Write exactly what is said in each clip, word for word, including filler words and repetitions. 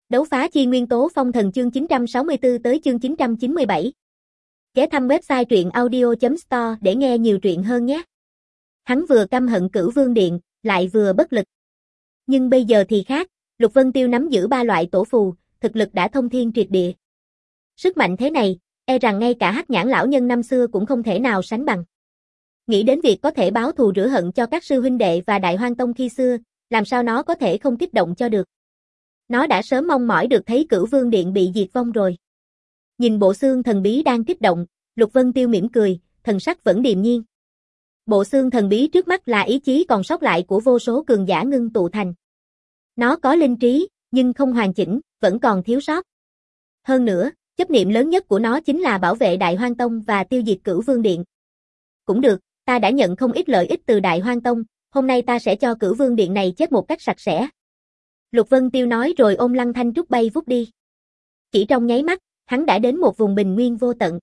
Đấu phá chi nguyên tố phong thần chương chín trăm sáu mươi tư tới chương chín trăm chín mươi bảy. Ghé thăm website truyện audio chấm store để nghe nhiều truyện hơn nhé. Hắn vừa căm hận Cửu Vương Điện, lại vừa bất lực. Nhưng bây giờ thì khác, Lục Vân Tiêu nắm giữ ba loại tổ phù, thực lực đã thông thiên triệt địa. Sức mạnh thế này, e rằng ngay cả Hắc Nhãn lão nhân năm xưa cũng không thể nào sánh bằng. Nghĩ đến việc có thể báo thù rửa hận cho các sư huynh đệ và Đại Hoang Tông khi xưa, làm sao nó có thể không kích động cho được. Nó đã sớm mong mỏi được thấy Cửu Vương Điện bị diệt vong rồi. Nhìn bộ xương thần bí đang kích động, Lục Vân Tiêu mỉm cười, thần sắc vẫn điềm nhiên. Bộ xương thần bí trước mắt là ý chí còn sót lại của vô số cường giả ngưng tụ thành. Nó có linh trí, nhưng không hoàn chỉnh, vẫn còn thiếu sót. Hơn nữa, chấp niệm lớn nhất của nó chính là bảo vệ Đại Hoang Tông và tiêu diệt Cửu Vương Điện. Cũng được, ta đã nhận không ít lợi ích từ Đại Hoang Tông, hôm nay ta sẽ cho Cửu Vương Điện này chết một cách sạch sẽ. Lục Vân Tiêu nói rồi ôm Lăng Thanh Trúc bay vút đi. Chỉ trong nháy mắt, hắn đã đến một vùng bình nguyên vô tận.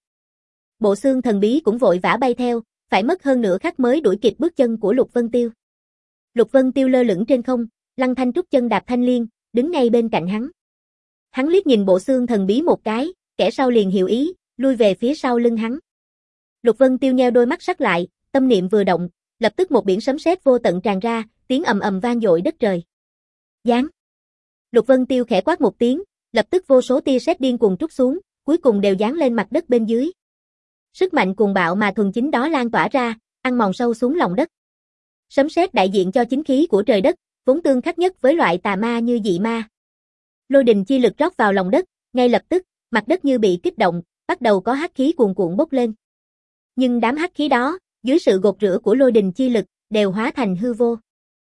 Bộ xương thần bí cũng vội vã bay theo, phải mất hơn nửa khắc mới đuổi kịp bước chân của Lục Vân Tiêu. Lục Vân Tiêu lơ lửng trên không, Lăng Thanh Trúc chân đạp thanh liên, đứng ngay bên cạnh hắn. Hắn liếc nhìn bộ xương thần bí một cái, kẻ sau liền hiểu ý, lui về phía sau lưng hắn. Lục Vân Tiêu nheo đôi mắt sắc lại, tâm niệm vừa động, lập tức một biển sấm sét vô tận tràn ra, tiếng ầm ầm vang dội đất trời. Giáng. Lục Vân Tiêu khẽ quát một tiếng, lập tức vô số tia sét điên cuồng trút xuống, cuối cùng đều giáng lên mặt đất bên dưới. Sức mạnh cuồng bạo mà thuần chính đó lan tỏa ra, ăn mòn sâu xuống lòng đất. Sấm sét đại diện cho chính khí của trời đất, vốn tương khắc nhất với loại tà ma như dị ma. Lôi đình chi lực rót vào lòng đất, ngay lập tức, mặt đất như bị kích động, bắt đầu có hắc khí cuồn cuộn bốc lên. Nhưng đám hắc khí đó, dưới sự gột rửa của lôi đình chi lực, đều hóa thành hư vô.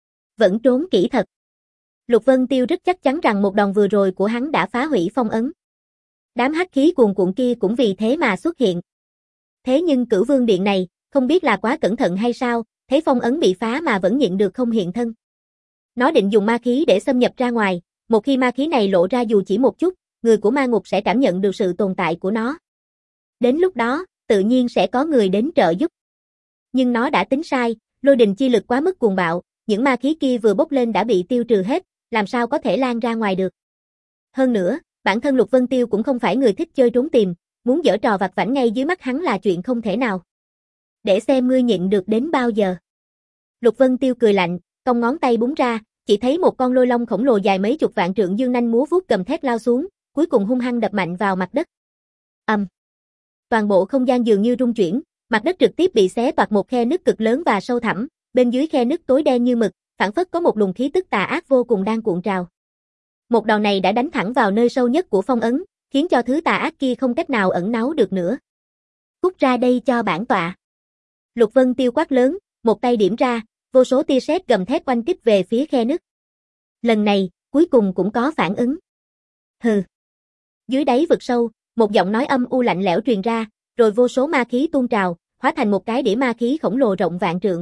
Vẫn trốn kỹ thật. Lục Vân Tiêu rất chắc chắn rằng một đòn vừa rồi của hắn đã phá hủy phong ấn. Đám hắc khí cuồn cuộn kia cũng vì thế mà xuất hiện. Thế nhưng Cửu Vương Điện này, không biết là quá cẩn thận hay sao, thấy phong ấn bị phá mà vẫn nhịn được không hiện thân. Nó định dùng ma khí để xâm nhập ra ngoài, một khi ma khí này lộ ra dù chỉ một chút, người của ma ngục sẽ cảm nhận được sự tồn tại của nó. Đến lúc đó, tự nhiên sẽ có người đến trợ giúp. Nhưng nó đã tính sai, lôi đình chi lực quá mức cuồng bạo, những ma khí kia vừa bốc lên đã bị tiêu trừ hết, làm sao có thể lan ra ngoài được. Hơn nữa, bản thân Lục Vân Tiêu cũng không phải người thích chơi trốn tìm, muốn giở trò vặt vãnh ngay dưới mắt hắn là chuyện không thể nào. Để xem ngươi nhịn được đến bao giờ. Lục Vân Tiêu cười lạnh, cong ngón tay búng ra, chỉ thấy một con lôi long khổng lồ dài mấy chục vạn trượng dương nanh múa vuốt gầm thét lao xuống, cuối cùng hung hăng đập mạnh vào mặt đất. Ầm. Toàn bộ không gian dường như rung chuyển, mặt đất trực tiếp bị xé toạc một khe nứt cực lớn và sâu thẳm, bên dưới khe nứt tối đen như mực, phảng phất có một luồng khí tức tà ác vô cùng đang cuộn trào. Một đòn này đã đánh thẳng vào nơi sâu nhất của phong ấn, khiến cho thứ tà ác kia không cách nào ẩn náu được nữa. Cút ra đây cho bản tọa. Lục Vân Tiêu quát lớn, một tay điểm ra, vô số tia sét gầm thét oanh kích về phía khe nứt. Lần này, cuối cùng cũng có phản ứng. Hừ. Dưới đáy vực sâu, một giọng nói âm u lạnh lẽo truyền ra, rồi vô số ma khí tuôn trào, hóa thành một cái đĩa ma khí khổng lồ rộng vạn trượng.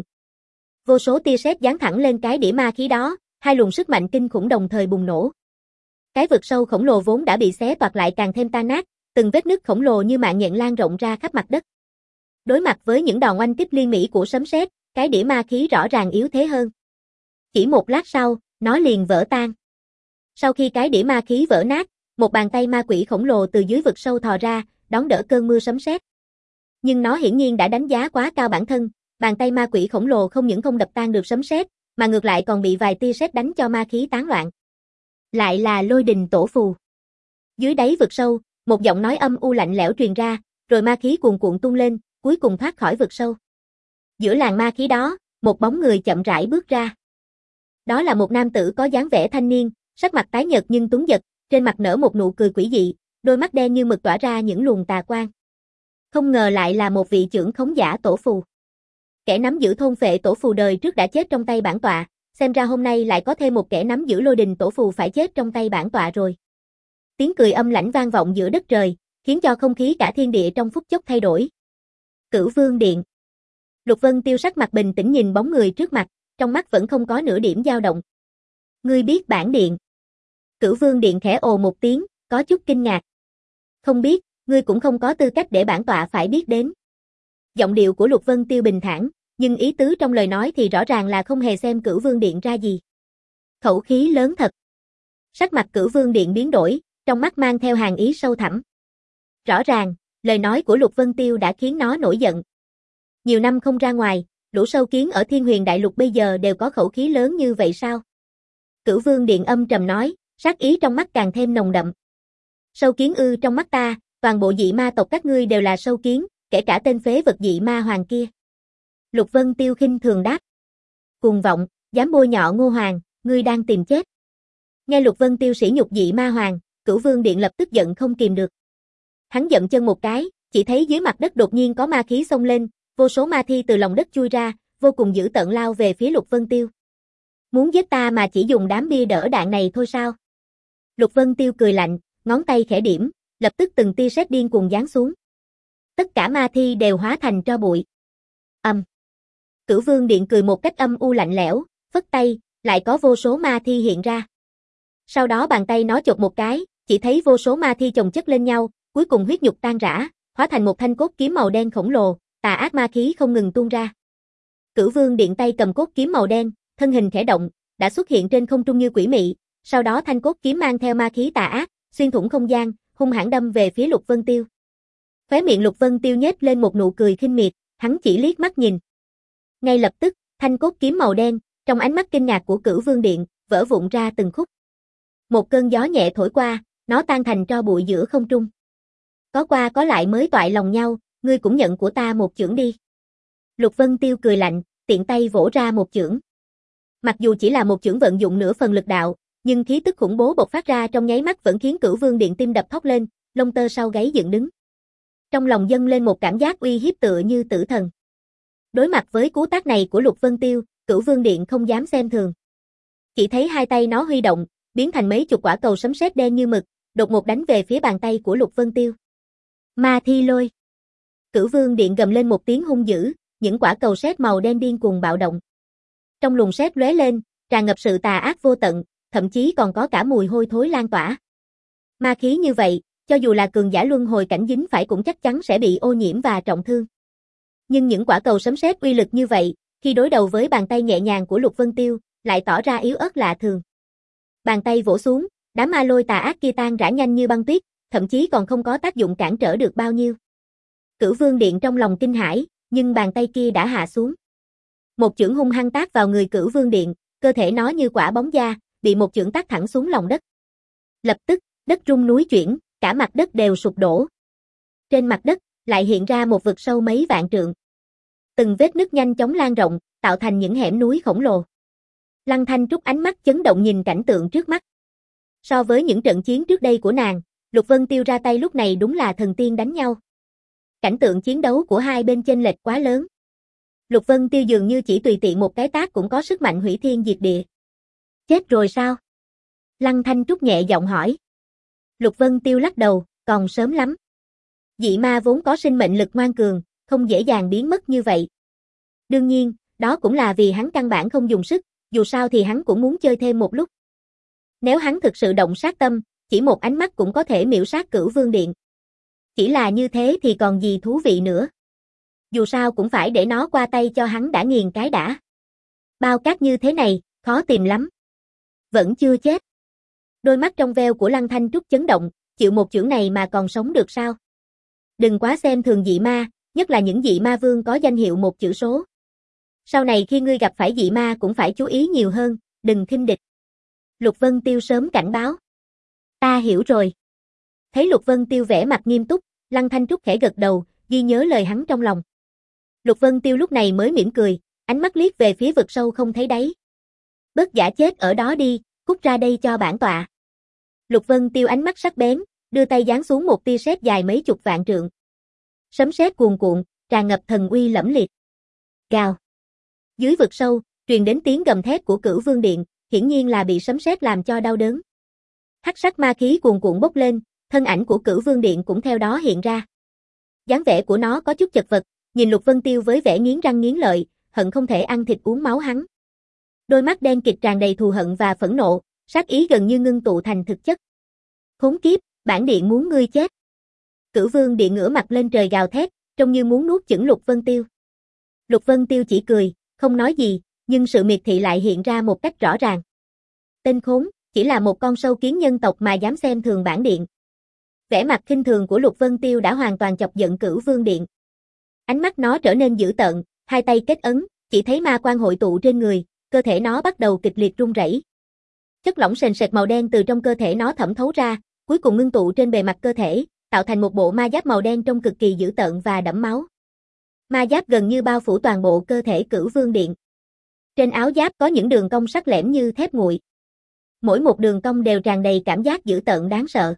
Vô số tia sét giáng thẳng lên cái đĩa ma khí đó, hai luồng sức mạnh kinh khủng đồng thời bùng nổ. Cái vực sâu khổng lồ vốn đã bị xé toạc lại càng thêm tan nát, từng vết nứt khổng lồ như mạng nhện lan rộng ra khắp mặt đất. Đối mặt với những đòn oanh kích liên mỹ của sấm sét, cái đĩa ma khí rõ ràng yếu thế hơn. Chỉ một lát sau, nó liền vỡ tan. Sau khi cái đĩa ma khí vỡ nát, một bàn tay ma quỷ khổng lồ từ dưới vực sâu thò ra, đón đỡ cơn mưa sấm sét. Nhưng nó hiển nhiên đã đánh giá quá cao bản thân, bàn tay ma quỷ khổng lồ không những không đập tan được sấm sét, mà ngược lại còn bị vài tia sét đánh cho ma khí tán loạn. Lại là lôi đình tổ phù. Dưới đáy vực sâu, một giọng nói âm u lạnh lẽo truyền ra, rồi ma khí cuồn cuộn tung lên, cuối cùng thoát khỏi vực sâu. Giữa làn ma khí đó, một bóng người chậm rãi bước ra. Đó là một nam tử có dáng vẻ thanh niên, sắc mặt tái nhợt nhưng tuấn giật, trên mặt nở một nụ cười quỷ dị, đôi mắt đen như mực tỏa ra những luồng tà quang. Không ngờ lại là một vị trưởng khống giả tổ phù. Kẻ nắm giữ thôn phệ tổ phù đời trước đã chết trong tay bản tọa, xem ra hôm nay lại có thêm một kẻ nắm giữ lôi đình tổ phù phải chết trong tay bản tọa rồi. Tiếng cười âm lãnh vang vọng giữa đất trời, khiến cho không khí cả thiên địa trong phút chốc thay đổi. Cửu Vương Điện. Lục Vân Tiêu sắc mặt bình tĩnh nhìn bóng người trước mặt, trong mắt vẫn không có nửa điểm dao động. Ngươi biết bản điện? Cửu Vương Điện khẽ ồ một tiếng, có chút kinh ngạc. Không biết, ngươi cũng không có tư cách để bản tọa phải biết đến. Giọng điệu của Lục Vân Tiêu bình thản, nhưng ý tứ trong lời nói thì rõ ràng là không hề xem Cửu Vương Điện ra gì. Khẩu khí lớn thật. Sắc mặt Cửu Vương Điện biến đổi, trong mắt mang theo hàn ý sâu thẳm. Rõ ràng, lời nói của Lục Vân Tiêu đã khiến nó nổi giận. Nhiều năm không ra ngoài, lũ sâu kiến ở Thiên Huyền Đại Lục bây giờ đều có khẩu khí lớn như vậy sao? Cửu Vương Điện âm trầm nói, sát ý trong mắt càng thêm nồng đậm. Sâu kiến ư? Trong mắt ta, toàn bộ dị ma tộc các ngươi đều là sâu kiến, kể cả tên phế vật dị ma hoàng kia. Lục Vân Tiêu khinh thường đáp. Cuồng vọng, dám bôi nhọ Ngô Hoàng, ngươi đang tìm chết. Nghe Lục Vân Tiêu sỉ nhục dị ma hoàng, Cửu Vương Điện lập tức giận không kìm được. Hắn dậm chân một cái, chỉ thấy dưới mặt đất đột nhiên có ma khí xông lên, vô số ma thi từ lòng đất chui ra, vô cùng dữ tợn lao về phía Lục Vân Tiêu. Muốn giết ta mà chỉ dùng đám bia đỡ đạn này thôi sao? Lục Vân Tiêu cười lạnh, ngón tay khẽ điểm, lập tức từng tia sét điên cuồng giáng xuống. Tất cả ma thi đều hóa thành tro bụi. Âm. Cửu Vương Điện cười một cách âm u lạnh lẽo, phất tay, lại có vô số ma thi hiện ra. Sau đó bàn tay nó chộp một cái, chỉ thấy vô số ma thi chồng chất lên nhau, cuối cùng huyết nhục tan rã, hóa thành một thanh cốt kiếm màu đen khổng lồ, tà ác ma khí không ngừng tuôn ra. Cửu Vương Điện tay cầm cốt kiếm màu đen, thân hình khẽ động, đã xuất hiện trên không trung như quỷ mị, sau đó thanh cốt kiếm mang theo ma khí tà ác, xuyên thủng không gian, hung hãn đâm về phía Lục Vân Tiêu. Khóe miệng Lục Vân Tiêu nhếch lên một nụ cười khinh miệt, hắn chỉ liếc mắt nhìn. Ngay lập tức, thanh cốt kiếm màu đen, trong ánh mắt kinh ngạc của Cửu Vương Điện, vỡ vụn ra từng khúc. Một cơn gió nhẹ thổi qua, nó tan thành tro bụi giữa không trung. Có qua có lại mới toại lòng nhau, ngươi cũng nhận của ta một chưởng đi. Lục Vân Tiêu cười lạnh, tiện tay vỗ ra một chưởng. Mặc dù chỉ là một chưởng vận dụng nửa phần lực đạo, nhưng khí tức khủng bố bộc phát ra trong nháy mắt vẫn khiến Cửu Vương Điện tim đập thót lên, lông tơ sau gáy dựng đứng. Trong lòng dâng lên một cảm giác uy hiếp tựa như tử thần. Đối mặt với cú tác này của Lục Vân Tiêu, Cửu Vương Điện không dám xem thường. Chỉ thấy hai tay nó huy động, biến thành mấy chục quả cầu sấm sét đen như mực, đột ngột đánh về phía bàn tay của Lục Vân Tiêu. Ma thi lôi. Cửu Vương Điện gầm lên một tiếng hung dữ, những quả cầu sét màu đen điên cuồng bạo động. Trong luồng sét lóe lên, tràn ngập sự tà ác vô tận, thậm chí còn có cả mùi hôi thối lan tỏa. Ma khí như vậy, cho dù là cường giả luân hồi cảnh dính phải cũng chắc chắn sẽ bị ô nhiễm và trọng thương. Nhưng những quả cầu sấm sét uy lực như vậy, khi đối đầu với bàn tay nhẹ nhàng của Lục Vân Tiêu, lại tỏ ra yếu ớt lạ thường. Bàn tay vỗ xuống, đám ma lôi tà ác kia tan rã nhanh như băng tuyết, thậm chí còn không có tác dụng cản trở được bao nhiêu. Cửu Vương Điện trong lòng kinh hãi, nhưng bàn tay kia đã hạ xuống. Một chưởng hung hăng tát vào người Cửu Vương Điện, cơ thể nó như quả bóng da, bị một chưởng tát thẳng xuống lòng đất. Lập tức, đất rung núi chuyển, cả mặt đất đều sụp đổ. Trên mặt đất, lại hiện ra một vực sâu mấy vạn trượng. Từng vết nứt nhanh chóng lan rộng, tạo thành những hẻm núi khổng lồ. Lăng Thanh Trúc ánh mắt chấn động nhìn cảnh tượng trước mắt. So với những trận chiến trước đây của nàng, Lục Vân Tiêu ra tay lúc này đúng là thần tiên đánh nhau. Cảnh tượng chiến đấu của hai bên chênh lệch quá lớn. Lục Vân Tiêu dường như chỉ tùy tiện một cái tát cũng có sức mạnh hủy thiên diệt địa. Chết rồi sao? Lăng Thanh Trúc nhẹ giọng hỏi. Lục Vân Tiêu lắc đầu, còn sớm lắm. Dị ma vốn có sinh mệnh lực ngoan cường, không dễ dàng biến mất như vậy. Đương nhiên, đó cũng là vì hắn căn bản không dùng sức, dù sao thì hắn cũng muốn chơi thêm một lúc. Nếu hắn thực sự động sát tâm, chỉ một ánh mắt cũng có thể miểu sát Cửu Vương Điện. Chỉ là như thế thì còn gì thú vị nữa. Dù sao cũng phải để nó qua tay cho hắn đã nghiền cái đã. Bao cát như thế này, khó tìm lắm. Vẫn chưa chết. Đôi mắt trong veo của Lăng Thanh Trúc chấn động, chịu một chưởng này mà còn sống được sao? Đừng quá xem thường dị ma, nhất là những dị ma vương có danh hiệu một chữ số. Sau này khi ngươi gặp phải dị ma cũng phải chú ý nhiều hơn, đừng khinh địch. Lục Vân Tiêu sớm cảnh báo. Ta hiểu rồi. Thấy Lục Vân Tiêu vẻ mặt nghiêm túc, Lăng Thanh Trúc khẽ gật đầu, ghi nhớ lời hắn trong lòng. Lục Vân Tiêu lúc này mới mỉm cười, ánh mắt liếc về phía vực sâu không thấy đáy. Bớt giả chết ở đó đi, cút ra đây cho bản tọa. Lục Vân Tiêu ánh mắt sắc bén, đưa tay giáng xuống một tia sét dài mấy chục vạn trượng. Sấm sét cuồn cuộn, tràn ngập thần uy lẫm liệt. Gào. Dưới vực sâu, truyền đến tiếng gầm thét của Cửu Vương Điện, hiển nhiên là bị sấm sét làm cho đau đớn. Hắc sắc ma khí cuồn cuộn bốc lên, thân ảnh của Cửu Vương Điện cũng theo đó hiện ra. Dáng vẻ của nó có chút chật vật, nhìn Lục Vân Tiêu với vẻ nghiến răng nghiến lợi, hận không thể ăn thịt uống máu hắn. Đôi mắt đen kịt tràn đầy thù hận và phẫn nộ, sát ý gần như ngưng tụ thành thực chất. Khốn kiếp, bản điện muốn ngươi chết. Cửu Vương Điện ngửa mặt lên trời gào thét, trông như muốn nuốt chửng Lục Vân Tiêu. Lục Vân Tiêu chỉ cười, không nói gì, nhưng sự miệt thị lại hiện ra một cách rõ ràng. Tên khốn, chỉ là một con sâu kiến nhân tộc mà dám xem thường bản điện. Vẻ mặt khinh thường của Lục Vân Tiêu đã hoàn toàn chọc giận Cửu Vương Điện. Ánh mắt nó trở nên dữ tợn, hai tay kết ấn, chỉ thấy ma quang hội tụ trên người, cơ thể nó bắt đầu kịch liệt rung rẩy. Chất lỏng sền sệt màu đen từ trong cơ thể nó thẩm thấu ra, cuối cùng ngưng tụ trên bề mặt cơ thể, tạo thành một bộ ma giáp màu đen trông cực kỳ dữ tợn và đẫm máu. Ma giáp gần như bao phủ toàn bộ cơ thể Cửu Vương Điện. Trên áo giáp có những đường cong sắc lẻm như thép nguội. Mỗi một đường cong đều tràn đầy cảm giác dữ tợn đáng sợ.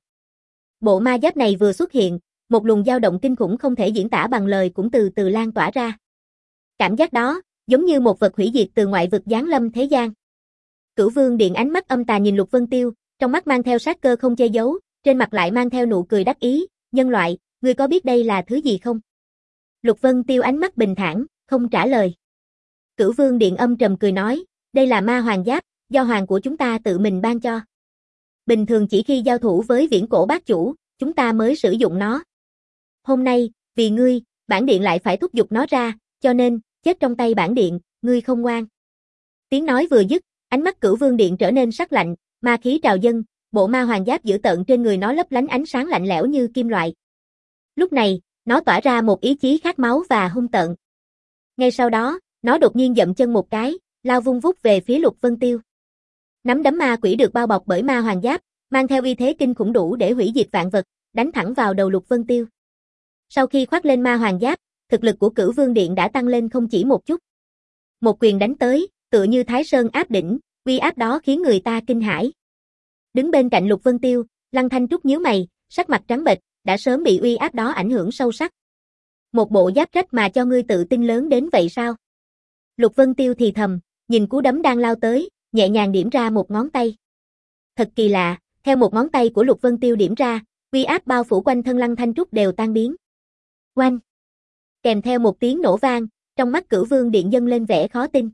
Bộ ma giáp này vừa xuất hiện, một luồng dao động kinh khủng không thể diễn tả bằng lời cũng từ từ lan tỏa ra. Cảm giác đó, giống như một vật hủy diệt từ ngoại vực giáng lâm thế gian. Cửu Vương Điện ánh mắt âm tà nhìn Lục Vân Tiêu, trong mắt mang theo sát cơ không che giấu, trên mặt lại mang theo nụ cười đắc ý, nhân loại, ngươi có biết đây là thứ gì không? Lục Vân Tiêu ánh mắt bình thản, không trả lời. Cửu Vương Điện âm trầm cười nói, đây là ma hoàng giáp, do hoàng của chúng ta tự mình ban cho. Bình thường chỉ khi giao thủ với viễn cổ bát chủ, chúng ta mới sử dụng nó. Hôm nay, vì ngươi, bản điện lại phải thúc giục nó ra, cho nên, chết trong tay bản điện, ngươi không ngoan. Tiếng nói vừa dứt, ánh mắt Cửu Vương Điện trở nên sắc lạnh, ma khí trào dâng, bộ ma hoàng giáp dữ tợn trên người nó lấp lánh ánh sáng lạnh lẽo như kim loại. Lúc này, nó tỏa ra một ý chí khát máu và hung tợn. Ngay sau đó, nó đột nhiên dậm chân một cái, lao vung vút về phía Lục Vân Tiêu. Nắm đấm ma quỷ được bao bọc bởi ma hoàng giáp, mang theo uy thế kinh khủng đủ để hủy diệt vạn vật, đánh thẳng vào đầu Lục Vân Tiêu. Sau khi khoác lên ma hoàng giáp, thực lực của Cửu Vương Điện đã tăng lên không chỉ một chút. Một quyền đánh tới, tựa như Thái Sơn áp đỉnh, uy áp đó khiến người ta kinh hãi. Đứng bên cạnh Lục Vân Tiêu, Lăng Thanh Trúc nhíu mày, sắc mặt trắng bệch, đã sớm bị uy áp đó ảnh hưởng sâu sắc. Một bộ giáp rách mà cho ngươi tự tin lớn đến vậy sao? Lục Vân Tiêu thì thầm, nhìn cú đấm đang lao tới, nhẹ nhàng điểm ra một ngón tay. Thật kỳ lạ, theo một ngón tay của Lục Vân Tiêu điểm ra, uy áp bao phủ quanh thân Lăng Thanh Trúc đều tan biến. Oanh! Kèm theo một tiếng nổ vang, trong mắt Cửu Vương Điện dâng lên vẻ khó tin.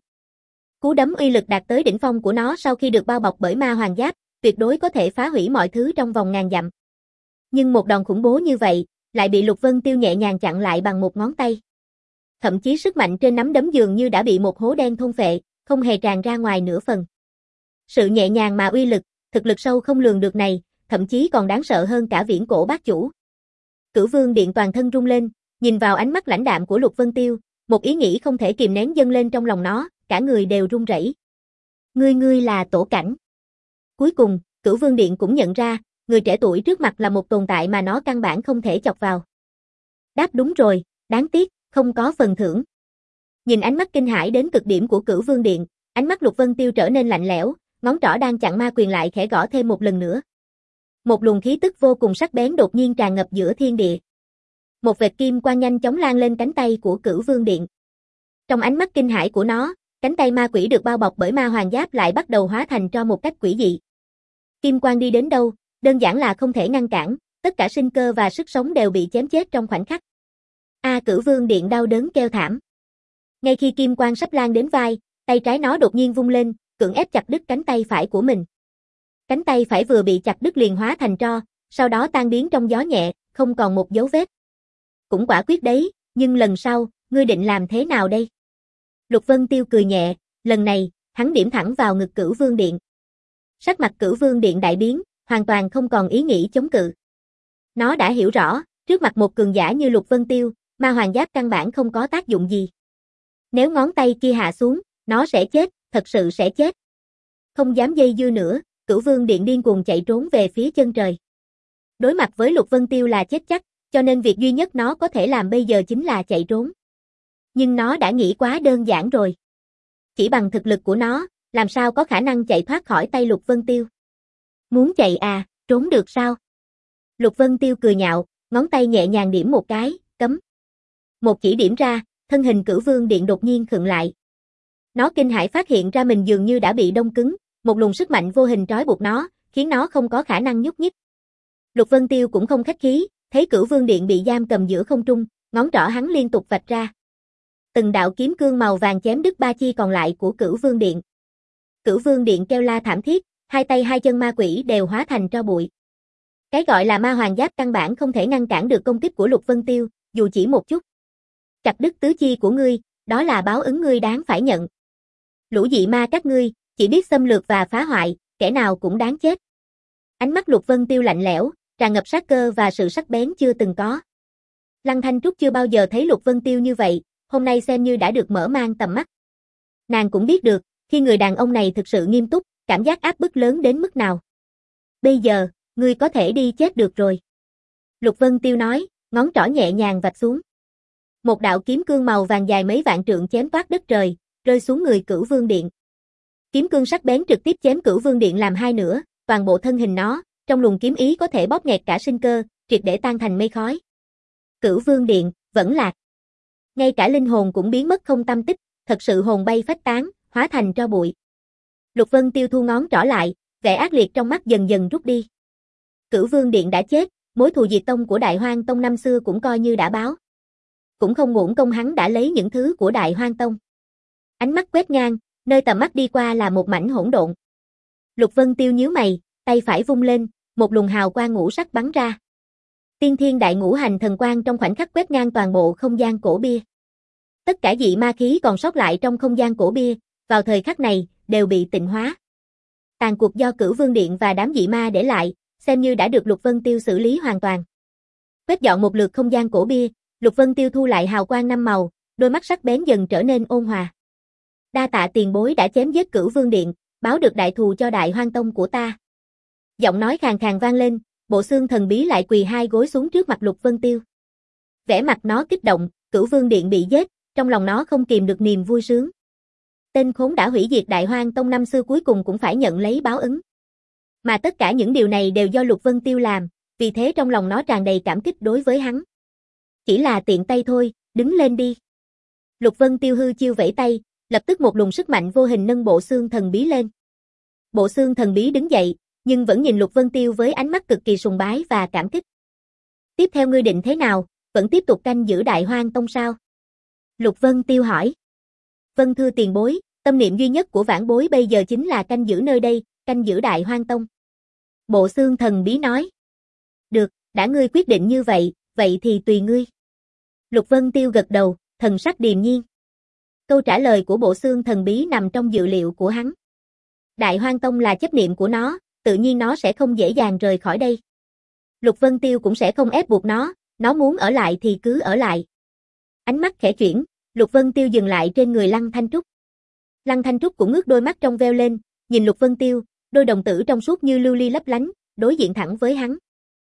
Cú đấm uy lực đạt tới đỉnh phong của nó sau khi được bao bọc bởi ma hoàng giáp, tuyệt đối có thể phá hủy mọi thứ trong vòng ngàn dặm. Nhưng một đòn khủng bố như vậy, lại bị Lục Vân Tiêu nhẹ nhàng chặn lại bằng một ngón tay. Thậm chí sức mạnh trên nắm đấm dường như đã bị một hố đen thôn phệ, không hề tràn ra ngoài nửa phần. Sự nhẹ nhàng mà uy lực, thực lực sâu không lường được này, thậm chí còn đáng sợ hơn cả viễn cổ bát chủ. Cửu Vương Điện toàn thân rung lên, nhìn vào ánh mắt lãnh đạm của Lục Vân Tiêu, một ý nghĩ không thể kìm nén dâng lên trong lòng nó, cả người đều run rẩy. Ngươi ngươi là Tổ Cảnh. Cuối cùng, Cửu Vương Điện cũng nhận ra, người trẻ tuổi trước mặt là một tồn tại mà nó căn bản không thể chọc vào. Đáp đúng rồi, đáng tiếc, không có phần thưởng. Nhìn ánh mắt kinh hãi đến cực điểm của Cửu Vương Điện, ánh mắt Lục Vân Tiêu trở nên lạnh lẽo, ngón trỏ đang chặn ma quyền lại khẽ gõ thêm một lần nữa. Một luồng khí tức vô cùng sắc bén đột nhiên tràn ngập giữa thiên địa. Một vệt kim quang nhanh chóng lan lên cánh tay của Cửu Vương Điện. Trong ánh mắt kinh hãi của nó, cánh tay ma quỷ được bao bọc bởi ma hoàng giáp lại bắt đầu hóa thành tro một cách quỷ dị. Kim quang đi đến đâu, đơn giản là không thể ngăn cản, tất cả sinh cơ và sức sống đều bị chém chết trong khoảnh khắc. A Cửu Vương Điện đau đớn kêu thảm. Ngay khi kim quang sắp lan đến vai, tay trái nó đột nhiên vung lên, cưỡng ép chặt đứt cánh tay phải của mình. Cánh tay phải vừa bị chặt đứt liền hóa thành tro, sau đó tan biến trong gió nhẹ, không còn một dấu vết. Cũng quả quyết đấy, nhưng lần sau, ngươi định làm thế nào đây? Lục Vân Tiêu cười nhẹ, lần này, hắn điểm thẳng vào ngực Cửu Vương Điện. Sắc mặt Cửu Vương Điện đại biến, hoàn toàn không còn ý nghĩ chống cự. Nó đã hiểu rõ, trước mặt một cường giả như Lục Vân Tiêu, ma hoàng giáp căn bản không có tác dụng gì. Nếu ngón tay kia hạ xuống, nó sẽ chết, thật sự sẽ chết. Không dám dây dưa nữa, Cửu Vương Điện điên cuồng chạy trốn về phía chân trời. Đối mặt với Lục Vân Tiêu là chết chắc, cho nên việc duy nhất nó có thể làm bây giờ chính là chạy trốn. Nhưng nó đã nghĩ quá đơn giản rồi. Chỉ bằng thực lực của nó, làm sao có khả năng chạy thoát khỏi tay Lục Vân Tiêu. Muốn chạy à, trốn được sao? Lục Vân Tiêu cười nhạo, ngón tay nhẹ nhàng điểm một cái, cấm. Một chỉ điểm ra, thân hình Cửu Vương Điện đột nhiên khựng lại. Nó kinh hãi phát hiện ra mình dường như đã bị đông cứng, một luồng sức mạnh vô hình trói buộc nó, khiến nó không có khả năng nhúc nhích. Lục Vân Tiêu cũng không khách khí, thấy Cửu Vương Điện bị giam cầm giữa không trung, ngón trỏ hắn liên tục vạch ra. Từng đạo kiếm cương màu vàng chém đứt ba chi còn lại của Cửu Vương Điện. Cửu Vương Điện kêu la thảm thiết, hai tay hai chân ma quỷ đều hóa thành tro bụi. Cái gọi là ma hoàng giáp căn bản không thể ngăn cản được công kích của Lục Vân Tiêu, dù chỉ một chút. Chặt đứt tứ chi của ngươi, đó là báo ứng ngươi đáng phải nhận. Lũ dị ma các ngươi, chỉ biết xâm lược và phá hoại, kẻ nào cũng đáng chết. Ánh mắt Lục Vân Tiêu lạnh lẽo, tràn ngập sát cơ và sự sắc bén chưa từng có. Lăng Thanh Trúc chưa bao giờ thấy Lục Vân Tiêu như vậy, hôm nay xem như đã được mở mang tầm mắt. Nàng cũng biết được, khi người đàn ông này thực sự nghiêm túc, cảm giác áp bức lớn đến mức nào. Bây giờ, ngươi có thể đi chết được rồi. Lục Vân Tiêu nói, ngón trỏ nhẹ nhàng vạch xuống. Một đạo kiếm cương màu vàng dài mấy vạn trượng chém toát đất trời, rơi xuống người Cửu Vương Điện. Kiếm cương sắc bén trực tiếp chém Cửu Vương Điện làm hai nửa, toàn bộ thân hình nó, trong luồng kiếm ý có thể bóp nghẹt cả sinh cơ, triệt để tan thành mây khói. Cửu Vương Điện, vẫn lạc. Ngay cả linh hồn cũng biến mất không tâm tích, thật sự hồn bay phách tán, hóa thành tro bụi. Lục Vân Tiêu thu ngón trỏ lại, vẻ ác liệt trong mắt dần dần rút đi. Cửu Vương Điện đã chết, mối thù diệt tông của Đại Hoang Tông năm xưa cũng coi như đã báo. Cũng không uổng công hắn đã lấy những thứ của Đại Hoang Tông. Ánh mắt quét ngang, nơi tầm mắt đi qua là một mảnh hỗn độn. Lục Vân Tiêu nhíu mày, tay phải vung lên, một luồng hào quang ngũ sắc bắn ra. Tiên Thiên Đại Ngũ Hành Thần Quang trong khoảnh khắc quét ngang toàn bộ không gian cổ bia. Tất cả dị ma khí còn sót lại trong không gian cổ bia, vào thời khắc này, đều bị tịnh hóa. Tàn cuộc do Cửu Vương Điện và đám dị ma để lại, xem như đã được Lục Vân Tiêu xử lý hoàn toàn. Quét dọn một lượt không gian cổ bia, Lục Vân Tiêu thu lại hào quang năm màu, đôi mắt sắc bén dần trở nên ôn hòa. Đa tạ tiền bối đã chém giết Cửu Vương Điện, báo được đại thù cho Đại Hoang Tông của ta. Giọng nói khàn khàn vang lên, bộ xương thần bí lại quỳ hai gối xuống trước mặt Lục Vân Tiêu. Vẻ mặt nó kích động, Cửu Vương Điện bị giết, trong lòng nó không kìm được niềm vui sướng. Tên khốn đã hủy diệt Đại Hoang Tông năm xưa cuối cùng cũng phải nhận lấy báo ứng. Mà tất cả những điều này đều do Lục Vân Tiêu làm, vì thế trong lòng nó tràn đầy cảm kích đối với hắn. Chỉ là tiện tay thôi, đứng lên đi. Lục Vân Tiêu hư chiêu vẫy tay, lập tức một luồng sức mạnh vô hình nâng bộ xương thần bí lên. Bộ xương thần bí đứng dậy, nhưng vẫn nhìn Lục Vân Tiêu với ánh mắt cực kỳ sùng bái và cảm kích. Tiếp theo ngươi định thế nào, vẫn tiếp tục canh giữ Đại Hoang Tông sao? Lục Vân Tiêu hỏi. Vân thưa tiền bối, tâm niệm duy nhất của vãn bối bây giờ chính là canh giữ nơi đây, canh giữ Đại Hoang Tông. Bộ xương thần bí nói. Được, đã ngươi quyết định như vậy, vậy thì tùy ngươi. Lục Vân Tiêu gật đầu, thần sắc điềm nhiên. Câu trả lời của bộ xương thần bí nằm trong dự liệu của hắn. Đại Hoang Tông là chấp niệm của nó, tự nhiên nó sẽ không dễ dàng rời khỏi đây. Lục Vân Tiêu cũng sẽ không ép buộc nó, nó muốn ở lại thì cứ ở lại. Ánh mắt khẽ chuyển, Lục Vân Tiêu dừng lại trên người Lăng Thanh Trúc. Lăng Thanh Trúc cũng ngước đôi mắt trong veo lên, nhìn Lục Vân Tiêu, đôi đồng tử trong suốt như lưu ly lấp lánh, đối diện thẳng với hắn.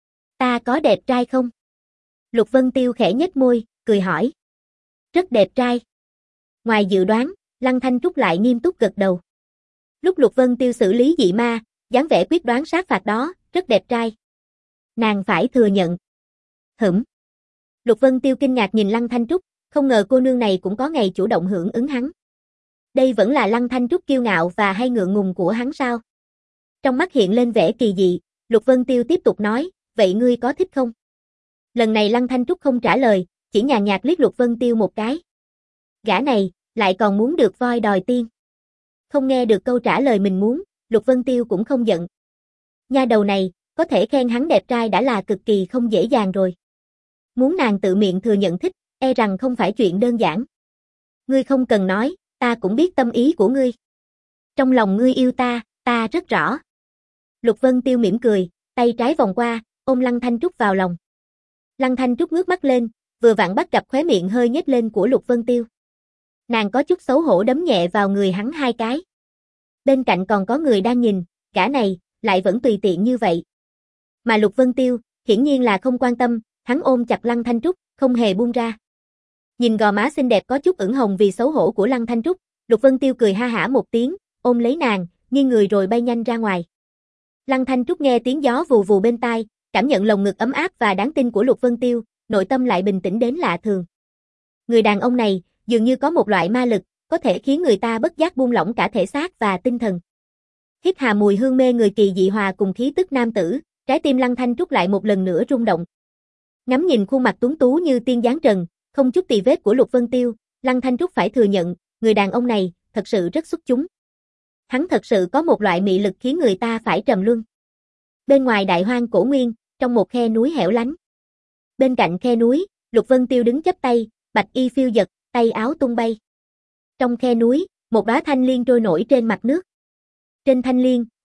Ta có đẹp trai không? Lục Vân Tiêu khẽ nhếch môi, cười hỏi. Rất đẹp trai. Ngoài dự đoán, Lăng Thanh Trúc lại nghiêm túc gật đầu. Lúc Lục Vân Tiêu xử lý dị ma, dáng vẻ quyết đoán sát phạt đó, rất đẹp trai. Nàng phải thừa nhận. Hửm. Lục Vân Tiêu kinh ngạc nhìn Lăng Thanh Trúc, không ngờ cô nương này cũng có ngày chủ động hưởng ứng hắn. Đây vẫn là Lăng Thanh Trúc kiêu ngạo và hay ngượng ngùng của hắn sao? Trong mắt hiện lên vẻ kỳ dị, Lục Vân Tiêu tiếp tục nói, vậy ngươi có thích không? Lần này Lăng Thanh Trúc không trả lời, chỉ nhàn nhạt liếc Lục Vân Tiêu một cái. Gã này, lại còn muốn được voi đòi tiên. Không nghe được câu trả lời mình muốn, Lục Vân Tiêu cũng không giận. Nha đầu này, có thể khen hắn đẹp trai đã là cực kỳ không dễ dàng rồi. Muốn nàng tự miệng thừa nhận thích, e rằng không phải chuyện đơn giản. Ngươi không cần nói, ta cũng biết tâm ý của ngươi. Trong lòng ngươi yêu ta, ta rất rõ. Lục Vân Tiêu mỉm cười, tay trái vòng qua, ôm Lăng Thanh Trúc vào lòng. Lăng Thanh Trúc ngước mắt lên, vừa vặn bắt gặp khóe miệng hơi nhếch lên của Lục Vân Tiêu. Nàng có chút xấu hổ đấm nhẹ vào người hắn hai cái. Bên cạnh còn có người đang nhìn, gã này, lại vẫn tùy tiện như vậy. Mà Lục Vân Tiêu, hiển nhiên là không quan tâm, hắn ôm chặt Lăng Thanh Trúc, không hề buông ra. Nhìn gò má xinh đẹp có chút ửng hồng vì xấu hổ của Lăng Thanh Trúc, Lục Vân Tiêu cười ha hả một tiếng, ôm lấy nàng, nghiêng người rồi bay nhanh ra ngoài. Lăng Thanh Trúc nghe tiếng gió vù vù bên tai, cảm nhận lồng ngực ấm áp và đáng tin của Lục Vân Tiêu, nội tâm lại bình tĩnh đến lạ thường. Người đàn ông này, dường như có một loại ma lực, có thể khiến người ta bất giác buông lỏng cả thể xác và tinh thần. Hít hà mùi hương mê người kỳ dị hòa cùng khí tức nam tử, trái tim Lăng Thanh Trúc lại một lần nữa rung động. Ngắm nhìn khuôn mặt tuấn tú như tiên dáng trần, không chút tì vết của Lục Vân Tiêu, Lăng Thanh Trúc phải thừa nhận, người đàn ông này, thật sự rất xuất chúng. Hắn thật sự có một loại mị lực khiến người ta phải trầm luân. Bên ngoài Đại Hoang Cổ Nguyên, trong một khe núi hẻo lánh. Bên cạnh khe núi, Lục Vân Tiêu đứng chắp tay, bạch y phiêu dật, tay áo tung bay. Trong khe núi, một đóa thanh liên trôi nổi trên mặt nước. Trên thanh liên,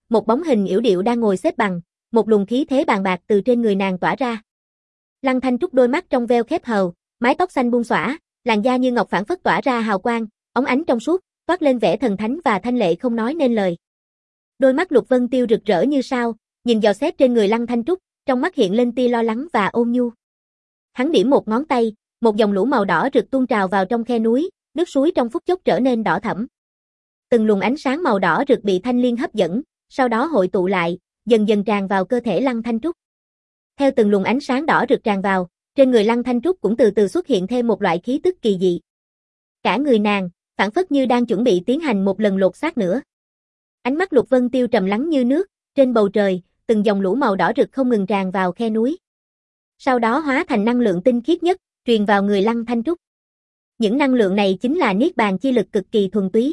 một bóng hình yểu điệu đang ngồi xếp bằng, một luồng khí thế bàn bạc từ trên người nàng tỏa ra. Lăng Thanh Trúc đôi mắt trong veo khép hờ, mái tóc xanh buông xõa, làn da như ngọc phảng phất tỏa ra hào quang, óng ánh trong suốt, toát lên vẻ thần thánh và thanh lệ không nói nên lời. Đôi mắt Lục Vân Tiêu rực rỡ như sao, nhìn dò xét trên người Lăng Thanh Trúc, trong mắt hiện lên tia lo lắng và ôn nhu. Hắn điểm một ngón tay, một dòng lũ màu đỏ rực tuôn trào vào trong khe núi, nước suối trong phút chốc trở nên đỏ thẫm. Từng luồng ánh sáng màu đỏ rực bị thanh liên hấp dẫn, sau đó hội tụ lại, dần dần tràn vào cơ thể Lăng Thanh Trúc. Theo từng luồng ánh sáng đỏ rực tràn vào, trên người Lăng Thanh Trúc cũng từ từ xuất hiện thêm một loại khí tức kỳ dị. Cả người nàng, phảng phất như đang chuẩn bị tiến hành một lần lột xác nữa. Ánh mắt Lục Vân Tiêu trầm lắng như nước, trên bầu trời, từng dòng lũ màu đỏ rực không ngừng tràn vào khe núi. Sau đó hóa thành năng lượng tinh khiết nhất, truyền vào người Lăng Thanh Trúc. Những năng lượng này chính là niết bàn chi lực cực kỳ thuần túy.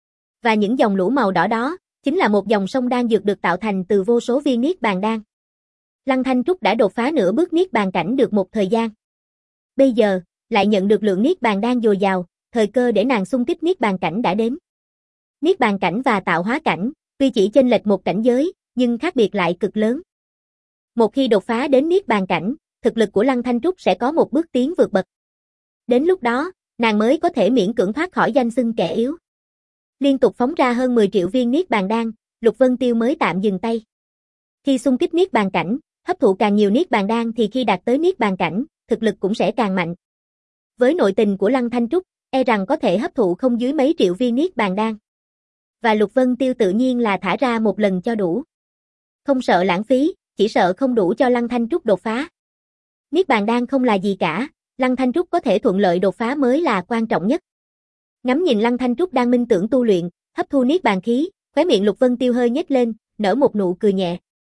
Và những dòng lũ màu đỏ đó, chính là một dòng sông đan dược được tạo thành từ vô số viên niết bàn đan. Lăng Thanh Trúc đã đột phá nửa bước niết bàn cảnh được một thời gian. Bây giờ, lại nhận được lượng niết bàn đan dồi dào, thời cơ để nàng xung kích niết bàn cảnh đã đến. Niết bàn cảnh và tạo hóa cảnh, tuy chỉ chênh lệch một cảnh giới, nhưng khác biệt lại cực lớn. Một khi đột phá đến niết bàn cảnh, thực lực của Lăng Thanh Trúc sẽ có một bước tiến vượt bậc. Đến lúc đó, nàng mới có thể miễn cưỡng thoát khỏi danh xưng kẻ yếu. Liên tục phóng ra hơn mười triệu viên niết bàn đan, Lục Vân Tiêu mới tạm dừng tay. Khi xung kích niết bàn cảnh, hấp thụ càng nhiều niết bàn đan thì khi đạt tới niết bàn cảnh, thực lực cũng sẽ càng mạnh. Với nội tình của Lăng Thanh Trúc, e rằng có thể hấp thụ không dưới mấy triệu viên niết bàn đan. Và Lục Vân Tiêu tự nhiên là thả ra một lần cho đủ. Không sợ lãng phí, chỉ sợ không đủ cho Lăng Thanh Trúc đột phá. Niết bàn đan không là gì cả, Lăng Thanh Trúc có thể thuận lợi đột phá mới là quan trọng nhất. Ngắm nhìn Lăng Thanh Trúc đang minh tưởng tu luyện, hấp thu niết bàn khí, khóe miệng Lục Vân Tiêu hơi nhếch lên, nở một nụ cười nhẹ.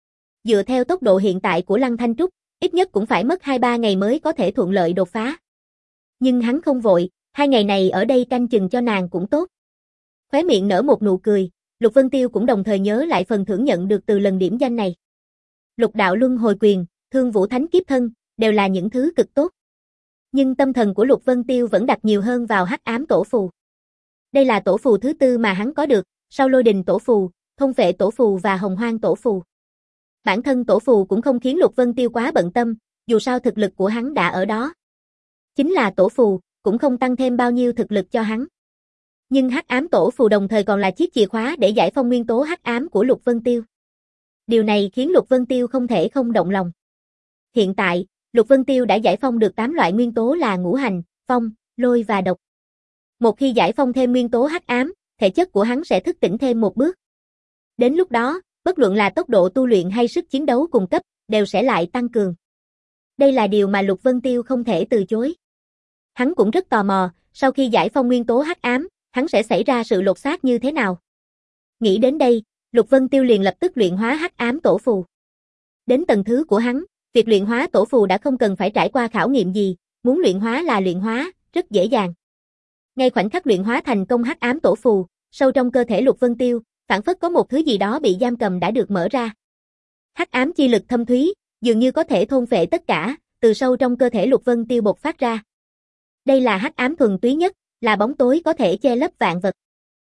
Dựa theo tốc độ hiện tại của Lăng Thanh Trúc, ít nhất cũng phải mất hai ba ngày mới có thể thuận lợi đột phá. Nhưng hắn không vội, hai ngày này ở đây canh chừng cho nàng cũng tốt. Khóe miệng nở một nụ cười, Lục Vân Tiêu cũng đồng thời nhớ lại phần thưởng nhận được từ lần điểm danh này. Lục đạo luân hồi quyền, Thương Vũ Thánh kiếp thân, đều là những thứ cực tốt. Nhưng tâm thần của Lục Vân Tiêu vẫn đặt nhiều hơn vào Hắc Ám Tổ Phù. Đây là tổ phù thứ tư mà hắn có được, sau Lôi Đình Tổ Phù, Thôn Vệ Tổ Phù và Hồng Hoang Tổ Phù. Bản thân tổ phù cũng không khiến Lục Vân Tiêu quá bận tâm, dù sao thực lực của hắn đã ở đó. Chính là tổ phù, cũng không tăng thêm bao nhiêu thực lực cho hắn. Nhưng Hắc Ám Tổ Phù đồng thời còn là chiếc chìa khóa để giải phong nguyên tố hắc ám của Lục Vân Tiêu. Điều này khiến Lục Vân Tiêu không thể không động lòng. Hiện tại, Lục Vân Tiêu đã giải phong được tám loại nguyên tố là ngũ hành, phong, lôi và độc. Một khi giải phong thêm nguyên tố hắc ám, thể chất của hắn sẽ thức tỉnh thêm một bước. Đến lúc đó, bất luận là tốc độ tu luyện hay sức chiến đấu cùng cấp, đều sẽ lại tăng cường. Đây là điều mà Lục Vân Tiêu không thể từ chối. Hắn cũng rất tò mò, sau khi giải phong nguyên tố hắc ám, hắn sẽ xảy ra sự lột xác như thế nào. Nghĩ đến đây, Lục Vân Tiêu liền lập tức luyện hóa Hắc Ám Tổ Phù. Đến tầng thứ của hắn, việc luyện hóa tổ phù đã không cần phải trải qua khảo nghiệm gì, muốn luyện hóa là luyện hóa, rất dễ dàng. Ngay khoảnh khắc luyện hóa thành công Hắc Ám Tổ Phù, sâu trong cơ thể Lục Vân Tiêu, phảng phất có một thứ gì đó bị giam cầm đã được mở ra. Hắc ám chi lực thâm thúy, dường như có thể thôn phệ tất cả, từ sâu trong cơ thể Lục Vân Tiêu bộc phát ra. Đây là hắc ám thuần túy nhất, là bóng tối có thể che lấp vạn vật.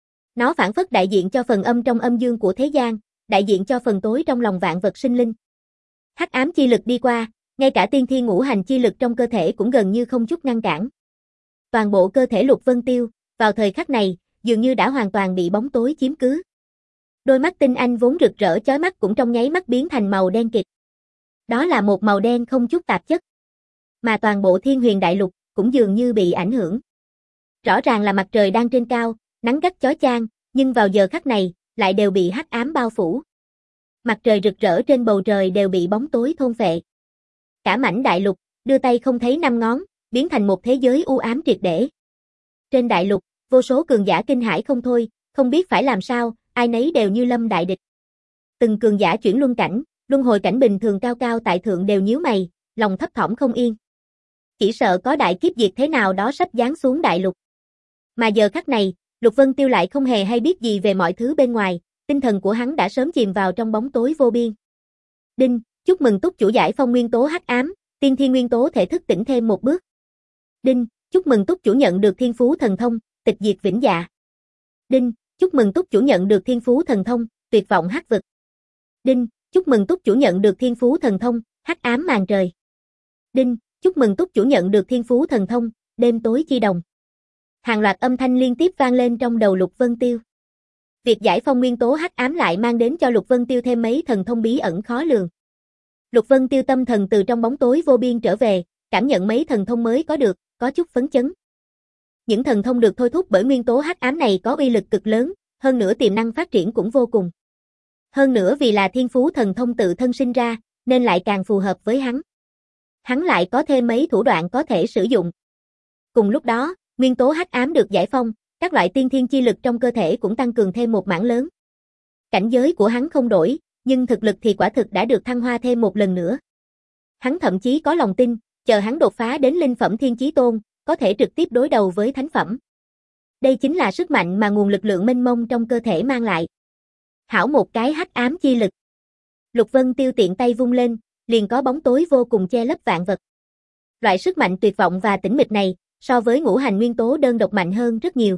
Nó phảng phất đại diện cho phần âm trong âm dương của thế gian, đại diện cho phần tối trong lòng vạn vật sinh linh. Hắc ám chi lực đi qua, ngay cả tiên thiên ngũ hành chi lực trong cơ thể cũng gần như không chút ngăn cản. Toàn bộ cơ thể Lục Vân Tiêu, vào thời khắc này, dường như đã hoàn toàn bị bóng tối chiếm cứ. Đôi mắt tinh anh vốn rực rỡ chói mắt cũng trong nháy mắt biến thành màu đen kịt. Đó là một màu đen không chút tạp chất. Mà toàn bộ Thiên Huyền Đại Lục cũng dường như bị ảnh hưởng. Rõ ràng là mặt trời đang trên cao, nắng gắt chói chang, nhưng vào giờ khắc này, lại đều bị hắc ám bao phủ. Mặt trời rực rỡ trên bầu trời đều bị bóng tối thôn phệ. Cả mảnh đại lục, đưa tay không thấy năm ngón, biến thành một thế giới u ám triệt để. Trên đại lục, vô số cường giả kinh hãi không thôi, không biết phải làm sao, ai nấy đều như lâm đại địch. Từng cường giả chuyển luân cảnh, luân hồi cảnh bình thường cao cao tại thượng đều nhíu mày, lòng thấp thỏm không yên. Chỉ sợ có đại kiếp diệt thế nào đó sắp giáng xuống đại lục. Mà giờ khắc này, Lục Vân Tiêu lại không hề hay biết gì về mọi thứ bên ngoài, tinh thần của hắn đã sớm chìm vào trong bóng tối vô biên. Đinh, chúc mừng túc chủ giải phong nguyên tố hắc ám, tiên thiên nguyên tố thể thức tỉnh thêm một bước. Đinh, chúc mừng túc chủ nhận được thiên phú thần thông, tịch diệt vĩnh dạ. Đinh, chúc mừng túc chủ nhận được thiên phú thần thông, tuyệt vọng hắc vực. Đinh, chúc mừng Túc chủ nhận được thiên phú thần thông, hắc ám màn trời. Đinh, chúc mừng Túc chủ nhận được thiên phú thần thông, đêm tối chi đồng. Hàng loạt âm thanh liên tiếp vang lên trong đầu Lục Vân Tiêu. Việc giải phong nguyên tố hắc ám lại mang đến cho Lục Vân Tiêu thêm mấy thần thông bí ẩn khó lường. Lục Vân Tiêu tâm thần từ trong bóng tối vô biên trở về, cảm nhận mấy thần thông mới có được, có chút phấn chấn. Những thần thông được thôi thúc bởi nguyên tố hắc ám này có uy lực cực lớn, hơn nữa tiềm năng phát triển cũng vô cùng. Hơn nữa vì là thiên phú thần thông tự thân sinh ra, nên lại càng phù hợp với hắn. Hắn lại có thêm mấy thủ đoạn có thể sử dụng. Cùng lúc đó, nguyên tố hắc ám được giải phong, các loại tiên thiên chi lực trong cơ thể cũng tăng cường thêm một mảng lớn. Cảnh giới của hắn không đổi, nhưng thực lực thì quả thực đã được thăng hoa thêm một lần nữa. Hắn thậm chí có lòng tin, chờ hắn đột phá đến linh phẩm thiên chí tôn, có thể trực tiếp đối đầu với thánh phẩm. Đây chính là sức mạnh mà nguồn lực lượng mênh mông trong cơ thể mang lại. Hảo một cái hắc ám chi lực. Lục Vân Tiêu tiện tay vung lên, liền có bóng tối vô cùng che lấp vạn vật. Loại sức mạnh tuyệt vọng và tĩnh mịch này, so với ngũ hành nguyên tố đơn độc mạnh hơn rất nhiều.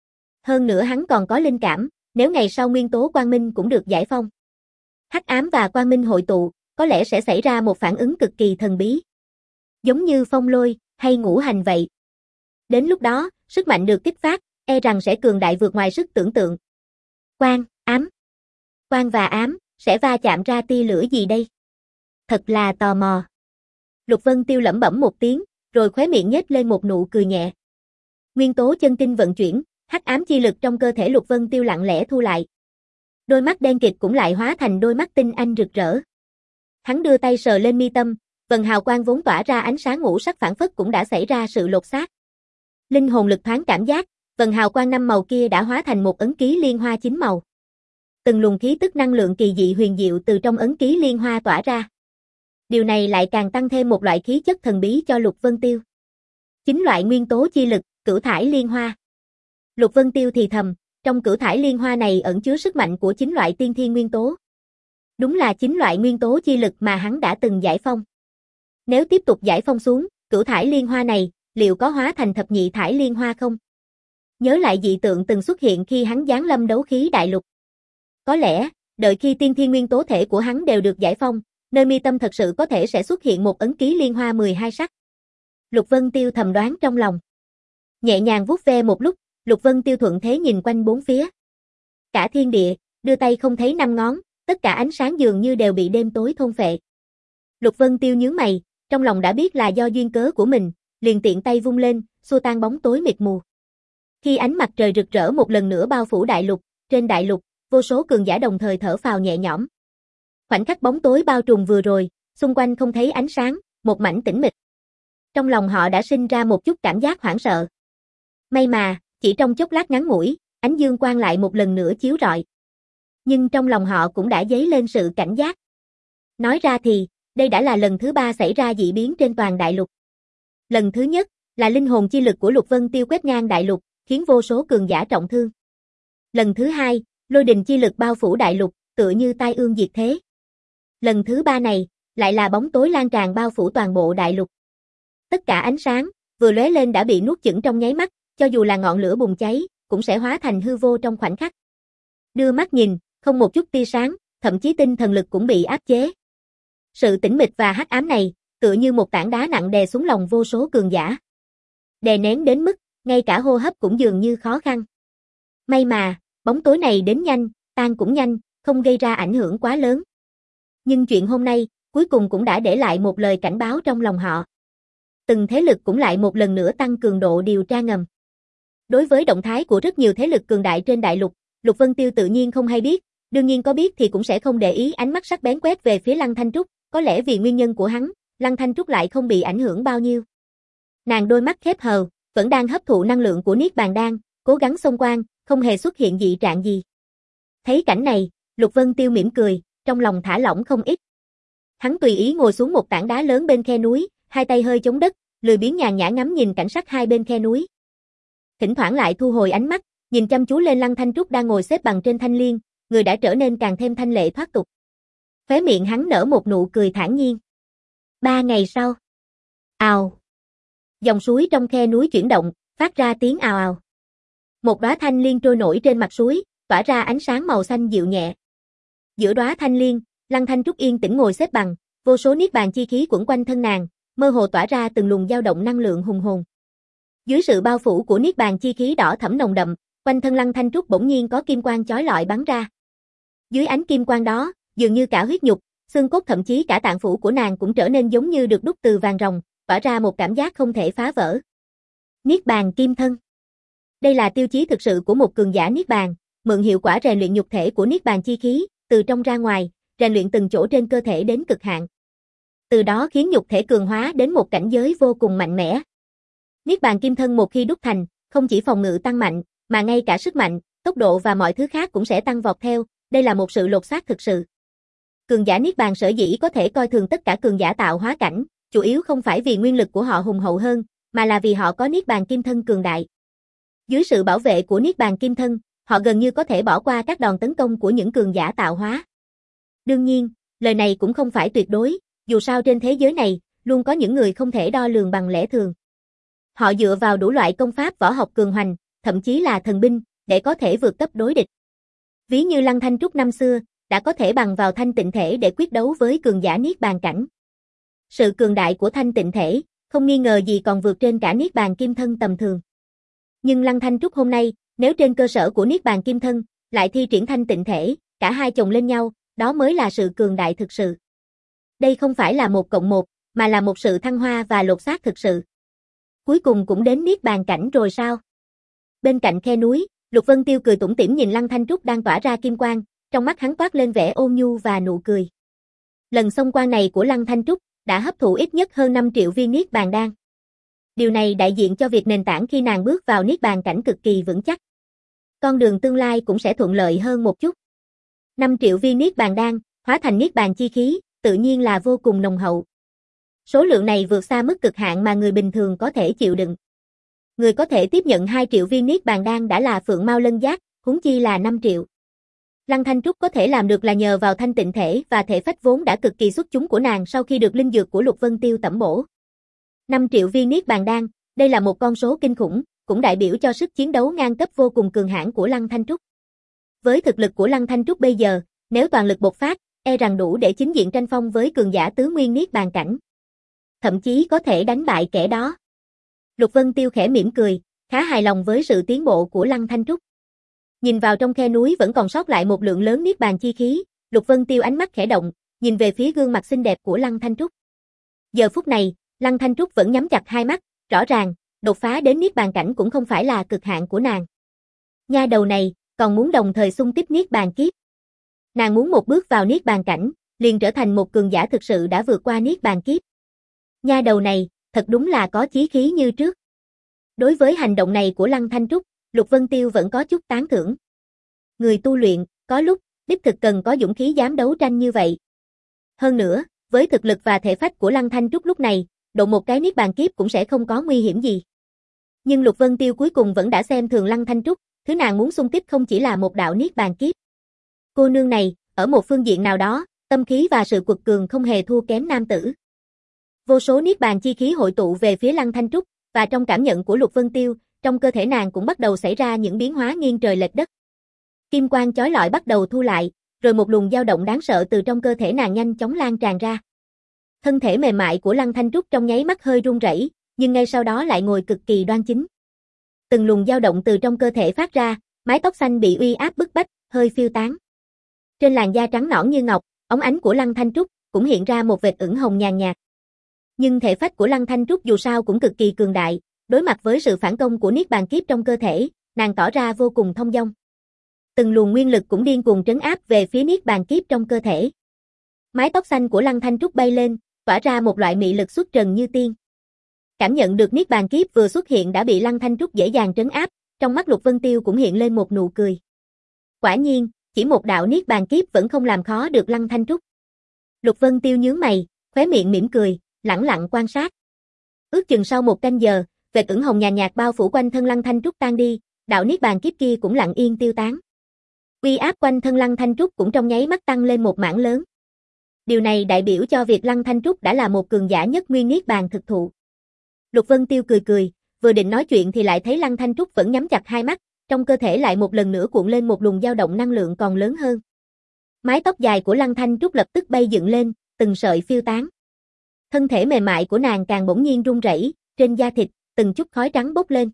Hơn nữa hắn còn có linh cảm, nếu ngày sau nguyên tố quang minh cũng được giải phong. Hắc ám và quang minh hội tụ, có lẽ sẽ xảy ra một phản ứng cực kỳ thần bí. Giống như phong lôi, hay ngũ hành vậy. Đến lúc đó, sức mạnh được kích phát, e rằng sẽ cường đại vượt ngoài sức tưởng tượng. Quang, ám. Quang và ám, sẽ va chạm ra tia lửa gì đây? Thật là tò mò. Lục Vân Tiêu lẩm bẩm một tiếng, rồi khóe miệng nhếch lên một nụ cười nhẹ. Nguyên tố chân kinh vận chuyển, hắc ám chi lực trong cơ thể Lục Vân Tiêu lặng lẽ thu lại. Đôi mắt đen kịt cũng lại hóa thành đôi mắt tinh anh rực rỡ. Hắn đưa tay sờ lên mi tâm, vần hào quang vốn tỏa ra ánh sáng ngũ sắc phản phất cũng đã xảy ra sự lột xác. Linh hồn lực thoáng cảm giác, vần hào quang năm màu kia đã hóa thành một ấn ký liên hoa chín màu. Từng luồng khí tức năng lượng kỳ dị huyền diệu từ trong ấn ký liên hoa tỏa ra. Điều này lại càng tăng thêm một loại khí chất thần bí cho Lục Vân Tiêu. Chính loại nguyên tố chi lực, cửu thải liên hoa. Lục Vân Tiêu thì thầm, trong cửu thải liên hoa này ẩn chứa sức mạnh của chính loại tiên thiên nguyên tố. Đúng là chính loại nguyên tố chi lực mà hắn đã từng giải phong. Nếu tiếp tục giải phong xuống, cửu thải liên hoa này, liệu có hóa thành thập nhị thải liên hoa không? Nhớ lại dị tượng từng xuất hiện khi hắn giáng lâm đấu khí đại lục. Có lẽ, đợi khi tiên thiên nguyên tố thể của hắn đều được giải phong, nơi mi tâm thật sự có thể sẽ xuất hiện một ấn ký liên hoa mười hai sắc. Lục Vân Tiêu thầm đoán trong lòng. Nhẹ nhàng vuốt ve một lúc, Lục Vân Tiêu thuận thế nhìn quanh bốn phía. Cả thiên địa, đưa tay không thấy năm ngón, tất cả ánh sáng dường như đều bị đêm tối thôn phệ. Lục Vân Tiêu nhướng mày, trong lòng đã biết là do duyên cớ của mình, liền tiện tay vung lên, xua tan bóng tối mịt mù. Khi ánh mặt trời rực rỡ một lần nữa bao phủ đại lục, trên đại lục, vô số cường giả đồng thời thở phào nhẹ nhõm. Khoảnh khắc bóng tối bao trùm vừa rồi, xung quanh không thấy ánh sáng, một mảnh tĩnh mịch. Trong lòng họ đã sinh ra một chút cảm giác hoảng sợ. May mà, chỉ trong chốc lát ngắn ngủi, ánh dương quang lại một lần nữa chiếu rọi. Nhưng trong lòng họ cũng đã dấy lên sự cảnh giác. Nói ra thì, đây đã là lần thứ ba xảy ra dị biến trên toàn đại lục. Lần thứ nhất, là linh hồn chi lực của Lục Vân Tiêu quét ngang đại lục, khiến vô số cường giả trọng thương. Lần thứ hai, lôi đình chi lực bao phủ đại lục, tựa như tai ương diệt thế. Lần thứ ba này, lại là bóng tối lan tràn bao phủ toàn bộ đại lục. Tất cả ánh sáng, vừa lóe lên đã bị nuốt chửng trong nháy mắt, cho dù là ngọn lửa bùng cháy, cũng sẽ hóa thành hư vô trong khoảnh khắc. Đưa mắt nhìn, không một chút tia sáng, thậm chí tinh thần lực cũng bị áp chế. Sự tĩnh mịch và hắc ám này, tựa như một tảng đá nặng đè xuống lòng vô số cường giả. Đè nén đến mức, ngay cả hô hấp cũng dường như khó khăn. May mà, bóng tối này đến nhanh, tan cũng nhanh, không gây ra ảnh hưởng quá lớn. Nhưng chuyện hôm nay, cuối cùng cũng đã để lại một lời cảnh báo trong lòng họ. Từng thế lực cũng lại một lần nữa tăng cường độ điều tra ngầm. Đối với động thái của rất nhiều thế lực cường đại trên đại lục, Lục Vân Tiêu tự nhiên không hay biết, đương nhiên có biết thì cũng sẽ không để ý, ánh mắt sắc bén quét về phía Lăng Thanh Trúc, có lẽ vì nguyên nhân của hắn, Lăng Thanh Trúc lại không bị ảnh hưởng bao nhiêu. Nàng đôi mắt khép hờ, vẫn đang hấp thụ năng lượng của Niết Bàn Đan, cố gắng xông quan, không hề xuất hiện dị trạng gì. Thấy cảnh này, Lục Vân Tiêu mỉm cười, trong lòng thả lỏng không ít. Hắn tùy ý ngồi xuống một tảng đá lớn bên khe núi, hai tay hơi chống đất, lười biếng nhàn nhã ngắm nhìn cảnh sắc hai bên khe núi. Thỉnh thoảng lại thu hồi ánh mắt, nhìn chăm chú lên Lăng Thanh Trúc đang ngồi xếp bằng trên thanh liên, người đã trở nên càng thêm thanh lệ thoát tục. Khóe miệng hắn nở một nụ cười thản nhiên. Ba ngày sau. Ào. Dòng suối trong khe núi chuyển động, phát ra tiếng ào ào. Một đóa thanh liên trôi nổi trên mặt suối, tỏa ra ánh sáng màu xanh dịu nhẹ. Giữa đóa thanh liên, Lăng Thanh Trúc yên tĩnh ngồi xếp bằng, vô số niết bàn chi khí quẩn quanh thân nàng, mơ hồ tỏa ra từng luồng dao động năng lượng hùng hồn. Dưới sự bao phủ của niết bàn chi khí đỏ thẫm nồng đậm, quanh thân Lăng Thanh Trúc bỗng nhiên có kim quang chói lọi bắn ra. Dưới ánh kim quang đó, dường như cả huyết nhục, xương cốt thậm chí cả tạng phủ của nàng cũng trở nên giống như được đúc từ vàng ròng, tỏa ra một cảm giác không thể phá vỡ. Niết bàn kim thân. Đây là tiêu chí thực sự của một cường giả niết bàn, mượn hiệu quả rèn luyện nhục thể của niết bàn chi khí, từ trong ra ngoài, rèn luyện từng chỗ trên cơ thể đến cực hạn. Từ đó khiến nhục thể cường hóa đến một cảnh giới vô cùng mạnh mẽ. Niết bàn kim thân một khi đúc thành, không chỉ phòng ngự tăng mạnh, mà ngay cả sức mạnh, tốc độ và mọi thứ khác cũng sẽ tăng vọt theo, đây là một sự lột xác thực sự. Cường giả niết bàn sở dĩ có thể coi thường tất cả cường giả tạo hóa cảnh, chủ yếu không phải vì nguyên lực của họ hùng hậu hơn, mà là vì họ có niết bàn kim thân cường đại. Dưới sự bảo vệ của niết bàn kim thân, họ gần như có thể bỏ qua các đòn tấn công của những cường giả tạo hóa. Đương nhiên, lời này cũng không phải tuyệt đối, dù sao trên thế giới này, luôn có những người không thể đo lường bằng lẽ thường. Họ dựa vào đủ loại công pháp võ học cường hoành, thậm chí là thần binh, để có thể vượt cấp đối địch. Ví như Lăng Thanh Trúc năm xưa, đã có thể bằng vào thanh tịnh thể để quyết đấu với cường giả niết bàn cảnh. Sự cường đại của thanh tịnh thể, không nghi ngờ gì còn vượt trên cả niết bàn kim thân tầm thường. Nhưng Lăng Thanh Trúc hôm nay, nếu trên cơ sở của niết bàn kim thân, lại thi triển thanh tịnh thể, cả hai chồng lên nhau, đó mới là sự cường đại thực sự. Đây không phải là một cộng một, mà là một sự thăng hoa và lột xác thực sự. Cuối cùng cũng đến niết bàn cảnh rồi sao? Bên cạnh khe núi, Lục Vân Tiêu cười tủm tỉm nhìn Lăng Thanh Trúc đang tỏa ra kim quang, trong mắt hắn toát lên vẻ ôn nhu và nụ cười. Lần xông quan này của Lăng Thanh Trúc đã hấp thụ ít nhất hơn năm triệu viên niết bàn đan. Điều này đại diện cho việc nền tảng khi nàng bước vào niết bàn cảnh cực kỳ vững chắc. Con đường tương lai cũng sẽ thuận lợi hơn một chút. năm triệu viên niết bàn đan, hóa thành niết bàn chi khí, tự nhiên là vô cùng nồng hậu. Số lượng này vượt xa mức cực hạn mà người bình thường có thể chịu đựng. Người có thể tiếp nhận hai triệu viên niết bàn đan đã là Phượng Mao Lân Giác, huống chi là năm triệu. Lăng Thanh Trúc có thể làm được là nhờ vào thanh tịnh thể và thể phách vốn đã cực kỳ xuất chúng của nàng sau khi được linh dược của Lục Vân Tiêu tẩm bổ. năm triệu viên niết bàn đan, đây là một con số kinh khủng, cũng đại biểu cho sức chiến đấu ngang cấp vô cùng cường hãn của Lăng Thanh Trúc. Với thực lực của Lăng Thanh Trúc bây giờ, nếu toàn lực bộc phát, e rằng đủ để chính diện tranh phong với cường giả tứ nguyên niết bàn cảnh. Thậm chí có thể đánh bại kẻ đó. Lục Vân Tiêu khẽ mỉm cười, khá hài lòng với sự tiến bộ của Lăng Thanh Trúc. Nhìn vào trong khe núi vẫn còn sót lại một lượng lớn niết bàn chi khí, Lục Vân Tiêu ánh mắt khẽ động, nhìn về phía gương mặt xinh đẹp của Lăng Thanh Trúc. Giờ phút này, Lăng Thanh Trúc vẫn nhắm chặt hai mắt, rõ ràng, đột phá đến niết bàn cảnh cũng không phải là cực hạn của nàng. Nha đầu này, còn muốn đồng thời xung kích niết bàn kiếp. Nàng muốn một bước vào niết bàn cảnh, liền trở thành một cường giả thực sự đã vượt qua niết bàn kiếp. Nha đầu này, thật đúng là có chí khí như trước. Đối với hành động này của Lăng Thanh Trúc, Lục Vân Tiêu vẫn có chút tán thưởng. Người tu luyện, có lúc, đích thực cần có dũng khí dám đấu tranh như vậy. Hơn nữa, với thực lực và thể phách của Lăng Thanh Trúc lúc này, độ một cái niết bàn kiếp cũng sẽ không có nguy hiểm gì. Nhưng Lục Vân Tiêu cuối cùng vẫn đã xem thường Lăng Thanh Trúc, thứ nàng muốn xung kích không chỉ là một đạo niết bàn kiếp. Cô nương này, ở một phương diện nào đó, tâm khí và sự quật cường không hề thua kém nam tử. Vô số niết bàn chi khí hội tụ về phía Lăng Thanh Trúc, và trong cảm nhận của Lục Vân Tiêu, trong cơ thể nàng cũng bắt đầu xảy ra những biến hóa nghiêng trời lệch đất. Kim quang chói lọi bắt đầu thu lại, rồi một luồng dao động đáng sợ từ trong cơ thể nàng nhanh chóng lan tràn ra. Thân thể mềm mại của Lăng Thanh Trúc trong nháy mắt hơi run rẩy, nhưng ngay sau đó lại ngồi cực kỳ đoan chính. Từng luồng dao động từ trong cơ thể phát ra, mái tóc xanh bị uy áp bức bách, hơi phiêu tán. Trên làn da trắng nõn như ngọc, óng ánh của Lăng Thanh Trúc cũng hiện ra một vệt ửng hồng nhàn nhạt. Nhưng thể phách của Lăng Thanh Trúc dù sao cũng cực kỳ cường đại, đối mặt với sự phản công của niết bàn kiếp trong cơ thể, nàng tỏ ra vô cùng thông dong. Từng luồng nguyên lực cũng điên cuồng trấn áp về phía niết bàn kiếp trong cơ thể. Mái tóc xanh của Lăng Thanh Trúc bay lên, tỏa ra một loại mị lực xuất trần như tiên. Cảm nhận được niết bàn kiếp vừa xuất hiện đã bị Lăng Thanh Trúc dễ dàng trấn áp, trong mắt Lục Vân Tiêu cũng hiện lên một nụ cười. Quả nhiên, chỉ một đạo niết bàn kiếp vẫn không làm khó được Lăng Thanh Trúc. Lục Vân Tiêu nhướng mày, khóe miệng mỉm cười, lẳng lặng quan sát. Ước chừng sau một canh giờ, vệt ửng hồng nhàn nhạt bao phủ quanh thân Lăng Thanh Trúc tan đi, đạo niết bàn kiếp kia cũng lặng yên tiêu tán. Uy áp quanh thân Lăng Thanh Trúc cũng trong nháy mắt tăng lên một mảng lớn. Điều này đại biểu cho việc Lăng Thanh Trúc đã là một cường giả nhất nguyên niết bàn thực thụ. Lục Vân Tiêu cười cười, vừa định nói chuyện thì lại thấy Lăng Thanh Trúc vẫn nhắm chặt hai mắt, trong cơ thể lại một lần nữa cuộn lên một luồng dao động năng lượng còn lớn hơn. Mái tóc dài của Lăng Thanh Trúc lập tức bay dựng lên, từng sợi phiêu tán. Thân thể mềm mại của nàng càng bỗng nhiên run rẩy, trên da thịt, từng chút khói trắng bốc lên.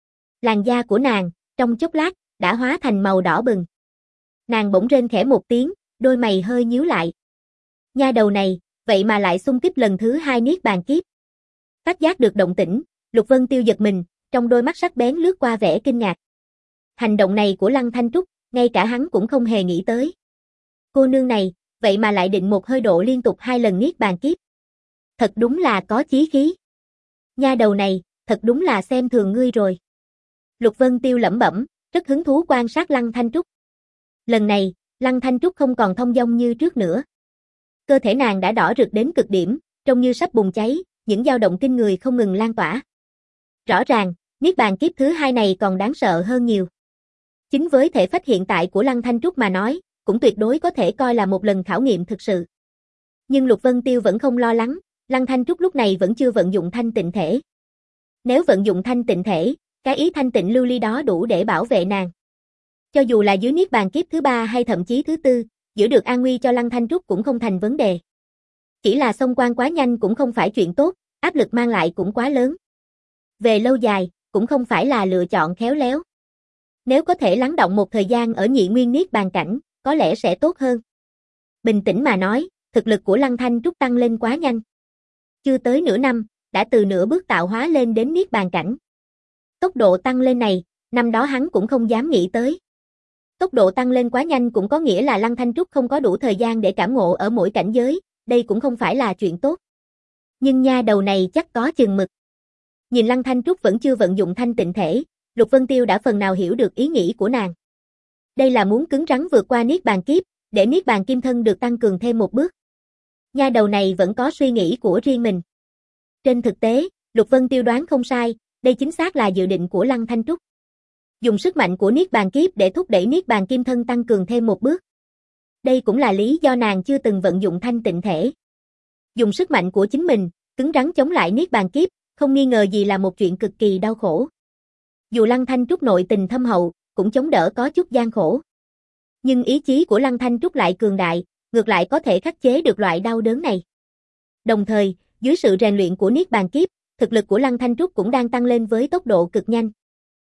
Làn da của nàng, trong chốc lát, đã hóa thành màu đỏ bừng. Nàng bỗng rên khẽ một tiếng, đôi mày hơi nhíu lại. Nha đầu này, vậy mà lại xung kích lần thứ hai niết bàn kiếp. Phát giác được động tĩnh, Lục Vân Tiêu giật mình, trong đôi mắt sắc bén lướt qua vẻ kinh ngạc. Hành động này của Lăng Thanh Trúc, ngay cả hắn cũng không hề nghĩ tới. Cô nương này, vậy mà lại định một hơi độ liên tục hai lần niết bàn kiếp. Thật đúng là có chí khí. Nha đầu này, thật đúng là xem thường ngươi rồi. Lục Vân Tiêu lẩm bẩm, rất hứng thú quan sát Lăng Thanh Trúc. Lần này, Lăng Thanh Trúc không còn thông dong như trước nữa. Cơ thể nàng đã đỏ rực đến cực điểm, trông như sắp bùng cháy, những dao động kinh người không ngừng lan tỏa. Rõ ràng, niết bàn kiếp thứ hai này còn đáng sợ hơn nhiều. Chính với thể phách hiện tại của Lăng Thanh Trúc mà nói, cũng tuyệt đối có thể coi là một lần khảo nghiệm thực sự. Nhưng Lục Vân Tiêu vẫn không lo lắng, Lăng Thanh Trúc lúc này vẫn chưa vận dụng thanh tịnh thể. Nếu vận dụng thanh tịnh thể, cái ý thanh tịnh lưu ly đó đủ để bảo vệ nàng. Cho dù là dưới niết bàn kiếp thứ ba hay thậm chí thứ tư, giữ được an nguy cho Lăng Thanh Trúc cũng không thành vấn đề. Chỉ là xông quan quá nhanh cũng không phải chuyện tốt, áp lực mang lại cũng quá lớn. Về lâu dài, cũng không phải là lựa chọn khéo léo. Nếu có thể lắng động một thời gian ở nhị nguyên niết bàn cảnh, có lẽ sẽ tốt hơn. Bình tĩnh mà nói, thực lực của Lăng Thanh Trúc tăng lên quá nhanh. Chưa tới nửa năm, đã từ nửa bước tạo hóa lên đến niết bàn cảnh. Tốc độ tăng lên này, năm đó hắn cũng không dám nghĩ tới. Tốc độ tăng lên quá nhanh cũng có nghĩa là Lăng Thanh Trúc không có đủ thời gian để cảm ngộ ở mỗi cảnh giới, đây cũng không phải là chuyện tốt. Nhưng nha đầu này chắc có chừng mực. Nhìn Lăng Thanh Trúc vẫn chưa vận dụng thanh tịnh thể, Lục Vân Tiêu đã phần nào hiểu được ý nghĩ của nàng. Đây là muốn cứng rắn vượt qua niết bàn kiếp, để niết bàn kim thân được tăng cường thêm một bước. Nha đầu này vẫn có suy nghĩ của riêng mình. Trên thực tế, Lục Vân Tiêu đoán không sai, đây chính xác là dự định của Lăng Thanh Trúc. Dùng sức mạnh của niết bàn kiếp để thúc đẩy niết bàn kim thân tăng cường thêm một bước. Đây cũng là lý do nàng chưa từng vận dụng thanh tịnh thể. Dùng sức mạnh của chính mình, cứng rắn chống lại niết bàn kiếp, không nghi ngờ gì là một chuyện cực kỳ đau khổ. Dù Lăng Thanh Trúc nội tình thâm hậu, cũng chống đỡ có chút gian khổ. Nhưng ý chí của Lăng Thanh Trúc lại cường đại, ngược lại có thể khắc chế được loại đau đớn này. Đồng thời, dưới sự rèn luyện của niết bàn kiếp, thực lực của Lăng Thanh Trúc cũng đang tăng lên với tốc độ cực nhanh.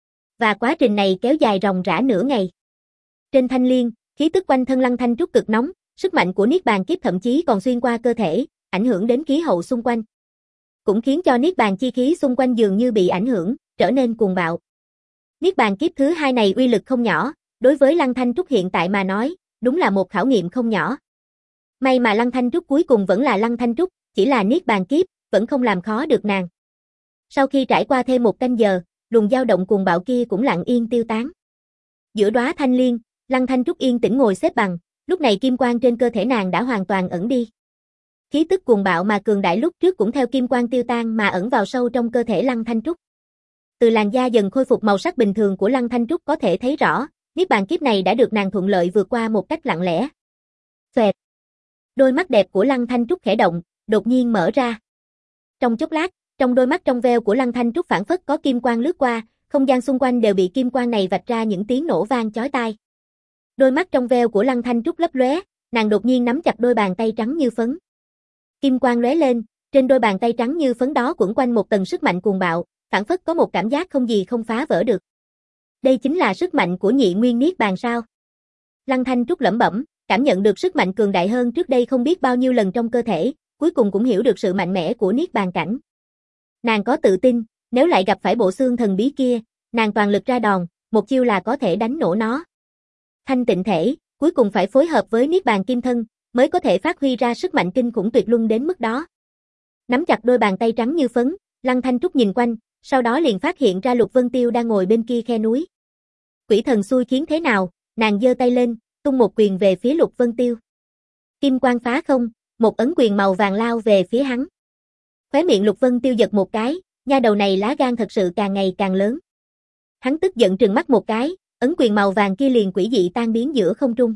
Và quá trình này kéo dài ròng rã nửa ngày. Trên thanh liên, khí tức quanh thân Lăng Thanh Trúc cực nóng, sức mạnh của niết bàn kiếp thậm chí còn xuyên qua cơ thể, ảnh hưởng đến khí hậu xung quanh. Cũng khiến cho niết bàn chi khí xung quanh dường như bị ảnh hưởng, trở nên cuồng bạo. Niết bàn kiếp thứ hai này uy lực không nhỏ, đối với Lăng Thanh Trúc hiện tại mà nói, đúng là một khảo nghiệm không nhỏ. May mà Lăng Thanh Trúc cuối cùng vẫn là Lăng Thanh Trúc, chỉ là niết bàn kiếp, vẫn không làm khó được nàng. Sau khi trải qua thêm một canh giờ, luồng dao động cuồng bạo kia cũng lặng yên tiêu tán. Giữa đóa thanh liên, Lăng Thanh Trúc yên tĩnh ngồi xếp bằng, lúc này kim quang trên cơ thể nàng đã hoàn toàn ẩn đi. Khí tức cuồng bạo mà cường đại lúc trước cũng theo kim quang tiêu tan mà ẩn vào sâu trong cơ thể Lăng Thanh Trúc. Từ làn da dần khôi phục màu sắc bình thường của Lăng Thanh Trúc có thể thấy rõ, niết bàn kiếp này đã được nàng thuận lợi vượt qua một cách lặng lẽ. Xoẹt. Đôi mắt đẹp của Lăng Thanh Trúc khẽ động, đột nhiên mở ra. Trong chốc lát, trong đôi mắt trong veo của Lăng Thanh Trúc phảng phất có kim quang lướt qua, không gian xung quanh đều bị kim quang này vạch ra những tiếng nổ vang chói tai. Đôi mắt trong veo của Lăng Thanh Trúc lấp lóe, nàng đột nhiên nắm chặt đôi bàn tay trắng như phấn. Kim quang lóe lên, trên đôi bàn tay trắng như phấn đó quẩn quanh một tầng sức mạnh cuồng bạo, phảng phất có một cảm giác không gì không phá vỡ được. Đây chính là sức mạnh của nhị nguyên niết bàn sao? Lăng Thanh Trúc lẩm bẩm, cảm nhận được sức mạnh cường đại hơn trước đây không biết bao nhiêu lần trong cơ thể, cuối cùng cũng hiểu được sự mạnh mẽ của niết bàn cảnh. Nàng có tự tin, nếu lại gặp phải bộ xương thần bí kia, nàng toàn lực ra đòn, một chiêu là có thể đánh nổ nó. Thanh tịnh thể, cuối cùng phải phối hợp với niết bàn kim thân, mới có thể phát huy ra sức mạnh kinh khủng tuyệt luân đến mức đó. Nắm chặt đôi bàn tay trắng như phấn, Lăng Thanh Trúc nhìn quanh, sau đó liền phát hiện ra Lục Vân Tiêu đang ngồi bên kia khe núi. Quỷ thần xui khiến thế nào, nàng giơ tay lên, tung một quyền về phía Lục Vân Tiêu. Kim quang phá không, một ấn quyền màu vàng lao về phía hắn. Khóe miệng Lục Vân Tiêu giật một cái, nha đầu này lá gan thật sự càng ngày càng lớn. Hắn tức giận trừng mắt một cái, ấn quyền màu vàng kia liền quỷ dị tan biến giữa không trung.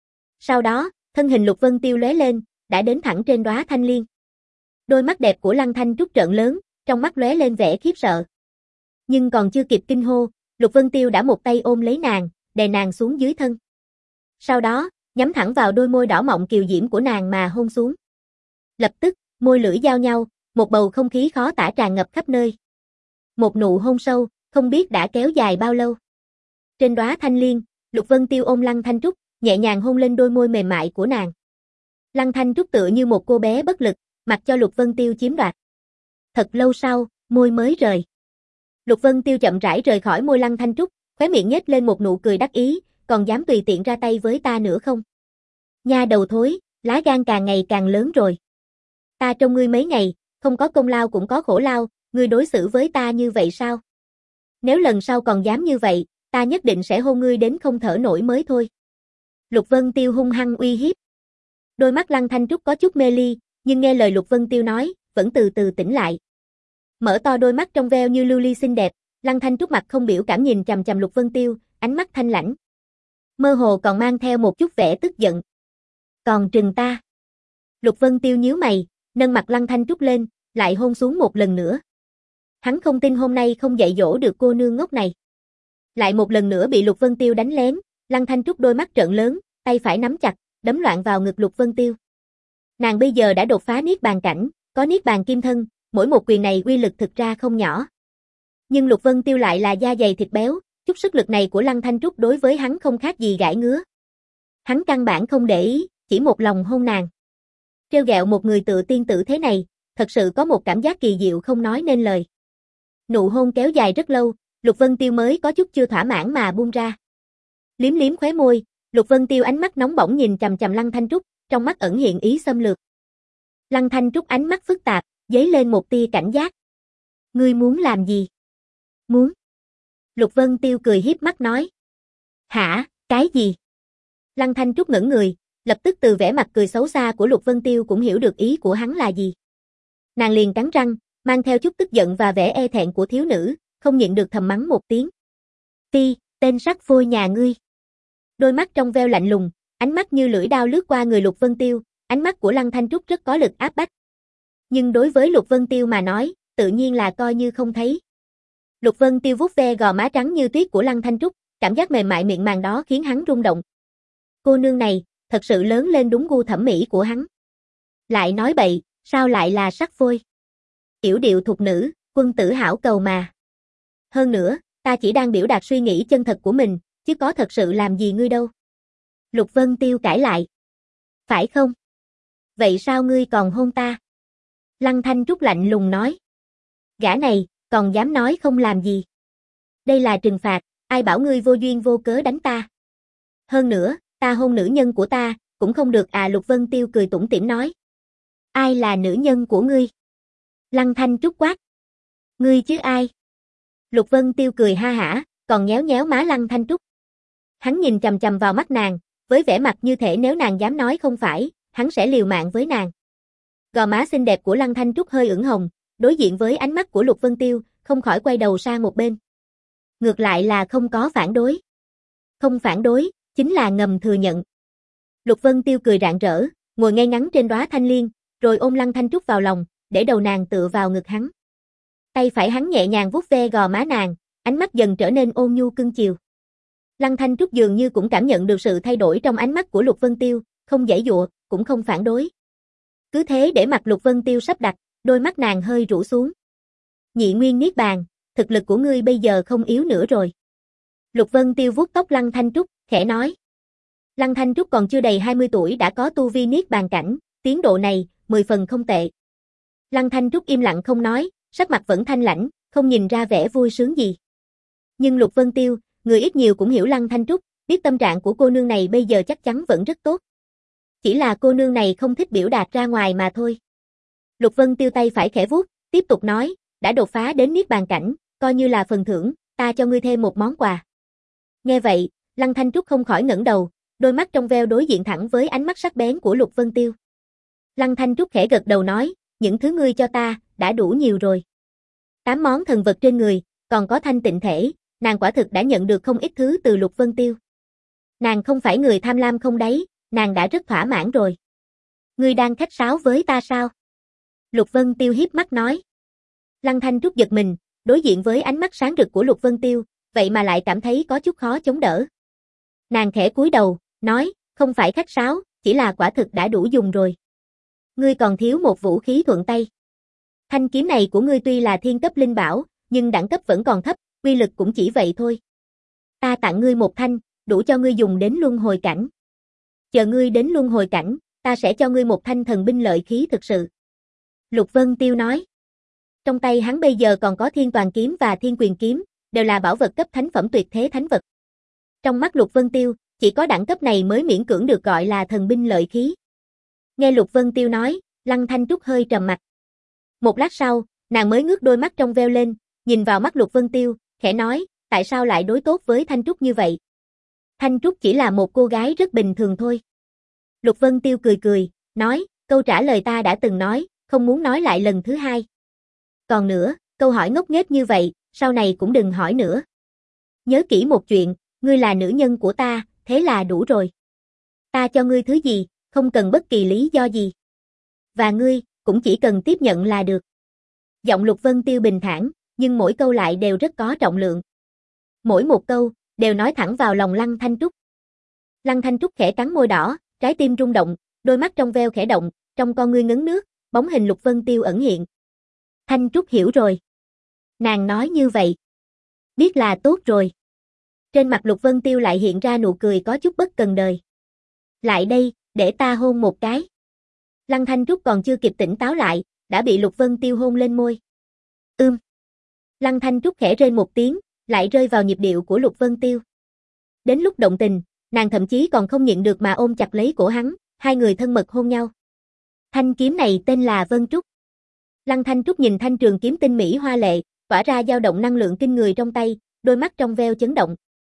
Sau đó, thân hình Lục Vân Tiêu lóe lên, đã đến thẳng trên đóa thanh liên. Đôi mắt đẹp của Lăng Thanh Trúc trợn lớn, trong mắt lóe lên vẻ khiếp sợ. Nhưng còn chưa kịp kinh hô, Lục Vân Tiêu đã một tay ôm lấy nàng, đè nàng xuống dưới thân. Sau đó, nhắm thẳng vào đôi môi đỏ mọng kiều diễm của nàng mà hôn xuống. Lập tức, môi lưỡi giao nhau, một bầu không khí khó tả tràn ngập khắp nơi. Một nụ hôn sâu, không biết đã kéo dài bao lâu. Trên đóa thanh liên, Lục Vân Tiêu ôm Lăng Thanh Trúc, nhẹ nhàng hôn lên đôi môi mềm mại của nàng. Lăng Thanh Trúc tựa như một cô bé bất lực, mặc cho Lục Vân Tiêu chiếm đoạt. Thật lâu sau, môi mới rời. Lục Vân Tiêu chậm rãi rời khỏi môi Lăng Thanh Trúc, khóe miệng nhếch lên một nụ cười đắc ý, còn dám tùy tiện ra tay với ta nữa không? Nha đầu thối, lá gan càng ngày càng lớn rồi. Ta trông ngươi mấy ngày, không có công lao cũng có khổ lao, ngươi đối xử với ta như vậy sao? Nếu lần sau còn dám như vậy, ta nhất định sẽ hôn ngươi đến không thở nổi mới thôi. Lục Vân Tiêu hung hăng uy hiếp. Đôi mắt Lăng Thanh Trúc có chút mê ly, nhưng nghe lời Lục Vân Tiêu nói, vẫn từ từ tỉnh lại. Mở to đôi mắt trong veo như lưu ly xinh đẹp, Lăng Thanh Trúc mặt không biểu cảm nhìn chằm chằm Lục Vân Tiêu, ánh mắt thanh lãnh. Mơ hồ còn mang theo một chút vẻ tức giận. Còn trừng ta. Lục Vân Tiêu nhíu mày, nâng mặt Lăng Thanh Trúc lên, lại hôn xuống một lần nữa. Hắn không tin hôm nay không dạy dỗ được cô nương ngốc này. Lại một lần nữa bị Lục Vân Tiêu đánh lén, Lăng Thanh Trúc đôi mắt trợn lớn, tay phải nắm chặt, đấm loạn vào ngực Lục Vân Tiêu. Nàng bây giờ đã đột phá niết bàn cảnh, có niết bàn kim thân, mỗi một quyền này uy lực thực ra không nhỏ. Nhưng Lục Vân Tiêu lại là da dày thịt béo, chút sức lực này của Lăng Thanh Trúc đối với hắn không khác gì gãi ngứa. Hắn căn bản không để ý, chỉ một lòng hôn nàng. Trêu ghẹo một người tự tiên tử thế này, thật sự có một cảm giác kỳ diệu không nói nên lời. Nụ hôn kéo dài rất lâu, Lục Vân Tiêu mới có chút chưa thỏa mãn mà buông ra. Liếm liếm khóe môi, Lục Vân Tiêu ánh mắt nóng bỏng nhìn chằm chằm Lăng Thanh Trúc, trong mắt ẩn hiện ý xâm lược. Lăng Thanh Trúc ánh mắt phức tạp, dấy lên một tia cảnh giác. Ngươi muốn làm gì? Muốn. Lục Vân Tiêu cười hiếp mắt nói. Hả, cái gì? Lăng Thanh Trúc ngẩn người, lập tức từ vẻ mặt cười xấu xa của Lục Vân Tiêu cũng hiểu được ý của hắn là gì. Nàng liền cắn răng, mang theo chút tức giận và vẻ e thẹn của thiếu nữ, không nhịn được thầm mắng một tiếng. Ti, tên sắc phôi nhà ngươi. Đôi mắt trong veo lạnh lùng, ánh mắt như lưỡi dao lướt qua người Lục Vân Tiêu, ánh mắt của Lăng Thanh Trúc rất có lực áp bách. Nhưng đối với Lục Vân Tiêu mà nói, tự nhiên là coi như không thấy. Lục Vân Tiêu vuốt ve gò má trắng như tuyết của Lăng Thanh Trúc, cảm giác mềm mại miệng màng đó khiến hắn rung động. Cô nương này, thật sự lớn lên đúng gu thẩm mỹ của hắn. Lại nói bậy, sao lại là sắc phôi? Yểu điệu thục nữ, quân tử hảo cầu mà. Hơn nữa, ta chỉ đang biểu đạt suy nghĩ chân thật của mình, chứ có thật sự làm gì ngươi đâu. Lục Vân Tiêu cãi lại. Phải không? Vậy sao ngươi còn hôn ta? Lăng Thanh Trúc lạnh lùng nói. Gã này, còn dám nói không làm gì. Đây là trừng phạt, ai bảo ngươi vô duyên vô cớ đánh ta. Hơn nữa, ta hôn nữ nhân của ta, cũng không được à. Lục Vân Tiêu cười tủm tỉm nói. Ai là nữ nhân của ngươi? Lăng Thanh Trúc quát. Ngươi chứ ai? Lục Vân Tiêu cười ha hả, còn nhéo nhéo má Lăng Thanh Trúc. Hắn nhìn chằm chằm vào mắt nàng, với vẻ mặt như thể nếu nàng dám nói không phải, hắn sẽ liều mạng với nàng. Gò má xinh đẹp của Lăng Thanh Trúc hơi ửng hồng, đối diện với ánh mắt của Lục Vân Tiêu, không khỏi quay đầu sang một bên. Ngược lại là không có phản đối. Không phản đối, chính là ngầm thừa nhận. Lục Vân Tiêu cười rạng rỡ, ngồi ngay ngắn trên đóa thanh liên, rồi ôm Lăng Thanh Trúc vào lòng, để đầu nàng tựa vào ngực hắn. Tay phải hắn nhẹ nhàng vuốt ve gò má nàng, ánh mắt dần trở nên ôn nhu cưng chiều. Lăng Thanh Trúc dường như cũng cảm nhận được sự thay đổi trong ánh mắt của Lục Vân Tiêu, không giãy giụa, cũng không phản đối. Cứ thế để mặc Lục Vân Tiêu sắp đặt, đôi mắt nàng hơi rũ xuống. Nhị nguyên niết bàn, thực lực của ngươi bây giờ không yếu nữa rồi. Lục Vân Tiêu vuốt tóc Lăng Thanh Trúc, khẽ nói. Lăng Thanh Trúc còn chưa đầy hai mươi tuổi đã có tu vi niết bàn cảnh, tiến độ này, mười phần không tệ. Lăng Thanh Trúc im lặng không nói, sắc mặt vẫn thanh lãnh, không nhìn ra vẻ vui sướng gì. Nhưng Lục Vân Tiêu, người ít nhiều cũng hiểu Lăng Thanh Trúc, biết tâm trạng của cô nương này bây giờ chắc chắn vẫn rất tốt. Chỉ là cô nương này không thích biểu đạt ra ngoài mà thôi. Lục Vân Tiêu tay phải khẽ vuốt, tiếp tục nói, đã đột phá đến niết bàn cảnh, coi như là phần thưởng, ta cho ngươi thêm một món quà. Nghe vậy, Lăng Thanh Trúc không khỏi ngẩng đầu, đôi mắt trong veo đối diện thẳng với ánh mắt sắc bén của Lục Vân Tiêu. Lăng Thanh Trúc khẽ gật đầu nói, những thứ ngươi cho ta, đã đủ nhiều rồi. Tám món thần vật trên người, còn có thanh tịnh thể, nàng quả thực đã nhận được không ít thứ từ Lục Vân Tiêu. Nàng không phải người tham lam không đáy, nàng đã rất thỏa mãn rồi. Ngươi đang khách sáo với ta sao? Lục Vân Tiêu hiếp mắt nói. Lăng Thanh Trúc giật mình, đối diện với ánh mắt sáng rực của Lục Vân Tiêu, vậy mà lại cảm thấy có chút khó chống đỡ. Nàng khẽ cúi đầu, nói, không phải khách sáo, chỉ là quả thực đã đủ dùng rồi. Ngươi còn thiếu một vũ khí thuận tay. Thanh kiếm này của ngươi tuy là thiên cấp linh bảo, nhưng đẳng cấp vẫn còn thấp, uy lực cũng chỉ vậy thôi. Ta tặng ngươi một thanh, đủ cho ngươi dùng đến luân hồi cảnh. Chờ ngươi đến luân hồi cảnh, ta sẽ cho ngươi một thanh thần binh lợi khí thực sự. Lục Vân Tiêu nói. Trong tay hắn bây giờ còn có Thiên Toàn kiếm và Thiên Quyền kiếm, đều là bảo vật cấp thánh phẩm tuyệt thế thánh vật. Trong mắt Lục Vân Tiêu, chỉ có đẳng cấp này mới miễn cưỡng được gọi là thần binh lợi khí. Nghe Lục Vân Tiêu nói, Lăng Thanh Trúc hơi trầm mặt. Một lát sau, nàng mới ngước đôi mắt trong veo lên, nhìn vào mắt Lục Vân Tiêu, khẽ nói, tại sao lại đối tốt với Thanh Trúc như vậy? Thanh Trúc chỉ là một cô gái rất bình thường thôi. Lục Vân Tiêu cười cười, nói, câu trả lời ta đã từng nói, không muốn nói lại lần thứ hai. Còn nữa, câu hỏi ngốc nghếch như vậy, sau này cũng đừng hỏi nữa. Nhớ kỹ một chuyện, ngươi là nữ nhân của ta, thế là đủ rồi. Ta cho ngươi thứ gì, không cần bất kỳ lý do gì. Và ngươi, cũng chỉ cần tiếp nhận là được. Giọng Lục Vân Tiêu bình thản, nhưng mỗi câu lại đều rất có trọng lượng. Mỗi một câu, đều nói thẳng vào lòng Lăng Thanh Trúc. Lăng Thanh Trúc khẽ cắn môi đỏ, trái tim rung động, đôi mắt trong veo khẽ động, trong con ngươi ngấn nước, bóng hình Lục Vân Tiêu ẩn hiện. Thanh Trúc hiểu rồi. Nàng nói như vậy. Biết là tốt rồi. Trên mặt Lục Vân Tiêu lại hiện ra nụ cười có chút bất cần đời. Lại đây, để ta hôn một cái. Lăng Thanh Trúc còn chưa kịp tỉnh táo lại, đã bị Lục Vân Tiêu hôn lên môi. Ưm. Lăng Thanh Trúc khẽ rên một tiếng, lại rơi vào nhịp điệu của Lục Vân Tiêu. Đến lúc động tình, nàng thậm chí còn không nhịn được mà ôm chặt lấy cổ hắn, hai người thân mật hôn nhau. Thanh kiếm này tên là Vân Trúc. Lăng Thanh Trúc nhìn thanh trường kiếm tinh mỹ hoa lệ, tỏa ra dao động năng lượng kinh người trong tay, đôi mắt trong veo chấn động.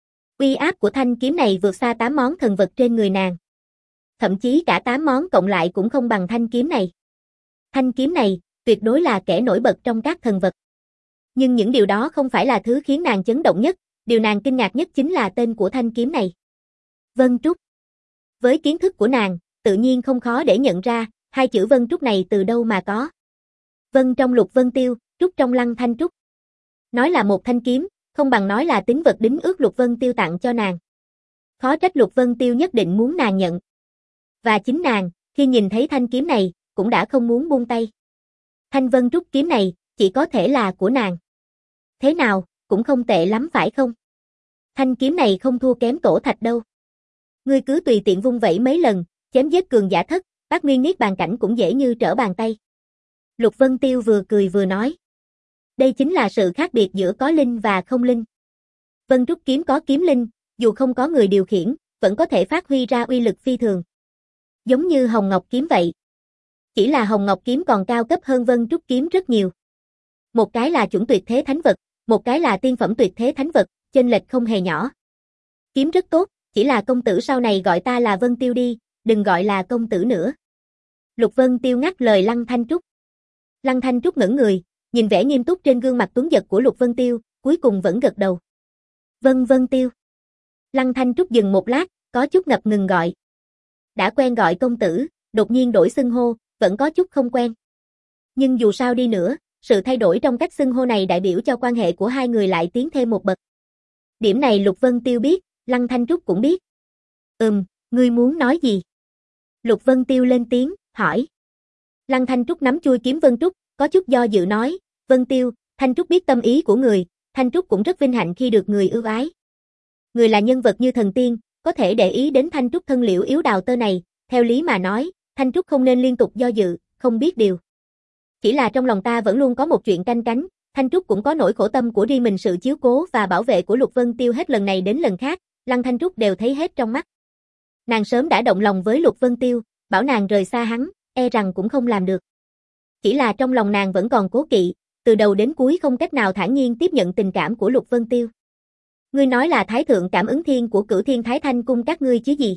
Uy áp của thanh kiếm này vượt xa tám món thần vật trên người nàng. Thậm chí cả tám món cộng lại cũng không bằng thanh kiếm này. Thanh kiếm này, tuyệt đối là kẻ nổi bật trong các thần vật. Nhưng những điều đó không phải là thứ khiến nàng chấn động nhất, điều nàng kinh ngạc nhất chính là tên của thanh kiếm này. Vân Trúc. Với kiến thức của nàng, tự nhiên không khó để nhận ra, hai chữ Vân Trúc này từ đâu mà có. Vân trong Lục Vân Tiêu, Trúc trong Lăng Thanh Trúc. Nói là một thanh kiếm, không bằng nói là tín vật đính ước Lục Vân Tiêu tặng cho nàng. Khó trách Lục Vân Tiêu nhất định muốn nàng nhận. Và chính nàng, khi nhìn thấy thanh kiếm này, cũng đã không muốn buông tay. Thanh Vân Trúc kiếm này, chỉ có thể là của nàng. Thế nào, cũng không tệ lắm phải không? Thanh kiếm này không thua kém tổ thạch đâu. Ngươi cứ tùy tiện vung vẩy mấy lần, chém giết cường giả thất, bát nguyên niết bàn cảnh cũng dễ như trở bàn tay. Lục Vân Tiêu vừa cười vừa nói. Đây chính là sự khác biệt giữa có linh và không linh. Vân Trúc kiếm có kiếm linh, dù không có người điều khiển, vẫn có thể phát huy ra uy lực phi thường. Giống như Hồng Ngọc kiếm vậy. Chỉ là Hồng Ngọc kiếm còn cao cấp hơn Vân Trúc kiếm rất nhiều. Một cái là chuẩn tuyệt thế thánh vật, một cái là tiên phẩm tuyệt thế thánh vật, chênh lệch không hề nhỏ. Kiếm rất tốt, chỉ là công tử sau này gọi ta là Vân Tiêu đi, đừng gọi là công tử nữa. Lục Vân Tiêu ngắt lời Lăng Thanh Trúc. Lăng Thanh Trúc ngẩng người, nhìn vẻ nghiêm túc trên gương mặt tuấn giật của Lục Vân Tiêu, cuối cùng vẫn gật đầu. Vân Vân Tiêu. Lăng Thanh Trúc dừng một lát, có chút ngập ngừng gọi. Đã quen gọi công tử, đột nhiên đổi xưng hô, vẫn có chút không quen. Nhưng dù sao đi nữa, sự thay đổi trong cách xưng hô này đại biểu cho quan hệ của hai người lại tiến thêm một bậc. Điểm này Lục Vân Tiêu biết, Lăng Thanh Trúc cũng biết. Ừm, ngươi muốn nói gì? Lục Vân Tiêu lên tiếng, hỏi. Lăng Thanh Trúc nắm chuôi kiếm Vân Trúc, có chút do dự nói, Vân Tiêu, Thanh Trúc biết tâm ý của người, Thanh Trúc cũng rất vinh hạnh khi được người ưu ái. Người là nhân vật như thần tiên, có thể để ý đến Thanh Trúc thân liễu yếu đào tơ này, theo lý mà nói, Thanh Trúc không nên liên tục do dự, không biết điều. Chỉ là trong lòng ta vẫn luôn có một chuyện canh cánh, Thanh Trúc cũng có nỗi khổ tâm của riêng mình, sự chiếu cố và bảo vệ của Lục Vân Tiêu hết lần này đến lần khác, Lăng Thanh Trúc đều thấy hết trong mắt. Nàng sớm đã động lòng với Lục Vân Tiêu, bảo nàng rời xa hắn, e rằng cũng không làm được. Chỉ là trong lòng nàng vẫn còn cố kỵ, từ đầu đến cuối không cách nào thản nhiên tiếp nhận tình cảm của Lục Vân Tiêu. Ngươi nói là Thái Thượng Cảm Ứng Thiên của Cửu Thiên Thái Thanh Cung các ngươi chứ gì?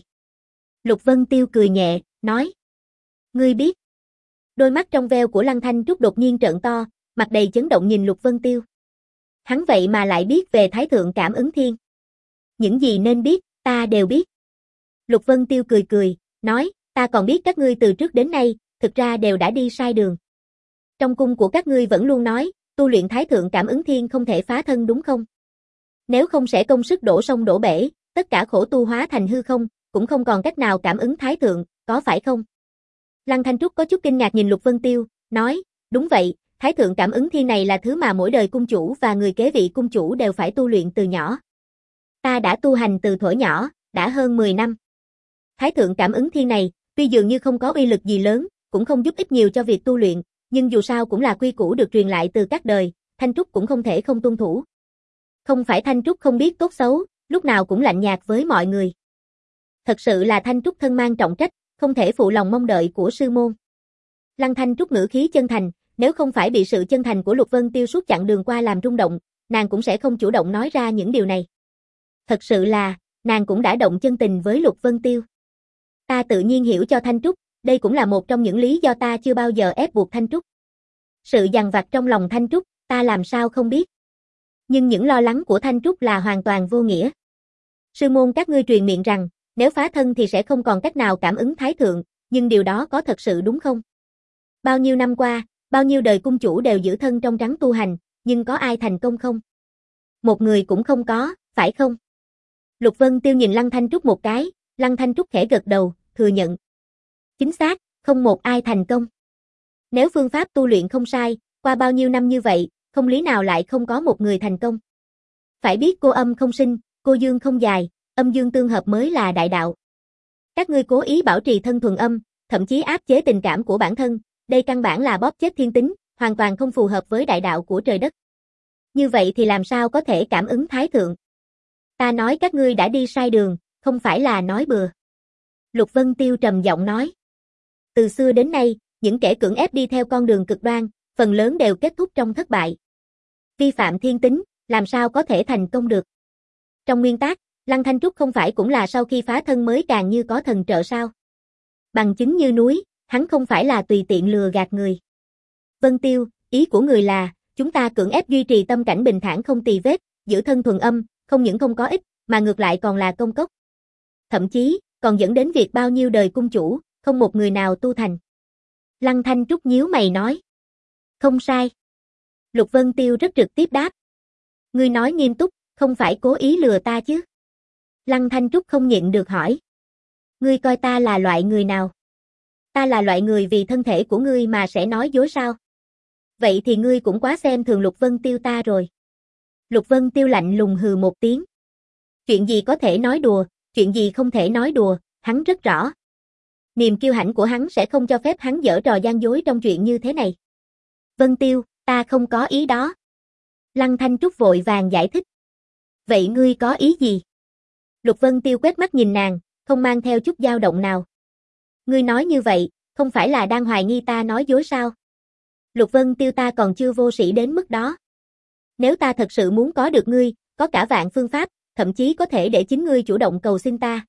Lục Vân Tiêu cười nhẹ, nói. Ngươi biết. Đôi mắt trong veo của Lăng Thanh Trúc đột nhiên trợn to, mặt đầy chấn động nhìn Lục Vân Tiêu. Hắn vậy mà lại biết về Thái Thượng Cảm Ứng Thiên. Những gì nên biết, ta đều biết. Lục Vân Tiêu cười cười, nói, ta còn biết các ngươi từ trước đến nay, thực ra đều đã đi sai đường. Trong cung của các ngươi vẫn luôn nói, tu luyện Thái Thượng Cảm Ứng Thiên không thể phá thân đúng không? Nếu không sẽ công sức đổ sông đổ bể, tất cả khổ tu hóa thành hư không, cũng không còn cách nào cảm ứng Thái Thượng, có phải không? Lăng Thanh Trúc có chút kinh ngạc nhìn Lục Vân Tiêu, nói, đúng vậy, Thái Thượng cảm ứng thiên này là thứ mà mỗi đời cung chủ và người kế vị cung chủ đều phải tu luyện từ nhỏ. Ta đã tu hành từ thuở nhỏ, đã hơn mười năm. Thái Thượng cảm ứng thiên này, tuy dường như không có uy lực gì lớn, cũng không giúp ích nhiều cho việc tu luyện, nhưng dù sao cũng là quy củ được truyền lại từ các đời, Thanh Trúc cũng không thể không tuân thủ. Không phải Thanh Trúc không biết tốt xấu, lúc nào cũng lạnh nhạt với mọi người. Thật sự là Thanh Trúc thân mang trọng trách, không thể phụ lòng mong đợi của sư môn. Lăng Thanh Trúc ngữ khí chân thành, nếu không phải bị sự chân thành của Lục Vân Tiêu suốt chặng đường qua làm rung động, nàng cũng sẽ không chủ động nói ra những điều này. Thật sự là, nàng cũng đã động chân tình với Lục Vân Tiêu. Ta tự nhiên hiểu cho Thanh Trúc, đây cũng là một trong những lý do ta chưa bao giờ ép buộc Thanh Trúc. Sự dằn vặt trong lòng Thanh Trúc, ta làm sao không biết. Nhưng những lo lắng của Thanh Trúc là hoàn toàn vô nghĩa. Sư môn các ngươi truyền miệng rằng, nếu phá thân thì sẽ không còn cách nào cảm ứng Thái Thượng, nhưng điều đó có thật sự đúng không? Bao nhiêu năm qua, bao nhiêu đời cung chủ đều giữ thân trong trắng tu hành, nhưng có ai thành công không? Một người cũng không có, phải không? Lục Vân Tiêu nhìn Lăng Thanh Trúc một cái, Lăng Thanh Trúc khẽ gật đầu, thừa nhận. Chính xác, không một ai thành công. Nếu phương pháp tu luyện không sai, qua bao nhiêu năm như vậy, không lý nào lại không có một người thành công. Phải biết cô âm không sinh, cô dương không dài, âm dương tương hợp mới là đại đạo. Các ngươi cố ý bảo trì thân thuần âm, thậm chí áp chế tình cảm của bản thân, đây căn bản là bóp chết thiên tính, hoàn toàn không phù hợp với đại đạo của trời đất. Như vậy thì làm sao có thể cảm ứng Thái Thượng? Ta nói các ngươi đã đi sai đường, không phải là nói bừa. Lục Vân Tiêu trầm giọng nói. Từ xưa đến nay, những kẻ cưỡng ép đi theo con đường cực đoan, phần lớn đều kết thúc trong thất bại. Vi phạm thiên tính, làm sao có thể thành công được? Trong nguyên tắc, Lăng Thanh Trúc không phải cũng là sau khi phá thân mới càng như có thần trợ sao? Bằng chứng như núi, hắn không phải là tùy tiện lừa gạt người. Vân Tiêu, ý của người là, chúng ta cưỡng ép duy trì tâm cảnh bình thản không tì vết, giữ thân thuần âm, không những không có ích, mà ngược lại còn là công cốc. Thậm chí, còn dẫn đến việc bao nhiêu đời cung chủ, không một người nào tu thành. Lăng Thanh Trúc nhíu mày nói. Không sai. Lục Vân Tiêu rất trực tiếp đáp. Ngươi nói nghiêm túc, không phải cố ý lừa ta chứ? Lăng Thanh Trúc không nhịn được hỏi. Ngươi coi ta là loại người nào? Ta là loại người vì thân thể của ngươi mà sẽ nói dối sao? Vậy thì ngươi cũng quá xem thường Lục Vân Tiêu ta rồi. Lục Vân Tiêu lạnh lùng hừ một tiếng. Chuyện gì có thể nói đùa, chuyện gì không thể nói đùa, hắn rất rõ. Niềm kiêu hãnh của hắn sẽ không cho phép hắn giở trò gian dối trong chuyện như thế này. Vân Tiêu, ta không có ý đó. Lăng Thanh Trúc vội vàng giải thích. Vậy ngươi có ý gì? Lục Vân Tiêu quét mắt nhìn nàng, không mang theo chút dao động nào. Ngươi nói như vậy, không phải là đang hoài nghi ta nói dối sao? Lục Vân Tiêu ta còn chưa vô sĩ đến mức đó. Nếu ta thật sự muốn có được ngươi, có cả vạn phương pháp, thậm chí có thể để chính ngươi chủ động cầu xin ta.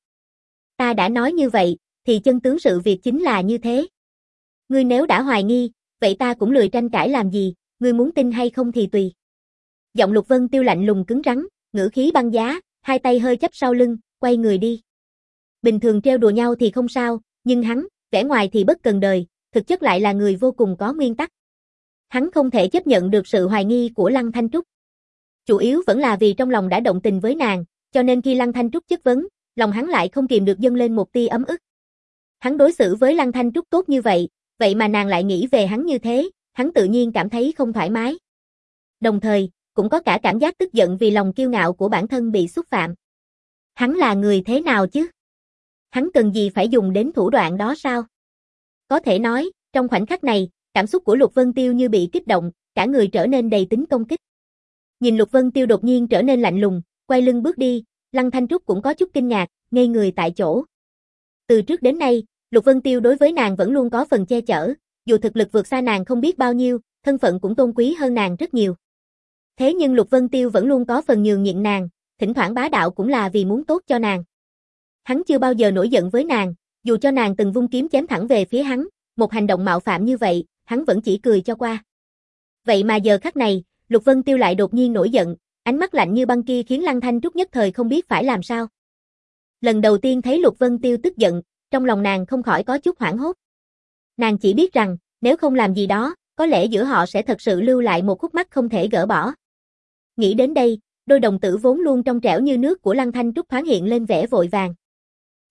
Ta đã nói như vậy, thì chân tướng sự việc chính là như thế. Ngươi nếu đã hoài nghi, vậy ta cũng lười tranh cãi làm gì, ngươi muốn tin hay không thì tùy. Giọng Lục Vân Tiêu lạnh lùng cứng rắn, ngữ khí băng giá, hai tay hơi chắp sau lưng, quay người đi. Bình thường trêu đùa nhau thì không sao, nhưng hắn, vẻ ngoài thì bất cần đời, thực chất lại là người vô cùng có nguyên tắc. Hắn không thể chấp nhận được sự hoài nghi của Lăng Thanh Trúc. Chủ yếu vẫn là vì trong lòng đã động tình với nàng, cho nên khi Lăng Thanh Trúc chất vấn, lòng hắn lại không kìm được dâng lên một tia ấm ức. Hắn đối xử với Lăng Thanh Trúc tốt như vậy, vậy mà nàng lại nghĩ về hắn như thế, hắn tự nhiên cảm thấy không thoải mái. Đồng thời, cũng có cả cảm giác tức giận vì lòng kiêu ngạo của bản thân bị xúc phạm. Hắn là người thế nào chứ? Hắn cần gì phải dùng đến thủ đoạn đó sao? Có thể nói, trong khoảnh khắc này, cảm xúc của Lục Vân Tiêu như bị kích động, cả người trở nên đầy tính công kích. Nhìn Lục Vân Tiêu đột nhiên trở nên lạnh lùng, quay lưng bước đi, Lăng Thanh Trúc cũng có chút kinh ngạc, ngây người tại chỗ. Từ trước đến nay, Lục Vân Tiêu đối với nàng vẫn luôn có phần che chở, dù thực lực vượt xa nàng không biết bao nhiêu, thân phận cũng tôn quý hơn nàng rất nhiều. Thế nhưng Lục Vân Tiêu vẫn luôn có phần nhường nhịn nàng, thỉnh thoảng bá đạo cũng là vì muốn tốt cho nàng. Hắn chưa bao giờ nổi giận với nàng, dù cho nàng từng vung kiếm chém thẳng về phía hắn, một hành động mạo phạm như vậy, hắn vẫn chỉ cười cho qua. Vậy mà giờ khắc này, Lục Vân Tiêu lại đột nhiên nổi giận, ánh mắt lạnh như băng kia khiến Lăng Thanh Trúc nhất thời không biết phải làm sao. Lần đầu tiên thấy Lục Vân Tiêu tức giận, trong lòng nàng không khỏi có chút hoảng hốt. Nàng chỉ biết rằng, nếu không làm gì đó, có lẽ giữa họ sẽ thật sự lưu lại một khúc mắc không thể gỡ bỏ. Nghĩ đến đây, đôi đồng tử vốn luôn trong trẻo như nước của Lăng Thanh Trúc thoáng hiện lên vẻ vội vàng.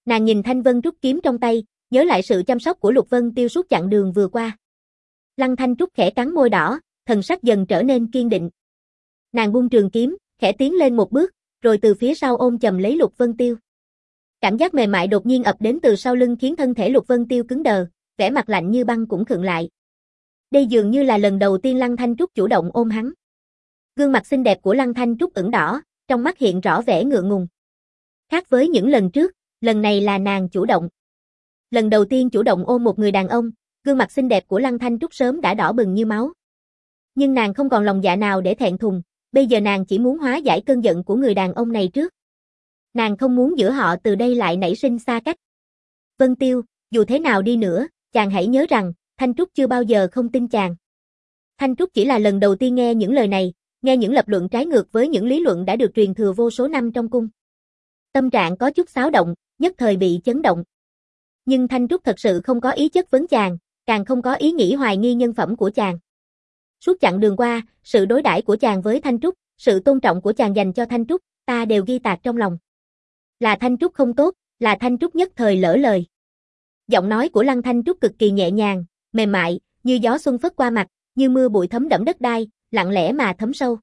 Nàng nhìn Thanh Vân Trúc kiếm trong tay, nhớ lại sự chăm sóc của Lục Vân Tiêu suốt chặng đường vừa qua. Lăng Thanh Trúc khẽ cắn môi đỏ, thần sắc dần trở nên kiên định. Nàng buông trường kiếm, khẽ tiến lên một bước, rồi từ phía sau ôm chầm lấy Lục Vân Tiêu. Cảm giác mềm mại đột nhiên ập đến từ sau lưng khiến thân thể Lục Vân Tiêu cứng đờ, vẻ mặt lạnh như băng cũng khựng lại. Đây dường như là lần đầu tiên Lăng Thanh Trúc chủ động ôm hắn. Gương mặt xinh đẹp của Lăng Thanh Trúc ửng đỏ, trong mắt hiện rõ vẻ ngượng ngùng. Khác với những lần trước, lần này là nàng chủ động. Lần đầu tiên chủ động ôm một người đàn ông, gương mặt xinh đẹp của Lăng Thanh Trúc sớm đã đỏ bừng như máu. Nhưng nàng không còn lòng dạ nào để thẹn thùng, bây giờ nàng chỉ muốn hóa giải cơn giận của người đàn ông này trước. Nàng không muốn giữa họ từ đây lại nảy sinh xa cách. Vân Tiêu, dù thế nào đi nữa, chàng hãy nhớ rằng, Thanh Trúc chưa bao giờ không tin chàng. Thanh Trúc chỉ là lần đầu tiên nghe những lời này, nghe những lập luận trái ngược với những lý luận đã được truyền thừa vô số năm trong cung. Tâm trạng có chút xáo động, nhất thời bị chấn động. Nhưng Thanh Trúc thật sự không có ý chất vấn chàng, càng không có ý nghĩ hoài nghi nhân phẩm của chàng. Suốt chặng đường qua, sự đối đãi của chàng với Thanh Trúc, sự tôn trọng của chàng dành cho Thanh Trúc, ta đều ghi tạc trong lòng. Là Thanh Trúc không tốt, là Thanh Trúc nhất thời lỡ lời. Giọng nói của Lăng Thanh Trúc cực kỳ nhẹ nhàng, mềm mại, như gió xuân phất qua mặt, như mưa bụi thấm đẫm đất đai, lặng lẽ mà thấm sâu.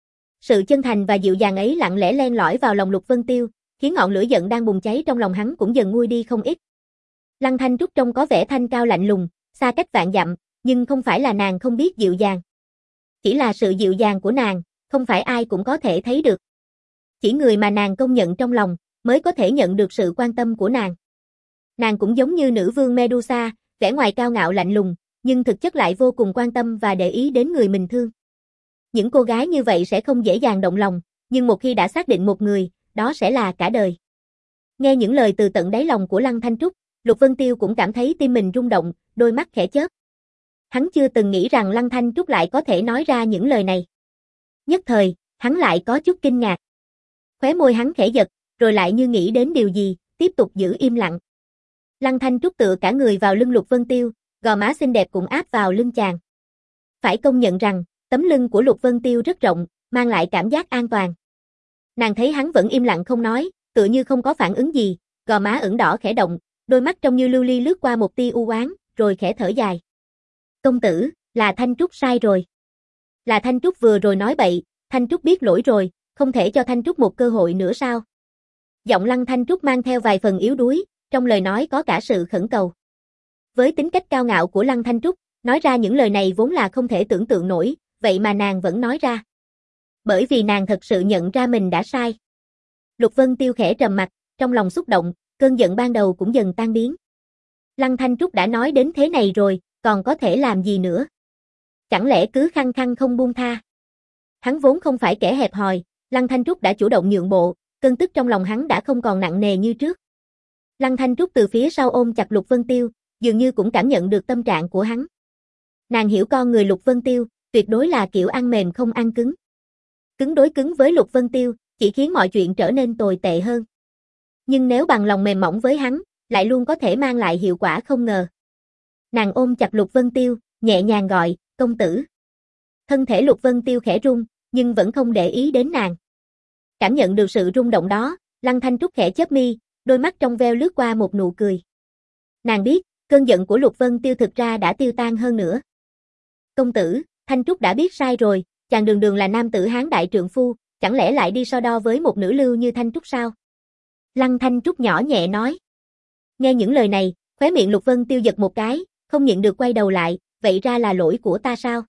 Sự chân thành và dịu dàng ấy lặng lẽ len lỏi vào lòng Lục Vân Tiêu, khiến ngọn lửa giận đang bùng cháy trong lòng hắn cũng dần nguôi đi không ít. Lăng Thanh Trúc trông có vẻ thanh cao lạnh lùng, xa cách vạn dặm, nhưng không phải là nàng không biết dịu dàng. Chỉ là sự dịu dàng của nàng, không phải ai cũng có thể thấy được. Chỉ người mà nàng công nhận trong lòng, mới có thể nhận được sự quan tâm của nàng. Nàng cũng giống như nữ vương Medusa, vẻ ngoài cao ngạo lạnh lùng, nhưng thực chất lại vô cùng quan tâm và để ý đến người mình thương. Những cô gái như vậy sẽ không dễ dàng động lòng, nhưng một khi đã xác định một người, đó sẽ là cả đời. Nghe những lời từ tận đáy lòng của Lăng Thanh Trúc, Lục Vân Tiêu cũng cảm thấy tim mình rung động, đôi mắt khẽ chớp. Hắn chưa từng nghĩ rằng Lăng Thanh Trúc lại có thể nói ra những lời này. Nhất thời, hắn lại có chút kinh ngạc. Khóe môi hắn khẽ giật, rồi lại như nghĩ đến điều gì, tiếp tục giữ im lặng. Lăng Thanh Trúc tựa cả người vào lưng Lục Vân Tiêu, gò má xinh đẹp cũng áp vào lưng chàng. Phải công nhận rằng, tấm lưng của Lục Vân Tiêu rất rộng, mang lại cảm giác an toàn. Nàng thấy hắn vẫn im lặng không nói, tựa như không có phản ứng gì, gò má ửng đỏ khẽ động, đôi mắt trông như lưu ly lướt qua một tia u oán, rồi khẽ thở dài. Công tử, là Thanh Trúc sai rồi. Là Thanh Trúc vừa rồi nói bậy, Thanh Trúc biết lỗi rồi, không thể cho Thanh Trúc một cơ hội nữa sao? Giọng Lăng Thanh Trúc mang theo vài phần yếu đuối, trong lời nói có cả sự khẩn cầu. Với tính cách cao ngạo của Lăng Thanh Trúc, nói ra những lời này vốn là không thể tưởng tượng nổi, vậy mà nàng vẫn nói ra. Bởi vì nàng thật sự nhận ra mình đã sai. Lục Vân Tiêu khẽ trầm mặt, trong lòng xúc động, cơn giận ban đầu cũng dần tan biến. Lăng Thanh Trúc đã nói đến thế này rồi, còn có thể làm gì nữa? Chẳng lẽ cứ khăng khăng không buông tha? Hắn vốn không phải kẻ hẹp hòi, Lăng Thanh Trúc đã chủ động nhượng bộ, cơn tức trong lòng hắn đã không còn nặng nề như trước. Lăng Thanh Trúc từ phía sau ôm chặt Lục Vân Tiêu, dường như cũng cảm nhận được tâm trạng của hắn. Nàng hiểu con người Lục Vân Tiêu, tuyệt đối là kiểu ăn mềm không ăn cứng. Cứng đối cứng với Lục Vân Tiêu, chỉ khiến mọi chuyện trở nên tồi tệ hơn. Nhưng nếu bằng lòng mềm mỏng với hắn, lại luôn có thể mang lại hiệu quả không ngờ. Nàng ôm chặt Lục Vân Tiêu, nhẹ nhàng gọi, công tử. Thân thể Lục Vân Tiêu khẽ rung, nhưng vẫn không để ý đến nàng. Cảm nhận được sự rung động đó, Lăng Thanh Trúc khẽ chớp mi, đôi mắt trong veo lướt qua một nụ cười. Nàng biết, cơn giận của Lục Vân Tiêu thực ra đã tiêu tan hơn nữa. Công tử, Thanh Trúc đã biết sai rồi, chàng đường đường là nam tử hán đại trượng phu, chẳng lẽ lại đi so đo với một nữ lưu như Thanh Trúc sao? Lăng Thanh Trúc nhỏ nhẹ nói. Nghe những lời này, khóe miệng Lục Vân Tiêu giật một cái, không nhịn được quay đầu lại, vậy ra là lỗi của ta sao?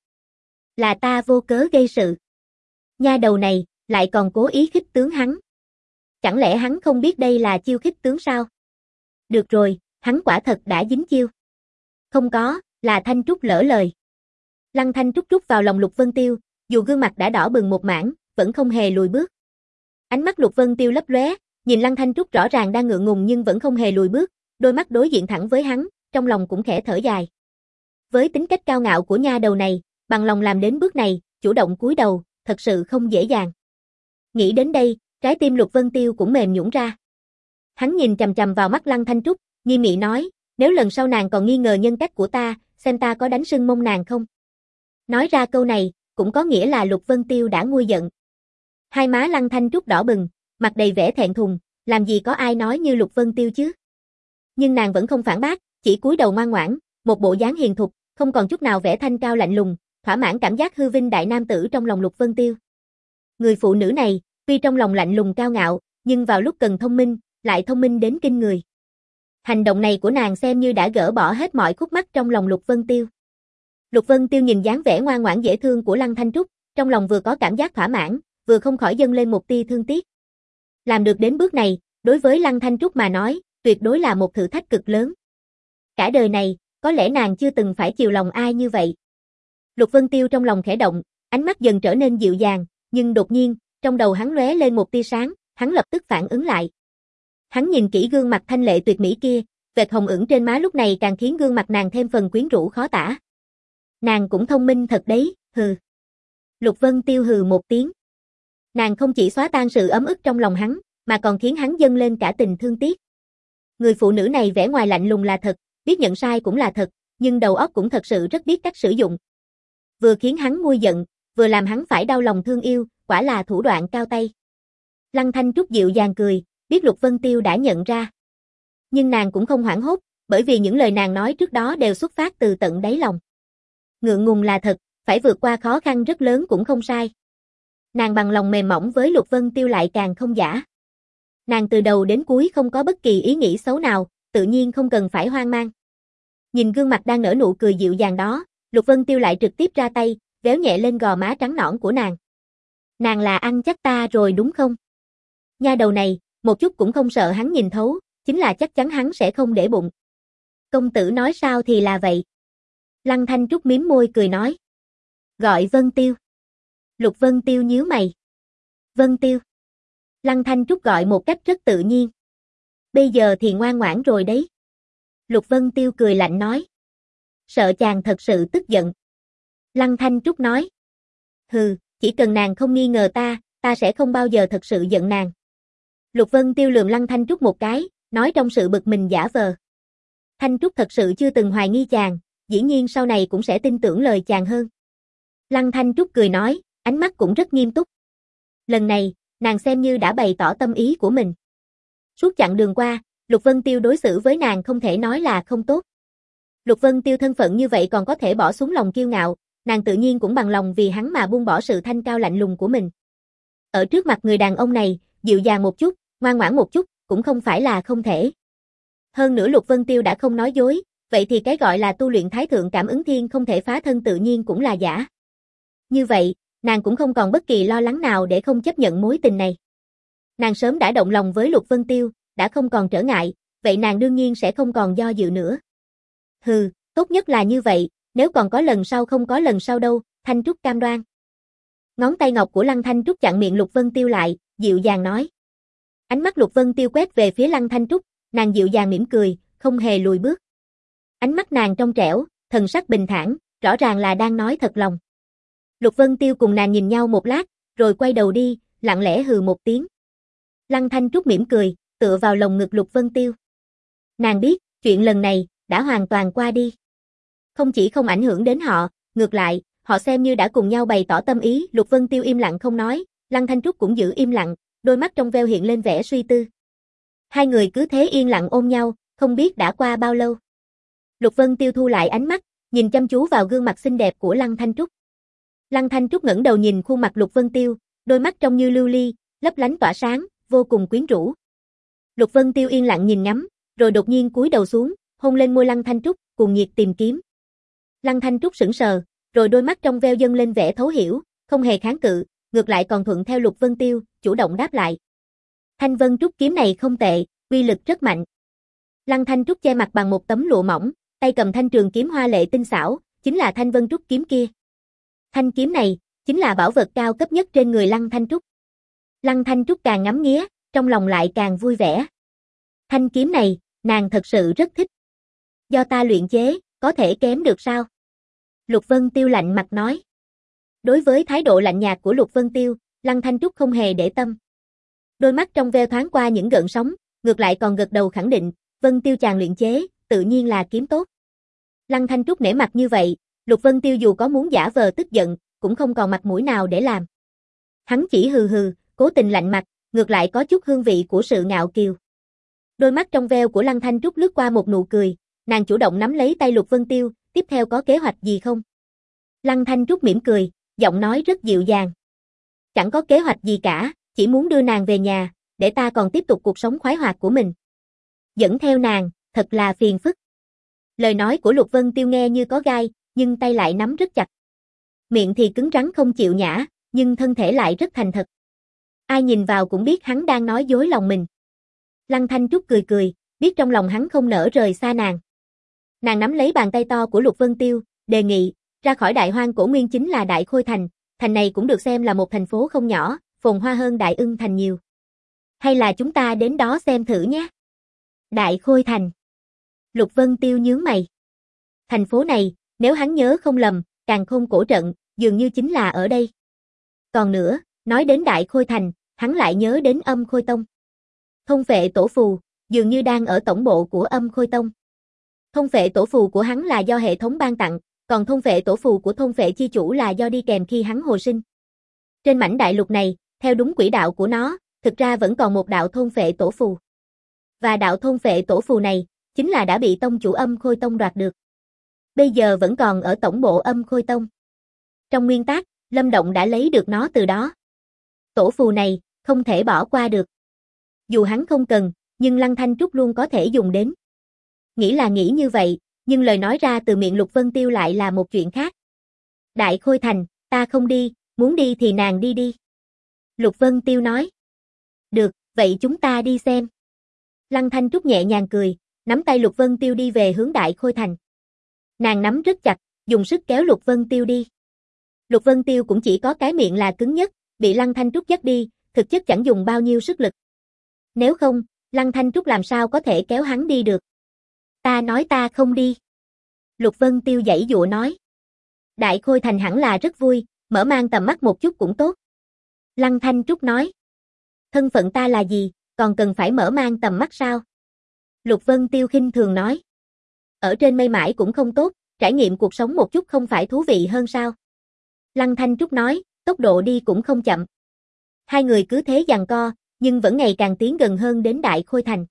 Là ta vô cớ gây sự. Nha đầu này, lại còn cố ý khích tướng hắn. Chẳng lẽ hắn không biết đây là chiêu khích tướng sao? Được rồi, hắn quả thật đã dính chiêu. Không có, là Thanh Trúc lỡ lời. Lăng Thanh Trúc trút vào lòng Lục Vân Tiêu, dù gương mặt đã đỏ bừng một mảng, vẫn không hề lùi bước. Ánh mắt Lục Vân Tiêu lấp lóe, nhìn Lăng Thanh Trúc rõ ràng đang ngượng ngùng nhưng vẫn không hề lùi bước, đôi mắt đối diện thẳng với hắn, trong lòng cũng khẽ thở dài. Với tính cách cao ngạo của nha đầu này, bằng lòng làm đến bước này, chủ động cúi đầu, thật sự không dễ dàng. Nghĩ đến đây, trái tim Lục Vân Tiêu cũng mềm nhũn ra. Hắn nhìn chằm chằm vào mắt Lăng Thanh Trúc, nghiêm nghị nói, nếu lần sau nàng còn nghi ngờ nhân cách của ta, xem ta có đánh sưng mông nàng không? Nói ra câu này, cũng có nghĩa là Lục Vân Tiêu đã nguôi giận. Hai má Lăng Thanh Trúc đỏ bừng, mặt đầy vẻ thẹn thùng, làm gì có ai nói như Lục Vân Tiêu chứ? Nhưng nàng vẫn không phản bác, chỉ cúi đầu ngoan ngoãn, một bộ dáng hiền thục, không còn chút nào vẻ thanh cao lạnh lùng, thỏa mãn cảm giác hư vinh đại nam tử trong lòng Lục Vân Tiêu. Người phụ nữ này, tuy trong lòng lạnh lùng cao ngạo, nhưng vào lúc cần thông minh, lại thông minh đến kinh người. Hành động này của nàng xem như đã gỡ bỏ hết mọi khúc mắc trong lòng Lục Vân Tiêu. Lục Vân Tiêu nhìn dáng vẻ ngoan ngoãn dễ thương của Lăng Thanh Trúc, trong lòng vừa có cảm giác thỏa mãn, vừa không khỏi dâng lên một tia thương tiếc. Làm được đến bước này, đối với Lăng Thanh Trúc mà nói, tuyệt đối là một thử thách cực lớn. Cả đời này, có lẽ nàng chưa từng phải chiều lòng ai như vậy. Lục Vân Tiêu trong lòng khẽ động, ánh mắt dần trở nên dịu dàng, nhưng đột nhiên, trong đầu hắn lóe lên một tia sáng, hắn lập tức phản ứng lại. Hắn nhìn kỹ gương mặt thanh lệ tuyệt mỹ kia, vệt hồng ửng trên má lúc này càng khiến gương mặt nàng thêm phần quyến rũ khó tả. Nàng cũng thông minh thật đấy, hừ. Lục Vân Tiêu hừ một tiếng. Nàng không chỉ xóa tan sự ấm ức trong lòng hắn, mà còn khiến hắn dâng lên cả tình thương tiếc. Người phụ nữ này vẻ ngoài lạnh lùng là thật, biết nhận sai cũng là thật, nhưng đầu óc cũng thật sự rất biết cách sử dụng. Vừa khiến hắn nguôi giận, vừa làm hắn phải đau lòng thương yêu, quả là thủ đoạn cao tay. Lăng Thanh Trúc dịu dàng cười, biết Lục Vân Tiêu đã nhận ra. Nhưng nàng cũng không hoảng hốt, bởi vì những lời nàng nói trước đó đều xuất phát từ tận đáy lòng. Ngượng ngùng là thật, phải vượt qua khó khăn rất lớn cũng không sai. Nàng bằng lòng mềm mỏng với Lục Vân Tiêu lại càng không giả. Nàng từ đầu đến cuối không có bất kỳ ý nghĩ xấu nào, tự nhiên không cần phải hoang mang. Nhìn gương mặt đang nở nụ cười dịu dàng đó, Lục Vân Tiêu lại trực tiếp ra tay, véo nhẹ lên gò má trắng nõn của nàng. Nàng là ăn chắc ta rồi đúng không? Nha đầu này, một chút cũng không sợ hắn nhìn thấu, chính là chắc chắn hắn sẽ không để bụng. Công tử nói sao thì là vậy. Lăng Thanh Trúc mím môi cười nói. Gọi Vân Tiêu. Lục Vân Tiêu nhíu mày. Vân Tiêu. Lăng Thanh Trúc gọi một cách rất tự nhiên. Bây giờ thì ngoan ngoãn rồi đấy. Lục Vân Tiêu cười lạnh nói. Sợ chàng thật sự tức giận. Lăng Thanh Trúc nói. Hừ, chỉ cần nàng không nghi ngờ ta, ta sẽ không bao giờ thật sự giận nàng. Lục Vân Tiêu lườm Lăng Thanh Trúc một cái, nói trong sự bực mình giả vờ. Thanh Trúc thật sự chưa từng hoài nghi chàng, dĩ nhiên sau này cũng sẽ tin tưởng lời chàng hơn. Lăng Thanh Trúc cười nói, ánh mắt cũng rất nghiêm túc. Lần này, nàng xem như đã bày tỏ tâm ý của mình. Suốt chặng đường qua, Lục Vân Tiêu đối xử với nàng không thể nói là không tốt. Lục Vân Tiêu thân phận như vậy còn có thể bỏ xuống lòng kiêu ngạo, nàng tự nhiên cũng bằng lòng vì hắn mà buông bỏ sự thanh cao lạnh lùng của mình. Ở trước mặt người đàn ông này, dịu dàng một chút, ngoan ngoãn một chút, cũng không phải là không thể. Hơn nữa Lục Vân Tiêu đã không nói dối, vậy thì cái gọi là tu luyện thái thượng cảm ứng thiên không thể phá thân tự nhiên cũng là giả. Như vậy, nàng cũng không còn bất kỳ lo lắng nào để không chấp nhận mối tình này. Nàng sớm đã động lòng với Lục Vân Tiêu, đã không còn trở ngại, vậy nàng đương nhiên sẽ không còn do dự nữa. Hừ, tốt nhất là như vậy, nếu còn có lần sau không có lần sau đâu, Thanh Trúc cam đoan. Ngón tay ngọc của Lăng Thanh Trúc chặn miệng Lục Vân Tiêu lại, dịu dàng nói. Ánh mắt Lục Vân Tiêu quét về phía Lăng Thanh Trúc, nàng dịu dàng mỉm cười, không hề lùi bước. Ánh mắt nàng trong trẻo, thần sắc bình thản, rõ ràng là đang nói thật lòng. Lục Vân Tiêu cùng nàng nhìn nhau một lát, rồi quay đầu đi, lặng lẽ hừ một tiếng. Lăng Thanh Trúc mỉm cười, tựa vào lồng ngực Lục Vân Tiêu. Nàng biết, chuyện lần này, đã hoàn toàn qua đi. Không chỉ không ảnh hưởng đến họ, ngược lại, họ xem như đã cùng nhau bày tỏ tâm ý. Lục Vân Tiêu im lặng không nói, Lăng Thanh Trúc cũng giữ im lặng, đôi mắt trong veo hiện lên vẻ suy tư. Hai người cứ thế yên lặng ôm nhau, không biết đã qua bao lâu. Lục Vân Tiêu thu lại ánh mắt, nhìn chăm chú vào gương mặt xinh đẹp của Lăng Thanh Trúc. Lăng Thanh Trúc ngẩng đầu nhìn khuôn mặt Lục Vân Tiêu, đôi mắt trông như lưu ly, lấp lánh tỏa sáng, vô cùng quyến rũ. Lục Vân Tiêu yên lặng nhìn ngắm, rồi đột nhiên cúi đầu xuống, hôn lên môi Lăng Thanh Trúc, cuồng nhiệt tìm kiếm. Lăng Thanh Trúc sững sờ, rồi đôi mắt trong veo dâng lên vẻ thấu hiểu, không hề kháng cự, ngược lại còn thuận theo Lục Vân Tiêu, chủ động đáp lại. Thanh Vân Trúc kiếm này không tệ, uy lực rất mạnh. Lăng Thanh Trúc che mặt bằng một tấm lụa mỏng, tay cầm thanh trường kiếm hoa lệ tinh xảo, chính là Thanh Vân Trúc kiếm kia. Thanh kiếm này, chính là bảo vật cao cấp nhất trên người Lăng Thanh Trúc. Lăng Thanh Trúc càng ngắm nghía, trong lòng lại càng vui vẻ. Thanh kiếm này, nàng thật sự rất thích. Do ta luyện chế, có thể kém được sao? Lục Vân Tiêu lạnh mặt nói. Đối với thái độ lạnh nhạt của Lục Vân Tiêu, Lăng Thanh Trúc không hề để tâm. Đôi mắt trong veo thoáng qua những gợn sóng, ngược lại còn gật đầu khẳng định, Vân Tiêu chàng luyện chế, tự nhiên là kiếm tốt. Lăng Thanh Trúc nể mặt như vậy, Lục Vân Tiêu dù có muốn giả vờ tức giận, cũng không còn mặt mũi nào để làm. Hắn chỉ hừ hừ, cố tình lạnh mặt, ngược lại có chút hương vị của sự ngạo kiều. Đôi mắt trong veo của Lăng Thanh Trúc lướt qua một nụ cười, nàng chủ động nắm lấy tay Lục Vân Tiêu, tiếp theo có kế hoạch gì không? Lăng Thanh Trúc mỉm cười, giọng nói rất dịu dàng. Chẳng có kế hoạch gì cả, chỉ muốn đưa nàng về nhà, để ta còn tiếp tục cuộc sống khoái hoạt của mình. Dẫn theo nàng, thật là phiền phức. Lời nói của Lục Vân Tiêu nghe như có gai, nhưng tay lại nắm rất chặt. Miệng thì cứng rắn không chịu nhả, nhưng thân thể lại rất thành thật. Ai nhìn vào cũng biết hắn đang nói dối lòng mình. Lăng Thanh Trúc cười cười, biết trong lòng hắn không nỡ rời xa nàng. Nàng nắm lấy bàn tay to của Lục Vân Tiêu, đề nghị, ra khỏi Đại Hoang Cổ Nguyên chính là Đại Khôi Thành, thành này cũng được xem là một thành phố không nhỏ, phồn hoa hơn Đại Ưng Thành nhiều. Hay là chúng ta đến đó xem thử nhé. Đại Khôi Thành. Lục Vân Tiêu nhướng mày. Thành phố này, nếu hắn nhớ không lầm, Càn Khôn Cổ Trận, dường như chính là ở đây. Còn nữa, nói đến Đại Khôi Thành, hắn lại nhớ đến Âm Khôi Tông. Thông Phệ Tổ Phù, dường như đang ở tổng bộ của Âm Khôi Tông. Thông Phệ Tổ Phù của hắn là do hệ thống ban tặng, còn Thông Phệ Tổ Phù của Thông Phệ Chi Chủ là do đi kèm khi hắn hồi sinh. Trên mảnh đại lục này, theo đúng quỹ đạo của nó, thực ra vẫn còn một đạo Thông Phệ Tổ Phù. Và đạo Thông Phệ Tổ Phù này, chính là đã bị tông chủ Âm Khôi Tông đoạt được. Bây giờ vẫn còn ở tổng bộ Âm Khôi Tông. Trong nguyên tắc, Lâm Động đã lấy được nó từ đó. Tổ phù này, không thể bỏ qua được. Dù hắn không cần, nhưng Lăng Thanh Trúc luôn có thể dùng đến. Nghĩ là nghĩ như vậy, nhưng lời nói ra từ miệng Lục Vân Tiêu lại là một chuyện khác. Đại Khôi Thành, ta không đi, muốn đi thì nàng đi đi. Lục Vân Tiêu nói. Được, vậy chúng ta đi xem. Lăng Thanh Trúc nhẹ nhàng cười, nắm tay Lục Vân Tiêu đi về hướng Đại Khôi Thành. Nàng nắm rất chặt, dùng sức kéo Lục Vân Tiêu đi. Lục Vân Tiêu cũng chỉ có cái miệng là cứng nhất, bị Lăng Thanh Trúc dắt đi, thực chất chẳng dùng bao nhiêu sức lực. Nếu không, Lăng Thanh Trúc làm sao có thể kéo hắn đi được. Ta nói ta không đi. Lục Vân Tiêu giãy giụa nói. Đại Khôi Thành hẳn là rất vui, mở mang tầm mắt một chút cũng tốt. Lăng Thanh Trúc nói. Thân phận ta là gì, còn cần phải mở mang tầm mắt sao? Lục Vân Tiêu khinh thường nói. Ở trên mây mãi cũng không tốt, trải nghiệm cuộc sống một chút không phải thú vị hơn sao? Lăng Thanh Trúc nói, tốc độ đi cũng không chậm. Hai người cứ thế giằng co, nhưng vẫn ngày càng tiến gần hơn đến Đại Khôi Thành.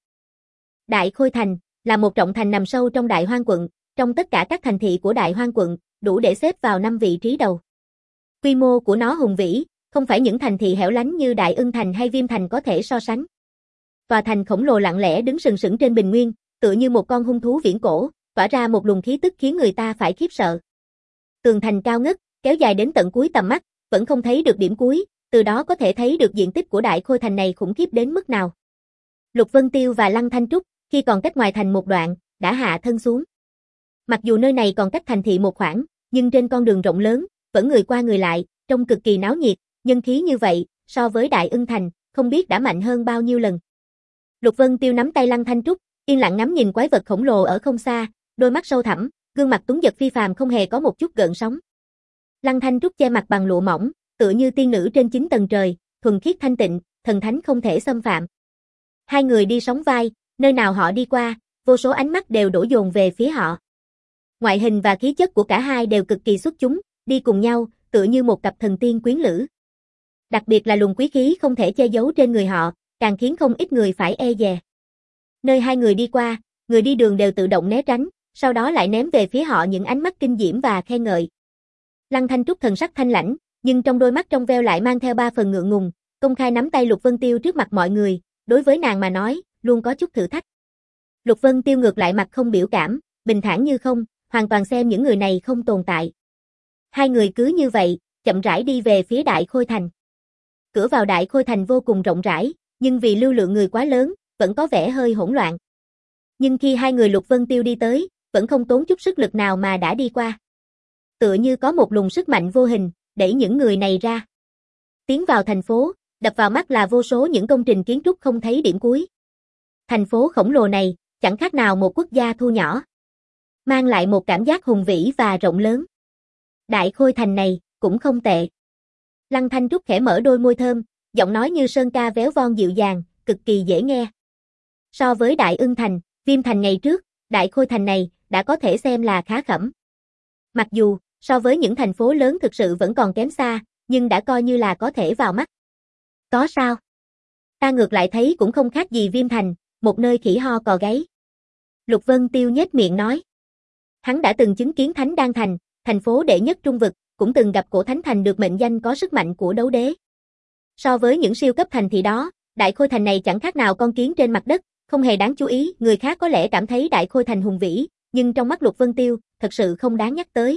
Đại Khôi Thành là một trọng thành nằm sâu trong Đại Hoang quận, trong tất cả các thành thị của Đại Hoang quận, đủ để xếp vào năm vị trí đầu. Quy mô của nó hùng vĩ, không phải những thành thị hẻo lánh như Đại Ưng Thành hay Viêm Thành có thể so sánh. Tòa thành khổng lồ lặng lẽ đứng sừng sững trên bình nguyên, tựa như một con hung thú viễn cổ, tỏa ra một luồng khí tức khiến người ta phải khiếp sợ. Tường thành cao ngất, kéo dài đến tận cuối tầm mắt, vẫn không thấy được điểm cuối, từ đó có thể thấy được diện tích của Đại Khôi Thành này khủng khiếp đến mức nào. Lục Vân Tiêu và Lăng Thanh Trúc, khi còn cách ngoài thành một đoạn, đã hạ thân xuống. Mặc dù nơi này còn cách thành thị một khoảng, nhưng trên con đường rộng lớn, vẫn người qua người lại, trông cực kỳ náo nhiệt, nhân khí như vậy, so với Đại Ưng Thành, không biết đã mạnh hơn bao nhiêu lần. Lục Vân Tiêu nắm tay Lăng Thanh Trúc, yên lặng ngắm nhìn quái vật khổng lồ ở không xa, đôi mắt sâu thẳm, gương mặt tuấn giật phi phàm không hề có một chút gợn sóng. Lăng Thanh Trúc che mặt bằng lụa mỏng, tựa như tiên nữ trên chín tầng trời, thuần khiết thanh tịnh, thần thánh không thể xâm phạm. Hai người đi sóng vai, nơi nào họ đi qua, vô số ánh mắt đều đổ dồn về phía họ. Ngoại hình và khí chất của cả hai đều cực kỳ xuất chúng, đi cùng nhau, tựa như một cặp thần tiên quyến lữ. Đặc biệt là luồng quý khí không thể che giấu trên người họ, càng khiến không ít người phải e dè. Nơi hai người đi qua, người đi đường đều tự động né tránh, sau đó lại ném về phía họ những ánh mắt kinh diễm và khen ngợi. Lăng Thanh Trúc thần sắc thanh lãnh, nhưng trong đôi mắt trong veo lại mang theo ba phần ngượng ngùng, công khai nắm tay Lục Vân Tiêu trước mặt mọi người, đối với nàng mà nói, luôn có chút thử thách. Lục Vân Tiêu ngược lại mặt không biểu cảm, bình thản như không, hoàn toàn xem những người này không tồn tại. Hai người cứ như vậy, chậm rãi đi về phía Đại Khôi Thành. Cửa vào Đại Khôi Thành vô cùng rộng rãi, nhưng vì lưu lượng người quá lớn, vẫn có vẻ hơi hỗn loạn. Nhưng khi hai người Lục Vân Tiêu đi tới, vẫn không tốn chút sức lực nào mà đã đi qua. Tựa như có một luồng sức mạnh vô hình, đẩy những người này ra. Tiến vào thành phố, đập vào mắt là vô số những công trình kiến trúc không thấy điểm cuối. Thành phố khổng lồ này, chẳng khác nào một quốc gia thu nhỏ. Mang lại một cảm giác hùng vĩ và rộng lớn. Đại Khôi Thành này, cũng không tệ. Lăng Thanh Trúc khẽ mở đôi môi thơm, giọng nói như sơn ca véo von dịu dàng, cực kỳ dễ nghe. So với Đại Ưng Thành, Viêm Thành ngày trước, Đại Khôi Thành này, đã có thể xem là khá khẩm. Mặc dù, so với những thành phố lớn thực sự vẫn còn kém xa, nhưng đã coi như là có thể vào mắt. Có sao? Ta ngược lại thấy cũng không khác gì Viêm Thành, một nơi khỉ ho cò gáy. Lục Vân Tiêu nhếch miệng nói. Hắn đã từng chứng kiến Thánh Đan Thành, thành phố đệ nhất trung vực, cũng từng gặp Cổ Thánh Thành được mệnh danh có sức mạnh của đấu đế. So với những siêu cấp thành thị đó, Đại Khôi Thành này chẳng khác nào con kiến trên mặt đất, không hề đáng chú ý, người khác có lẽ cảm thấy Đại Khôi Thành hùng vĩ, nhưng trong mắt Lục Vân Tiêu, thật sự không đáng nhắc tới.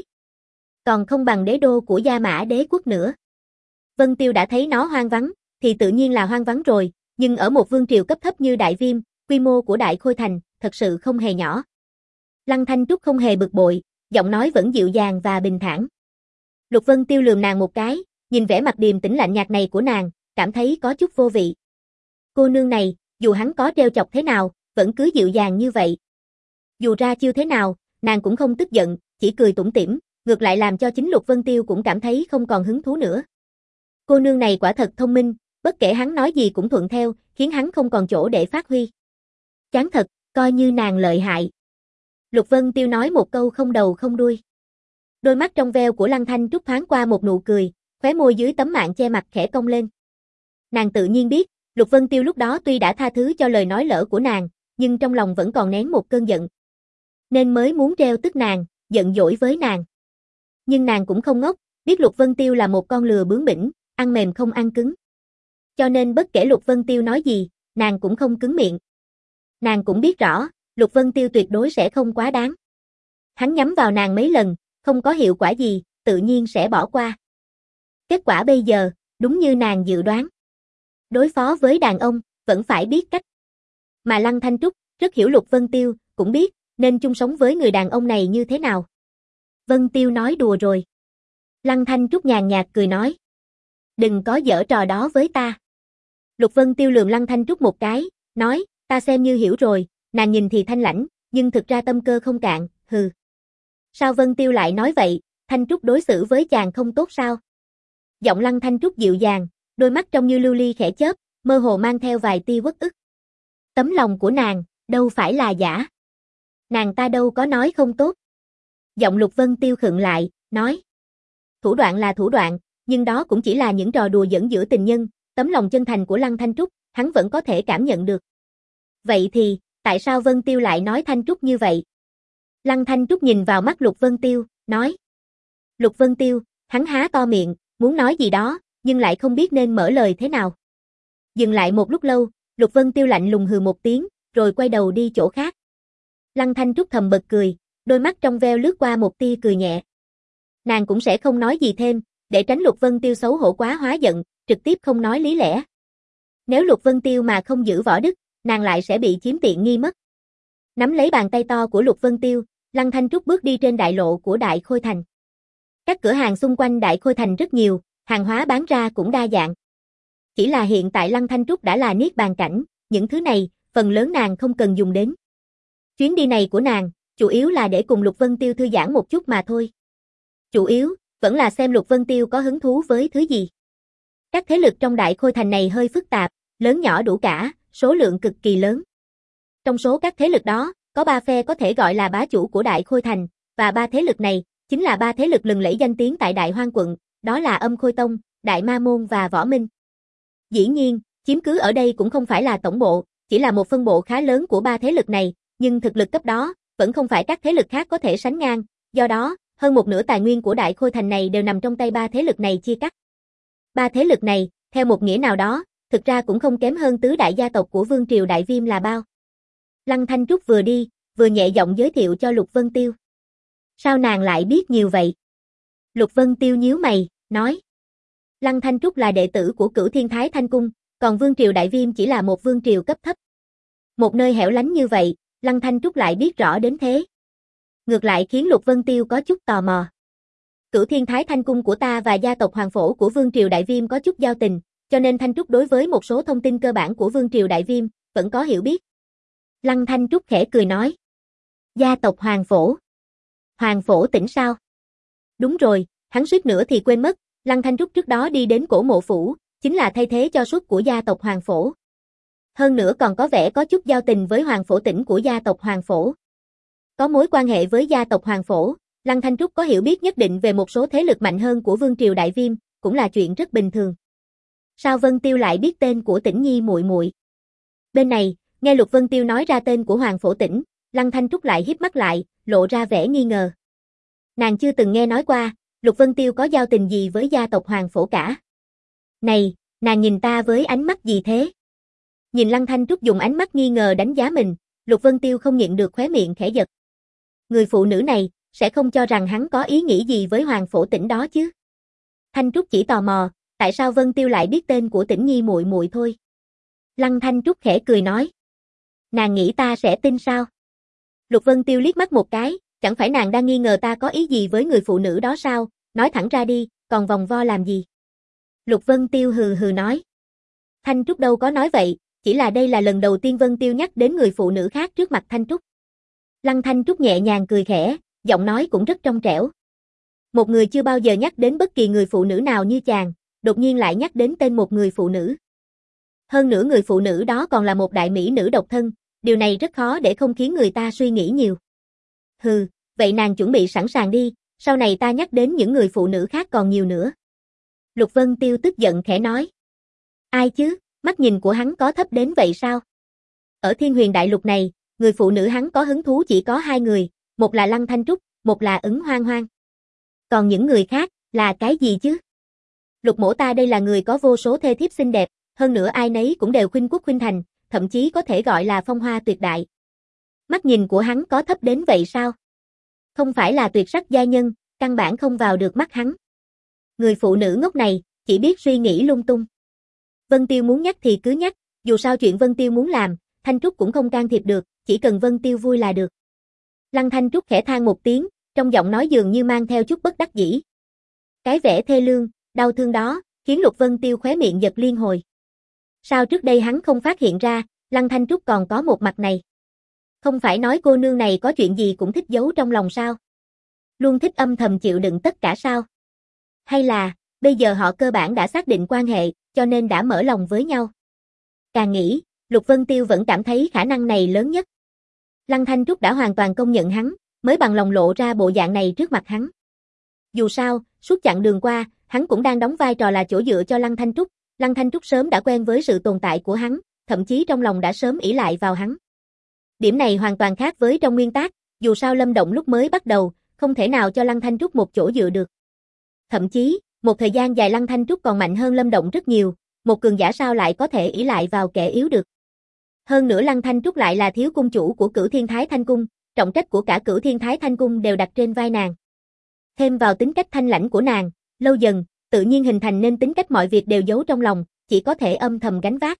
Còn không bằng đế đô của Gia Mã đế quốc nữa. Vân Tiêu đã thấy nó hoang vắng, thì tự nhiên là hoang vắng rồi, nhưng ở một vương triều cấp thấp như Đại Viêm, quy mô của Đại Khôi Thành, thật sự không hề nhỏ. Lăng Thanh Trúc không hề bực bội, giọng nói vẫn dịu dàng và bình thản. Lục Vân Tiêu lườm nàng một cái, nhìn vẻ mặt điềm tĩnh lạnh nhạt này của nàng, cảm thấy có chút vô vị. Cô nương này, dù hắn có trêu chọc thế nào, vẫn cứ dịu dàng như vậy. Dù ra chiêu thế nào, nàng cũng không tức giận, chỉ cười tủm tỉm, ngược lại làm cho chính Lục Vân Tiêu cũng cảm thấy không còn hứng thú nữa. Cô nương này quả thật thông minh, bất kể hắn nói gì cũng thuận theo, khiến hắn không còn chỗ để phát huy. Chán thật, coi như nàng lợi hại. Lục Vân Tiêu nói một câu không đầu không đuôi. Đôi mắt trong veo của Lăng Thanh Trúc thoáng qua một nụ cười, khóe môi dưới tấm mạng che mặt khẽ cong lên. Nàng tự nhiên biết, Lục Vân Tiêu lúc đó tuy đã tha thứ cho lời nói lỡ của nàng, nhưng trong lòng vẫn còn nén một cơn giận. Nên mới muốn treo tức nàng, giận dỗi với nàng. Nhưng nàng cũng không ngốc, biết Lục Vân Tiêu là một con lừa bướng bỉnh, ăn mềm không ăn cứng. Cho nên bất kể Lục Vân Tiêu nói gì, nàng cũng không cứng miệng. Nàng cũng biết rõ, Lục Vân Tiêu tuyệt đối sẽ không quá đáng. Hắn nhắm vào nàng mấy lần, không có hiệu quả gì, tự nhiên sẽ bỏ qua. Kết quả bây giờ, đúng như nàng dự đoán. Đối phó với đàn ông, vẫn phải biết cách. Mà Lăng Thanh Trúc, rất hiểu Lục Vân Tiêu, cũng biết, nên chung sống với người đàn ông này như thế nào. Vân Tiêu nói đùa rồi. Lăng Thanh Trúc nhàn nhạt cười nói. Đừng có giở trò đó với ta. Lục Vân Tiêu lườm Lăng Thanh Trúc một cái, nói, ta xem như hiểu rồi, nàng nhìn thì thanh lãnh, nhưng thực ra tâm cơ không cạn, hừ. Sao Vân Tiêu lại nói vậy, Thanh Trúc đối xử với chàng không tốt sao? Giọng Lăng Thanh Trúc dịu dàng, đôi mắt trông như lưu ly khẽ chớp, mơ hồ mang theo vài tia uất ức. Tấm lòng của nàng, đâu phải là giả. Nàng ta đâu có nói không tốt. Giọng Lục Vân Tiêu khựng lại, nói. Thủ đoạn là thủ đoạn, nhưng đó cũng chỉ là những trò đùa giỡn giữa tình nhân, tấm lòng chân thành của Lăng Thanh Trúc, hắn vẫn có thể cảm nhận được. Vậy thì, tại sao Vân Tiêu lại nói Thanh Trúc như vậy? Lăng Thanh Trúc nhìn vào mắt Lục Vân Tiêu, nói. Lục Vân Tiêu, hắn há to miệng, muốn nói gì đó, nhưng lại không biết nên mở lời thế nào. Dừng lại một lúc lâu, Lục Vân Tiêu lạnh lùng hừ một tiếng, rồi quay đầu đi chỗ khác. Lăng Thanh Trúc thầm bật cười, đôi mắt trong veo lướt qua một tia cười nhẹ. Nàng cũng sẽ không nói gì thêm, để tránh Lục Vân Tiêu xấu hổ quá hóa giận, trực tiếp không nói lý lẽ. Nếu Lục Vân Tiêu mà không giữ võ đức, nàng lại sẽ bị chiếm tiện nghi mất. Nắm lấy bàn tay to của Lục Vân Tiêu, Lăng Thanh Trúc bước đi trên đại lộ của Đại Khôi Thành. Các cửa hàng xung quanh Đại Khôi Thành rất nhiều, hàng hóa bán ra cũng đa dạng. Chỉ là hiện tại Lăng Thanh Trúc đã là niết bàn cảnh, những thứ này, phần lớn nàng không cần dùng đến. Chuyến đi này của nàng, chủ yếu là để cùng Lục Vân Tiêu thư giãn một chút mà thôi. Chủ yếu, vẫn là xem Lục Vân Tiêu có hứng thú với thứ gì. Các thế lực trong Đại Khôi Thành này hơi phức tạp, lớn nhỏ đủ cả, số lượng cực kỳ lớn. Trong số các thế lực đó, có ba phe có thể gọi là bá chủ của Đại Khôi Thành, và ba thế lực này, chính là ba thế lực lừng lẫy danh tiếng tại Đại Hoang quận, đó là Âm Khôi Tông, Đại Ma Môn và Võ Minh. Dĩ nhiên, chiếm cứ ở đây cũng không phải là tổng bộ, chỉ là một phân bộ khá lớn của ba thế lực này, nhưng thực lực cấp đó, vẫn không phải các thế lực khác có thể sánh ngang, do đó, hơn một nửa tài nguyên của Đại Khôi Thành này đều nằm trong tay ba thế lực này chia cắt. Ba thế lực này, theo một nghĩa nào đó, thực ra cũng không kém hơn tứ đại gia tộc của Vương triều Đại Viêm là bao. Lăng Thanh Trúc vừa đi, vừa nhẹ giọng giới thiệu cho Lục Vân Tiêu. Sao nàng lại biết nhiều vậy? Lục Vân Tiêu nhíu mày, nói. Lăng Thanh Trúc là đệ tử của Cửu Thiên Thái Thanh Cung, còn Vương triều Đại Viêm chỉ là một vương triều cấp thấp. Một nơi hẻo lánh như vậy, Lăng Thanh Trúc lại biết rõ đến thế. Ngược lại khiến Lục Vân Tiêu có chút tò mò. Cửu Thiên Thái Thanh Cung của ta và gia tộc Hoàng Phổ của Vương triều Đại Viêm có chút giao tình, cho nên Thanh Trúc đối với một số thông tin cơ bản của Vương triều Đại Viêm, vẫn có hiểu biết. Lăng Thanh Trúc khẽ cười nói. Gia tộc Hoàng Phổ. Hoàng Phổ tỉnh sao? Đúng rồi, hắn suýt nữa thì quên mất, Lăng Thanh Trúc trước đó đi đến cổ mộ phủ, chính là thay thế cho suất của gia tộc Hoàng Phổ. Hơn nữa còn có vẻ có chút giao tình với Hoàng Phổ tỉnh của gia tộc Hoàng Phổ. Có mối quan hệ với gia tộc Hoàng Phổ, Lăng Thanh Trúc có hiểu biết nhất định về một số thế lực mạnh hơn của Vương triều Đại Viêm, cũng là chuyện rất bình thường. Sao Vân Tiêu lại biết tên của Tĩnh Nhi muội muội? Bên này, Nghe Lục Vân Tiêu nói ra tên của Hoàng Phổ Tĩnh, Lăng Thanh Trúc lại híp mắt lại, lộ ra vẻ nghi ngờ. Nàng chưa từng nghe nói qua, Lục Vân Tiêu có giao tình gì với gia tộc Hoàng Phổ cả. Này, nàng nhìn ta với ánh mắt gì thế? Nhìn Lăng Thanh Trúc dùng ánh mắt nghi ngờ đánh giá mình, Lục Vân Tiêu không nhịn được khóe miệng khẽ giật. Người phụ nữ này, sẽ không cho rằng hắn có ý nghĩ gì với Hoàng Phổ Tĩnh đó chứ? Thanh Trúc chỉ tò mò, tại sao Vân Tiêu lại biết tên của Tĩnh Nhi muội muội thôi? Lăng Thanh Trúc khẽ cười nói. Nàng nghĩ ta sẽ tin sao? Lục Vân Tiêu liếc mắt một cái, chẳng phải nàng đang nghi ngờ ta có ý gì với người phụ nữ đó sao? Nói thẳng ra đi, còn vòng vo làm gì? Lục Vân Tiêu hừ hừ nói. Thanh Trúc đâu có nói vậy, chỉ là đây là lần đầu tiên Vân Tiêu nhắc đến người phụ nữ khác trước mặt Thanh Trúc. Lăng Thanh Trúc nhẹ nhàng cười khẽ, giọng nói cũng rất trong trẻo. Một người chưa bao giờ nhắc đến bất kỳ người phụ nữ nào như chàng, đột nhiên lại nhắc đến tên một người phụ nữ. Hơn nữa người phụ nữ đó còn là một đại mỹ nữ độc thân, điều này rất khó để không khiến người ta suy nghĩ nhiều. Hừ, vậy nàng chuẩn bị sẵn sàng đi, sau này ta nhắc đến những người phụ nữ khác còn nhiều nữa. Lục Vân Tiêu tức giận khẽ nói. Ai chứ, mắt nhìn của hắn có thấp đến vậy sao? Ở Thiên Huyền Đại Lục này, người phụ nữ hắn có hứng thú chỉ có hai người, một là Lăng Thanh Trúc, một là Ứng Hoang Hoang. Còn những người khác, là cái gì chứ? Lục mỗ ta đây là người có vô số thê thiếp xinh đẹp, hơn nữa ai nấy cũng đều khuynh quốc khuynh thành, thậm chí có thể gọi là phong hoa tuyệt đại. Mắt nhìn của hắn có thấp đến vậy sao? Không phải là tuyệt sắc giai nhân, căn bản không vào được mắt hắn. Người phụ nữ ngốc này, chỉ biết suy nghĩ lung tung. Vân Tiêu muốn nhắc thì cứ nhắc, dù sao chuyện Vân Tiêu muốn làm, Thanh Trúc cũng không can thiệp được, chỉ cần Vân Tiêu vui là được. Lăng Thanh Trúc khẽ than một tiếng, trong giọng nói dường như mang theo chút bất đắc dĩ. Cái vẻ thê lương, đau thương đó, khiến Lục Vân Tiêu khóe miệng giật liên hồi. Sao trước đây hắn không phát hiện ra, Lăng Thanh Trúc còn có một mặt này? Không phải nói cô nương này có chuyện gì cũng thích giấu trong lòng sao? Luôn thích âm thầm chịu đựng tất cả sao? Hay là, bây giờ họ cơ bản đã xác định quan hệ, cho nên đã mở lòng với nhau? Càng nghĩ, Lục Vân Tiêu vẫn cảm thấy khả năng này lớn nhất. Lăng Thanh Trúc đã hoàn toàn công nhận hắn, mới bằng lòng lộ ra bộ dạng này trước mặt hắn. Dù sao, suốt chặng đường qua, hắn cũng đang đóng vai trò là chỗ dựa cho Lăng Thanh Trúc, Lăng Thanh Trúc sớm đã quen với sự tồn tại của hắn, thậm chí trong lòng đã sớm ỷ lại vào hắn. Điểm này hoàn toàn khác với trong nguyên tác, dù sao Lâm Động lúc mới bắt đầu, không thể nào cho Lăng Thanh Trúc một chỗ dựa được. Thậm chí, một thời gian dài Lăng Thanh Trúc còn mạnh hơn Lâm Động rất nhiều, một cường giả sao lại có thể ỷ lại vào kẻ yếu được. Hơn nữa Lăng Thanh Trúc lại là thiếu cung chủ của Cửu Thiên Thái Thanh Cung, trọng trách của cả Cửu Thiên Thái Thanh Cung đều đặt trên vai nàng. Thêm vào tính cách thanh lãnh của nàng, lâu dần, tự nhiên hình thành nên tính cách mọi việc đều giấu trong lòng, chỉ có thể âm thầm gánh vác.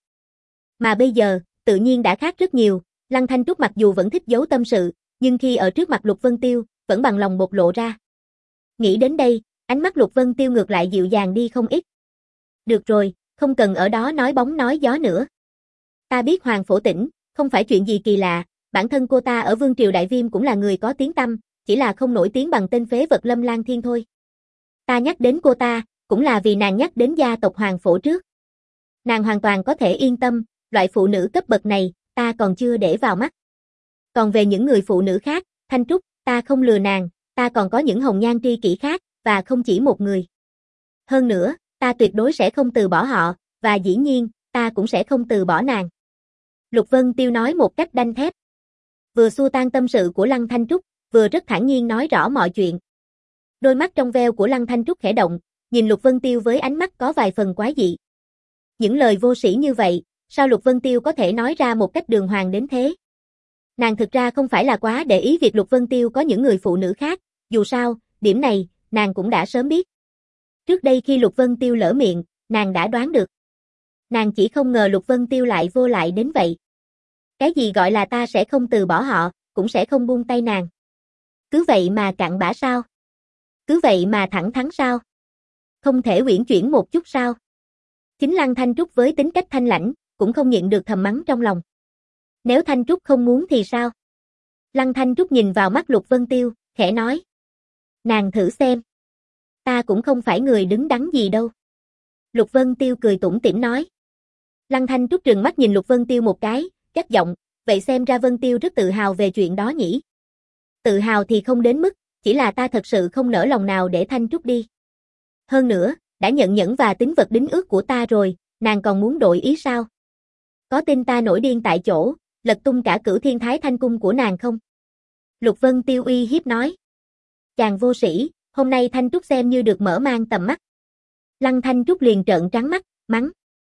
Mà bây giờ, tự nhiên đã khác rất nhiều, Lăng Thanh Trúc mặc dù vẫn thích giấu tâm sự, nhưng khi ở trước mặt Lục Vân Tiêu, vẫn bằng lòng bộc lộ ra. Nghĩ đến đây, ánh mắt Lục Vân Tiêu ngược lại dịu dàng đi không ít. Được rồi, không cần ở đó nói bóng nói gió nữa. Ta biết Hoàng Phổ Tĩnh, không phải chuyện gì kỳ lạ, bản thân cô ta ở Vương Triều Đại Viêm cũng là người có tiếng tăm, chỉ là không nổi tiếng bằng tên phế vật Lâm Lang Thiên thôi. Ta nhắc đến cô ta, cũng là vì nàng nhắc đến gia tộc Hoàng Phổ trước. Nàng hoàn toàn có thể yên tâm, loại phụ nữ cấp bậc này, ta còn chưa để vào mắt. Còn về những người phụ nữ khác, Thanh Trúc, ta không lừa nàng, ta còn có những hồng nhan tri kỷ khác, và không chỉ một người. Hơn nữa, ta tuyệt đối sẽ không từ bỏ họ, và dĩ nhiên, ta cũng sẽ không từ bỏ nàng. Lục Vân Tiêu nói một cách đanh thép. Vừa xua tan tâm sự của Lăng Thanh Trúc, vừa rất thản nhiên nói rõ mọi chuyện. Đôi mắt trong veo của Lăng Thanh Trúc khẽ động, nhìn Lục Vân Tiêu với ánh mắt có vài phần quái dị. Những lời vô sĩ như vậy, sao Lục Vân Tiêu có thể nói ra một cách đường hoàng đến thế? Nàng thực ra không phải là quá để ý việc Lục Vân Tiêu có những người phụ nữ khác, dù sao, điểm này, nàng cũng đã sớm biết. Trước đây khi Lục Vân Tiêu lỡ miệng, nàng đã đoán được. Nàng chỉ không ngờ Lục Vân Tiêu lại vô lại đến vậy. Cái gì gọi là ta sẽ không từ bỏ họ, cũng sẽ không buông tay nàng. Cứ vậy mà cặn bã sao? Cứ vậy mà thẳng thắn sao? Không thể uyển chuyển một chút sao? Chính Lăng Thanh Trúc với tính cách thanh lãnh, cũng không nhịn được thầm mắng trong lòng. Nếu Thanh Trúc không muốn thì sao? Lăng Thanh Trúc nhìn vào mắt Lục Vân Tiêu, khẽ nói. Nàng thử xem. Ta cũng không phải người đứng đắn gì đâu. Lục Vân Tiêu cười tủm tỉm nói. Lăng Thanh Trúc trừng mắt nhìn Lục Vân Tiêu một cái, gắt giọng, vậy xem ra Vân Tiêu rất tự hào về chuyện đó nhỉ? Tự hào thì không đến mức, chỉ là ta thật sự không nỡ lòng nào để Thanh Trúc đi. Hơn nữa, đã nhận nhẫn và tín vật đính ước của ta rồi, nàng còn muốn đổi ý sao? Có tin ta nổi điên tại chỗ, lật tung cả Cửu Thiên Thái Thanh cung của nàng không? Lục Vân Tiêu uy hiếp nói. Chàng vô sĩ, hôm nay Thanh Trúc xem như được mở mang tầm mắt. Lăng Thanh Trúc liền trợn trắng mắt, mắng.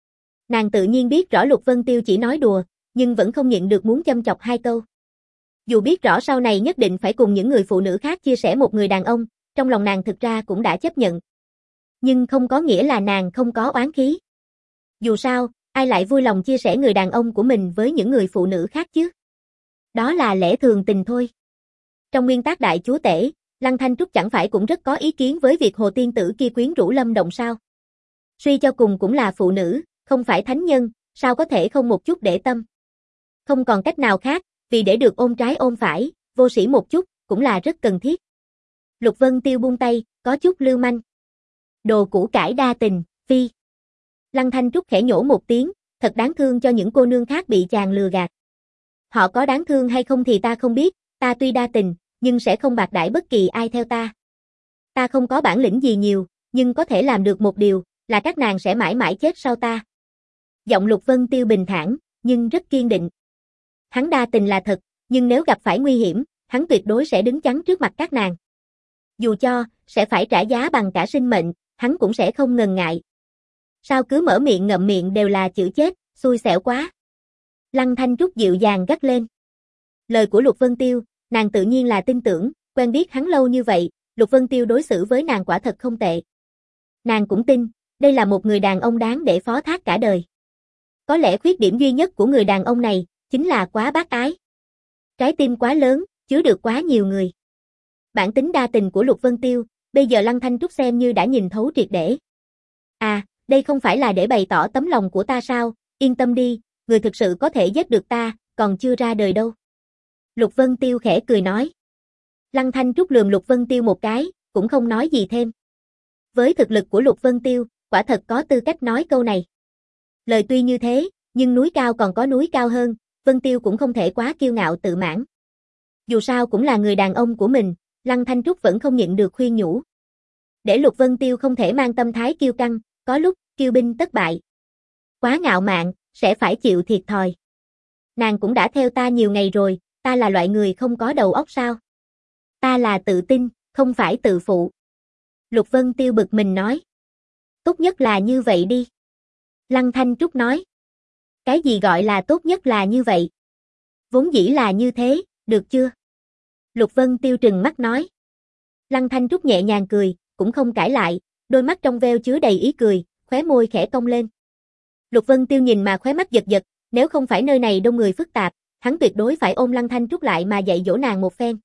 Nàng tự nhiên biết rõ Lục Vân Tiêu chỉ nói đùa, nhưng vẫn không nhịn được muốn châm chọc hai câu. Dù biết rõ sau này nhất định phải cùng những người phụ nữ khác chia sẻ một người đàn ông, trong lòng nàng thực ra cũng đã chấp nhận. Nhưng không có nghĩa là nàng không có oán khí. Dù sao, ai lại vui lòng chia sẻ người đàn ông của mình với những người phụ nữ khác chứ? Đó là lẽ thường tình thôi. Trong nguyên tắc đại chúa tể, Lăng Thanh Trúc chẳng phải cũng rất có ý kiến với việc Hồ Tiên Tử kia quyến rũ Lâm Động sao? Suy cho cùng cũng là phụ nữ, không phải thánh nhân, sao có thể không một chút để tâm? Không còn cách nào khác, vì để được ôm trái ôm phải, vô sĩ một chút, cũng là rất cần thiết. Lục Vân Tiêu buông tay, có chút lưu manh. Đồ củ cải đa tình, phi. Lăng Thanh Trúc khẽ nhổ một tiếng, thật đáng thương cho những cô nương khác bị chàng lừa gạt. Họ có đáng thương hay không thì ta không biết, ta tuy đa tình, nhưng sẽ không bạc đãi bất kỳ ai theo ta. Ta không có bản lĩnh gì nhiều, nhưng có thể làm được một điều, là các nàng sẽ mãi mãi chết sau ta. Giọng Lục Vân Tiêu bình thản, nhưng rất kiên định. Hắn đa tình là thật, nhưng nếu gặp phải nguy hiểm, hắn tuyệt đối sẽ đứng chắn trước mặt các nàng. Dù cho, sẽ phải trả giá bằng cả sinh mệnh, hắn cũng sẽ không ngần ngại. Sao cứ mở miệng ngậm miệng đều là chữ chết, xui xẻo quá. Lăng Thanh Trúc dịu dàng gắt lên. Lời của Lục Vân Tiêu, nàng tự nhiên là tin tưởng, quen biết hắn lâu như vậy, Lục Vân Tiêu đối xử với nàng quả thật không tệ. Nàng cũng tin, đây là một người đàn ông đáng để phó thác cả đời. Có lẽ khuyết điểm duy nhất của người đàn ông này, chính là quá bác ái. Trái tim quá lớn, chứa được quá nhiều người. Bản tính đa tình của Lục Vân Tiêu, bây giờ Lăng Thanh Trúc xem như đã nhìn thấu triệt để. À, đây không phải là để bày tỏ tấm lòng của ta sao, yên tâm đi, người thực sự có thể giết được ta, còn chưa ra đời đâu. Lục Vân Tiêu khẽ cười nói. Lăng Thanh Trúc lườm Lục Vân Tiêu một cái, cũng không nói gì thêm. Với thực lực của Lục Vân Tiêu, quả thật có tư cách nói câu này. Lời tuy như thế, nhưng núi cao còn có núi cao hơn, Vân Tiêu cũng không thể quá kiêu ngạo tự mãn. Dù sao cũng là người đàn ông của mình, Lăng Thanh Trúc vẫn không nhịn được khuyên nhủ. Để Lục Vân Tiêu không thể mang tâm thái kiêu căng, có lúc, kiêu binh tất bại. Quá ngạo mạn, sẽ phải chịu thiệt thòi. Nàng cũng đã theo ta nhiều ngày rồi, ta là loại người không có đầu óc sao? Ta là tự tin, không phải tự phụ. Lục Vân Tiêu bực mình nói. Tốt nhất là như vậy đi. Lăng Thanh Trúc nói. Cái gì gọi là tốt nhất là như vậy? Vốn dĩ là như thế, được chưa? Lục Vân Tiêu trừng mắt nói. Lăng Thanh Trúc nhẹ nhàng cười, cũng không cãi lại, đôi mắt trong veo chứa đầy ý cười, khóe môi khẽ cong lên. Lục Vân Tiêu nhìn mà khóe mắt giật giật, nếu không phải nơi này đông người phức tạp, hắn tuyệt đối phải ôm Lăng Thanh Trúc lại mà dạy dỗ nàng một phen.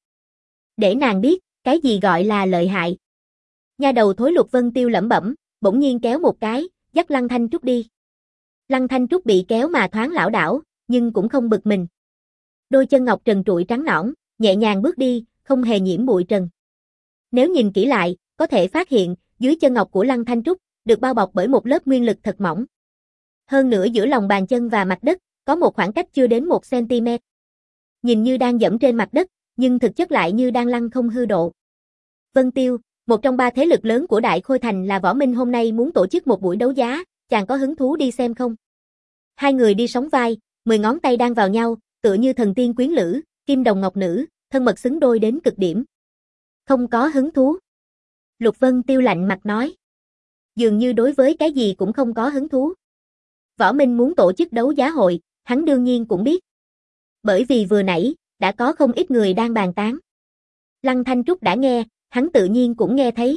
Để nàng biết, cái gì gọi là lợi hại. Nha đầu thối Lục Vân Tiêu lẩm bẩm, bỗng nhiên kéo một cái, dắt Lăng Thanh Trúc đi. Lăng Thanh Trúc bị kéo mà thoáng lảo đảo, nhưng cũng không bực mình. Đôi chân ngọc trần trụi trắng nõn, nhẹ nhàng bước đi, không hề nhiễm bụi trần. Nếu nhìn kỹ lại, có thể phát hiện, dưới chân ngọc của Lăng Thanh Trúc, được bao bọc bởi một lớp nguyên lực thật mỏng. Hơn nữa giữa lòng bàn chân và mặt đất, có một khoảng cách chưa đến một xăng-ti-mét. Nhìn như đang dẫm trên mặt đất, nhưng thực chất lại như đang lăn không hư độ. Vân Tiêu, một trong ba thế lực lớn của Đại Khôi Thành là Võ Minh hôm nay muốn tổ chức một buổi đấu giá, chàng có hứng thú đi xem không? Hai người đi sóng vai, mười ngón tay đang vào nhau, tựa như thần tiên quyến lữ, kim đồng ngọc nữ, thân mật xứng đôi đến cực điểm. Không có hứng thú. Lục Vân Tiêu lạnh mặt nói. Dường như đối với cái gì cũng không có hứng thú. Võ Minh muốn tổ chức đấu giá hội, hắn đương nhiên cũng biết. Bởi vì vừa nãy, đã có không ít người đang bàn tán. Lăng Thanh Trúc đã nghe, hắn tự nhiên cũng nghe thấy.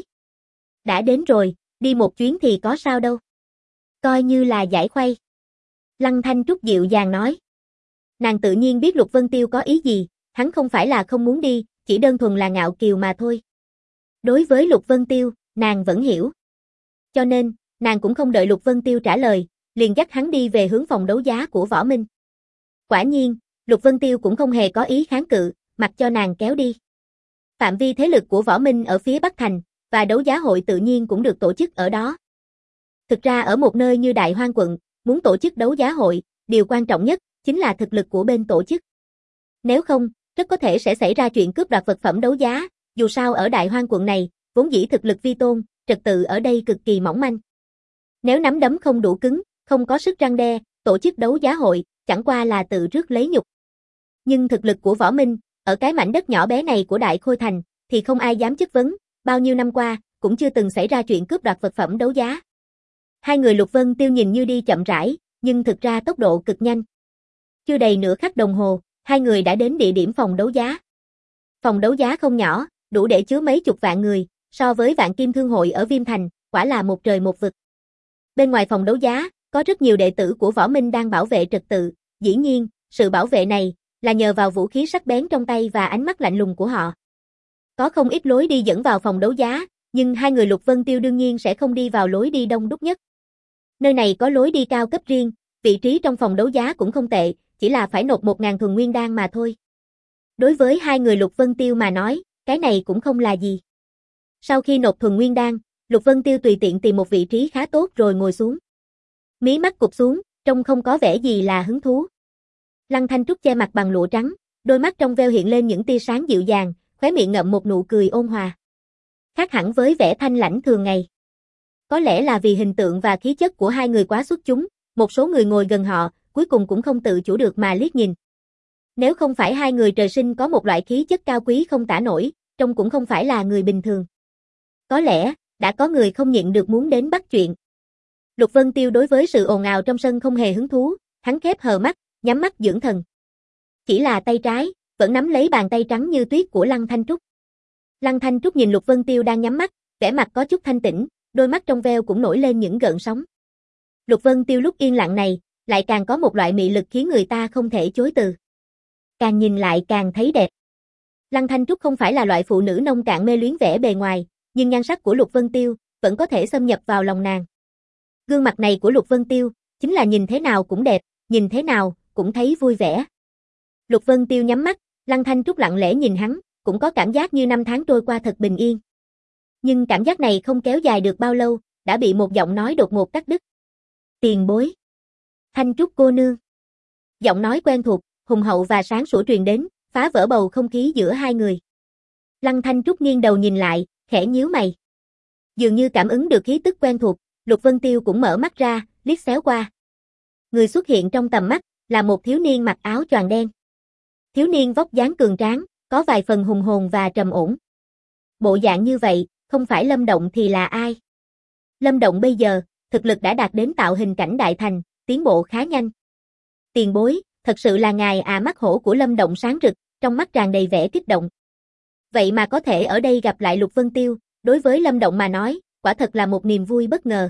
Đã đến rồi, đi một chuyến thì có sao đâu. Coi như là giải khuây. Lăng Thanh Trúc dịu dàng nói. Nàng tự nhiên biết Lục Vân Tiêu có ý gì, hắn không phải là không muốn đi, chỉ đơn thuần là ngạo kiều mà thôi. Đối với Lục Vân Tiêu, nàng vẫn hiểu. Cho nên, nàng cũng không đợi Lục Vân Tiêu trả lời, liền dắt hắn đi về hướng phòng đấu giá của Võ Minh. Quả nhiên, Lục Vân Tiêu cũng không hề có ý kháng cự, mặc cho nàng kéo đi. Phạm vi thế lực của Võ Minh ở phía Bắc Thành, và đấu giá hội tự nhiên cũng được tổ chức ở đó. Thực ra ở một nơi như Đại Hoang quận, muốn tổ chức đấu giá hội, điều quan trọng nhất chính là thực lực của bên tổ chức. Nếu không, rất có thể sẽ xảy ra chuyện cướp đoạt vật phẩm đấu giá, dù sao ở Đại Hoang quận này, vốn dĩ thực lực vi tôn, trật tự ở đây cực kỳ mỏng manh. Nếu nắm đấm không đủ cứng, không có sức răn đe, tổ chức đấu giá hội, chẳng qua là tự rước lấy nhục. Nhưng thực lực của Võ Minh, ở cái mảnh đất nhỏ bé này của Đại Khôi Thành, thì không ai dám chất vấn, bao nhiêu năm qua, cũng chưa từng xảy ra chuyện cướp đoạt vật phẩm đấu giá. Hai người Lục Vân Tiêu nhìn như đi chậm rãi, nhưng thực ra tốc độ cực nhanh. Chưa đầy nửa khắc đồng hồ, hai người đã đến địa điểm phòng đấu giá. Phòng đấu giá không nhỏ, đủ để chứa mấy chục vạn người, so với Vạn Kim Thương hội ở Viêm Thành, quả là một trời một vực. Bên ngoài phòng đấu giá, có rất nhiều đệ tử của Võ Minh đang bảo vệ trật tự, dĩ nhiên, sự bảo vệ này là nhờ vào vũ khí sắc bén trong tay và ánh mắt lạnh lùng của họ. Có không ít lối đi dẫn vào phòng đấu giá, nhưng hai người Lục Vân Tiêu đương nhiên sẽ không đi vào lối đi đông đúc nhất. Nơi này có lối đi cao cấp riêng, vị trí trong phòng đấu giá cũng không tệ, chỉ là phải nộp một ngàn thuần nguyên đan mà thôi. Đối với hai người Lục Vân Tiêu mà nói, cái này cũng không là gì. Sau khi nộp thuần nguyên đan, Lục Vân Tiêu tùy tiện tìm một vị trí khá tốt rồi ngồi xuống. Mí mắt cụp xuống, trông không có vẻ gì là hứng thú. Lăng Thanh Trúc che mặt bằng lụa trắng, đôi mắt trong veo hiện lên những tia sáng dịu dàng, khóe miệng ngậm một nụ cười ôn hòa. Khác hẳn với vẻ thanh lãnh thường ngày. Có lẽ là vì hình tượng và khí chất của hai người quá xuất chúng, một số người ngồi gần họ, cuối cùng cũng không tự chủ được mà liếc nhìn. Nếu không phải hai người trời sinh có một loại khí chất cao quý không tả nổi, trông cũng không phải là người bình thường. Có lẽ, đã có người không nhịn được muốn đến bắt chuyện. Lục Vân Tiêu đối với sự ồn ào trong sân không hề hứng thú, hắn khép hờ mắt, nhắm mắt dưỡng thần. Chỉ là tay trái, vẫn nắm lấy bàn tay trắng như tuyết của Lăng Thanh Trúc. Lăng Thanh Trúc nhìn Lục Vân Tiêu đang nhắm mắt, vẻ mặt có chút thanh tĩnh, đôi mắt trong veo cũng nổi lên những gợn sóng. Lục Vân Tiêu lúc yên lặng này, lại càng có một loại mị lực khiến người ta không thể chối từ. Càng nhìn lại càng thấy đẹp. Lăng Thanh Trúc không phải là loại phụ nữ nông cạn mê luyến vẻ bề ngoài, nhưng nhan sắc của Lục Vân Tiêu vẫn có thể xâm nhập vào lòng nàng. Gương mặt này của Lục Vân Tiêu, chính là nhìn thế nào cũng đẹp, nhìn thế nào cũng thấy vui vẻ. Lục Vân Tiêu nhắm mắt, Lăng Thanh Trúc lặng lẽ nhìn hắn, cũng có cảm giác như năm tháng trôi qua thật bình yên. Nhưng cảm giác này không kéo dài được bao lâu, đã bị một giọng nói đột ngột cắt đứt. Tiền bối. Thanh Trúc cô nương. Giọng nói quen thuộc, hùng hậu và sáng sủa truyền đến, phá vỡ bầu không khí giữa hai người. Lăng Thanh Trúc nghiêng đầu nhìn lại, khẽ nhíu mày. Dường như cảm ứng được khí tức quen thuộc, Lục Vân Tiêu cũng mở mắt ra, liếc xéo qua. Người xuất hiện trong tầm mắt, là một thiếu niên mặc áo choàng đen. Thiếu niên vóc dáng cường tráng, có vài phần hùng hồn và trầm ổn. Bộ dạng như vậy, không phải Lâm Động thì là ai? Lâm Động bây giờ, thực lực đã đạt đến tạo hình cảnh đại thành, tiến bộ khá nhanh. Tiền bối, thật sự là ngài à, mắt hổ của Lâm Động sáng rực, trong mắt tràn đầy vẻ kích động. Vậy mà có thể ở đây gặp lại Lục Vân Tiêu, đối với Lâm Động mà nói, quả thật là một niềm vui bất ngờ.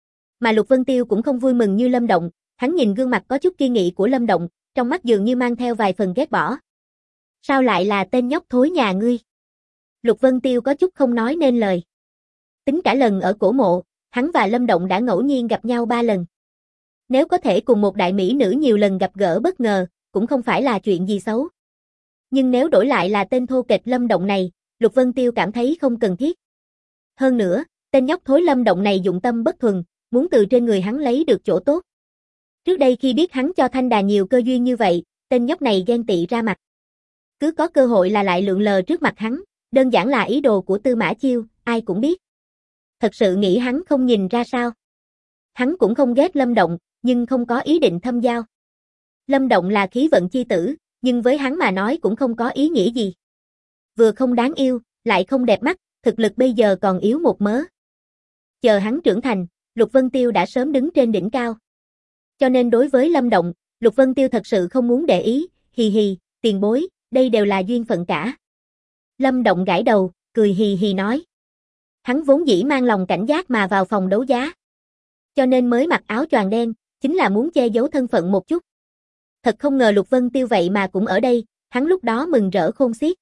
Mà Lục Vân Tiêu cũng không vui mừng như Lâm Động, hắn nhìn gương mặt có chút kiên nghị của Lâm Động, trong mắt dường như mang theo vài phần ghét bỏ. Sao lại là tên nhóc thối nhà ngươi? Lục Vân Tiêu có chút không nói nên lời. Tính cả lần ở cổ mộ, hắn và Lâm Động đã ngẫu nhiên gặp nhau ba lần. Nếu có thể cùng một đại mỹ nữ nhiều lần gặp gỡ bất ngờ, cũng không phải là chuyện gì xấu. Nhưng nếu đổi lại là tên thô kệch Lâm Động này, Lục Vân Tiêu cảm thấy không cần thiết. Hơn nữa, tên nhóc thối Lâm Động này dụng tâm bất thuần, muốn từ trên người hắn lấy được chỗ tốt. Trước đây khi biết hắn cho Thanh Đà nhiều cơ duyên như vậy, tên nhóc này ghen tị ra mặt. Cứ có cơ hội là lại lượn lờ trước mặt hắn, đơn giản là ý đồ của Tư Mã Chiêu, ai cũng biết. Thật sự nghĩ hắn không nhìn ra sao. Hắn cũng không ghét Lâm Động, nhưng không có ý định thâm giao. Lâm Động là khí vận chi tử, nhưng với hắn mà nói cũng không có ý nghĩa gì. Vừa không đáng yêu, lại không đẹp mắt, thực lực bây giờ còn yếu một mớ. Chờ hắn trưởng thành, Lục Vân Tiêu đã sớm đứng trên đỉnh cao. Cho nên đối với Lâm Động, Lục Vân Tiêu thật sự không muốn để ý, hì hì, tiền bối, đây đều là duyên phận cả. Lâm Động gãi đầu, cười hì hì nói. Hắn vốn dĩ mang lòng cảnh giác mà vào phòng đấu giá. Cho nên mới mặc áo choàng đen, chính là muốn che giấu thân phận một chút. Thật không ngờ Lục Vân Tiêu vậy mà cũng ở đây, hắn lúc đó mừng rỡ khôn xiết.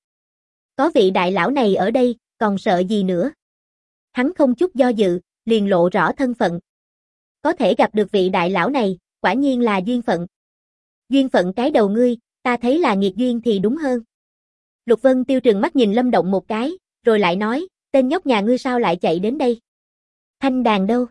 Có vị đại lão này ở đây, còn sợ gì nữa. Hắn không chút do dự, liền lộ rõ thân phận. Có thể gặp được vị đại lão này, quả nhiên là duyên phận. Duyên phận cái đầu ngươi, ta thấy là nghiệt duyên thì đúng hơn. Lục Vân Tiêu trừng mắt nhìn Lâm Động một cái, rồi lại nói, tên nhóc nhà ngươi sao lại chạy đến đây? Thanh đàn đâu?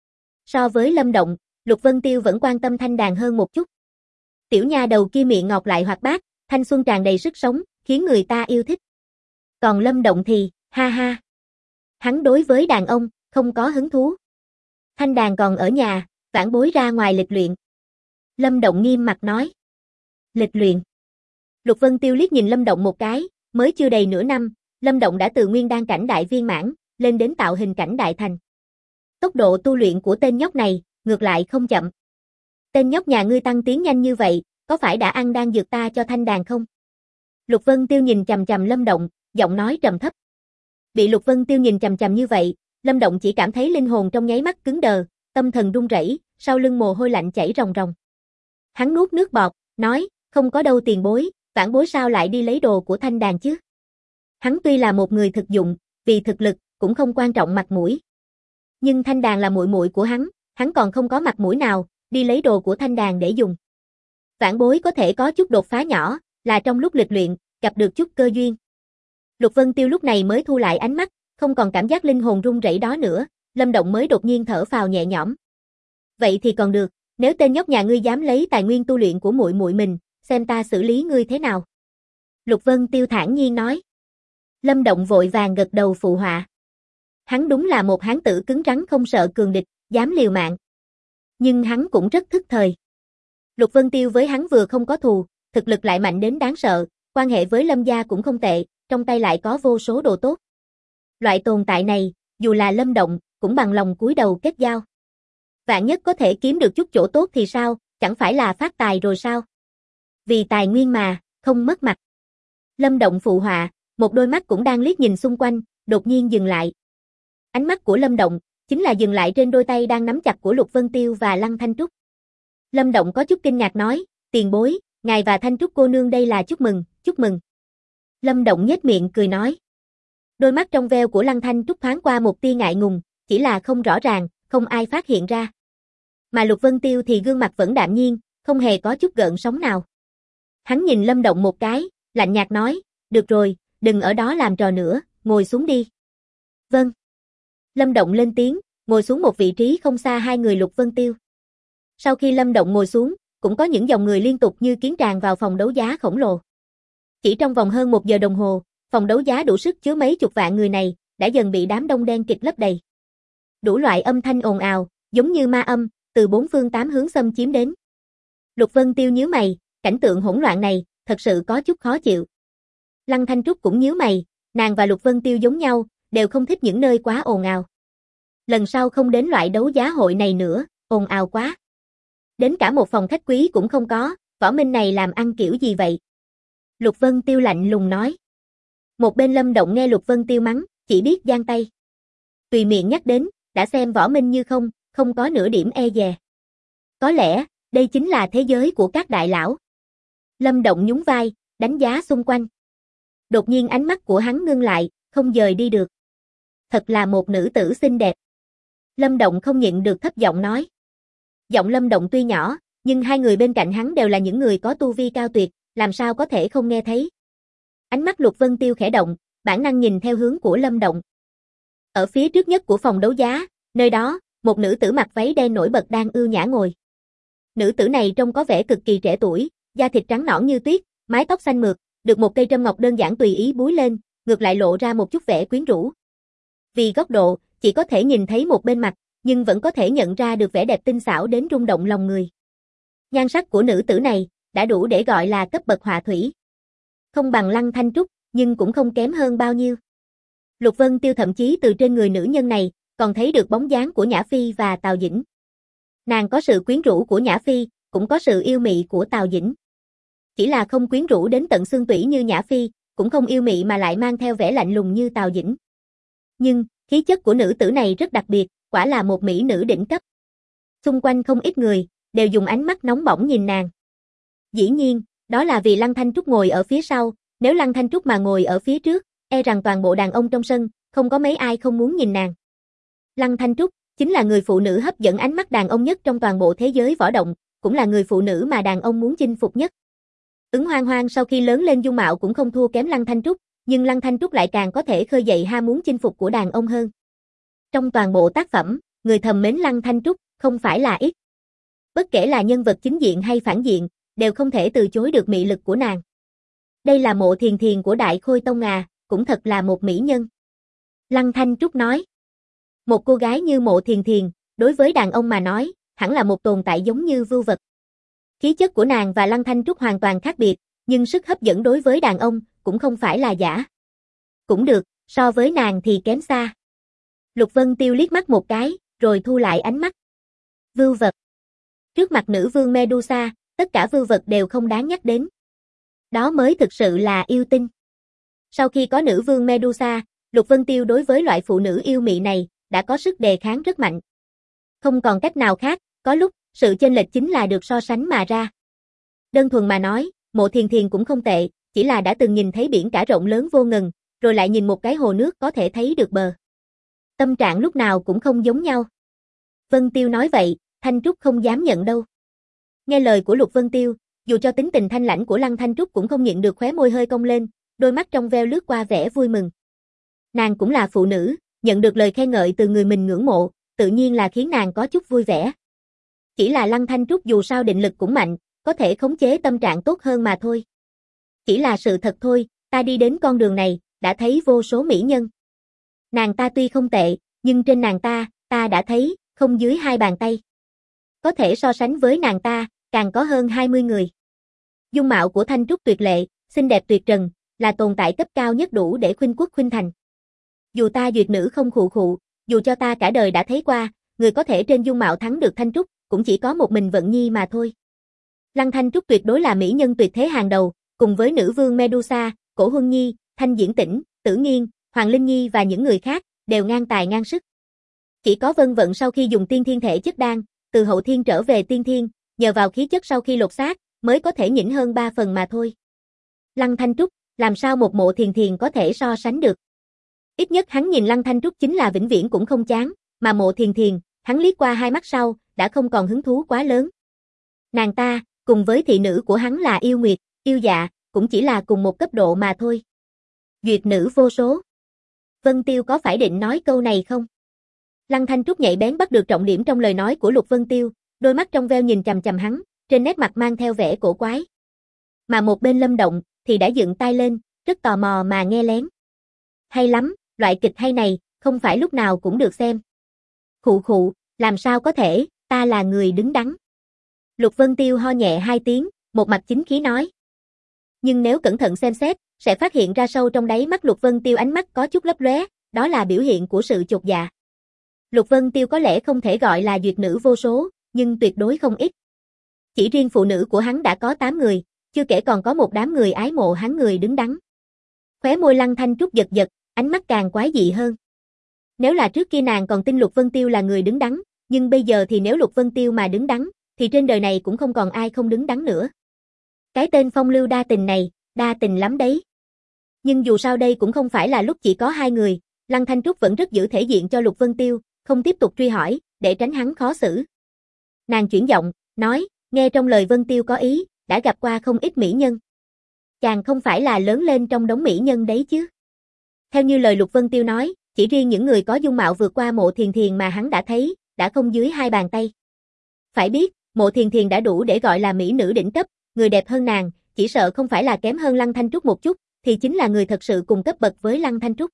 So với Lâm Động, Lục Vân Tiêu vẫn quan tâm thanh đàn hơn một chút. Tiểu nha đầu kia miệng ngọt lại hoạt bát, thanh xuân tràn đầy sức sống, khiến người ta yêu thích. Còn Lâm Động thì, ha ha. Hắn đối với đàn ông, không có hứng thú. Thanh đàn còn ở nhà, vãn bối ra ngoài lịch luyện. Lâm Động nghiêm mặt nói. Lịch luyện. Lục Vân Tiêu liếc nhìn Lâm Động một cái, mới chưa đầy nửa năm, Lâm Động đã từ nguyên đan cảnh đại viên mãn, lên đến tạo hình cảnh đại thành. Tốc độ tu luyện của tên nhóc này, ngược lại không chậm. Tên nhóc nhà ngươi tăng tiến nhanh như vậy, có phải đã ăn đan dược ta cho thanh đàn không? Lục Vân Tiêu nhìn chằm chằm Lâm Động, giọng nói trầm thấp. Bị Lục Vân Tiêu nhìn chằm chằm như vậy, Lâm Động chỉ cảm thấy linh hồn trong nháy mắt cứng đờ, tâm thần run rẩy, sau lưng mồ hôi lạnh chảy ròng ròng. Hắn nuốt nước bọt, nói, không có đâu tiền bối, vãn bối sao lại đi lấy đồ của thanh đàn chứ? Hắn tuy là một người thực dụng, vì thực lực, cũng không quan trọng mặt mũi. Nhưng thanh đàn là muội muội của hắn, hắn còn không có mặt mũi nào, đi lấy đồ của thanh đàn để dùng. Vãn bối có thể có chút đột phá nhỏ, là trong lúc lịch luyện, gặp được chút cơ duyên. Lục Vân Tiêu lúc này mới thu lại ánh mắt, không còn cảm giác linh hồn run rẩy đó nữa, Lâm Động mới đột nhiên thở phào nhẹ nhõm. Vậy thì còn được, nếu tên nhóc nhà ngươi dám lấy tài nguyên tu luyện của muội muội mình, xem ta xử lý ngươi thế nào. Lục Vân Tiêu thản nhiên nói. Lâm Động vội vàng gật đầu phụ họa. Hắn đúng là một hán tử cứng rắn không sợ cường địch, dám liều mạng. Nhưng hắn cũng rất thức thời. Lục Vân Tiêu với hắn vừa không có thù, thực lực lại mạnh đến đáng sợ, quan hệ với Lâm gia cũng không tệ, trong tay lại có vô số đồ tốt. Loại tồn tại này, dù là Lâm Động, cũng bằng lòng cúi đầu kết giao. Vạn nhất có thể kiếm được chút chỗ tốt thì sao, chẳng phải là phát tài rồi sao? Vì tài nguyên mà, không mất mặt. Lâm Động phụ họa, một đôi mắt cũng đang liếc nhìn xung quanh, đột nhiên dừng lại. Ánh mắt của Lâm Động, chính là dừng lại trên đôi tay đang nắm chặt của Lục Vân Tiêu và Lăng Thanh Trúc. Lâm Động có chút kinh ngạc nói, tiền bối, ngài và Thanh Trúc cô nương đây là chúc mừng, chúc mừng. Lâm Động nhếch miệng cười nói. Đôi mắt trong veo của Lăng Thanh Trúc thoáng qua một tia ngại ngùng, chỉ là không rõ ràng, không ai phát hiện ra. Mà Lục Vân Tiêu thì gương mặt vẫn đạm nhiên, không hề có chút gợn sóng nào. Hắn nhìn Lâm Động một cái, lạnh nhạt nói, được rồi, đừng ở đó làm trò nữa, ngồi xuống đi. Vâng. Lâm Động lên tiếng, ngồi xuống một vị trí không xa hai người Lục Vân Tiêu. Sau khi Lâm Động ngồi xuống, cũng có những dòng người liên tục như kiến tràn vào phòng đấu giá khổng lồ. Chỉ trong vòng hơn một giờ đồng hồ, phòng đấu giá đủ sức chứa mấy chục vạn người này, đã dần bị đám đông đen kịt lấp đầy. Đủ loại âm thanh ồn ào, giống như ma âm, từ bốn phương tám hướng xâm chiếm đến. Lục Vân Tiêu nhíu mày, cảnh tượng hỗn loạn này, thật sự có chút khó chịu. Lăng Thanh Trúc cũng nhíu mày, nàng và Lục Vân Tiêu giống nhau, đều không thích những nơi quá ồn ào. Lần sau không đến loại đấu giá hội này nữa, ồn ào quá. Đến cả một phòng khách quý cũng không có, Võ Minh này làm ăn kiểu gì vậy? Lục Vân Tiêu lạnh lùng nói. Một bên Lâm Động nghe Lục Vân Tiêu mắng, chỉ biết giang tay. Tùy miệng nhắc đến, đã xem Võ Minh như không, không có nửa điểm e dè. Có lẽ, đây chính là thế giới của các đại lão. Lâm Động nhún vai, đánh giá xung quanh. Đột nhiên ánh mắt của hắn ngưng lại, không dời đi được. Thật là một nữ tử xinh đẹp. Lâm Động không nhịn được thấp giọng nói. Giọng Lâm Động tuy nhỏ, nhưng hai người bên cạnh hắn đều là những người có tu vi cao tuyệt, làm sao có thể không nghe thấy. Ánh mắt Lục Vân Tiêu khẽ động, bản năng nhìn theo hướng của Lâm Động. Ở phía trước nhất của phòng đấu giá, nơi đó, một nữ tử mặc váy đen nổi bật đang ưu nhã ngồi. Nữ tử này trông có vẻ cực kỳ trẻ tuổi, da thịt trắng nõn như tuyết, mái tóc xanh mượt, được một cây trâm ngọc đơn giản tùy ý búi lên, ngược lại lộ ra một chút vẻ quyến rũ. Vì góc độ, chỉ có thể nhìn thấy một bên mặt, nhưng vẫn có thể nhận ra được vẻ đẹp tinh xảo đến rung động lòng người. Nhan sắc của nữ tử này, đã đủ để gọi là cấp bậc họa thủy. Không bằng Lăng Thanh Trúc, nhưng cũng không kém hơn bao nhiêu. Lục Vân Tiêu thậm chí từ trên người nữ nhân này, còn thấy được bóng dáng của Nhã Phi và Tào Dĩnh. Nàng có sự quyến rũ của Nhã Phi, cũng có sự yêu mị của Tào Dĩnh. Chỉ là không quyến rũ đến tận xương tủy như Nhã Phi, cũng không yêu mị mà lại mang theo vẻ lạnh lùng như Tào Dĩnh. Nhưng, khí chất của nữ tử này rất đặc biệt, quả là một mỹ nữ đỉnh cấp. Xung quanh không ít người, đều dùng ánh mắt nóng bỏng nhìn nàng. Dĩ nhiên, đó là vì Lăng Thanh Trúc ngồi ở phía sau, nếu Lăng Thanh Trúc mà ngồi ở phía trước, e rằng toàn bộ đàn ông trong sân, không có mấy ai không muốn nhìn nàng. Lăng Thanh Trúc, chính là người phụ nữ hấp dẫn ánh mắt đàn ông nhất trong toàn bộ thế giới võ động, cũng là người phụ nữ mà đàn ông muốn chinh phục nhất. Ứng Hoang Hoang sau khi lớn lên dung mạo cũng không thua kém Lăng Thanh Trúc, nhưng Lăng Thanh Trúc lại càng có thể khơi dậy ham muốn chinh phục của đàn ông hơn. Trong toàn bộ tác phẩm, người thầm mến Lăng Thanh Trúc, không phải là ít. Bất kể là nhân vật chính diện hay phản diện, đều không thể từ chối được mị lực của nàng. Đây là Mộ Thiền Thiền của Đại Khôi Tông à, cũng thật là một mỹ nhân. Lăng Thanh Trúc nói. Một cô gái như Mộ Thiền Thiền, đối với đàn ông mà nói, hẳn là một tồn tại giống như vưu vật. Khí chất của nàng và Lăng Thanh Trúc hoàn toàn khác biệt, nhưng sức hấp dẫn đối với đàn ông cũng không phải là giả. Cũng được, so với nàng thì kém xa. Lục Vân Tiêu liếc mắt một cái, rồi thu lại ánh mắt. Vưu vật. Trước mặt nữ vương Medusa, tất cả vưu vật đều không đáng nhắc đến. Đó mới thực sự là yêu tinh. Sau khi có nữ vương Medusa, Lục Vân Tiêu đối với loại phụ nữ yêu mị này, đã có sức đề kháng rất mạnh. Không còn cách nào khác, có lúc, sự chênh lệch chính là được so sánh mà ra. Đơn thuần mà nói, Mộ Thiền Thiền cũng không tệ, chỉ là đã từng nhìn thấy biển cả rộng lớn vô ngần, rồi lại nhìn một cái hồ nước có thể thấy được bờ. Tâm trạng lúc nào cũng không giống nhau. Vân Tiêu nói vậy, Thanh Trúc không dám nhận đâu. Nghe lời của Lục Vân Tiêu, dù cho tính tình thanh lãnh của Lăng Thanh Trúc cũng không nhịn được khóe môi hơi cong lên, đôi mắt trong veo lướt qua vẻ vui mừng. Nàng cũng là phụ nữ, nhận được lời khen ngợi từ người mình ngưỡng mộ, tự nhiên là khiến nàng có chút vui vẻ. Chỉ là Lăng Thanh Trúc dù sao định lực cũng mạnh, có thể khống chế tâm trạng tốt hơn mà thôi. Chỉ là sự thật thôi, ta đi đến con đường này, đã thấy vô số mỹ nhân. Nàng ta tuy không tệ, nhưng trên nàng ta, ta đã thấy, không dưới hai bàn tay. Có thể so sánh với nàng ta, càng có hơn hai mươi người. Dung mạo của Thanh Trúc tuyệt lệ, xinh đẹp tuyệt trần, là tồn tại cấp cao nhất đủ để khuynh quốc khuynh thành. Dù ta duyệt nữ không khụ khụ, dù cho ta cả đời đã thấy qua, người có thể trên dung mạo thắng được Thanh Trúc, cũng chỉ có một mình Vận Nhi mà thôi. Lăng Thanh Trúc tuyệt đối là mỹ nhân tuyệt thế hàng đầu, cùng với nữ vương Medusa, Cổ Huân Nhi, Thanh Diễn Tĩnh, Tử Nghiên, Hoàng Linh Nhi và những người khác, đều ngang tài ngang sức. Chỉ có Vân Vận sau khi dùng tiên thiên thể chất đan, từ hậu thiên trở về tiên thiên, nhờ vào khí chất sau khi lột xác, mới có thể nhỉnh hơn ba phần mà thôi. Lăng Thanh Trúc, làm sao một Mộ Thiền Thiền có thể so sánh được? Ít nhất hắn nhìn Lăng Thanh Trúc chính là vĩnh viễn cũng không chán, mà Mộ Thiền Thiền, hắn liếc qua hai mắt sau, đã không còn hứng thú quá lớn. Nàng ta, cùng với thị nữ của hắn là Yêu Nguyệt, Yêu Dạ, cũng chỉ là cùng một cấp độ mà thôi. Duyệt nữ vô số. Vân Tiêu có phải định nói câu này không? Lăng Thanh Trúc nhạy bén bắt được trọng điểm trong lời nói của Lục Vân Tiêu, đôi mắt trong veo nhìn chằm chằm hắn, trên nét mặt mang theo vẻ cổ quái. Mà một bên Lâm Động, thì đã dựng tai lên, rất tò mò mà nghe lén. Hay lắm, loại kịch hay này, không phải lúc nào cũng được xem. Khụ khụ, làm sao có thể, ta là người đứng đắn. Lục Vân Tiêu ho nhẹ hai tiếng, một mặt chính khí nói. Nhưng nếu cẩn thận xem xét, sẽ phát hiện ra sâu trong đáy mắt Lục Vân Tiêu ánh mắt có chút lấp lóe, đó là biểu hiện của sự chột dạ. Lục Vân Tiêu có lẽ không thể gọi là duyệt nữ vô số, nhưng tuyệt đối không ít. Chỉ riêng phụ nữ của hắn đã có tám người, chưa kể còn có một đám người ái mộ hắn người đứng đắn. Khóe môi Lăng Thanh Trúc giật giật, ánh mắt càng quái dị hơn. Nếu là trước kia nàng còn tin Lục Vân Tiêu là người đứng đắn, nhưng bây giờ thì nếu Lục Vân Tiêu mà đứng đắn, thì trên đời này cũng không còn ai không đứng đắn nữa. Cái tên phong lưu đa tình này, đa tình lắm đấy. Nhưng dù sao đây cũng không phải là lúc chỉ có hai người, Lăng Thanh Trúc vẫn rất giữ thể diện cho Lục Vân Tiêu, không tiếp tục truy hỏi, để tránh hắn khó xử. Nàng chuyển giọng, nói, nghe trong lời Vân Tiêu có ý, đã gặp qua không ít mỹ nhân. Chàng không phải là lớn lên trong đống mỹ nhân đấy chứ. Theo như lời Lục Vân Tiêu nói, chỉ riêng những người có dung mạo vượt qua Mộ Thiền Thiền mà hắn đã thấy, đã không dưới hai bàn tay. Phải biết, Mộ Thiền Thiền đã đủ để gọi là mỹ nữ đỉnh cấp, người đẹp hơn nàng, chỉ sợ không phải là kém hơn Lăng Thanh Trúc một chút, thì chính là người thật sự cùng cấp bậc với Lăng Thanh Trúc.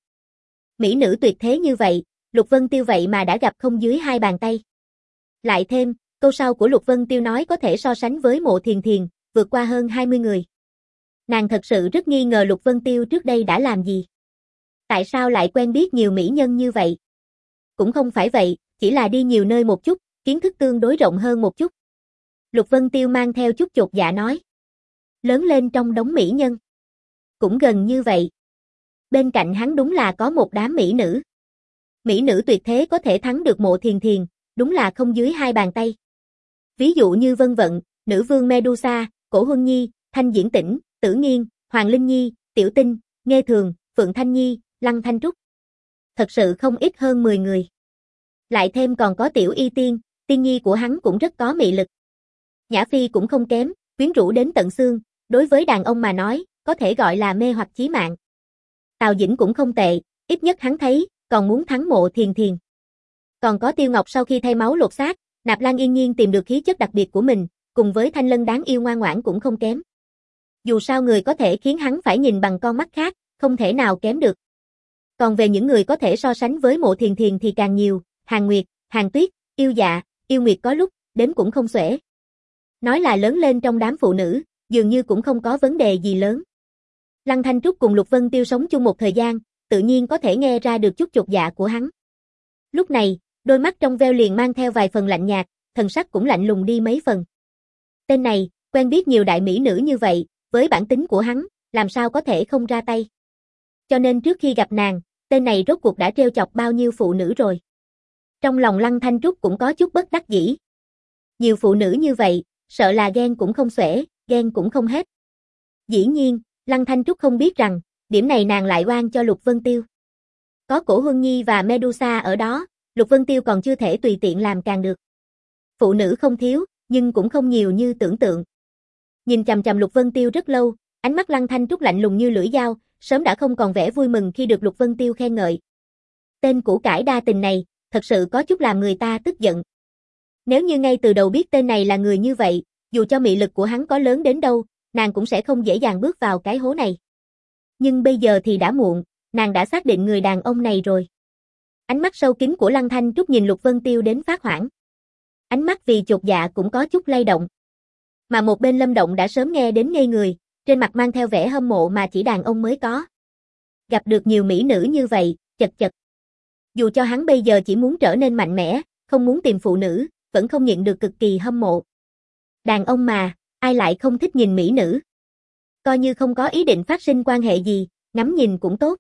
Mỹ nữ tuyệt thế như vậy, Lục Vân Tiêu vậy mà đã gặp không dưới hai bàn tay. Lại thêm, câu sau của Lục Vân Tiêu nói có thể so sánh với Mộ Thiền Thiền, vượt qua hơn hai mươi người. Nàng thật sự rất nghi ngờ Lục Vân Tiêu trước đây đã làm gì. Tại sao lại quen biết nhiều mỹ nhân như vậy? Cũng không phải vậy, chỉ là đi nhiều nơi một chút, kiến thức tương đối rộng hơn một chút. Lục Vân Tiêu mang theo chút chột dạ nói. Lớn lên trong đống mỹ nhân. Cũng gần như vậy. Bên cạnh hắn đúng là có một đám mỹ nữ. Mỹ nữ tuyệt thế có thể thắng được Mộ Thiền Thiền, đúng là không dưới hai bàn tay. Ví dụ như Vân Vận, nữ vương Medusa, Cổ Huân Nhi, Thanh Diễn Tĩnh, Tử Nghiên, Hoàng Linh Nhi, Tiểu Tinh, Nghê Thường, Phượng Thanh Nhi, Lăng Thanh Trúc. Thật sự không ít hơn mười người. Lại thêm còn có Tiểu Y Tiên, tiên nhi của hắn cũng rất có mị lực. Nhã Phi cũng không kém, quyến rũ đến tận xương, đối với đàn ông mà nói, có thể gọi là mê hoặc chí mạng. Tào Dĩnh cũng không tệ, ít nhất hắn thấy, còn muốn thắng Mộ Thiền Thiền. Còn có Tiêu Ngọc sau khi thay máu lột xác, Nạp Lan yên nhiên tìm được khí chất đặc biệt của mình, cùng với Thanh Lân đáng yêu ngoan ngoãn cũng không kém. Dù sao người có thể khiến hắn phải nhìn bằng con mắt khác, không thể nào kém được. Còn về những người có thể so sánh với Mộ Thiền Thiền thì càng nhiều, Hàn Nguyệt, Hàn Tuyết, Yêu Dạ, Yêu Nguyệt có lúc, đếm cũng không xuể. Nói là lớn lên trong đám phụ nữ, dường như cũng không có vấn đề gì lớn. Lăng Thanh Trúc cùng Lục Vân Tiêu sống chung một thời gian, tự nhiên có thể nghe ra được chút chột dạ của hắn. Lúc này, đôi mắt trong veo liền mang theo vài phần lạnh nhạt, thần sắc cũng lạnh lùng đi mấy phần. Tên này, quen biết nhiều đại mỹ nữ như vậy, với bản tính của hắn, làm sao có thể không ra tay. Cho nên trước khi gặp nàng, tên này rốt cuộc đã trêu chọc bao nhiêu phụ nữ rồi. Trong lòng Lăng Thanh Trúc cũng có chút bất đắc dĩ. Nhiều phụ nữ như vậy, sợ là ghen cũng không xuể, ghen cũng không hết. Dĩ nhiên, Lăng Thanh Trúc không biết rằng, điểm này nàng lại oan cho Lục Vân Tiêu. Có Cổ Huân Nhi và Medusa ở đó, Lục Vân Tiêu còn chưa thể tùy tiện làm càng được. Phụ nữ không thiếu, nhưng cũng không nhiều như tưởng tượng. Nhìn chằm chằm Lục Vân Tiêu rất lâu, ánh mắt Lăng Thanh Trúc lạnh lùng như lưỡi dao, sớm đã không còn vẻ vui mừng khi được Lục Vân Tiêu khen ngợi. Tên củ cải đa tình này, thật sự có chút làm người ta tức giận. Nếu như ngay từ đầu biết tên này là người như vậy, dù cho mị lực của hắn có lớn đến đâu, nàng cũng sẽ không dễ dàng bước vào cái hố này. Nhưng bây giờ thì đã muộn, nàng đã xác định người đàn ông này rồi. Ánh mắt sâu kín của Lăng Thanh Trúc nhìn Lục Vân Tiêu đến phát hoảng. Ánh mắt vì chột dạ cũng có chút lay động. Mà một bên Lâm Động đã sớm nghe đến ngây người, trên mặt mang theo vẻ hâm mộ mà chỉ đàn ông mới có. Gặp được nhiều mỹ nữ như vậy, chật chật. Dù cho hắn bây giờ chỉ muốn trở nên mạnh mẽ, không muốn tìm phụ nữ, vẫn không nhịn được cực kỳ hâm mộ. Đàn ông mà, ai lại không thích nhìn mỹ nữ. Coi như không có ý định phát sinh quan hệ gì, ngắm nhìn cũng tốt.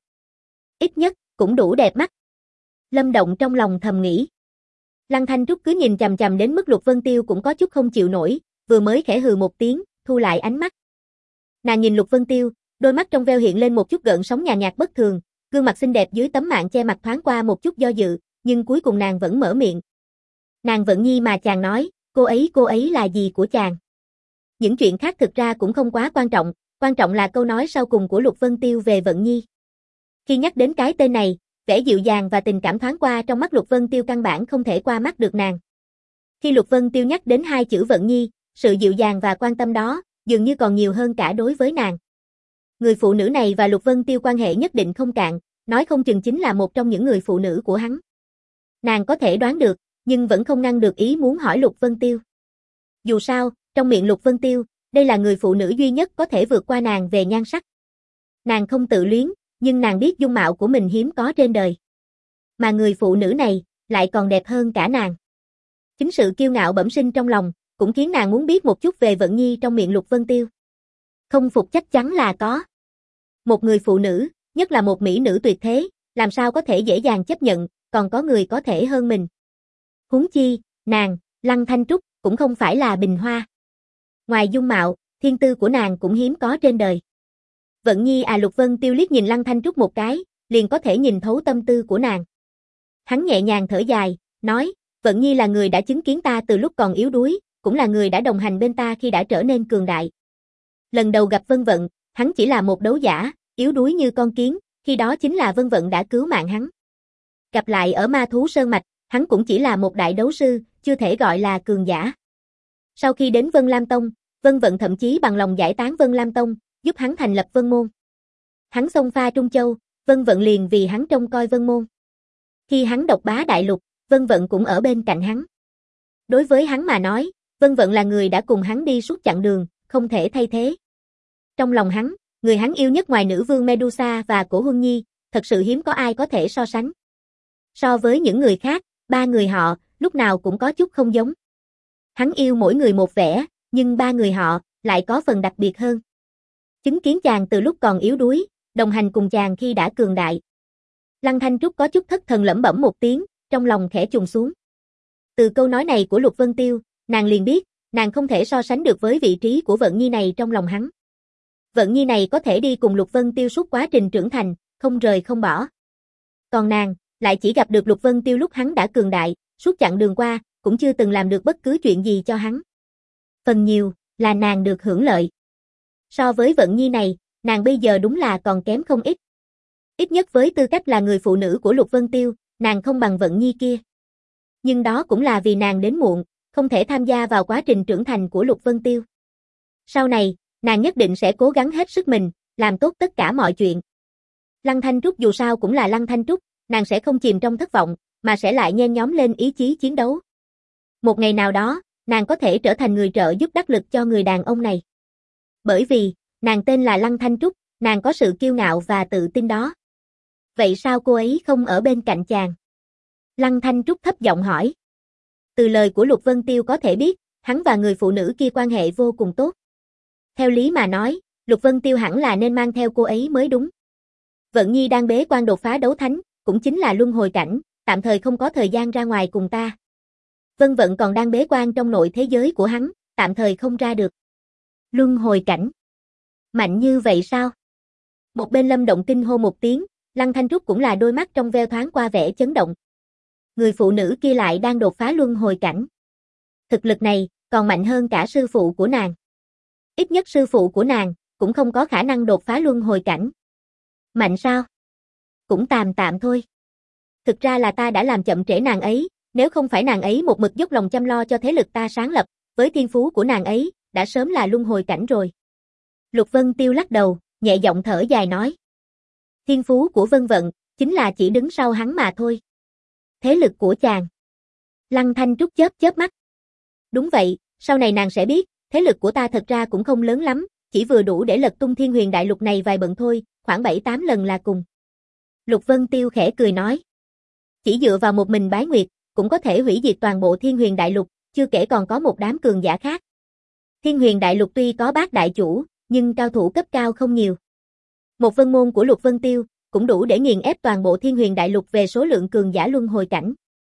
Ít nhất, cũng đủ đẹp mắt. Lâm Động trong lòng thầm nghĩ. Lăng Thanh Trúc cứ nhìn chằm chằm đến mức Lục Vân Tiêu cũng có chút không chịu nổi, vừa mới khẽ hừ một tiếng, thu lại ánh mắt. Nàng nhìn Lục Vân Tiêu, đôi mắt trong veo hiện lên một chút gợn sóng nhàn nhạt bất thường, gương mặt xinh đẹp dưới tấm mạng che mặt thoáng qua một chút do dự, nhưng cuối cùng nàng vẫn mở miệng. Nàng Vận Nhi mà chàng nói, cô ấy cô ấy là gì của chàng? Những chuyện khác thực ra cũng không quá quan trọng, quan trọng là câu nói sau cùng của Lục Vân Tiêu về Vận Nhi. Khi nhắc đến cái tên này, vẻ dịu dàng và tình cảm thoáng qua trong mắt Lục Vân Tiêu căn bản không thể qua mắt được nàng. Khi Lục Vân Tiêu nhắc đến hai chữ Vận Nhi, sự dịu dàng và quan tâm đó, dường như còn nhiều hơn cả đối với nàng. Người phụ nữ này và Lục Vân Tiêu quan hệ nhất định không cạn, nói không chừng chính là một trong những người phụ nữ của hắn. Nàng có thể đoán được, nhưng vẫn không ngăn được ý muốn hỏi Lục Vân Tiêu. Dù sao, trong miệng Lục Vân Tiêu, đây là người phụ nữ duy nhất có thể vượt qua nàng về nhan sắc. Nàng không tự luyến, nhưng nàng biết dung mạo của mình hiếm có trên đời. Mà người phụ nữ này, lại còn đẹp hơn cả nàng. Chính sự kiêu ngạo bẩm sinh trong lòng, cũng khiến nàng muốn biết một chút về Vận Nhi trong miệng Lục Vân Tiêu. Không phục chắc chắn là có. Một người phụ nữ, nhất là một mỹ nữ tuyệt thế, làm sao có thể dễ dàng chấp nhận, còn có người có thể hơn mình. Huống chi, nàng, Lăng Thanh Trúc, cũng không phải là bình hoa. Ngoài dung mạo, thiên tư của nàng cũng hiếm có trên đời. Vận Nhi à Lục Vân Tiêu liếc nhìn Lăng Thanh Trúc một cái, liền có thể nhìn thấu tâm tư của nàng. Hắn nhẹ nhàng thở dài, nói, Vận Nhi là người đã chứng kiến ta từ lúc còn yếu đuối, cũng là người đã đồng hành bên ta khi đã trở nên cường đại. Lần đầu gặp Vân Vận, hắn chỉ là một đấu giả, yếu đuối như con kiến, khi đó chính là Vân Vận đã cứu mạng hắn. Gặp lại ở Ma Thú Sơn Mạch, hắn cũng chỉ là một đại đấu sư, chưa thể gọi là cường giả. Sau khi đến Vân Lam Tông, Vân Vận thậm chí bằng lòng giải tán Vân Lam Tông, giúp hắn thành lập Vân Môn. Hắn xông pha Trung Châu, Vân Vận liền vì hắn trông coi Vân Môn. Khi hắn độc bá đại lục, Vân Vận cũng ở bên cạnh hắn. Đối với hắn mà nói, Vân Vận là người đã cùng hắn đi suốt chặng đường, không thể thay thế. Trong lòng hắn, người hắn yêu nhất ngoài nữ vương Medusa và Cổ Huân Nhi, thật sự hiếm có ai có thể so sánh. So với những người khác, ba người họ, lúc nào cũng có chút không giống. Hắn yêu mỗi người một vẻ, nhưng ba người họ, lại có phần đặc biệt hơn. Chứng kiến chàng từ lúc còn yếu đuối, đồng hành cùng chàng khi đã cường đại. Lăng Thanh Trúc có chút thất thần lẩm bẩm một tiếng, trong lòng khẽ trùng xuống. Từ câu nói này của Lục Vân Tiêu, nàng liền biết, nàng không thể so sánh được với vị trí của Vận Nhi này trong lòng hắn. Vận Nhi này có thể đi cùng Lục Vân Tiêu suốt quá trình trưởng thành, không rời không bỏ. Còn nàng, lại chỉ gặp được Lục Vân Tiêu lúc hắn đã cường đại, suốt chặng đường qua, cũng chưa từng làm được bất cứ chuyện gì cho hắn. Phần nhiều, là nàng được hưởng lợi. So với Vận Nhi này, nàng bây giờ đúng là còn kém không ít. Ít nhất với tư cách là người phụ nữ của Lục Vân Tiêu, nàng không bằng Vận Nhi kia. Nhưng đó cũng là vì nàng đến muộn, không thể tham gia vào quá trình trưởng thành của Lục Vân Tiêu. Sau này, nàng nhất định sẽ cố gắng hết sức mình, làm tốt tất cả mọi chuyện. Lăng Thanh Trúc dù sao cũng là Lăng Thanh Trúc, nàng sẽ không chìm trong thất vọng, mà sẽ lại nhen nhóm lên ý chí chiến đấu. Một ngày nào đó, nàng có thể trở thành người trợ giúp đắc lực cho người đàn ông này. Bởi vì, nàng tên là Lăng Thanh Trúc, nàng có sự kiêu ngạo và tự tin đó. Vậy sao cô ấy không ở bên cạnh chàng? Lăng Thanh Trúc thấp giọng hỏi. Từ lời của Lục Vân Tiêu có thể biết, hắn và người phụ nữ kia quan hệ vô cùng tốt. Theo lý mà nói, Lục Vân Tiêu hẳn là nên mang theo cô ấy mới đúng. Vận Nhi đang bế quan đột phá đấu thánh, cũng chính là luân hồi cảnh, tạm thời không có thời gian ra ngoài cùng ta. Vân Vận còn đang bế quan trong nội thế giới của hắn, tạm thời không ra được. Luân hồi cảnh. Mạnh như vậy sao? Một bên Lâm Động kinh hô một tiếng, Lăng Thanh Trúc cũng là đôi mắt trong veo thoáng qua vẻ chấn động. Người phụ nữ kia lại đang đột phá luân hồi cảnh. Thực lực này, còn mạnh hơn cả sư phụ của nàng. Ít nhất sư phụ của nàng, cũng không có khả năng đột phá luân hồi cảnh. Mạnh sao? Cũng tạm tạm thôi. Thực ra là ta đã làm chậm trễ nàng ấy, nếu không phải nàng ấy một mực dốc lòng chăm lo cho thế lực ta sáng lập, với thiên phú của nàng ấy, đã sớm là luân hồi cảnh rồi. Lục Vân Tiêu lắc đầu, nhẹ giọng thở dài nói. Thiên phú của Vân Vận, chính là chỉ đứng sau hắn mà thôi. Thế lực của chàng. Lăng Thanh Trúc chớp chớp mắt. Đúng vậy, sau này nàng sẽ biết, thế lực của ta thật ra cũng không lớn lắm, chỉ vừa đủ để lật tung Thiên Huyền Đại Lục này vài bận thôi, khoảng bảy tám lần là cùng. Lục Vân Tiêu khẽ cười nói. Chỉ dựa vào một mình Bái Nguyệt, cũng có thể hủy diệt toàn bộ Thiên Huyền Đại Lục, chưa kể còn có một đám cường giả khác. Thiên Huyền Đại Lục tuy có bát đại chủ, nhưng cao thủ cấp cao không nhiều. Một vân môn của Lục Vân Tiêu, cũng đủ để nghiền ép toàn bộ Thiên Huyền Đại Lục về số lượng cường giả luân hồi cảnh.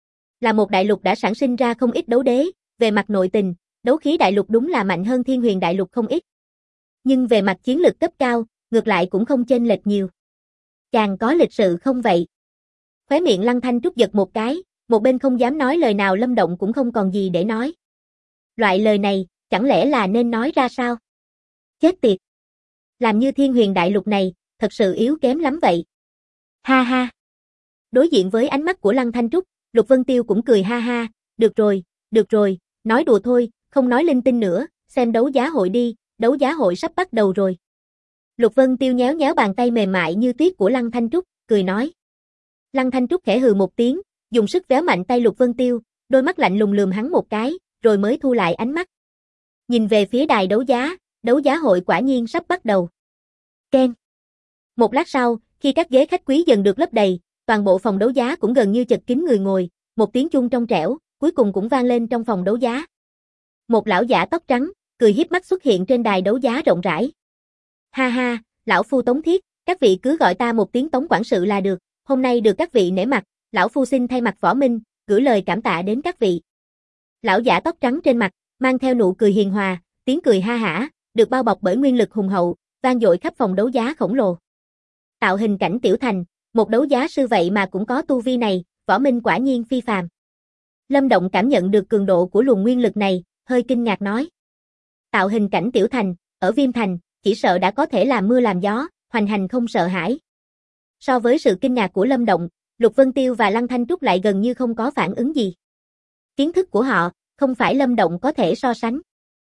Là một đại lục đã sản sinh ra không ít đấu đế, về mặt nội tình, đấu khí đại lục đúng là mạnh hơn Thiên Huyền Đại Lục không ít. Nhưng về mặt chiến lực cấp cao, ngược lại cũng không chênh lệch nhiều. Chàng có lịch sự không vậy? Khóe miệng Lăng Thanh Trúc giật một cái, một bên không dám nói lời nào Lâm Động cũng không còn gì để nói. Loại lời này, chẳng lẽ là nên nói ra sao? Chết tiệt! Làm như Thiên Huyền Đại Lục này, thật sự yếu kém lắm vậy. Ha ha! Đối diện với ánh mắt của Lăng Thanh Trúc, Lục Vân Tiêu cũng cười ha ha, được rồi, được rồi, nói đùa thôi, không nói linh tinh nữa, xem đấu giá hội đi, đấu giá hội sắp bắt đầu rồi. Lục Vân Tiêu nhéo nhéo bàn tay mềm mại như tuyết của Lăng Thanh Trúc, cười nói. Lăng Thanh Trúc khẽ hừ một tiếng, dùng sức véo mạnh tay Lục Vân Tiêu, đôi mắt lạnh lùng lườm hắn một cái, rồi mới thu lại ánh mắt. Nhìn về phía đài đấu giá, đấu giá hội quả nhiên sắp bắt đầu. Keng. Một lát sau, khi các ghế khách quý dần được lấp đầy, toàn bộ phòng đấu giá cũng gần như chật kín người ngồi, một tiếng chuông trong trẻo, cuối cùng cũng vang lên trong phòng đấu giá. Một lão giả tóc trắng, cười híp mắt xuất hiện trên đài đấu giá rộng rãi. Ha ha, lão phu Tống Thiết, các vị cứ gọi ta một tiếng Tống quản sự là được, hôm nay được các vị nể mặt, lão phu xin thay mặt Võ Minh, gửi lời cảm tạ đến các vị. Lão giả tóc trắng trên mặt, mang theo nụ cười hiền hòa, tiếng cười ha hả, được bao bọc bởi nguyên lực hùng hậu, vang dội khắp phòng đấu giá khổng lồ. Tạo hình cảnh tiểu thành, một đấu giá sư vậy mà cũng có tu vi này, Võ Minh quả nhiên phi phàm. Lâm Động cảm nhận được cường độ của luồng nguyên lực này, hơi kinh ngạc nói. Tạo hình cảnh tiểu thành, ở Viêm Thành, chỉ sợ đã có thể làm mưa làm gió, hoành hành không sợ hãi. So với sự kinh ngạc của Lâm Động, Lục Vân Tiêu và Lăng Thanh Trúc lại gần như không có phản ứng gì. Kiến thức của họ, không phải Lâm Động có thể so sánh.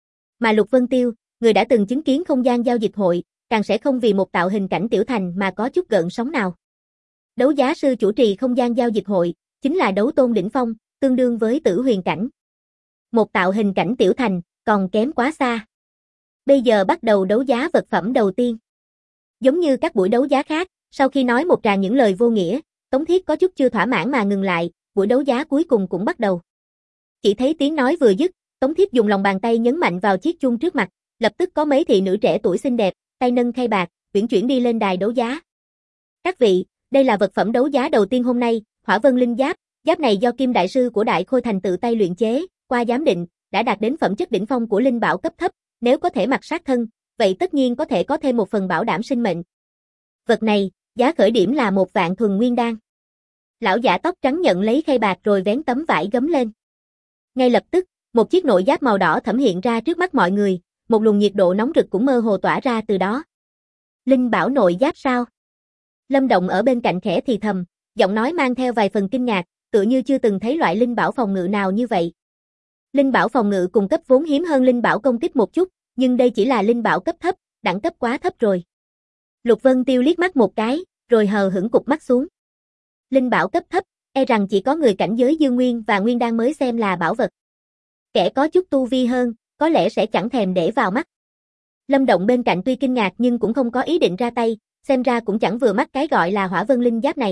Mà Lục Vân Tiêu, người đã từng chứng kiến không gian giao dịch hội, càng sẽ không vì một tạo hình cảnh tiểu thành mà có chút gợn sóng nào. Đấu giá sư chủ trì không gian giao dịch hội, chính là đấu tôn đỉnh phong, tương đương với tử huyền cảnh. Một tạo hình cảnh tiểu thành, còn kém quá xa. Bây giờ bắt đầu đấu giá vật phẩm đầu tiên. Giống như các buổi đấu giá khác, sau khi nói một tràng những lời vô nghĩa, Tống Thiết có chút chưa thỏa mãn mà ngừng lại, buổi đấu giá cuối cùng cũng bắt đầu. Chỉ thấy tiếng nói vừa dứt, Tống Thiết dùng lòng bàn tay nhấn mạnh vào chiếc chuông trước mặt, lập tức có mấy thị nữ trẻ tuổi xinh đẹp, tay nâng khay bạc, uyển chuyển đi lên đài đấu giá. Các vị, đây là vật phẩm đấu giá đầu tiên hôm nay, Hỏa Vân Linh Giáp, giáp này do Kim đại sư của Đại Khôi Thành tự tay luyện chế, qua giám định, đã đạt đến phẩm chất đỉnh phong của linh bảo cấp thấp, nếu có thể mặc sát thân, vậy tất nhiên có thể có thêm một phần bảo đảm sinh mệnh. Vật này, giá khởi điểm là một vạn thuần nguyên đan. Lão giả tóc trắng nhận lấy khay bạc rồi vén tấm vải gấm lên. Ngay lập tức, một chiếc nội giáp màu đỏ thẫm hiện ra trước mắt mọi người, một luồng nhiệt độ nóng rực cũng mơ hồ tỏa ra từ đó. Linh bảo nội giáp sao? Lâm Động ở bên cạnh khẽ thì thầm, giọng nói mang theo vài phần kinh ngạc, tựa như chưa từng thấy loại linh bảo phòng ngự nào như vậy. Linh bảo phòng ngự cung cấp vốn hiếm hơn linh bảo công kích một chút, nhưng đây chỉ là linh bảo cấp thấp, đẳng cấp quá thấp rồi. Lục Vân Tiêu liếc mắt một cái, rồi hờ hững cụp mắt xuống. Linh bảo cấp thấp, e rằng chỉ có người cảnh giới dương nguyên và nguyên đan mới xem là bảo vật. Kẻ có chút tu vi hơn, có lẽ sẽ chẳng thèm để vào mắt. Lâm Động bên cạnh tuy kinh ngạc nhưng cũng không có ý định ra tay, xem ra cũng chẳng vừa mắt cái gọi là Hỏa Vân Linh Giáp này.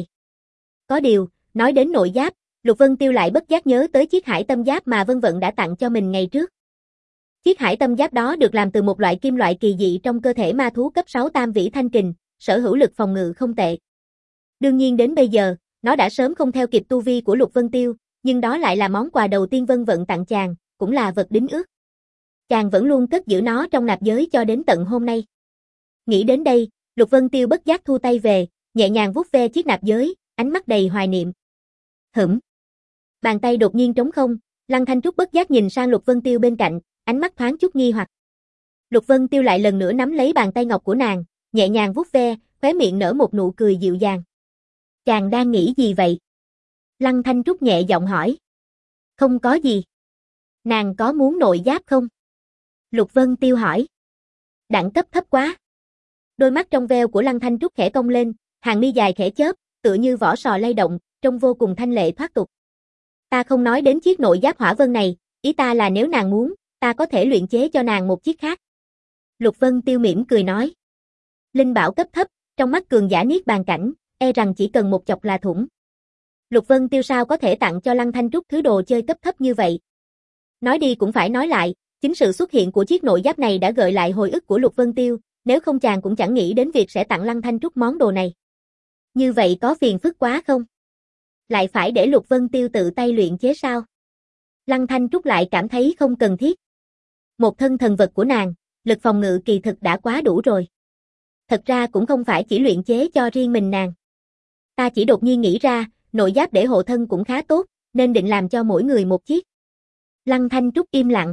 Có điều, nói đến nội giáp, Lục Vân Tiêu lại bất giác nhớ tới chiếc Hải Tâm Giáp mà Vân Vận đã tặng cho mình ngày trước. Chiếc Hải Tâm Giáp đó được làm từ một loại kim loại kỳ dị trong cơ thể ma thú cấp sáu Tam Vĩ Thanh Kình, sở hữu lực phòng ngự không tệ. Đương nhiên đến bây giờ, nó đã sớm không theo kịp tu vi của Lục Vân Tiêu, nhưng đó lại là món quà đầu tiên Vân Vận tặng chàng, cũng là vật đính ước. Chàng vẫn luôn cất giữ nó trong nạp giới cho đến tận hôm nay. Nghĩ đến đây, Lục Vân Tiêu bất giác thu tay về, nhẹ nhàng vuốt ve chiếc nạp giới, ánh mắt đầy hoài niệm. Hửm. Bàn tay đột nhiên trống không, Lăng Thanh Trúc bất giác nhìn sang Lục Vân Tiêu bên cạnh, ánh mắt thoáng chút nghi hoặc. Lục Vân Tiêu lại lần nữa nắm lấy bàn tay ngọc của nàng, nhẹ nhàng vuốt ve, khóe miệng nở một nụ cười dịu dàng. Chàng đang nghĩ gì vậy? Lăng Thanh Trúc nhẹ giọng hỏi. Không có gì. Nàng có muốn nội giáp không? Lục Vân Tiêu hỏi. Đẳng cấp thấp quá. Đôi mắt trong veo của Lăng Thanh Trúc khẽ cong lên, hàng mi dài khẽ chớp, tựa như vỏ sò lay động, trông vô cùng thanh lệ thoát tục. Ta không nói đến chiếc nội giáp hỏa vân này, ý ta là nếu nàng muốn, ta có thể luyện chế cho nàng một chiếc khác. Lục Vân Tiêu mỉm cười nói. Linh bảo cấp thấp, trong mắt cường giả niết bàn cảnh, e rằng chỉ cần một chọc là thủng. Lục Vân Tiêu sao có thể tặng cho Lăng Thanh Trúc thứ đồ chơi cấp thấp như vậy? Nói đi cũng phải nói lại, chính sự xuất hiện của chiếc nội giáp này đã gợi lại hồi ức của Lục Vân Tiêu, nếu không chàng cũng chẳng nghĩ đến việc sẽ tặng Lăng Thanh Trúc món đồ này. Như vậy có phiền phức quá không? Lại phải để Lục Vân Tiêu tự tay luyện chế sao? Lăng Thanh Trúc lại cảm thấy không cần thiết. Một thân thần vật của nàng, lực phòng ngự kỳ thực đã quá đủ rồi. Thật ra cũng không phải chỉ luyện chế cho riêng mình nàng. Ta chỉ đột nhiên nghĩ ra, nội giáp để hộ thân cũng khá tốt, nên định làm cho mỗi người một chiếc. Lăng Thanh Trúc im lặng.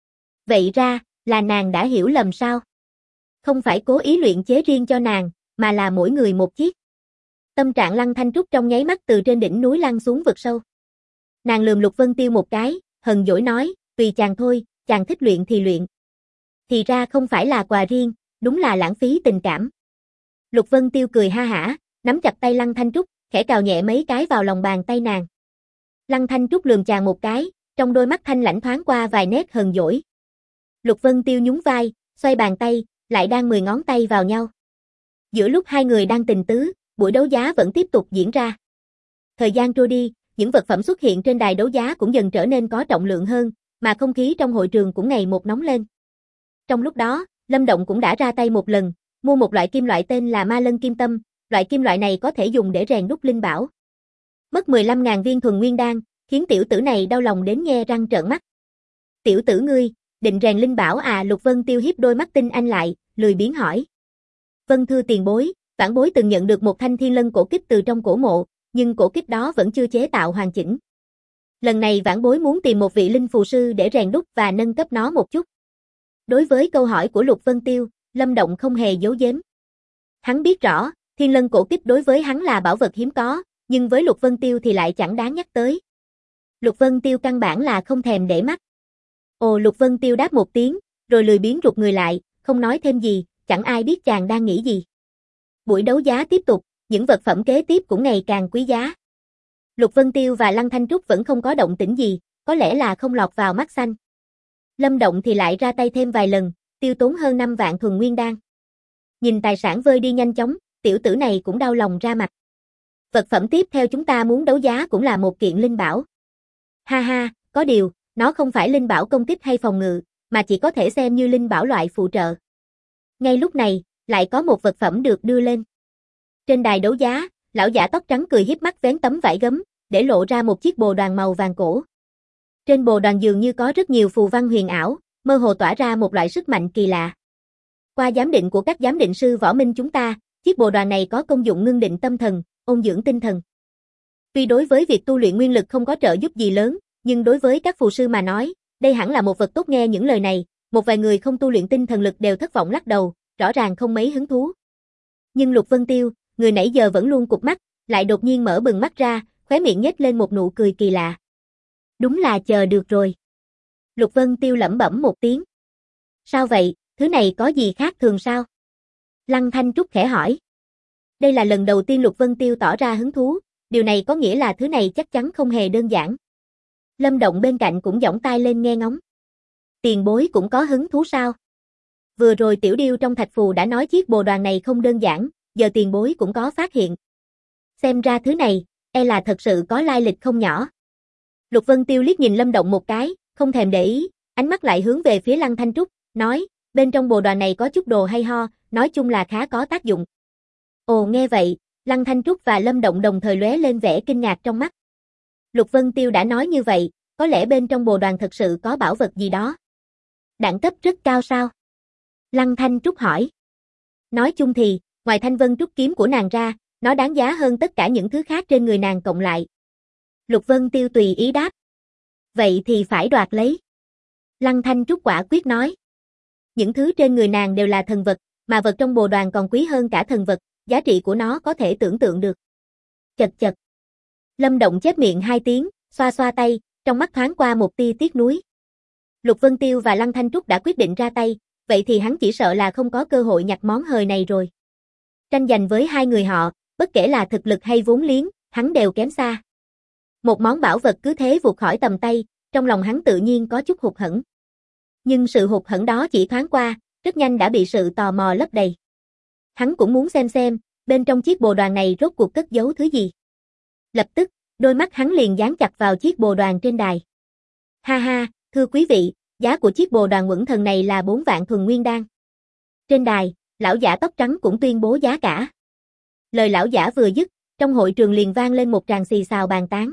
Vậy ra, là nàng đã hiểu lầm sao? Không phải cố ý luyện chế riêng cho nàng, mà là mỗi người một chiếc. Tâm trạng Lăng Thanh Trúc trong nháy mắt từ trên đỉnh núi lăn xuống vực sâu. Nàng lườm Lục Vân Tiêu một cái, hờn dỗi nói, tùy chàng thôi, chàng thích luyện thì luyện. Thì ra không phải là quà riêng, đúng là lãng phí tình cảm. Lục Vân Tiêu cười ha hả, nắm chặt tay Lăng Thanh Trúc, khẽ cào nhẹ mấy cái vào lòng bàn tay nàng. Lăng Thanh Trúc lườm chàng một cái, trong đôi mắt thanh lãnh thoáng qua vài nét hờn dỗi. Lục Vân Tiêu nhún vai, xoay bàn tay, lại đan mười ngón tay vào nhau. Giữa lúc hai người đang tình tứ, buổi đấu giá vẫn tiếp tục diễn ra. Thời gian trôi đi, những vật phẩm xuất hiện trên đài đấu giá cũng dần trở nên có trọng lượng hơn, mà không khí trong hội trường cũng ngày một nóng lên. Trong lúc đó, Lâm Động cũng đã ra tay một lần, mua một loại kim loại tên là Ma Lân Kim Tâm, loại kim loại này có thể dùng để rèn đúc linh bảo. Mất mười lăm nghìn viên thuần nguyên đan, khiến tiểu tử này đau lòng đến nhe răng trợn mắt. Tiểu tử ngươi, định rèn linh bảo à? Lục Vân Tiêu hiếp đôi mắt tinh anh lại, lười biếng hỏi. Vân thưa tiền bối, vãn bối từng nhận được một thanh thiên lân cổ kích từ trong cổ mộ, nhưng cổ kích đó vẫn chưa chế tạo hoàn chỉnh. Lần này vãn bối muốn tìm một vị linh phù sư để rèn đúc và nâng cấp nó một chút. Đối với câu hỏi của Lục Vân Tiêu, Lâm Động không hề giấu giếm. Hắn biết rõ, thiên lân cổ kích đối với hắn là bảo vật hiếm có, nhưng với Lục Vân Tiêu thì lại chẳng đáng nhắc tới. Lục Vân Tiêu căn bản là không thèm để mắt. Ồ, Lục Vân Tiêu đáp một tiếng, rồi lười biếng rụt người lại, không nói thêm gì, chẳng ai biết chàng đang nghĩ gì. Buổi đấu giá tiếp tục, những vật phẩm kế tiếp cũng ngày càng quý giá. Lục Vân Tiêu và Lăng Thanh Trúc vẫn không có động tĩnh gì, có lẽ là không lọt vào mắt xanh. Lâm Động thì lại ra tay thêm vài lần, tiêu tốn hơn năm vạn thuần nguyên đan. Nhìn tài sản vơi đi nhanh chóng, tiểu tử này cũng đau lòng ra mặt. Vật phẩm tiếp theo chúng ta muốn đấu giá cũng là một kiện linh bảo. Ha ha, có điều, nó không phải linh bảo công kích hay phòng ngự, mà chỉ có thể xem như linh bảo loại phụ trợ. Ngay lúc này, lại có một vật phẩm được đưa lên. Trên đài đấu giá, lão giả tóc trắng cười hiếp mắt vén tấm vải gấm, để lộ ra một chiếc bồ đoàn màu vàng cổ. Trên bồ đoàn dường như có rất nhiều phù văn huyền ảo, mơ hồ tỏa ra một loại sức mạnh kỳ lạ. Qua giám định của các giám định sư võ minh chúng ta, chiếc bồ đoàn này có công dụng ngưng định tâm thần, ôn dưỡng tinh thần. Tuy đối với việc tu luyện nguyên lực không có trợ giúp gì lớn, nhưng đối với các phù sư mà nói, đây hẳn là một vật tốt. Nghe những lời này, một vài người không tu luyện tinh thần lực đều thất vọng lắc đầu, rõ ràng không mấy hứng thú. Nhưng Lục Vân Tiêu, người nãy giờ vẫn luôn cụp mắt, lại đột nhiên mở bừng mắt ra, khóe miệng nhếch lên một nụ cười kỳ lạ. Đúng là chờ được rồi. Lục Vân Tiêu lẩm bẩm một tiếng. Sao vậy, thứ này có gì khác thường sao? Lăng Thanh Trúc khẽ hỏi. Đây là lần đầu tiên Lục Vân Tiêu tỏ ra hứng thú, điều này có nghĩa là thứ này chắc chắn không hề đơn giản. Lâm Động bên cạnh cũng giỏng tai lên nghe ngóng. Tiền bối cũng có hứng thú sao? Vừa rồi tiểu điêu trong thạch phù đã nói chiếc bồ đoàn này không đơn giản, giờ tiền bối cũng có phát hiện. Xem ra thứ này, e là thật sự có lai lịch không nhỏ. Lục Vân Tiêu liếc nhìn Lâm Động một cái, không thèm để ý, ánh mắt lại hướng về phía Lăng Thanh Trúc, nói, bên trong bồ đoàn này có chút đồ hay ho, nói chung là khá có tác dụng. Ồ nghe vậy, Lăng Thanh Trúc và Lâm Động đồng thời lóe lên vẻ kinh ngạc trong mắt. Lục Vân Tiêu đã nói như vậy, có lẽ bên trong bồ đoàn thật sự có bảo vật gì đó. Đẳng cấp rất cao sao? Lăng Thanh Trúc hỏi. Nói chung thì, ngoài Thanh Vân Trúc kiếm của nàng ra, nó đáng giá hơn tất cả những thứ khác trên người nàng cộng lại. Lục Vân Tiêu tùy ý đáp. Vậy thì phải đoạt lấy. Lăng Thanh Trúc quả quyết nói. Những thứ trên người nàng đều là thần vật, mà vật trong bồ đoàn còn quý hơn cả thần vật, giá trị của nó có thể tưởng tượng được. Chật chật. Lâm Động chép miệng hai tiếng, xoa xoa tay, trong mắt thoáng qua một tia tiếc nuối. Lục Vân Tiêu và Lăng Thanh Trúc đã quyết định ra tay, vậy thì hắn chỉ sợ là không có cơ hội nhặt món hời này rồi. Tranh giành với hai người họ, bất kể là thực lực hay vốn liếng, hắn đều kém xa. Một món bảo vật cứ thế vụt khỏi tầm tay, trong lòng hắn tự nhiên có chút hụt hẫng. Nhưng sự hụt hẫng đó chỉ thoáng qua, rất nhanh đã bị sự tò mò lấp đầy. Hắn cũng muốn xem xem, bên trong chiếc bồ đoàn này rốt cuộc cất giấu thứ gì. Lập tức, đôi mắt hắn liền dán chặt vào chiếc bồ đoàn trên đài. Ha ha, thưa quý vị, giá của chiếc bồ đoàn Uẩn Thần này là bốn vạn thuần nguyên đan. Trên đài, lão giả tóc trắng cũng tuyên bố giá cả. Lời lão giả vừa dứt, trong hội trường liền vang lên một tràng xì xào bàn tán.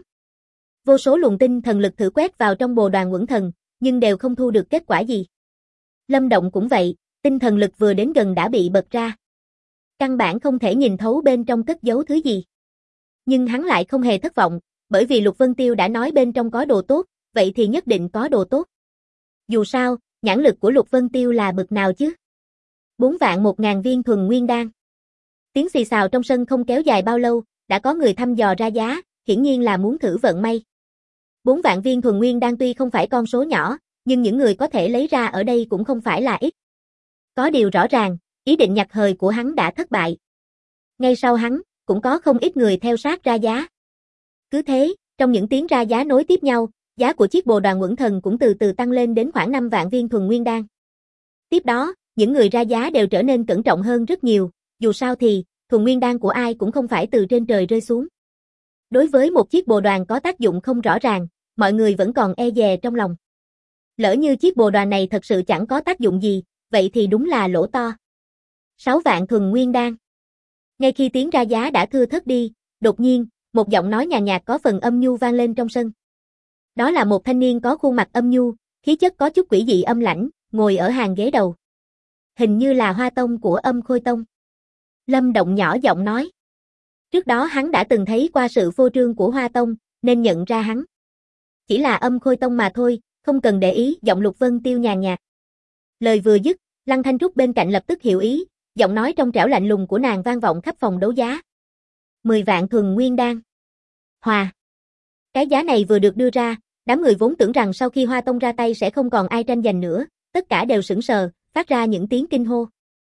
Vô số luồng tinh thần lực thử quét vào trong bồ đoàn Uẩn Thần, nhưng đều không thu được kết quả gì. Lâm Động cũng vậy, tinh thần lực vừa đến gần đã bị bật ra. Căn bản không thể nhìn thấu bên trong cất giấu thứ gì. Nhưng hắn lại không hề thất vọng, bởi vì Lục Vân Tiêu đã nói bên trong có đồ tốt, vậy thì nhất định có đồ tốt. Dù sao, nhãn lực của Lục Vân Tiêu là bậc nào chứ? Bốn vạn một ngàn viên thuần nguyên đan. Tiếng xì xào trong sân không kéo dài bao lâu, đã có người thăm dò ra giá, hiển nhiên là muốn thử vận may. Bốn vạn viên thuần nguyên đan tuy không phải con số nhỏ, nhưng những người có thể lấy ra ở đây cũng không phải là ít. Có điều rõ ràng, ý định nhặt hời của hắn đã thất bại. Ngay sau hắn, cũng có không ít người theo sát ra giá. Cứ thế, trong những tiếng ra giá nối tiếp nhau, giá của chiếc bồ đoàn Uẩn Thần cũng từ từ tăng lên đến khoảng năm vạn viên thuần nguyên đan. Tiếp đó, những người ra giá đều trở nên cẩn trọng hơn rất nhiều, dù sao thì, thuần nguyên đan của ai cũng không phải từ trên trời rơi xuống. Đối với một chiếc bồ đoàn có tác dụng không rõ ràng, mọi người vẫn còn e dè trong lòng. Lỡ như chiếc bồ đoàn này thật sự chẳng có tác dụng gì, vậy thì đúng là lỗ to. Sáu vạn thuần nguyên đan. Ngay khi tiếng ra giá đã thưa thớt đi, đột nhiên, một giọng nói nhàn nhạt có phần âm nhu vang lên trong sân. Đó là một thanh niên có khuôn mặt âm nhu, khí chất có chút quỷ dị âm lãnh, ngồi ở hàng ghế đầu. Hình như là Hoa Tông của Âm Khôi Tông. Lâm Động nhỏ giọng nói. Trước đó hắn đã từng thấy qua sự phô trương của Hoa Tông, nên nhận ra hắn. Chỉ là Âm Khôi Tông mà thôi, không cần để ý, giọng Lục Vân Tiêu nhàn nhạt. Lời vừa dứt, Lăng Thanh Trúc bên cạnh lập tức hiểu ý, giọng nói trong trẻo lạnh lùng của nàng vang vọng khắp phòng đấu giá. Mười vạn thuần nguyên đan. Hòa. Cái giá này vừa được đưa ra, đám người vốn tưởng rằng sau khi Hoa Tông ra tay sẽ không còn ai tranh giành nữa, tất cả đều sững sờ, phát ra những tiếng kinh hô.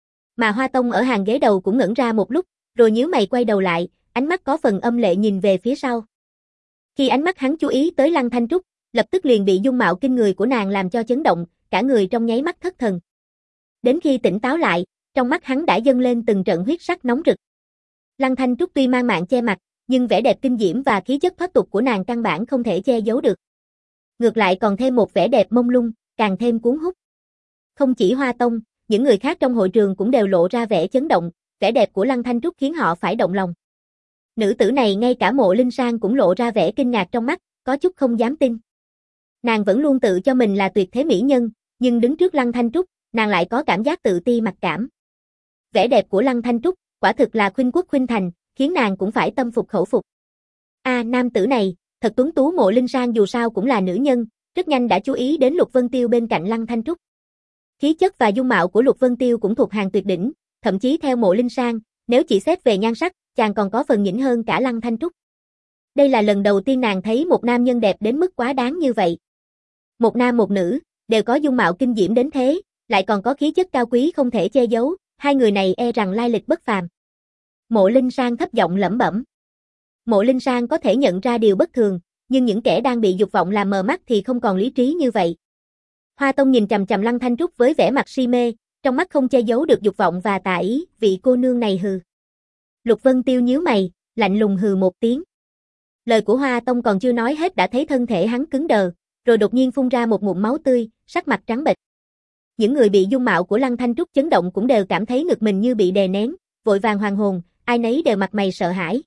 Mà Hoa Tông ở hàng ghế đầu cũng ngẩn ra một lúc, rồi nhíu mày quay đầu lại, ánh mắt có phần âm lệ nhìn về phía sau. Khi ánh mắt hắn chú ý tới Lăng Thanh Trúc, lập tức liền bị dung mạo kinh người của nàng làm cho chấn động, cả người trong nháy mắt thất thần. Đến khi tỉnh táo lại, trong mắt hắn đã dâng lên từng trận huyết sắc nóng rực. Lăng Thanh Trúc tuy mang mạng che mặt, nhưng vẻ đẹp kinh diễm và khí chất thoát tục của nàng căn bản không thể che giấu được. Ngược lại còn thêm một vẻ đẹp mông lung, càng thêm cuốn hút. Không chỉ Hoa Tông, những người khác trong hội trường cũng đều lộ ra vẻ chấn động, vẻ đẹp của Lăng Thanh Trúc khiến họ phải động lòng. Nữ tử này ngay cả Mộ Linh Sang cũng lộ ra vẻ kinh ngạc trong mắt, có chút không dám tin. Nàng vẫn luôn tự cho mình là tuyệt thế mỹ nhân, nhưng đứng trước Lăng Thanh Trúc, nàng lại có cảm giác tự ti mặc cảm. Vẻ đẹp của Lăng Thanh Trúc, quả thực là khuynh quốc khuynh thành, khiến nàng cũng phải tâm phục khẩu phục. A, à, nam tử này, thật tuấn tú. Mộ Linh Sang dù sao cũng là nữ nhân, rất nhanh đã chú ý đến Lục Vân Tiêu bên cạnh Lăng Thanh Trúc. Khí chất và dung mạo của Lục Vân Tiêu cũng thuộc hàng tuyệt đỉnh, thậm chí theo Mộ Linh Sang, nếu chỉ xét về nhan sắc, chàng còn có phần nhỉnh hơn cả Lăng Thanh Trúc. Đây là lần đầu tiên nàng thấy một nam nhân đẹp đến mức quá đáng như vậy. Một nam một nữ, đều có dung mạo kinh diễm đến thế, lại còn có khí chất cao quý không thể che giấu, hai người này e rằng lai lịch bất phàm. Mộ Linh Sang thấp giọng lẩm bẩm. Mộ Linh Sang có thể nhận ra điều bất thường, nhưng những kẻ đang bị dục vọng làm mờ mắt thì không còn lý trí như vậy. Hoa Tông nhìn chằm chằm Lăng Thanh Trúc với vẻ mặt si mê, Trong mắt không che giấu được dục vọng và tà ý, vị cô nương này hừ. Lục Vân Tiêu nhíu mày, lạnh lùng hừ một tiếng. Lời của Hoa Tông còn chưa nói hết đã thấy thân thể hắn cứng đờ, rồi đột nhiên phun ra một ngụm máu tươi, sắc mặt trắng bệch. Những người bị dung mạo của Lăng Thanh Trúc chấn động cũng đều cảm thấy ngực mình như bị đè nén, vội vàng hoàn hồn, ai nấy đều mặt mày sợ hãi.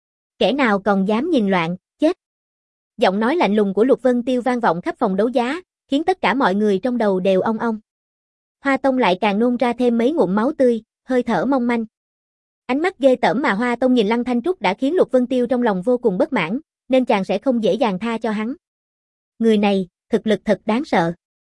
Kẻ nào còn dám nhìn loạn, chết. Giọng nói lạnh lùng của Lục Vân Tiêu vang vọng khắp phòng đấu giá, khiến tất cả mọi người trong đầu đều ong ong. Hoa Tông lại càng nôn ra thêm mấy ngụm máu tươi, hơi thở mong manh. Ánh mắt ghê tởm mà Hoa Tông nhìn Lăng Thanh Trúc đã khiến Lục Vân Tiêu trong lòng vô cùng bất mãn, nên chàng sẽ không dễ dàng tha cho hắn. Người này, thực lực thật đáng sợ.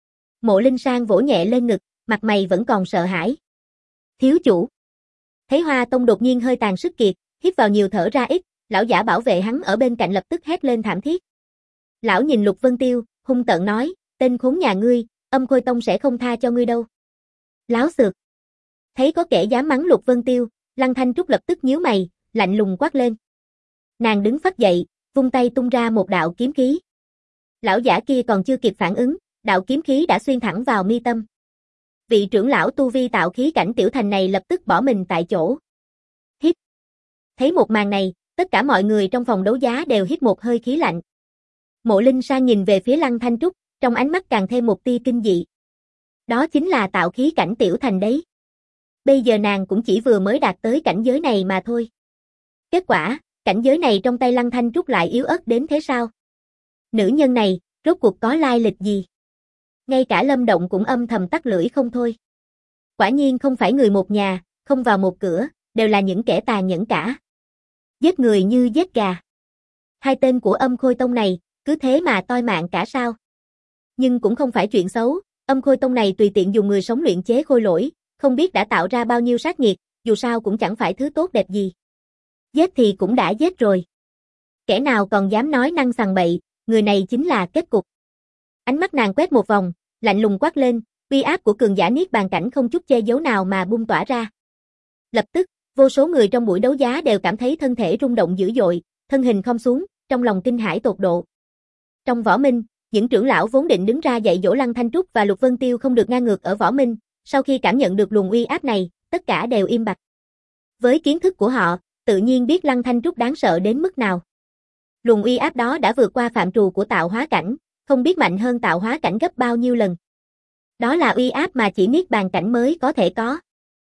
Mộ Linh Sang vỗ nhẹ lên ngực, mặt mày vẫn còn sợ hãi. Thiếu chủ. Thấy Hoa Tông đột nhiên hơi tàn sức kiệt, hít vào nhiều thở ra ít, lão giả bảo vệ hắn ở bên cạnh lập tức hét lên thảm thiết. Lão nhìn Lục Vân Tiêu, hung tợn nói, tên khốn nhà ngươi, Âm Khôi Tông sẽ không tha cho ngươi đâu. Láo xược. Thấy có kẻ dám mắng Lục Vân Tiêu, Lăng Thanh Trúc lập tức nhíu mày, lạnh lùng quát lên. Nàng đứng phắt dậy, vung tay tung ra một đạo kiếm khí. Lão giả kia còn chưa kịp phản ứng, đạo kiếm khí đã xuyên thẳng vào mi tâm. Vị trưởng lão tu vi tạo khí cảnh tiểu thành này lập tức bỏ mình tại chỗ. Hít. Thấy một màn này, tất cả mọi người trong phòng đấu giá đều hít một hơi khí lạnh. Mộ Linh Sang nhìn về phía Lăng Thanh Trúc, trong ánh mắt càng thêm một tia kinh dị. Đó chính là tạo khí cảnh tiểu thành đấy. Bây giờ nàng cũng chỉ vừa mới đạt tới cảnh giới này mà thôi. Kết quả, cảnh giới này trong tay Lăng Thanh Trúc lại yếu ớt đến thế sao? Nữ nhân này, rốt cuộc có lai lịch gì? Ngay cả Lâm Động cũng âm thầm tắt lưỡi không thôi. Quả nhiên không phải người một nhà, không vào một cửa, đều là những kẻ tàn nhẫn cả. Giết người như giết gà. Hai tên của Âm Khôi Tông này, cứ thế mà toi mạng cả sao? Nhưng cũng không phải chuyện xấu, Âm Khôi Tông này tùy tiện dùng người sống luyện chế khôi lỗi, không biết đã tạo ra bao nhiêu sát nghiệt, dù sao cũng chẳng phải thứ tốt đẹp gì. Giết thì cũng đã giết rồi. Kẻ nào còn dám nói năng sằng bậy, người này chính là kết cục. Ánh mắt nàng quét một vòng, lạnh lùng quát lên, uy áp của cường giả niết bàn cảnh không chút che giấu nào mà bung tỏa ra. Lập tức, vô số người trong buổi đấu giá đều cảm thấy thân thể rung động dữ dội, thân hình khom xuống, trong lòng kinh hãi tột độ. Trong Võ Minh, những trưởng lão vốn định đứng ra dạy dỗ Lăng Thanh Trúc và Lục Vân Tiêu không được ngang ngược ở Võ Minh, sau khi cảm nhận được luồng uy áp này, tất cả đều im bặt. Với kiến thức của họ, tự nhiên biết Lăng Thanh Trúc đáng sợ đến mức nào. Luồng uy áp đó đã vượt qua phạm trù của tạo hóa cảnh, không biết mạnh hơn tạo hóa cảnh gấp bao nhiêu lần. Đó là uy áp mà chỉ niết bàn cảnh mới có thể có.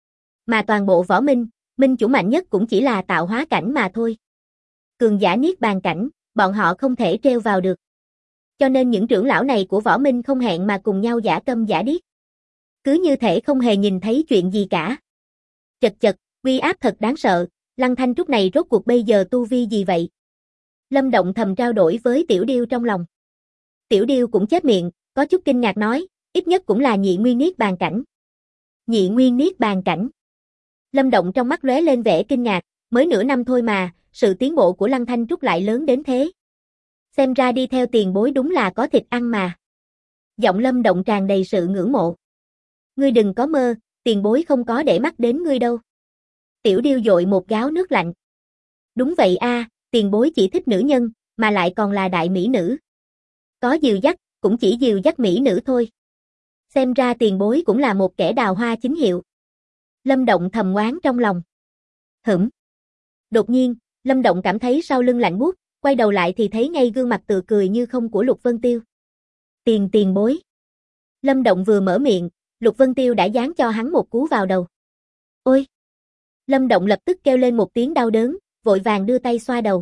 Mà toàn bộ Võ Minh, minh chủ mạnh nhất cũng chỉ là tạo hóa cảnh mà thôi. Cường giả niết bàn cảnh, bọn họ không thể treo vào được. Cho nên những trưởng lão này của Võ Minh không hẹn mà cùng nhau giả câm giả điếc. Cứ như thể không hề nhìn thấy chuyện gì cả. Chật chật, uy áp thật đáng sợ, Lăng Thanh Trúc này rốt cuộc bây giờ tu vi gì vậy? Lâm Động thầm trao đổi với Tiểu Điêu trong lòng. Tiểu Điêu cũng chép miệng, có chút kinh ngạc nói, ít nhất cũng là nhị nguyên niết bàn cảnh. Nhị nguyên niết bàn cảnh. Lâm Động trong mắt lóe lên vẻ kinh ngạc, mới nửa năm thôi mà, sự tiến bộ của Lăng Thanh Trúc lại lớn đến thế. Xem ra đi theo tiền bối đúng là có thịt ăn mà. Giọng Lâm Động tràn đầy sự ngưỡng mộ. Ngươi đừng có mơ, tiền bối không có để mắt đến ngươi đâu. Tiểu Điêu dội một gáo nước lạnh. Đúng vậy a, tiền bối chỉ thích nữ nhân, mà lại còn là đại mỹ nữ. Có dìu dắt, cũng chỉ dìu dắt mỹ nữ thôi. Xem ra tiền bối cũng là một kẻ đào hoa chính hiệu. Lâm Động thầm oán trong lòng. Hửm. Đột nhiên, Lâm Động cảm thấy sau lưng lạnh buốt, quay đầu lại thì thấy ngay gương mặt tựa cười như không của Lục Vân Tiêu. Tiền tiền bối. Lâm Động vừa mở miệng, Lục Vân Tiêu đã giáng cho hắn một cú vào đầu. Ôi! Lâm Động lập tức kêu lên một tiếng đau đớn, vội vàng đưa tay xoa đầu.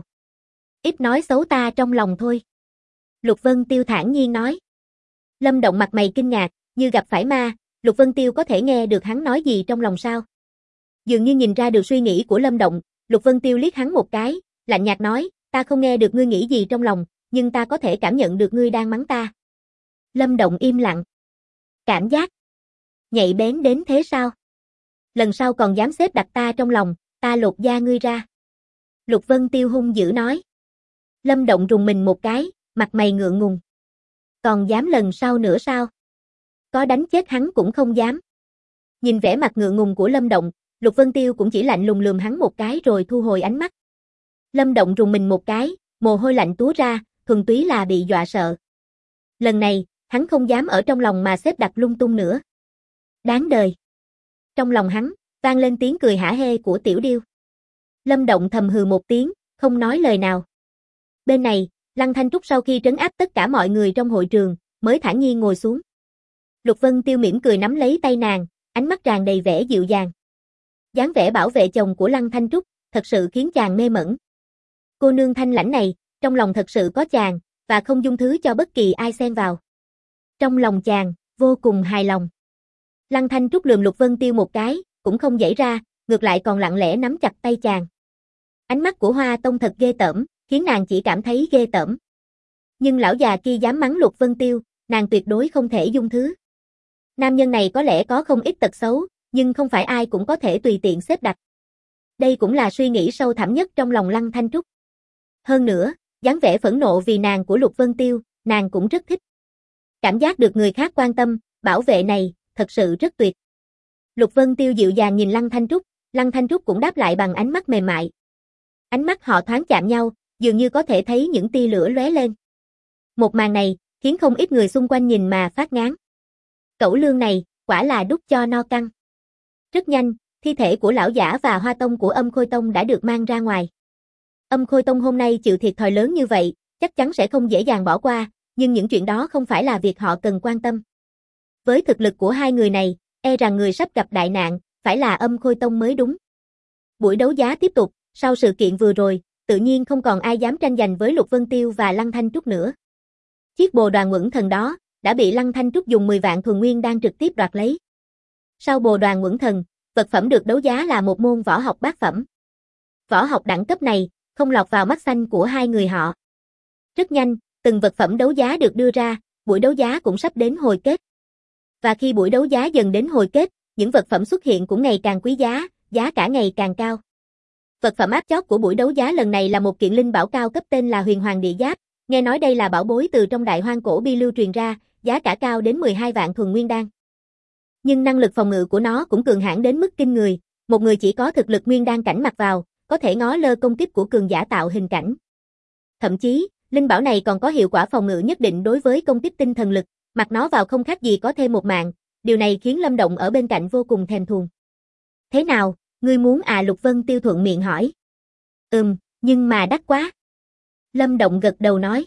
Ít nói xấu ta trong lòng thôi. Lục Vân Tiêu thản nhiên nói. Lâm Động mặt mày kinh ngạc, như gặp phải ma, Lục Vân Tiêu có thể nghe được hắn nói gì trong lòng sao? Dường như nhìn ra được suy nghĩ của Lâm Động, Lục Vân Tiêu liếc hắn một cái, lạnh nhạt nói, ta không nghe được ngươi nghĩ gì trong lòng, nhưng ta có thể cảm nhận được ngươi đang mắng ta. Lâm Động im lặng. Cảm giác nhạy bén đến thế sao? Lần sau còn dám xếp đặt ta trong lòng, ta lột da ngươi ra. Lục Vân Tiêu hung dữ nói. Lâm Động rùng mình một cái, mặt mày ngượng ngùng. Còn dám lần sau nữa sao? Có đánh chết hắn cũng không dám. Nhìn vẻ mặt ngượng ngùng của Lâm Động, Lục Vân Tiêu cũng chỉ lạnh lùng lườm hắn một cái rồi thu hồi ánh mắt. Lâm Động rùng mình một cái, mồ hôi lạnh túa ra, thuần túy là bị dọa sợ. Lần này, hắn không dám ở trong lòng mà xếp đặt lung tung nữa. Đáng đời. trong lòng hắn, vang lên tiếng cười hả hê của Tiểu Điêu. Lâm Động thầm hừ một tiếng, không nói lời nào. Bên này, Lăng Thanh Trúc sau khi trấn áp tất cả mọi người trong hội trường, mới thản nhiên ngồi xuống. Lục Vân Tiêu mỉm cười nắm lấy tay nàng, ánh mắt tràn đầy vẻ dịu dàng. Dáng vẻ bảo vệ chồng của Lăng Thanh Trúc, thật sự khiến chàng mê mẩn. Cô nương thanh lãnh này, trong lòng thật sự có chàng, và không dung thứ cho bất kỳ ai xen vào. Trong lòng chàng, vô cùng hài lòng. Lăng Thanh Trúc lườm Lục Vân Tiêu một cái, cũng không giãy ra, ngược lại còn lặng lẽ nắm chặt tay chàng. Ánh mắt của Hoa Tông thật ghê tởm, khiến nàng chỉ cảm thấy ghê tởm. Nhưng lão già kia dám mắng Lục Vân Tiêu, nàng tuyệt đối không thể dung thứ. Nam nhân này có lẽ có không ít tật xấu, nhưng không phải ai cũng có thể tùy tiện xếp đặt. Đây cũng là suy nghĩ sâu thẳm nhất trong lòng Lăng Thanh Trúc. Hơn nữa, dáng vẻ phẫn nộ vì nàng của Lục Vân Tiêu, nàng cũng rất thích. Cảm giác được người khác quan tâm, bảo vệ này, thật sự rất tuyệt. Lục Vân Tiêu dịu dàng nhìn Lăng Thanh Trúc, Lăng Thanh Trúc cũng đáp lại bằng ánh mắt mềm mại. Ánh mắt họ thoáng chạm nhau, dường như có thể thấy những tia lửa lóe lên. Một màn này, khiến không ít người xung quanh nhìn mà phát ngán. Cẩu lương này, quả là đút cho no căng. Rất nhanh, thi thể của lão giả và Hoa Tông của Âm Khôi Tông đã được mang ra ngoài. Âm Khôi Tông hôm nay chịu thiệt thòi lớn như vậy, chắc chắn sẽ không dễ dàng bỏ qua, nhưng những chuyện đó không phải là việc họ cần quan tâm. Với thực lực của hai người này, e rằng người sắp gặp đại nạn, phải là Âm Khôi Tông mới đúng. Buổi đấu giá tiếp tục, sau sự kiện vừa rồi, tự nhiên không còn ai dám tranh giành với Lục Vân Tiêu và Lăng Thanh Trúc nữa. Chiếc bồ đoàn Ngưỡng Thần đó, đã bị Lăng Thanh Trúc dùng mười vạn thuần nguyên đan trực tiếp đoạt lấy. Sau bồ đoàn Ngưỡng Thần, vật phẩm được đấu giá là một môn võ học bát phẩm. Võ học đẳng cấp này, không lọt vào mắt xanh của hai người họ. Rất nhanh, từng vật phẩm đấu giá được đưa ra, buổi đấu giá cũng sắp đến hồi kết. Và khi buổi đấu giá dần đến hồi kết, những vật phẩm xuất hiện cũng ngày càng quý giá, giá cả ngày càng cao. Vật phẩm áp chót của buổi đấu giá lần này là một kiện linh bảo cao cấp tên là Huyền Hoàng Địa Giáp, nghe nói đây là bảo bối từ trong Đại Hoang cổ bi lưu truyền ra, giá cả cao đến mười hai vạn thuần nguyên đan. Nhưng năng lực phòng ngự của nó cũng cường hãn đến mức kinh người, một người chỉ có thực lực nguyên đan cảnh mặc vào, có thể ngó lơ công kích của cường giả tạo hình cảnh. Thậm chí, linh bảo này còn có hiệu quả phòng ngự nhất định đối với công kích tinh thần lực, mặc nó vào không khác gì có thêm một mạng, điều này khiến Lâm Động ở bên cạnh vô cùng thèm thuồng. Thế nào, ngươi muốn à? Lục Vân Tiêu thuận miệng hỏi. Ừm, nhưng mà đắt quá. Lâm Động gật đầu nói.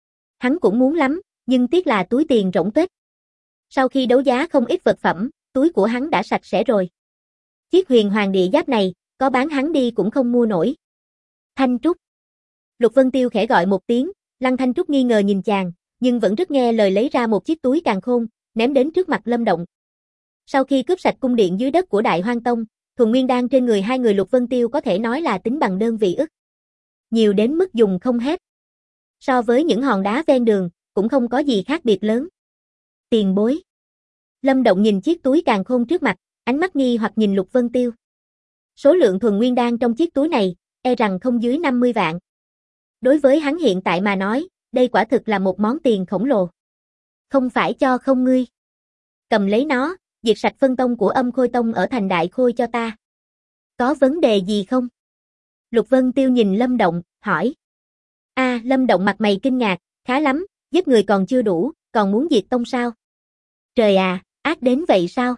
Hắn cũng muốn lắm, nhưng tiếc là túi tiền rỗng tuếch. Sau khi đấu giá không ít vật phẩm, túi của hắn đã sạch sẽ rồi. Chiếc Huyền Hoàng Địa Giáp này, có bán hắn đi cũng không mua nổi. Thanh Trúc. Lục Vân Tiêu khẽ gọi một tiếng, Lăng Thanh Trúc nghi ngờ nhìn chàng, nhưng vẫn rất nghe lời lấy ra một chiếc túi càn khôn, ném đến trước mặt Lâm Động. Sau khi cướp sạch cung điện dưới đất của Đại Hoang Tông, thuần nguyên đan trên người hai người Lục Vân Tiêu có thể nói là tính bằng đơn vị ức. Nhiều đến mức dùng không hết. So với những hòn đá ven đường, cũng không có gì khác biệt lớn. Tiền bối. Lâm Động nhìn chiếc túi càn khôn trước mặt, ánh mắt nghi hoặc nhìn Lục Vân Tiêu. Số lượng thuần nguyên đan trong chiếc túi này, e rằng không dưới năm mươi vạn. Đối với hắn hiện tại mà nói, đây quả thực là một món tiền khổng lồ. Không phải cho không ngươi. Cầm lấy nó, diệt sạch phân tông của Âm Khôi Tông ở thành Đại Khôi cho ta. Có vấn đề gì không? Lục Vân Tiêu nhìn Lâm Động, hỏi. A, à, Lâm Động mặt mày kinh ngạc, khá lắm, giết người còn chưa đủ, còn muốn diệt tông sao? Trời à, ác đến vậy sao?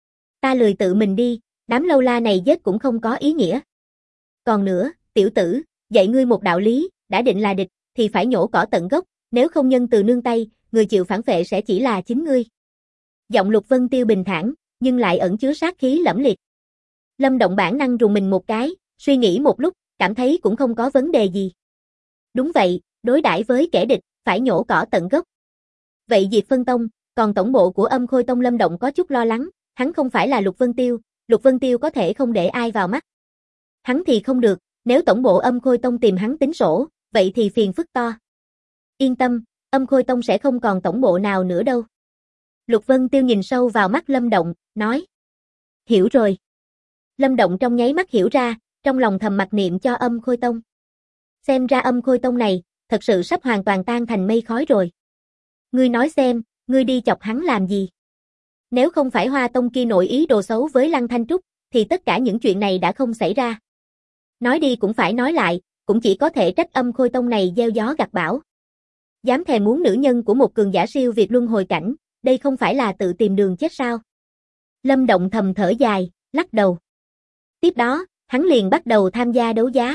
Ta lười tự mình đi, đám lâu la này giết cũng không có ý nghĩa. Còn nữa, tiểu tử, dạy ngươi một đạo lý, đã định là địch, thì phải nhổ cỏ tận gốc, nếu không nhân từ nương tay, người chịu phản vệ sẽ chỉ là chính ngươi. Giọng Lục Vân Tiêu bình thản, nhưng lại ẩn chứa sát khí lẫm liệt. Lâm Động bản năng rùng mình một cái, suy nghĩ một lúc, cảm thấy cũng không có vấn đề gì. Đúng vậy, đối đãi với kẻ địch, phải nhổ cỏ tận gốc. Vậy diệt phân tông, còn tổng bộ của Âm Khôi Tông Lâm Động có chút lo lắng, hắn không phải là Lục Vân Tiêu, Lục Vân Tiêu có thể không để ai vào mắt. Hắn thì không được, nếu tổng bộ Âm Khôi Tông tìm hắn tính sổ, vậy thì phiền phức to. Yên tâm, Âm Khôi Tông sẽ không còn tổng bộ nào nữa đâu. Lục Vân Tiêu nhìn sâu vào mắt Lâm Động, nói. Hiểu rồi. Lâm Động trong nháy mắt hiểu ra, trong lòng thầm mặc niệm cho Âm Khôi Tông. Xem ra Âm Khôi Tông này, thật sự sắp hoàn toàn tan thành mây khói rồi. Ngươi nói xem, ngươi đi chọc hắn làm gì? Nếu không phải Hoa Tông kia nội ý đồ xấu với Lăng Thanh Trúc, thì tất cả những chuyện này đã không xảy ra. Nói đi cũng phải nói lại, cũng chỉ có thể trách Âm Khôi Tông này gieo gió gặt bão. Dám thèm muốn nữ nhân của một cường giả siêu việt luân hồi cảnh, đây không phải là tự tìm đường chết sao? Lâm Động thầm thở dài, lắc đầu. Tiếp đó, hắn liền bắt đầu tham gia đấu giá.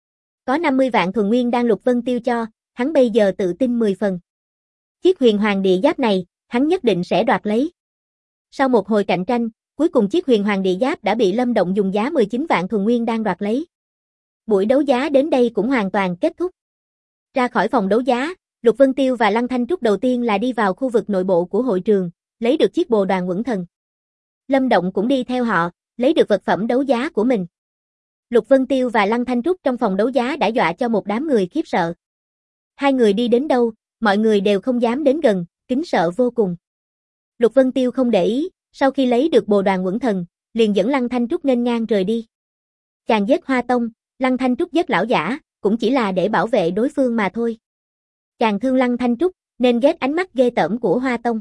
Có năm mươi vạn thuần nguyên đan Lục Vân Tiêu cho, hắn bây giờ tự tin mười phần. Chiếc huyền hoàng địa giáp này, hắn nhất định sẽ đoạt lấy. Sau một hồi cạnh tranh, cuối cùng chiếc huyền hoàng địa giáp đã bị Lâm Động dùng giá mười chín vạn thuần nguyên đan đoạt lấy. Buổi đấu giá đến đây cũng hoàn toàn kết thúc. Ra khỏi phòng đấu giá, Lục Vân Tiêu và Lăng Thanh Trúc đầu tiên là đi vào khu vực nội bộ của hội trường, lấy được chiếc bồ đoàn Uẩn Thần. Lâm Động cũng đi theo họ, lấy được vật phẩm đấu giá của mình. Lục Vân Tiêu và Lăng Thanh Trúc trong phòng đấu giá đã dọa cho một đám người khiếp sợ. Hai người đi đến đâu, mọi người đều không dám đến gần, kính sợ vô cùng. Lục Vân Tiêu không để ý, sau khi lấy được bồ đoàn Uẩn Thần, liền dẫn Lăng Thanh Trúc nghênh ngang rời đi. Chàng giết Hoa Tông, Lăng Thanh Trúc giết lão giả, cũng chỉ là để bảo vệ đối phương mà thôi. Chàng thương Lăng Thanh Trúc, nên ghét ánh mắt ghê tởm của Hoa Tông.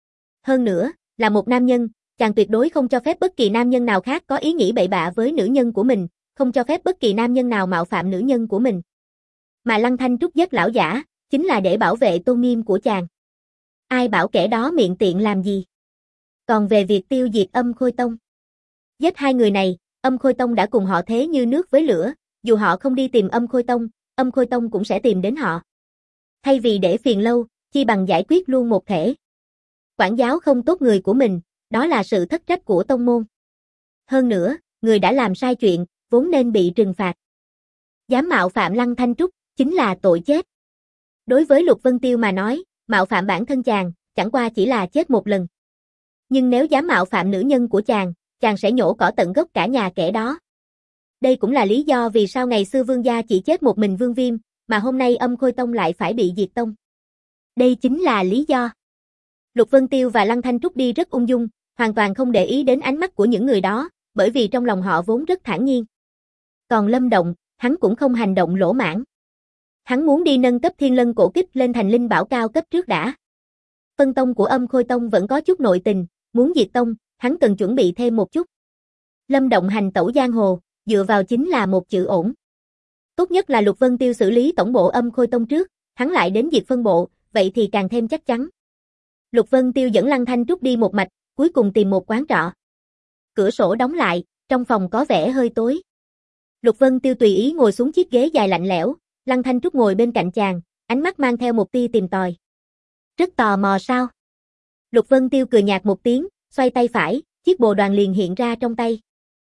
Hơn nữa, là một nam nhân, chàng tuyệt đối không cho phép bất kỳ nam nhân nào khác có ý nghĩ bậy bạ với nữ nhân của mình, không cho phép bất kỳ nam nhân nào mạo phạm nữ nhân của mình. Mà Lăng Thanh Trúc giết lão giả, chính là để bảo vệ tôn nghiêm của chàng. Ai bảo kẻ đó miệng tiện làm gì? Còn về việc tiêu diệt Âm Khôi Tông, giết hai người này, Âm Khôi Tông đã cùng họ thế như nước với lửa, dù họ không đi tìm Âm Khôi Tông, Âm Khôi Tông cũng sẽ tìm đến họ. Thay vì để phiền lâu, chi bằng giải quyết luôn một thể. Quản giáo không tốt người của mình, đó là sự thất trách của tông môn. Hơn nữa, người đã làm sai chuyện, vốn nên bị trừng phạt. Dám mạo phạm Lăng Thanh Trúc, chính là tội chết. Đối với Lục Vân Tiêu mà nói, mạo phạm bản thân chàng, chẳng qua chỉ là chết một lần. Nhưng nếu dám mạo phạm nữ nhân của chàng, chàng sẽ nhổ cỏ tận gốc cả nhà kẻ đó. Đây cũng là lý do vì sao ngày xưa Vương gia chỉ chết một mình Vương Viêm, mà hôm nay Âm Khôi Tông lại phải bị diệt tông. Đây chính là lý do. Lục Vân Tiêu và Lăng Thanh Trúc đi rất ung dung, hoàn toàn không để ý đến ánh mắt của những người đó, bởi vì trong lòng họ vốn rất thản nhiên. Còn Lâm Động, hắn cũng không hành động lỗ mãng. Hắn muốn đi nâng cấp Thiên Lân cổ kích lên thành linh bảo cao cấp trước đã. Phân tông của Âm Khôi Tông vẫn có chút nội tình, muốn diệt tông, hắn cần chuẩn bị thêm một chút. Lâm Động hành tẩu giang hồ, dựa vào chính là một chữ ổn. Tốt nhất là Lục Vân Tiêu xử lý tổng bộ Âm Khôi Tông trước, hắn lại đến diệt phân bộ, vậy thì càng thêm chắc chắn. Lục Vân Tiêu dẫn Lăng Thanh Trúc đi một mạch, cuối cùng tìm một quán trọ. Cửa sổ đóng lại, trong phòng có vẻ hơi tối. Lục Vân Tiêu tùy ý ngồi xuống chiếc ghế dài lạnh lẽo, Lăng Thanh Trúc ngồi bên cạnh chàng, ánh mắt mang theo một tia tìm tòi. Rất tò mò sao? Lục Vân Tiêu cười nhạt một tiếng, xoay tay phải, chiếc bồ đoàn liền hiện ra trong tay.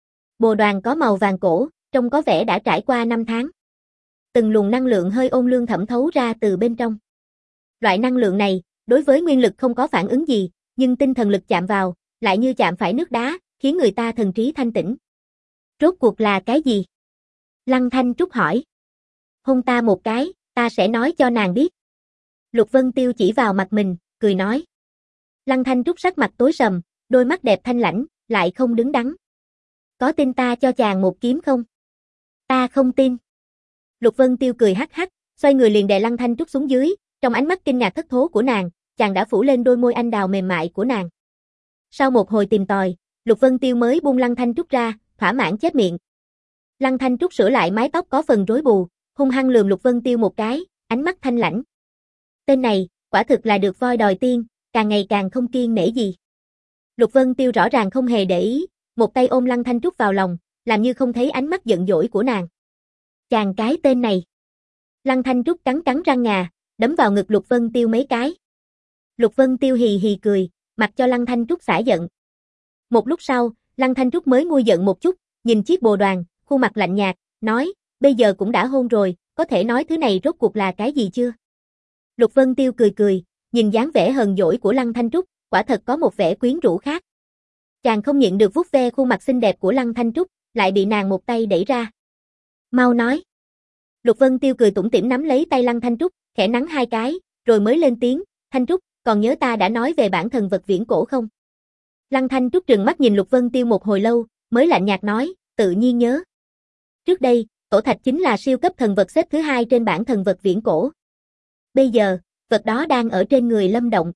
Bồ đoàn có màu vàng cổ, trông có vẻ đã trải qua năm tháng. Từng luồng năng lượng hơi ôn lương thẩm thấu ra từ bên trong. Loại năng lượng này, đối với nguyên lực không có phản ứng gì, nhưng tinh thần lực chạm vào, lại như chạm phải nước đá, khiến người ta thần trí thanh tĩnh. Rốt cuộc là cái gì? Lăng Thanh Trúc hỏi. Hôn ta một cái, ta sẽ nói cho nàng biết. Lục Vân Tiêu chỉ vào mặt mình, cười nói. Lăng Thanh Trúc sắc mặt tối sầm, đôi mắt đẹp thanh lãnh, lại không đứng đắn. Có tin ta cho chàng một kiếm không? Ta không tin. Lục Vân Tiêu cười hắc hắc, xoay người liền đè Lăng Thanh Trúc xuống dưới, trong ánh mắt kinh ngạc thất thố của nàng, chàng đã phủ lên đôi môi anh đào mềm mại của nàng. Sau một hồi tìm tòi, Lục Vân Tiêu mới buông Lăng Thanh Trúc ra, thỏa mãn chép miệng. Lăng Thanh Trúc sửa lại mái tóc có phần rối bù, hung hăng lườm Lục Vân Tiêu một cái, ánh mắt thanh lãnh. Tên này, quả thực là được voi đòi tiên, càng ngày càng không kiêng nể gì. Lục Vân Tiêu rõ ràng không hề để ý, một tay ôm Lăng Thanh Trúc vào lòng, làm như không thấy ánh mắt giận dỗi của nàng. Chàng cái tên này. Lăng Thanh Trúc cắn cắn răng ngà, đấm vào ngực Lục Vân Tiêu mấy cái. Lục Vân Tiêu hì hì cười, mặc cho Lăng Thanh Trúc xả giận. Một lúc sau, Lăng Thanh Trúc mới nguôi giận một chút, nhìn chiếc bồ đoàn, khuôn mặt lạnh nhạt, nói, bây giờ cũng đã hôn rồi, có thể nói thứ này rốt cuộc là cái gì chưa? Lục Vân Tiêu cười cười, nhìn dáng vẻ hờn dỗi của Lăng Thanh Trúc, quả thật có một vẻ quyến rũ khác. Chàng không nhịn được vuốt ve khuôn mặt xinh đẹp của Lăng Thanh Trúc, lại bị nàng một tay đẩy ra. Mau nói. Lục Vân Tiêu cười tủm tỉm nắm lấy tay Lăng Thanh Trúc, khẽ nắn hai cái, rồi mới lên tiếng, Thanh Trúc, còn nhớ ta đã nói về bản thần vật viễn cổ không? Lăng Thanh Trúc trừng mắt nhìn Lục Vân Tiêu một hồi lâu, mới lạnh nhạt nói, tự nhiên nhớ. Trước đây, tổ thạch chính là siêu cấp thần vật xếp thứ hai trên bảng thần vật viễn cổ. Bây giờ, vật đó đang ở trên người Lâm Động.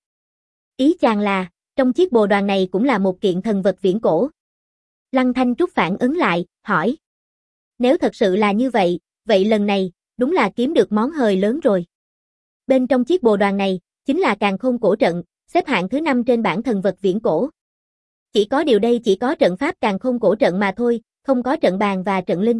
Ý chàng là, trong chiếc bồ đoàn này cũng là một kiện thần vật viễn cổ. Lăng Thanh Trúc phản ứng lại, hỏi. Nếu thật sự là như vậy, vậy lần này, đúng là kiếm được món hời lớn rồi. Bên trong chiếc bồ đoàn này, chính là Càn Khôn cổ trận, xếp hạng thứ năm trên bảng thần vật viễn cổ. Chỉ có điều đây chỉ có trận pháp càn khôn cổ trận mà thôi, không có trận bàn và trận linh.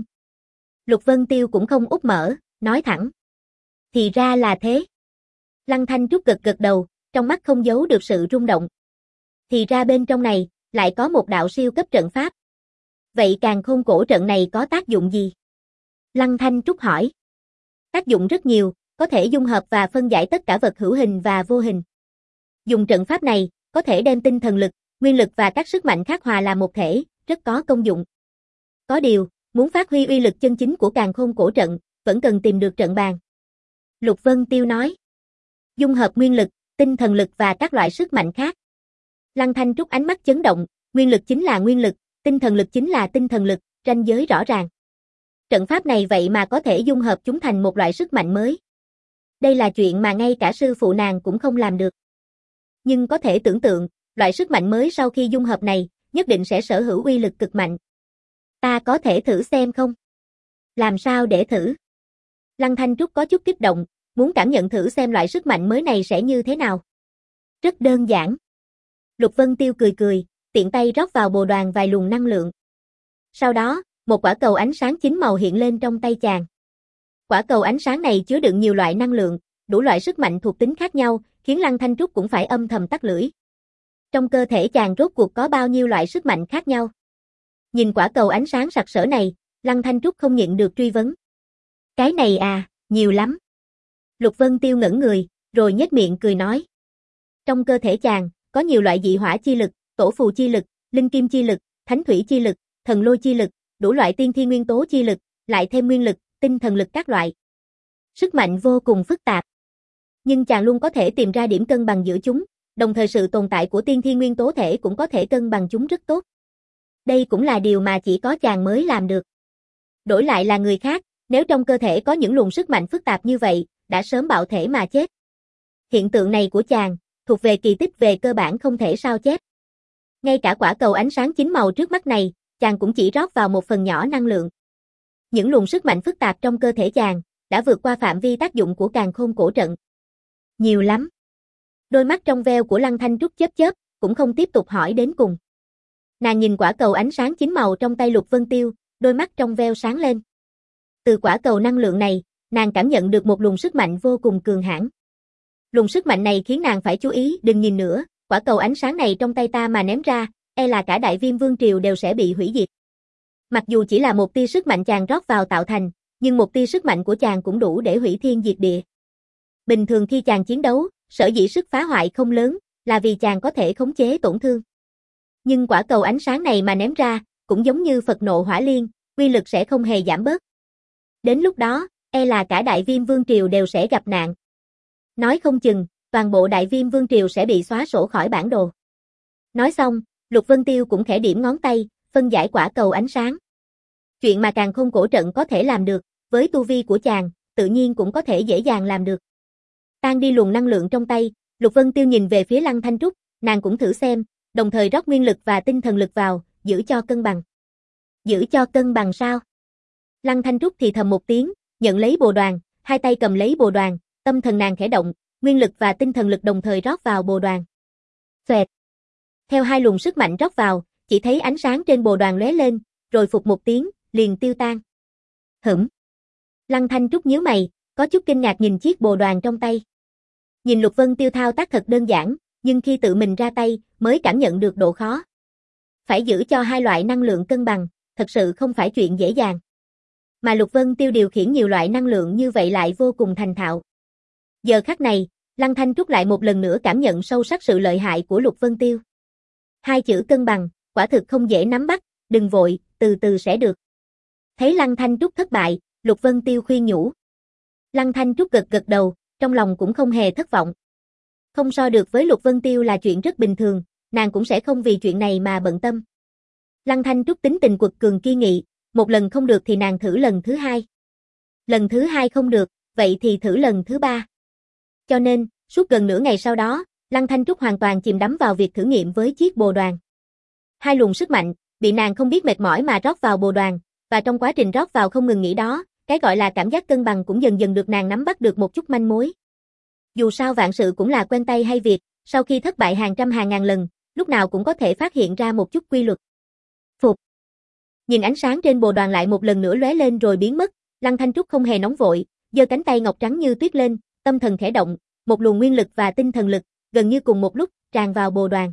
Lục Vân Tiêu cũng không úp mở, nói thẳng. Thì ra là thế. Lăng Thanh Trúc gật gật đầu, trong mắt không giấu được sự rung động. Thì ra bên trong này, lại có một đạo siêu cấp trận pháp. Vậy càn khôn cổ trận này có tác dụng gì? Lăng Thanh Trúc hỏi. Tác dụng rất nhiều, có thể dung hợp và phân giải tất cả vật hữu hình và vô hình. Dùng trận pháp này, có thể đem tinh thần lực, nguyên lực và các sức mạnh khác hòa làm một thể, rất có công dụng. Có điều, muốn phát huy uy lực chân chính của càn khôn cổ trận, vẫn cần tìm được trận bàn. Lục Vân Tiêu nói. Dung hợp nguyên lực, tinh thần lực và các loại sức mạnh khác. Lăng Thanh Trúc ánh mắt chấn động, nguyên lực chính là nguyên lực, tinh thần lực chính là tinh thần lực, ranh giới rõ ràng. Trận pháp này vậy mà có thể dung hợp chúng thành một loại sức mạnh mới. Đây là chuyện mà ngay cả sư phụ nàng cũng không làm được. Nhưng có thể tưởng tượng, loại sức mạnh mới sau khi dung hợp này, nhất định sẽ sở hữu uy lực cực mạnh. Ta có thể thử xem không? Làm sao để thử? Lăng Thanh Trúc có chút kích động, muốn cảm nhận thử xem loại sức mạnh mới này sẽ như thế nào. Rất đơn giản. Lục Vân Tiêu cười cười, tiện tay rót vào bồ đoàn vài luồng năng lượng. Sau đó, một quả cầu ánh sáng chín màu hiện lên trong tay chàng. Quả cầu ánh sáng này chứa đựng nhiều loại năng lượng, đủ loại sức mạnh thuộc tính khác nhau, khiến Lăng Thanh Trúc cũng phải âm thầm tắt lưỡi. Trong cơ thể chàng rốt cuộc có bao nhiêu loại sức mạnh khác nhau? Nhìn quả cầu ánh sáng sặc sỡ này, Lăng Thanh Trúc không nhịn được truy vấn. Cái này à, nhiều lắm. Lục Vân Tiêu ngẩn người, rồi nhếch miệng cười nói. Trong cơ thể chàng, có nhiều loại dị hỏa chi lực, tổ phù chi lực, linh kim chi lực, thánh thủy chi lực, thần lôi chi lực, đủ loại tiên thiên nguyên tố chi lực, lại thêm nguyên lực, tinh thần lực các loại. Sức mạnh vô cùng phức tạp. Nhưng chàng luôn có thể tìm ra điểm cân bằng giữa chúng, đồng thời sự tồn tại của tiên thiên nguyên tố thể cũng có thể cân bằng chúng rất tốt. Đây cũng là điều mà chỉ có chàng mới làm được. Đổi lại là người khác, nếu trong cơ thể có những luồng sức mạnh phức tạp như vậy, đã sớm bạo thể mà chết. Hiện tượng này của chàng, thuộc về kỳ tích về cơ bản không thể sao chép. Ngay cả quả cầu ánh sáng chín màu trước mắt này, chàng cũng chỉ rót vào một phần nhỏ năng lượng. Những luồng sức mạnh phức tạp trong cơ thể chàng, đã vượt qua phạm vi tác dụng của càn khôn cổ trận. Nhiều lắm. Đôi mắt trong veo của Lăng Thanh Trúc chớp chớp, cũng không tiếp tục hỏi đến cùng. Nàng nhìn quả cầu ánh sáng chín màu trong tay Lục Vân Tiêu, đôi mắt trong veo sáng lên. Từ quả cầu năng lượng này, nàng cảm nhận được một luồng sức mạnh vô cùng cường hãn. Luồng sức mạnh này khiến nàng phải chú ý, đừng nhìn nữa, quả cầu ánh sáng này trong tay ta mà ném ra, e là cả Đại Viêm Vương Triều đều sẽ bị hủy diệt. Mặc dù chỉ là một tia sức mạnh chàng rót vào tạo thành, nhưng một tia sức mạnh của chàng cũng đủ để hủy thiên diệt địa. Bình thường khi chàng chiến đấu, sở dĩ sức phá hoại không lớn, là vì chàng có thể khống chế tổn thương. Nhưng quả cầu ánh sáng này mà ném ra, cũng giống như Phật nộ hỏa liên, uy lực sẽ không hề giảm bớt. Đến lúc đó, e là cả Đại Viêm Vương Triều đều sẽ gặp nạn. Nói không chừng, toàn bộ Đại Viêm Vương Triều sẽ bị xóa sổ khỏi bản đồ. Nói xong, Lục Vân Tiêu cũng khẽ điểm ngón tay, phân giải quả cầu ánh sáng. Chuyện mà càn khôn cổ trận có thể làm được, với tu vi của chàng, tự nhiên cũng có thể dễ dàng làm được. Tan đi luồng năng lượng trong tay, Lục Vân Tiêu nhìn về phía Lăng Thanh Trúc, nàng cũng thử xem, đồng thời rót nguyên lực và tinh thần lực vào, giữ cho cân bằng. Giữ cho cân bằng sao? Lăng Thanh Trúc thì thầm một tiếng, nhận lấy bồ đoàn, hai tay cầm lấy bồ đoàn, tâm thần nàng khẽ động, nguyên lực và tinh thần lực đồng thời rót vào bồ đoàn. Xoẹt. Theo hai luồng sức mạnh rót vào, chỉ thấy ánh sáng trên bồ đoàn lóe lên, rồi phụt một tiếng, liền tiêu tan. Hửm. Lăng Thanh Trúc nhíu mày, có chút kinh ngạc nhìn chiếc bồ đoàn trong tay. Nhìn Lục Vân Tiêu thao tác thật đơn giản, nhưng khi tự mình ra tay, mới cảm nhận được độ khó. Phải giữ cho hai loại năng lượng cân bằng, thật sự không phải chuyện dễ dàng. Mà Lục Vân Tiêu điều khiển nhiều loại năng lượng như vậy lại vô cùng thành thạo. Giờ khắc này, Lăng Thanh Trúc lại một lần nữa cảm nhận sâu sắc sự lợi hại của Lục Vân Tiêu. Hai chữ cân bằng, quả thực không dễ nắm bắt, đừng vội, từ từ sẽ được. Thấy Lăng Thanh Trúc thất bại, Lục Vân Tiêu khuyên nhủ. Lăng Thanh Trúc gật gật đầu, trong lòng cũng không hề thất vọng. Không so được với Lục Vân Tiêu là chuyện rất bình thường, nàng cũng sẽ không vì chuyện này mà bận tâm. Lăng Thanh Trúc tính tình quật cường kiên nghị, một lần không được thì nàng thử lần thứ hai. Lần thứ hai không được, vậy thì thử lần thứ ba. Cho nên, suốt gần nửa ngày sau đó, Lăng Thanh Trúc hoàn toàn chìm đắm vào việc thử nghiệm với chiếc bồ đoàn. Hai luồng sức mạnh, bị nàng không biết mệt mỏi mà rót vào bồ đoàn, và trong quá trình rót vào không ngừng nghỉ đó, cái gọi là cảm giác cân bằng cũng dần dần được nàng nắm bắt được một chút manh mối. Dù sao vạn sự cũng là quen tay hay việc, sau khi thất bại hàng trăm hàng ngàn lần, lúc nào cũng có thể phát hiện ra một chút quy luật. Phục. Nhìn ánh sáng trên bồ đoàn lại một lần nữa lóe lên rồi biến mất, Lăng Thanh Trúc không hề nóng vội, giơ cánh tay ngọc trắng như tuyết lên, tâm thần khẽ động, một luồng nguyên lực và tinh thần lực, gần như cùng một lúc, tràn vào bồ đoàn.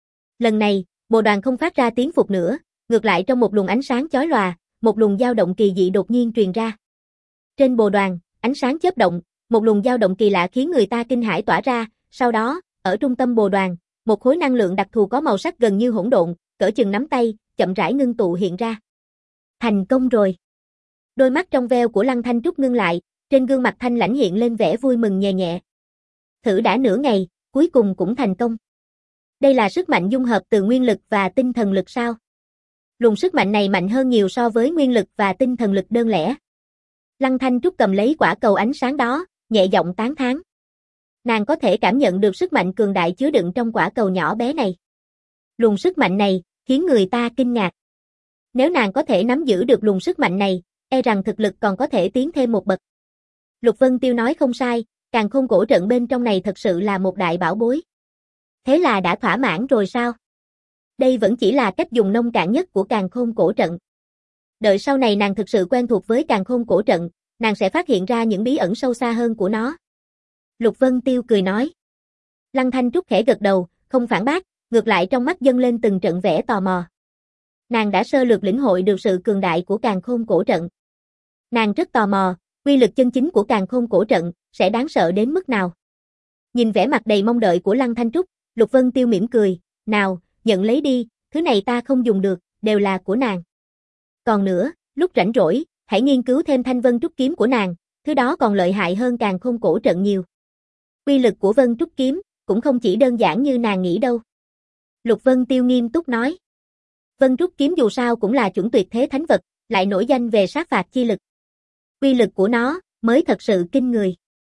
Lần này, bồ đoàn không phát ra tiếng phụt nữa, ngược lại trong một luồng ánh sáng chói lòa, một luồng dao động kỳ dị đột nhiên truyền ra. Trên bồ đoàn, ánh sáng chớp động, một luồng dao động kỳ lạ khiến người ta kinh hãi tỏa ra, sau đó, ở trung tâm bồ đoàn, một khối năng lượng đặc thù có màu sắc gần như hỗn độn, cỡ chừng nắm tay, chậm rãi ngưng tụ hiện ra. Thành công rồi. Đôi mắt trong veo của Lăng Thanh Trúc ngưng lại, trên gương mặt thanh lãnh hiện lên vẻ vui mừng nhẹ nhẹ. Thử đã nửa ngày, cuối cùng cũng thành công. Đây là sức mạnh dung hợp từ nguyên lực và tinh thần lực sao? Luồng sức mạnh này mạnh hơn nhiều so với nguyên lực và tinh thần lực đơn lẻ. Lăng Thanh Trúc cầm lấy quả cầu ánh sáng đó, nhẹ giọng tán thán. Nàng có thể cảm nhận được sức mạnh cường đại chứa đựng trong quả cầu nhỏ bé này. Luồng sức mạnh này, khiến người ta kinh ngạc. Nếu nàng có thể nắm giữ được luồng sức mạnh này, e rằng thực lực còn có thể tiến thêm một bậc. Lục Vân Tiêu nói không sai, càn khôn cổ trận bên trong này thật sự là một đại bảo bối. Thế là đã thỏa mãn rồi sao? Đây vẫn chỉ là cách dùng nông cạn nhất của càn khôn cổ trận. Đợi sau này nàng thực sự quen thuộc với càn khôn cổ trận, nàng sẽ phát hiện ra những bí ẩn sâu xa hơn của nó. Lục Vân Tiêu cười nói. Lăng Thanh Trúc khẽ gật đầu, không phản bác, ngược lại trong mắt dâng lên từng trận vẻ tò mò. Nàng đã sơ lược lĩnh hội được sự cường đại của càn khôn cổ trận. Nàng rất tò mò, uy lực chân chính của càn khôn cổ trận sẽ đáng sợ đến mức nào. Nhìn vẻ mặt đầy mong đợi của Lăng Thanh Trúc, Lục Vân Tiêu mỉm cười, nào, nhận lấy đi, thứ này ta không dùng được, đều là của nàng. Còn nữa, lúc rảnh rỗi, hãy nghiên cứu thêm Thanh Vân Trúc kiếm của nàng, thứ đó còn lợi hại hơn càn khôn cổ trận nhiều. Uy lực của Vân Trúc kiếm cũng không chỉ đơn giản như nàng nghĩ đâu. Lục Vân Tiêu nghiêm túc nói. Vân Trúc kiếm dù sao cũng là chuẩn tuyệt thế thánh vật, lại nổi danh về sát phạt chi lực. Uy lực của nó mới thật sự kinh người.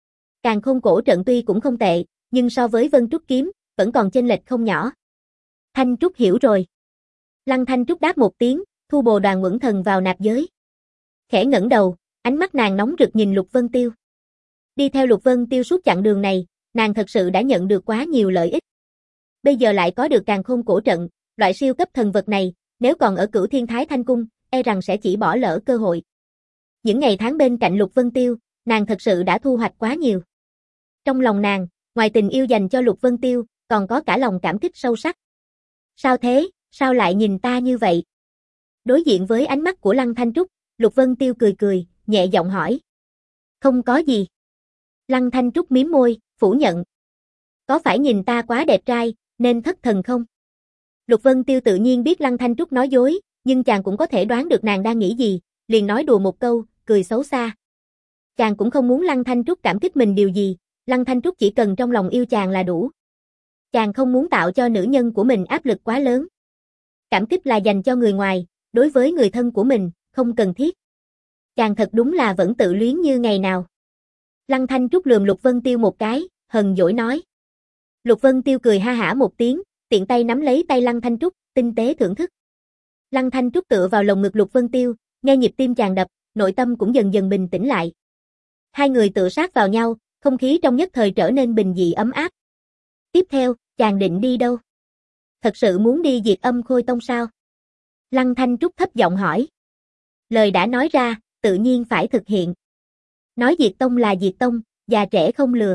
Càn khôn cổ trận tuy cũng không tệ, nhưng so với Vân Trúc kiếm, vẫn còn chênh lệch không nhỏ. Thanh Trúc hiểu rồi. Lăng Thanh Trúc đáp một tiếng, thu bồ đoàn Uẩn Thần vào nạp giới. Khẽ ngẩng đầu, ánh mắt nàng nóng rực nhìn Lục Vân Tiêu. Đi theo Lục Vân Tiêu suốt chặng đường này, nàng thật sự đã nhận được quá nhiều lợi ích. Bây giờ lại có được càn khôn cổ trận, loại siêu cấp thần vật này, nếu còn ở Cửu Thiên Thái Thanh Cung, e rằng sẽ chỉ bỏ lỡ cơ hội. Những ngày tháng bên cạnh Lục Vân Tiêu, nàng thật sự đã thu hoạch quá nhiều. Trong lòng nàng, ngoài tình yêu dành cho Lục Vân Tiêu, còn có cả lòng cảm kích sâu sắc. Sao thế, sao lại nhìn ta như vậy? Đối diện với ánh mắt của Lăng Thanh Trúc, Lục Vân Tiêu cười cười, nhẹ giọng hỏi. Không có gì. Lăng Thanh Trúc mím môi, phủ nhận. Có phải nhìn ta quá đẹp trai, nên thất thần không? Lục Vân Tiêu tự nhiên biết Lăng Thanh Trúc nói dối, nhưng chàng cũng có thể đoán được nàng đang nghĩ gì, liền nói đùa một câu, cười xấu xa. Chàng cũng không muốn Lăng Thanh Trúc cảm kích mình điều gì, Lăng Thanh Trúc chỉ cần trong lòng yêu chàng là đủ. Chàng không muốn tạo cho nữ nhân của mình áp lực quá lớn. Cảm kích là dành cho người ngoài, đối với người thân của mình, không cần thiết. Chàng thật đúng là vẫn tự luyến như ngày nào. Lăng Thanh Trúc lườm Lục Vân Tiêu một cái, hờn dỗi nói. Lục Vân Tiêu cười ha hả một tiếng, tiện tay nắm lấy tay Lăng Thanh Trúc, tinh tế thưởng thức. Lăng Thanh Trúc tựa vào lồng ngực Lục Vân Tiêu, nghe nhịp tim chàng đập, nội tâm cũng dần dần bình tĩnh lại. Hai người tựa sát vào nhau, không khí trong nhất thời trở nên bình dị ấm áp. Tiếp theo, chàng định đi đâu? Thật sự muốn đi Diệt Âm Khôi Tông sao? Lăng Thanh Trúc thấp giọng hỏi. Lời đã nói ra, tự nhiên phải thực hiện. Nói diệt tông là diệt tông, già trẻ không lừa.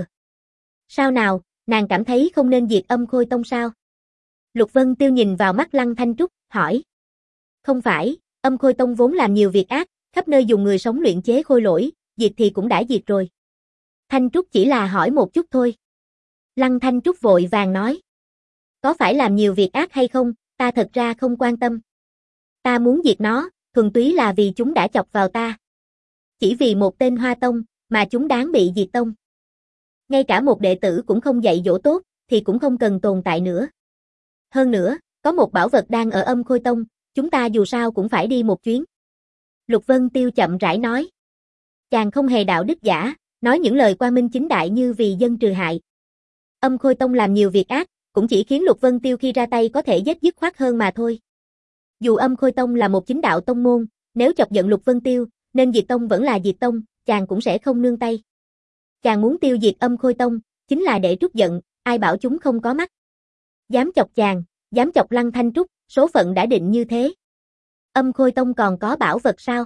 Sao nào, nàng cảm thấy không nên diệt Âm Khôi Tông sao? Lục Vân Tiêu nhìn vào mắt Lăng Thanh Trúc, hỏi. Không phải, Âm Khôi Tông vốn làm nhiều việc ác, khắp nơi dùng người sống luyện chế khôi lỗi, diệt thì cũng đã diệt rồi. Thanh Trúc chỉ là hỏi một chút thôi. Lăng Thanh Trúc vội vàng nói. Có phải làm nhiều việc ác hay không, ta thật ra không quan tâm. Ta muốn diệt nó, thuần túy là vì chúng đã chọc vào ta. Chỉ vì một tên Hoa Tông, mà chúng đáng bị diệt tông. Ngay cả một đệ tử cũng không dạy dỗ tốt, thì cũng không cần tồn tại nữa. Hơn nữa, có một bảo vật đang ở Âm Khôi Tông, chúng ta dù sao cũng phải đi một chuyến. Lục Vân Tiêu chậm rãi nói. Chàng không hề đạo đức giả, nói những lời quang minh chính đại như vì dân trừ hại. Âm Khôi Tông làm nhiều việc ác, cũng chỉ khiến Lục Vân Tiêu khi ra tay có thể giết dứt khoát hơn mà thôi. Dù Âm Khôi Tông là một chính đạo tông môn, nếu chọc giận Lục Vân Tiêu, nên diệt tông vẫn là diệt tông, chàng cũng sẽ không nương tay. Chàng muốn tiêu diệt Âm Khôi Tông, chính là để trút giận, ai bảo chúng không có mắt. Dám chọc chàng, dám chọc Lăng Thanh Trúc, số phận đã định như thế. Âm Khôi Tông còn có bảo vật sao?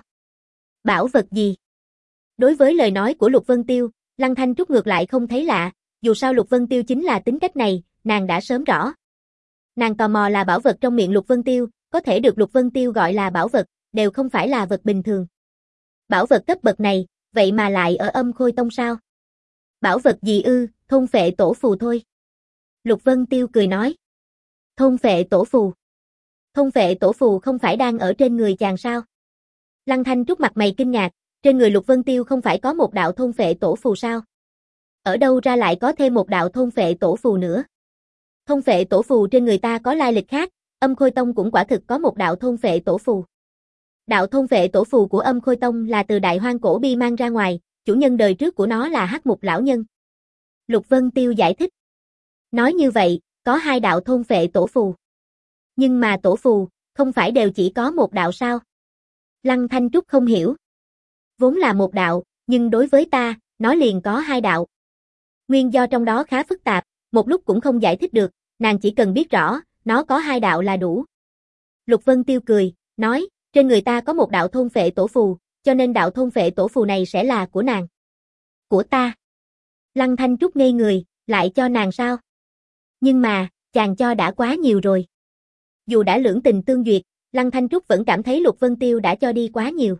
Bảo vật gì? Đối với lời nói của Lục Vân Tiêu, Lăng Thanh Trúc ngược lại không thấy lạ, dù sao Lục Vân Tiêu chính là tính cách này, nàng đã sớm rõ. Nàng tò mò là bảo vật trong miệng Lục Vân Tiêu, có thể được Lục Vân Tiêu gọi là bảo vật, đều không phải là vật bình thường. Bảo vật cấp bậc này, vậy mà lại ở Âm Khôi Tông sao? Bảo vật gì ư, thôn phệ tổ phù thôi. Lục Vân Tiêu cười nói. Thôn phệ tổ phù. Thôn phệ tổ phù không phải đang ở trên người chàng sao? Lăng Thanh Trúc mặt mày kinh ngạc, trên người Lục Vân Tiêu không phải có một đạo thôn phệ tổ phù sao? Ở đâu ra lại có thêm một đạo thôn phệ tổ phù nữa? Thôn phệ tổ phù trên người ta có lai lịch khác, Âm Khôi Tông cũng quả thực có một đạo thôn phệ tổ phù. Đạo thôn phệ tổ phù của Âm Khôi Tông là từ Đại Hoang Cổ Bi mang ra ngoài, chủ nhân đời trước của nó là Hắc Mục lão nhân. Lục Vân Tiêu giải thích. Nói như vậy, có hai đạo thôn phệ tổ phù. Nhưng mà tổ phù, không phải đều chỉ có một đạo sao? Lăng Thanh Trúc không hiểu. Vốn là một đạo, nhưng đối với ta, nó liền có hai đạo. Nguyên do trong đó khá phức tạp, một lúc cũng không giải thích được, nàng chỉ cần biết rõ, nó có hai đạo là đủ. Lục Vân Tiêu cười, nói, trên người ta có một đạo thôn phệ tổ phù, cho nên đạo thôn phệ tổ phù này sẽ là của nàng. Của ta. Lăng Thanh Trúc ngây người, lại cho nàng sao? Nhưng mà, chàng cho đã quá nhiều rồi. Dù đã lưỡng tình tương duyệt, Lăng Thanh Trúc vẫn cảm thấy Lục Vân Tiêu đã cho đi quá nhiều.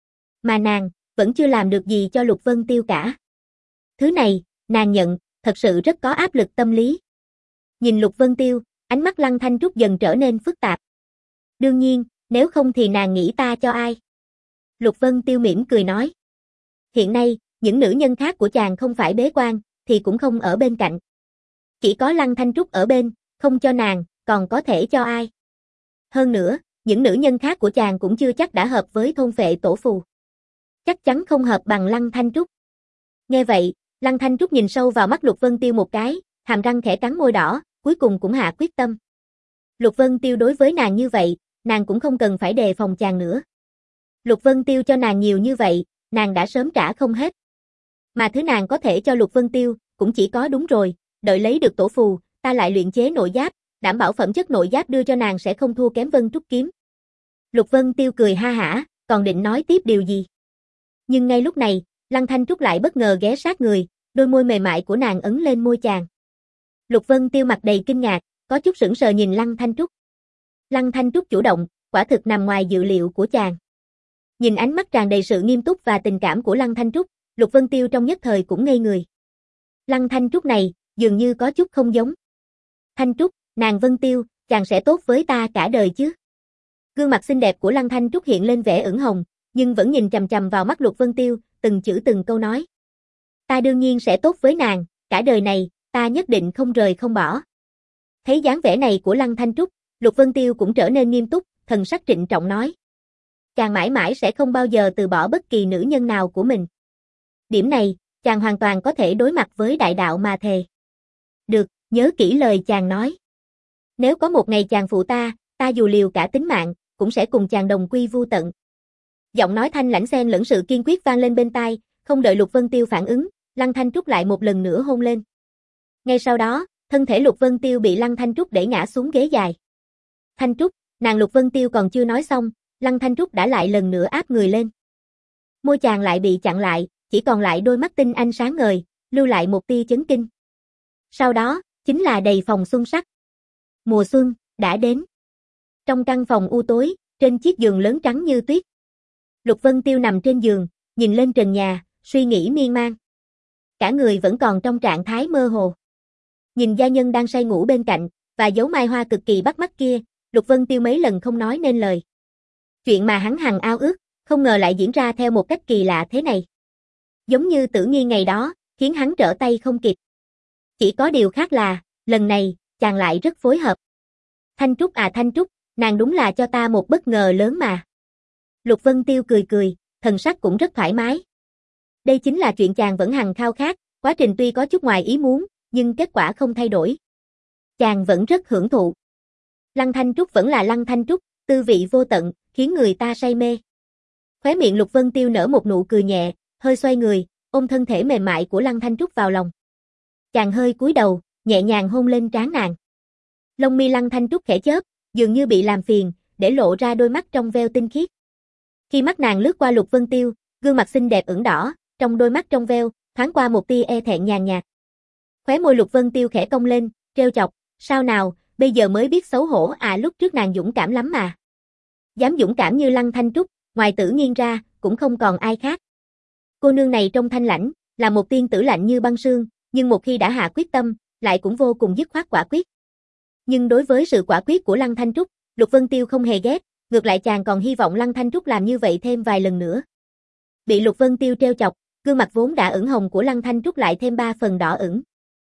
Mà nàng, vẫn chưa làm được gì cho Lục Vân Tiêu cả. Thứ này, nàng nhận, thật sự rất có áp lực tâm lý. Nhìn Lục Vân Tiêu, ánh mắt Lăng Thanh Trúc dần trở nên phức tạp. Đương nhiên, nếu không thì nàng nghĩ ta cho ai? Lục Vân Tiêu mỉm cười nói. Hiện nay, những nữ nhân khác của chàng không phải bế quan, thì cũng không ở bên cạnh. Chỉ có Lăng Thanh Trúc ở bên, không cho nàng, còn có thể cho ai? Hơn nữa, những nữ nhân khác của chàng cũng chưa chắc đã hợp với thôn phệ tổ phù. Chắc chắn không hợp bằng Lăng Thanh Trúc. Nghe vậy, Lăng Thanh Trúc nhìn sâu vào mắt Lục Vân Tiêu một cái, hàm răng khẽ cắn môi đỏ, cuối cùng cũng hạ quyết tâm. Lục Vân Tiêu đối với nàng như vậy, nàng cũng không cần phải đề phòng chàng nữa. Lục Vân Tiêu cho nàng nhiều như vậy, nàng đã sớm trả không hết. Mà thứ nàng có thể cho Lục Vân Tiêu, cũng chỉ có đúng rồi, đợi lấy được tổ phù, ta lại luyện chế nội giáp, đảm bảo phẩm chất nội giáp đưa cho nàng sẽ không thua kém Vân Trúc kiếm. Lục Vân Tiêu cười ha hả, còn định nói tiếp điều gì. Nhưng ngay lúc này, Lăng Thanh Trúc lại bất ngờ ghé sát người, đôi môi mềm mại của nàng ấn lên môi chàng. Lục Vân Tiêu mặt đầy kinh ngạc, có chút sững sờ nhìn Lăng Thanh Trúc. Lăng Thanh Trúc chủ động, quả thực nằm ngoài dự liệu của chàng. Nhìn ánh mắt tràn đầy sự nghiêm túc và tình cảm của Lăng Thanh Trúc, Lục Vân Tiêu trong nhất thời cũng ngây người. Lăng Thanh Trúc này, dường như có chút không giống. Thanh Trúc, nàng Vân Tiêu, chàng sẽ tốt với ta cả đời chứ? Gương mặt xinh đẹp của Lăng Thanh Trúc hiện lên vẻ ửng hồng, nhưng vẫn nhìn chằm chằm vào mắt Lục Vân Tiêu, từng chữ từng câu nói. Ta đương nhiên sẽ tốt với nàng, cả đời này, ta nhất định không rời không bỏ. Thấy dáng vẻ này của Lăng Thanh Trúc, Lục Vân Tiêu cũng trở nên nghiêm túc, thần sắc trịnh trọng nói. Chàng mãi mãi sẽ không bao giờ từ bỏ bất kỳ nữ nhân nào của mình. Điểm này, chàng hoàn toàn có thể đối mặt với đại đạo mà thề. Được, nhớ kỹ lời chàng nói. Nếu có một ngày chàng phụ ta, ta dù liều cả tính mạng, cũng sẽ cùng chàng đồng quy vu tận. Giọng nói thanh lãnh xen lẫn sự kiên quyết vang lên bên tai, không đợi Lục Vân Tiêu phản ứng, Lăng Thanh Trúc lại một lần nữa hôn lên. Ngay sau đó, thân thể Lục Vân Tiêu bị Lăng Thanh Trúc đẩy ngã xuống ghế dài. Thanh Trúc, nàng Lục Vân Tiêu còn chưa nói xong, Lăng Thanh Trúc đã lại lần nữa áp người lên. Môi chàng lại bị chặn lại, chỉ còn lại đôi mắt tinh anh sáng ngời, lưu lại một tia chấn kinh. Sau đó, chính là đầy phòng xuân sắc. Mùa xuân, đã đến. Trong căn phòng u tối, trên chiếc giường lớn trắng như tuyết. Lục Vân Tiêu nằm trên giường, nhìn lên trần nhà, suy nghĩ miên man. Cả người vẫn còn trong trạng thái mơ hồ. Nhìn gia nhân đang say ngủ bên cạnh, và dấu mai hoa cực kỳ bắt mắt kia, Lục Vân Tiêu mấy lần không nói nên lời. Chuyện mà hắn hằng ao ước, không ngờ lại diễn ra theo một cách kỳ lạ thế này. Giống như Tử Nghi ngày đó, khiến hắn trở tay không kịp. Chỉ có điều khác là, lần này, chàng lại rất phối hợp. Thanh Trúc à Thanh Trúc, nàng đúng là cho ta một bất ngờ lớn mà. Lục Vân Tiêu cười cười, thần sắc cũng rất thoải mái. Đây chính là chuyện chàng vẫn hằng khao khát, quá trình tuy có chút ngoài ý muốn, nhưng kết quả không thay đổi. Chàng vẫn rất hưởng thụ. Lăng Thanh Trúc vẫn là Lăng Thanh Trúc, tư vị vô tận, khiến người ta say mê. Khóe miệng Lục Vân Tiêu nở một nụ cười nhẹ, hơi xoay người, ôm thân thể mềm mại của Lăng Thanh Trúc vào lòng. Chàng hơi cúi đầu, nhẹ nhàng hôn lên trán nàng. Lông mi Lăng Thanh Trúc khẽ chớp, dường như bị làm phiền, để lộ ra đôi mắt trong veo tinh khiết. Khi mắt nàng lướt qua Lục Vân Tiêu, gương mặt xinh đẹp ửng đỏ, trong đôi mắt trong veo, thoáng qua một tia e thẹn nhàn nhạt. Khóe môi Lục Vân Tiêu khẽ cong lên, trêu chọc, sao nào, bây giờ mới biết xấu hổ à, lúc trước nàng dũng cảm lắm mà. Dám dũng cảm như Lăng Thanh Trúc, ngoài Tử Nghiên ra, cũng không còn ai khác. Cô nương này trông thanh lãnh, là một tiên tử lạnh như băng sương, nhưng một khi đã hạ quyết tâm, lại cũng vô cùng dứt khoát quả quyết. Nhưng đối với sự quả quyết của Lăng Thanh Trúc, Lục Vân Tiêu không hề ghét, ngược lại chàng còn hy vọng Lăng Thanh Trúc làm như vậy thêm vài lần nữa. Bị Lục Vân Tiêu trêu chọc, gương mặt vốn đã ửng hồng của Lăng Thanh Trúc lại thêm ba phần đỏ ửng.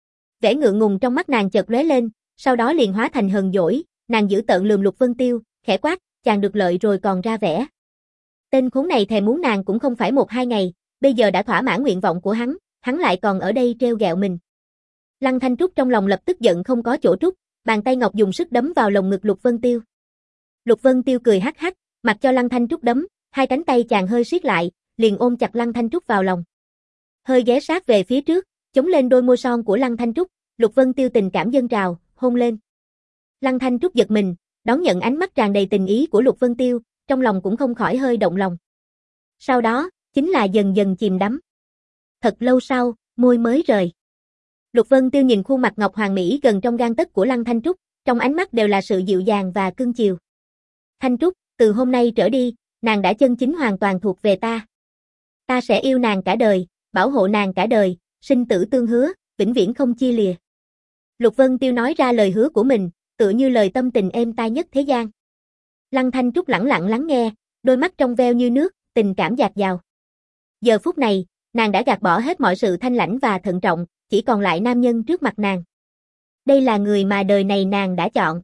Vẻ ngượng ngùng trong mắt nàng chợt lóe lên, sau đó liền hóa thành hờn dỗi, nàng giữ tợn lườm Lục Vân Tiêu, khẽ quát, chàng được lợi rồi còn ra vẻ. Tên khốn này thèm muốn nàng cũng không phải một hai ngày, bây giờ đã thỏa mãn nguyện vọng của hắn, hắn lại còn ở đây trêu ghẹo mình. Lăng Thanh Trúc trong lòng lập tức giận không có chỗ trút, bàn tay ngọc dùng sức đấm vào lồng ngực Lục Vân Tiêu. Lục Vân Tiêu cười hắc hắc, mặc cho Lăng Thanh Trúc đấm, hai cánh tay chàng hơi siết lại, liền ôm chặt Lăng Thanh Trúc vào lòng. Hơi ghé sát về phía trước, chống lên đôi môi son của Lăng Thanh Trúc, Lục Vân Tiêu tình cảm dâng trào, hôn lên. Lăng Thanh Trúc giật mình, đón nhận ánh mắt tràn đầy tình ý của Lục Vân Tiêu, trong lòng cũng không khỏi hơi động lòng. Sau đó, chính là dần dần chìm đắm. Thật lâu sau, môi mới rời. Lục Vân Tiêu nhìn khuôn mặt ngọc hoàng mỹ gần trong gang tấc của Lăng Thanh Trúc, trong ánh mắt đều là sự dịu dàng và cưng chiều. Thanh Trúc, từ hôm nay trở đi, nàng đã chân chính hoàn toàn thuộc về ta. Ta sẽ yêu nàng cả đời, bảo hộ nàng cả đời, sinh tử tương hứa, vĩnh viễn không chia lìa. Lục Vân Tiêu nói ra lời hứa của mình, tựa như lời tâm tình êm tai nhất thế gian. Lăng Thanh Trúc lẳng lặng lắng nghe, đôi mắt trong veo như nước, tình cảm dạt dào. Giờ phút này, nàng đã gạt bỏ hết mọi sự thanh lãnh và thận trọng, chỉ còn lại nam nhân trước mặt nàng. Đây là người mà đời này nàng đã chọn.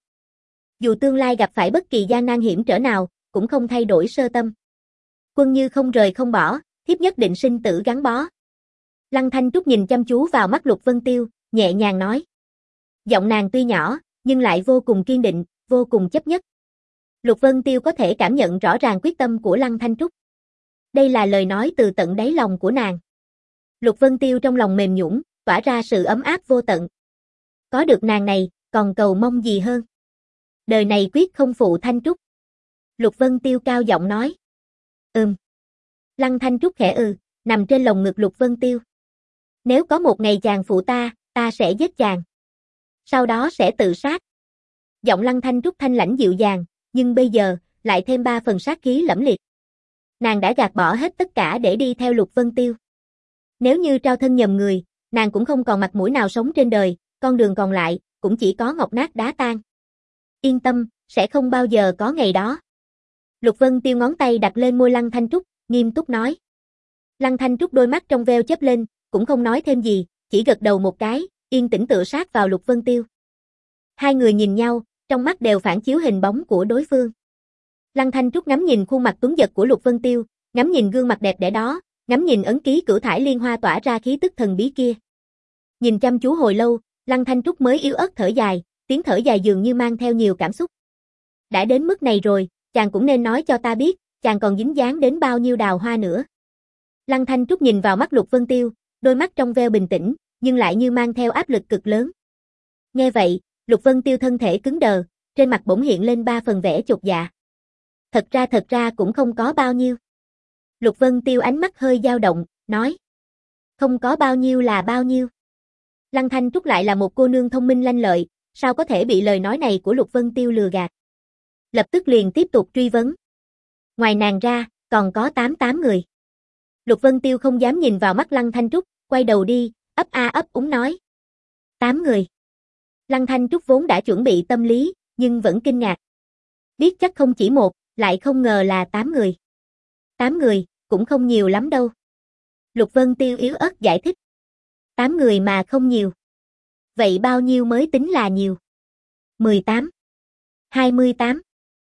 Dù tương lai gặp phải bất kỳ gian nan hiểm trở nào, cũng không thay đổi sơ tâm. Quân như không rời không bỏ, thiếp nhất định sinh tử gắn bó. Lăng Thanh Trúc nhìn chăm chú vào mắt Lục Vân Tiêu, nhẹ nhàng nói. Giọng nàng tuy nhỏ, nhưng lại vô cùng kiên định, vô cùng chấp nhất. Lục Vân Tiêu có thể cảm nhận rõ ràng quyết tâm của Lăng Thanh Trúc. Đây là lời nói từ tận đáy lòng của nàng. Lục Vân Tiêu trong lòng mềm nhũn, tỏa ra sự ấm áp vô tận. Có được nàng này, còn cầu mong gì hơn. Đời này quyết không phụ Thanh Trúc. Lục Vân Tiêu cao giọng nói. Ừm. Lăng Thanh Trúc khẽ ừ, nằm trên lồng ngực Lục Vân Tiêu. Nếu có một ngày chàng phụ ta, ta sẽ giết chàng. Sau đó sẽ tự sát. Giọng Lăng Thanh Trúc thanh lãnh dịu dàng, nhưng bây giờ, lại thêm ba phần sát khí lẫm liệt. Nàng đã gạt bỏ hết tất cả để đi theo Lục Vân Tiêu. Nếu như trao thân nhầm người, nàng cũng không còn mặt mũi nào sống trên đời, con đường còn lại, cũng chỉ có ngọc nát đá tan. Yên tâm, sẽ không bao giờ có ngày đó. Lục Vân Tiêu ngón tay đặt lên môi Lăng Thanh Trúc, nghiêm túc nói. Lăng Thanh Trúc đôi mắt trong veo chớp lên, cũng không nói thêm gì, chỉ gật đầu một cái, yên tĩnh tựa sát vào Lục Vân Tiêu. Hai người nhìn nhau, trong mắt đều phản chiếu hình bóng của đối phương. Lăng Thanh Trúc ngắm nhìn khuôn mặt tuấn giật của Lục Vân Tiêu, ngắm nhìn gương mặt đẹp đẽ đó, ngắm nhìn ấn ký cửu thải liên hoa tỏa ra khí tức thần bí kia. Nhìn chăm chú hồi lâu, Lăng Thanh Trúc mới yếu ớt thở dài, tiếng thở dài dường như mang theo nhiều cảm xúc. Đã đến mức này rồi, chàng cũng nên nói cho ta biết, chàng còn dính dáng đến bao nhiêu đào hoa nữa. Lăng Thanh Trúc nhìn vào mắt Lục Vân Tiêu, đôi mắt trong veo bình tĩnh, nhưng lại như mang theo áp lực cực lớn. Nghe vậy, Lục Vân Tiêu thân thể cứng đờ, trên mặt bỗng hiện lên ba phần vẻ chột dạ. Thật ra thật ra cũng không có bao nhiêu. Lục Vân Tiêu ánh mắt hơi dao động, nói. Không có bao nhiêu là bao nhiêu. Lăng Thanh Trúc lại là một cô nương thông minh lanh lợi, sao có thể bị lời nói này của Lục Vân Tiêu lừa gạt. Lập tức liền tiếp tục truy vấn. Ngoài nàng ra, còn có tám tám người. Lục Vân Tiêu không dám nhìn vào mắt Lăng Thanh Trúc, quay đầu đi, ấp a ấp úng nói. Tám người. Lăng Thanh Trúc vốn đã chuẩn bị tâm lý, nhưng vẫn kinh ngạc. Biết chắc không chỉ một, lại không ngờ là tám người. Tám người, cũng không nhiều lắm đâu. Lục Vân Tiêu yếu ớt giải thích. Tám người mà không nhiều. Vậy bao nhiêu mới tính là nhiều? mười tám. hai mươi tám.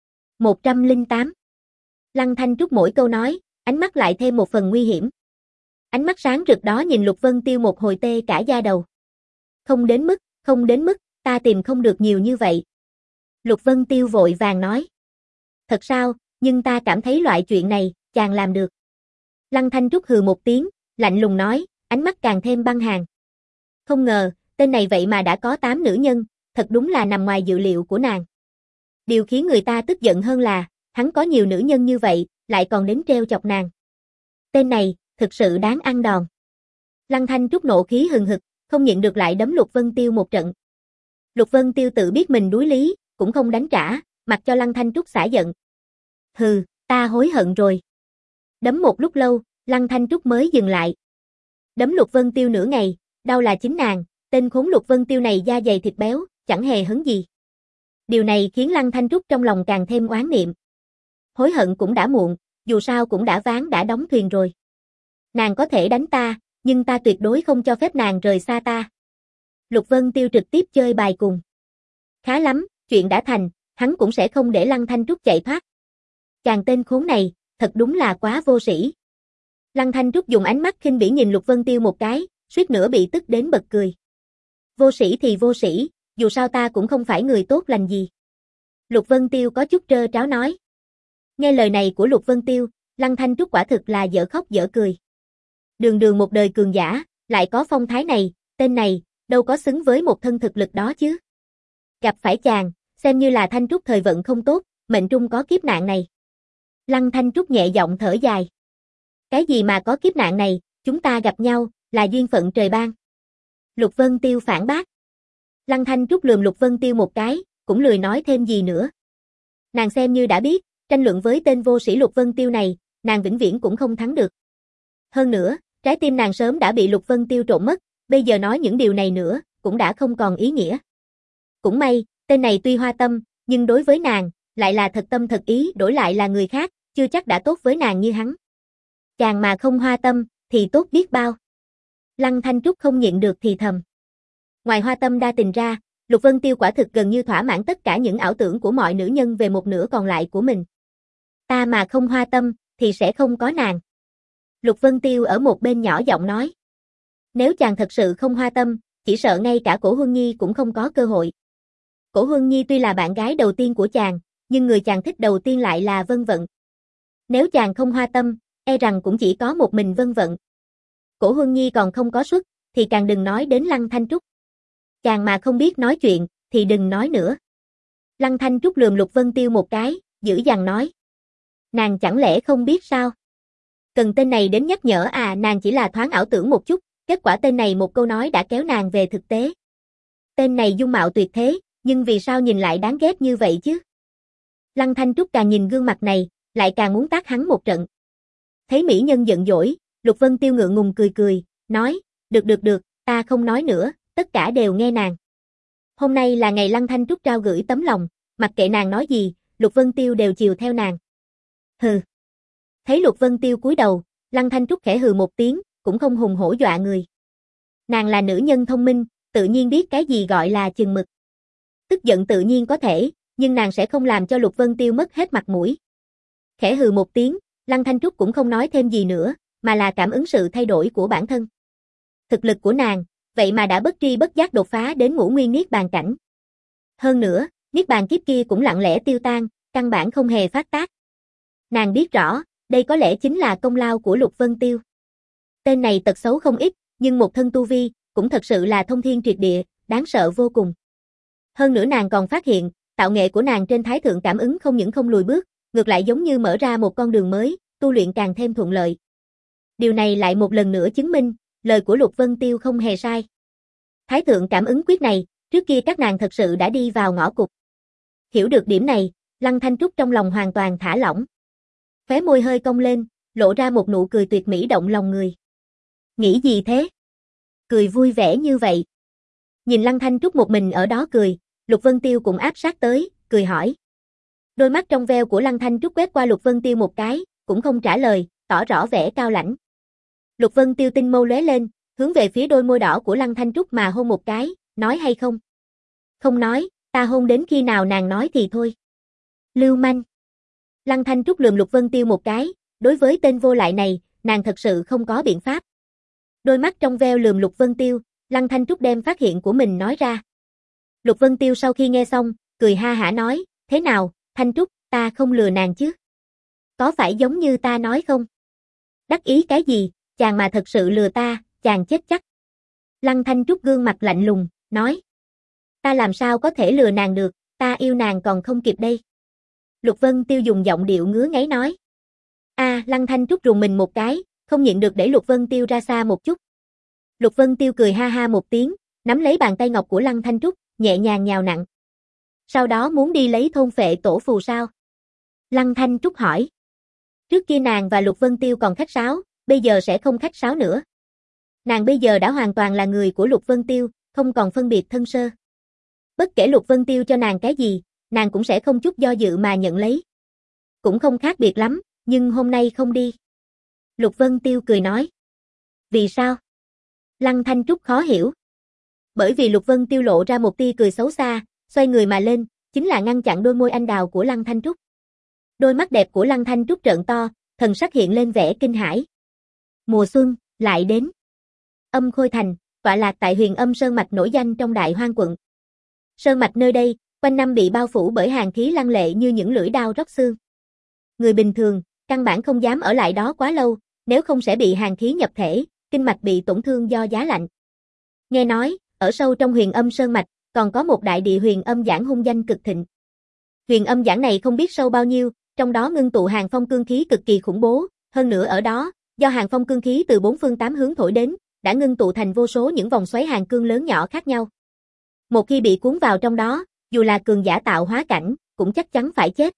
một trăm lẻ tám. Lăng Thanh Trúc mỗi câu nói, ánh mắt lại thêm một phần nguy hiểm. Ánh mắt sáng rực đó nhìn Lục Vân Tiêu một hồi tê cả da đầu. Không đến mức, không đến mức, ta tìm không được nhiều như vậy. Lục Vân Tiêu vội vàng nói. Thật sao, nhưng ta cảm thấy loại chuyện này, chàng làm được. Lăng Thanh Trúc hừ một tiếng, lạnh lùng nói, ánh mắt càng thêm băng hàn. Không ngờ, tên này vậy mà đã có tám nữ nhân, thật đúng là nằm ngoài dự liệu của nàng. Điều khiến người ta tức giận hơn là, hắn có nhiều nữ nhân như vậy, lại còn đến treo chọc nàng. Tên này, thực sự đáng ăn đòn. Lăng Thanh Trúc nộ khí hừng hực, không nhịn được lại đấm Lục Vân Tiêu một trận. Lục Vân Tiêu tự biết mình đuối lý, cũng không đánh trả, mặc cho Lăng Thanh Trúc xả giận. Hừ, ta hối hận rồi. Đấm một lúc lâu, Lăng Thanh Trúc mới dừng lại. Đấm Lục Vân Tiêu nửa ngày, đau là chính nàng, tên khốn Lục Vân Tiêu này da dày thịt béo, chẳng hề hấn gì. Điều này khiến Lăng Thanh Trúc trong lòng càng thêm oán niệm. Hối hận cũng đã muộn, dù sao cũng đã ván đã đóng thuyền rồi. Nàng có thể đánh ta, nhưng ta tuyệt đối không cho phép nàng rời xa ta. Lục Vân Tiêu trực tiếp chơi bài cùng. Khá lắm, chuyện đã thành, hắn cũng sẽ không để Lăng Thanh Trúc chạy thoát. Chàng tên khốn này, thật đúng là quá vô sĩ. Lăng Thanh Trúc dùng ánh mắt khinh bỉ nhìn Lục Vân Tiêu một cái, suýt nữa bị tức đến bật cười. Vô sĩ thì vô sĩ, dù sao ta cũng không phải người tốt lành gì. Lục Vân Tiêu có chút trơ tráo nói. Nghe lời này của Lục Vân Tiêu, Lăng Thanh Trúc quả thực là dở khóc dở cười. Đường đường một đời cường giả, lại có phong thái này, tên này, đâu có xứng với một thân thực lực đó chứ. Gặp phải chàng, xem như là Thanh Trúc thời vận không tốt, mệnh trung có kiếp nạn này. Lăng Thanh Trúc nhẹ giọng thở dài. Cái gì mà có kiếp nạn này, chúng ta gặp nhau, là duyên phận trời ban. Lục Vân Tiêu phản bác. Lăng Thanh Trúc lườm Lục Vân Tiêu một cái, cũng lười nói thêm gì nữa. Nàng xem như đã biết, tranh luận với tên vô sĩ Lục Vân Tiêu này, nàng vĩnh viễn cũng không thắng được. Hơn nữa, trái tim nàng sớm đã bị Lục Vân Tiêu trộm mất, bây giờ nói những điều này nữa, cũng đã không còn ý nghĩa. Cũng may, tên này tuy hoa tâm, nhưng đối với nàng, lại là thật tâm thật ý, đổi lại là người khác, chưa chắc đã tốt với nàng như hắn. Chàng mà không hoa tâm, thì tốt biết bao. Lăng Thanh Trúc không nhịn được thì thầm. Ngoài hoa tâm đa tình ra, Lục Vân Tiêu quả thực gần như thỏa mãn tất cả những ảo tưởng của mọi nữ nhân về một nửa còn lại của mình. Ta mà không hoa tâm, thì sẽ không có nàng. Lục Vân Tiêu ở một bên nhỏ giọng nói. Nếu chàng thật sự không hoa tâm, chỉ sợ ngay cả Cổ Huân Nhi cũng không có cơ hội. Cổ Huân Nhi tuy là bạn gái đầu tiên của chàng, nhưng người chàng thích đầu tiên lại là Vân Vận. Nếu chàng không hoa tâm, e rằng cũng chỉ có một mình Vân Vận. Cổ Huân Nhi còn không có suất, thì càng đừng nói đến Lăng Thanh Trúc. Chàng mà không biết nói chuyện, thì đừng nói nữa. Lăng Thanh Trúc lườm Lục Vân Tiêu một cái, dữ dằn nói. Nàng chẳng lẽ không biết sao? Cần tên này đến nhắc nhở à, nàng chỉ là thoáng ảo tưởng một chút, kết quả tên này một câu nói đã kéo nàng về thực tế. Tên này dung mạo tuyệt thế, nhưng vì sao nhìn lại đáng ghét như vậy chứ? Lăng Thanh Trúc càng nhìn gương mặt này, lại càng muốn tát hắn một trận. Thấy mỹ nhân giận dỗi, Lục Vân Tiêu ngượng ngùng cười cười, nói, được được được, ta không nói nữa, tất cả đều nghe nàng. Hôm nay là ngày Lăng Thanh Trúc trao gửi tấm lòng, mặc kệ nàng nói gì, Lục Vân Tiêu đều chiều theo nàng. Hừ. Thấy Lục Vân Tiêu cúi đầu, Lăng Thanh Trúc khẽ hừ một tiếng, cũng không hùng hổ dọa người. Nàng là nữ nhân thông minh, tự nhiên biết cái gì gọi là chừng mực. Tức giận tự nhiên có thể, nhưng nàng sẽ không làm cho Lục Vân Tiêu mất hết mặt mũi. Khẽ hừ một tiếng, Lăng Thanh Trúc cũng không nói thêm gì nữa, mà là cảm ứng sự thay đổi của bản thân. Thực lực của nàng, vậy mà đã bất tri bất giác đột phá đến ngũ nguyên niết bàn cảnh. Hơn nữa, niết bàn kiếp kia cũng lặng lẽ tiêu tan, căn bản không hề phát tác. Nàng biết rõ, đây có lẽ chính là công lao của Lục Vân Tiêu. Tên này tật xấu không ít, nhưng một thân tu vi, cũng thật sự là thông thiên triệt địa, đáng sợ vô cùng. Hơn nữa nàng còn phát hiện, tạo nghệ của nàng trên thái thượng cảm ứng không những không lùi bước, ngược lại giống như mở ra một con đường mới, tu luyện càng thêm thuận lợi. Điều này lại một lần nữa chứng minh, lời của Lục Vân Tiêu không hề sai. Thái thượng cảm ứng quyết này, trước kia các nàng thật sự đã đi vào ngõ cụt. Hiểu được điểm này, Lăng Thanh Trúc trong lòng hoàn toàn thả lỏng. Khóe môi hơi cong lên, lộ ra một nụ cười tuyệt mỹ động lòng người. Nghĩ gì thế? Cười vui vẻ như vậy. Nhìn Lăng Thanh Trúc một mình ở đó cười, Lục Vân Tiêu cũng áp sát tới, cười hỏi. Đôi mắt trong veo của Lăng Thanh Trúc quét qua Lục Vân Tiêu một cái, cũng không trả lời, tỏ rõ vẻ cao lãnh. Lục Vân Tiêu tinh mâu lóe lên, hướng về phía đôi môi đỏ của Lăng Thanh Trúc mà hôn một cái, nói hay không? Không nói, ta hôn đến khi nào nàng nói thì thôi. Lưu manh. Lăng Thanh Trúc lườm Lục Vân Tiêu một cái, đối với tên vô lại này, nàng thật sự không có biện pháp. Đôi mắt trong veo lườm Lục Vân Tiêu, Lăng Thanh Trúc đem phát hiện của mình nói ra. Lục Vân Tiêu sau khi nghe xong, cười ha hả nói, thế nào, Thanh Trúc, ta không lừa nàng chứ? Có phải giống như ta nói không? Đắc ý cái gì, chàng mà thật sự lừa ta, chàng chết chắc. Lăng Thanh Trúc gương mặt lạnh lùng, nói. ta làm sao có thể lừa nàng được, ta yêu nàng còn không kịp đây. Lục Vân Tiêu dùng giọng điệu ngứa ngáy nói. A, à, Lăng Thanh Trúc rùng mình một cái, không nhịn được đẩy Lục Vân Tiêu ra xa một chút. Lục Vân Tiêu cười ha ha một tiếng, nắm lấy bàn tay ngọc của Lăng Thanh Trúc, nhẹ nhàng nhào nặng. Sau đó muốn đi lấy thôn phệ tổ phù sao? Lăng Thanh Trúc hỏi. Trước kia nàng và Lục Vân Tiêu còn khách sáo, bây giờ sẽ không khách sáo nữa. Nàng bây giờ đã hoàn toàn là người của Lục Vân Tiêu, không còn phân biệt thân sơ. Bất kể Lục Vân Tiêu cho nàng cái gì, nàng cũng sẽ không chút do dự mà nhận lấy. Cũng không khác biệt lắm, nhưng hôm nay không đi. Lục Vân Tiêu cười nói. Vì sao? Lăng Thanh Trúc khó hiểu. Bởi vì Lục Vân Tiêu lộ ra một tia cười xấu xa, xoay người mà lên, chính là ngăn chặn đôi môi anh đào của Lăng Thanh Trúc. Đôi mắt đẹp của Lăng Thanh Trúc trợn to, thần sắc hiện lên vẻ kinh hãi. Mùa xuân, lại đến. Âm Khôi Thành, tọa lạc tại Huyền Âm Sơn Mạch nổi danh trong Đại Hoang quận. Sơn mạch nơi đây, quanh năm bị bao phủ bởi hàn khí lăng lệ như những lưỡi đao róc xương. Người bình thường, căn bản không dám ở lại đó quá lâu, nếu không sẽ bị hàn khí nhập thể, kinh mạch bị tổn thương do giá lạnh. Nghe nói, ở sâu trong Huyền Âm Sơn Mạch, còn có một đại địa Huyền Âm Giảng hung danh cực thịnh. Huyền Âm Giảng này không biết sâu bao nhiêu, trong đó ngưng tụ hàn phong cương khí cực kỳ khủng bố, hơn nữa ở đó, do hàn phong cương khí từ bốn phương tám hướng thổi đến, đã ngưng tụ thành vô số những vòng xoáy hàn cương lớn nhỏ khác nhau. Một khi bị cuốn vào trong đó, dù là cường giả tạo hóa cảnh, cũng chắc chắn phải chết.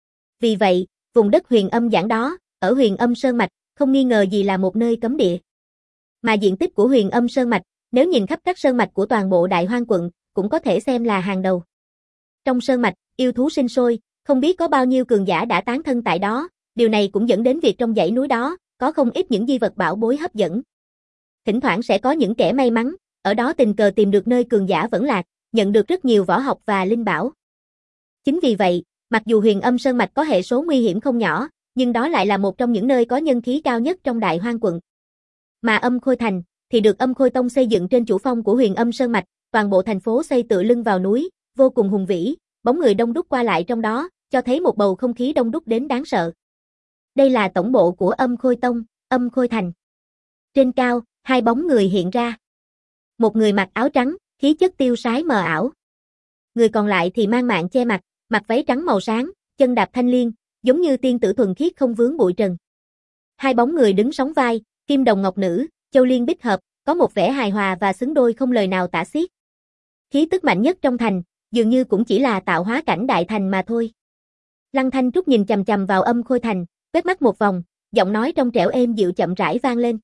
Vì vậy, vùng đất Huyền Âm Giảng đó, ở Huyền Âm Sơn Mạch, không nghi ngờ gì là một nơi cấm địa. Mà diện tích của Huyền Âm Sơn Mạch, nếu nhìn khắp các sơn mạch của toàn bộ Đại Hoang quận, cũng có thể xem là hàng đầu. Trong sơn mạch, yêu thú sinh sôi, không biết có bao nhiêu cường giả đã tán thân tại đó, điều này cũng dẫn đến việc trong dãy núi đó, có không ít những di vật bảo bối hấp dẫn. Thỉnh thoảng sẽ có những kẻ may mắn, ở đó tình cờ tìm được nơi cường giả vẫn lạc, nhận được rất nhiều võ học và linh bảo. Chính vì vậy, mặc dù Huyền Âm Sơn Mạch có hệ số nguy hiểm không nhỏ, nhưng đó lại là một trong những nơi có nhân khí cao nhất trong Đại Hoang quận. Mà Âm Khôi Thành, thì được Âm Khôi Tông xây dựng trên chủ phong của Huyền Âm Sơn Mạch, toàn bộ thành phố xây tựa lưng vào núi, vô cùng hùng vĩ, bóng người đông đúc qua lại trong đó, cho thấy một bầu không khí đông đúc đến đáng sợ. Đây là tổng bộ của Âm Khôi Tông, Âm Khôi Thành. Trên cao, hai bóng người hiện ra. Một người mặc áo trắng, khí chất tiêu sái mờ ảo. Người còn lại thì mang mạng che mặt, mặc váy trắng màu sáng, chân đạp thanh liên, giống như tiên tử thuần khiết không vướng bụi trần. Hai bóng người đứng sóng vai, kim đồng ngọc nữ, châu liên bích hợp, có một vẻ hài hòa và xứng đôi không lời nào tả xiết. Khí tức mạnh nhất trong thành, dường như cũng chỉ là tạo hóa cảnh đại thành mà thôi. Lăng Thanh Trúc nhìn chằm chằm vào Âm Khôi Thành, quét mắt một vòng, giọng nói trong trẻo êm dịu chậm rãi vang lên.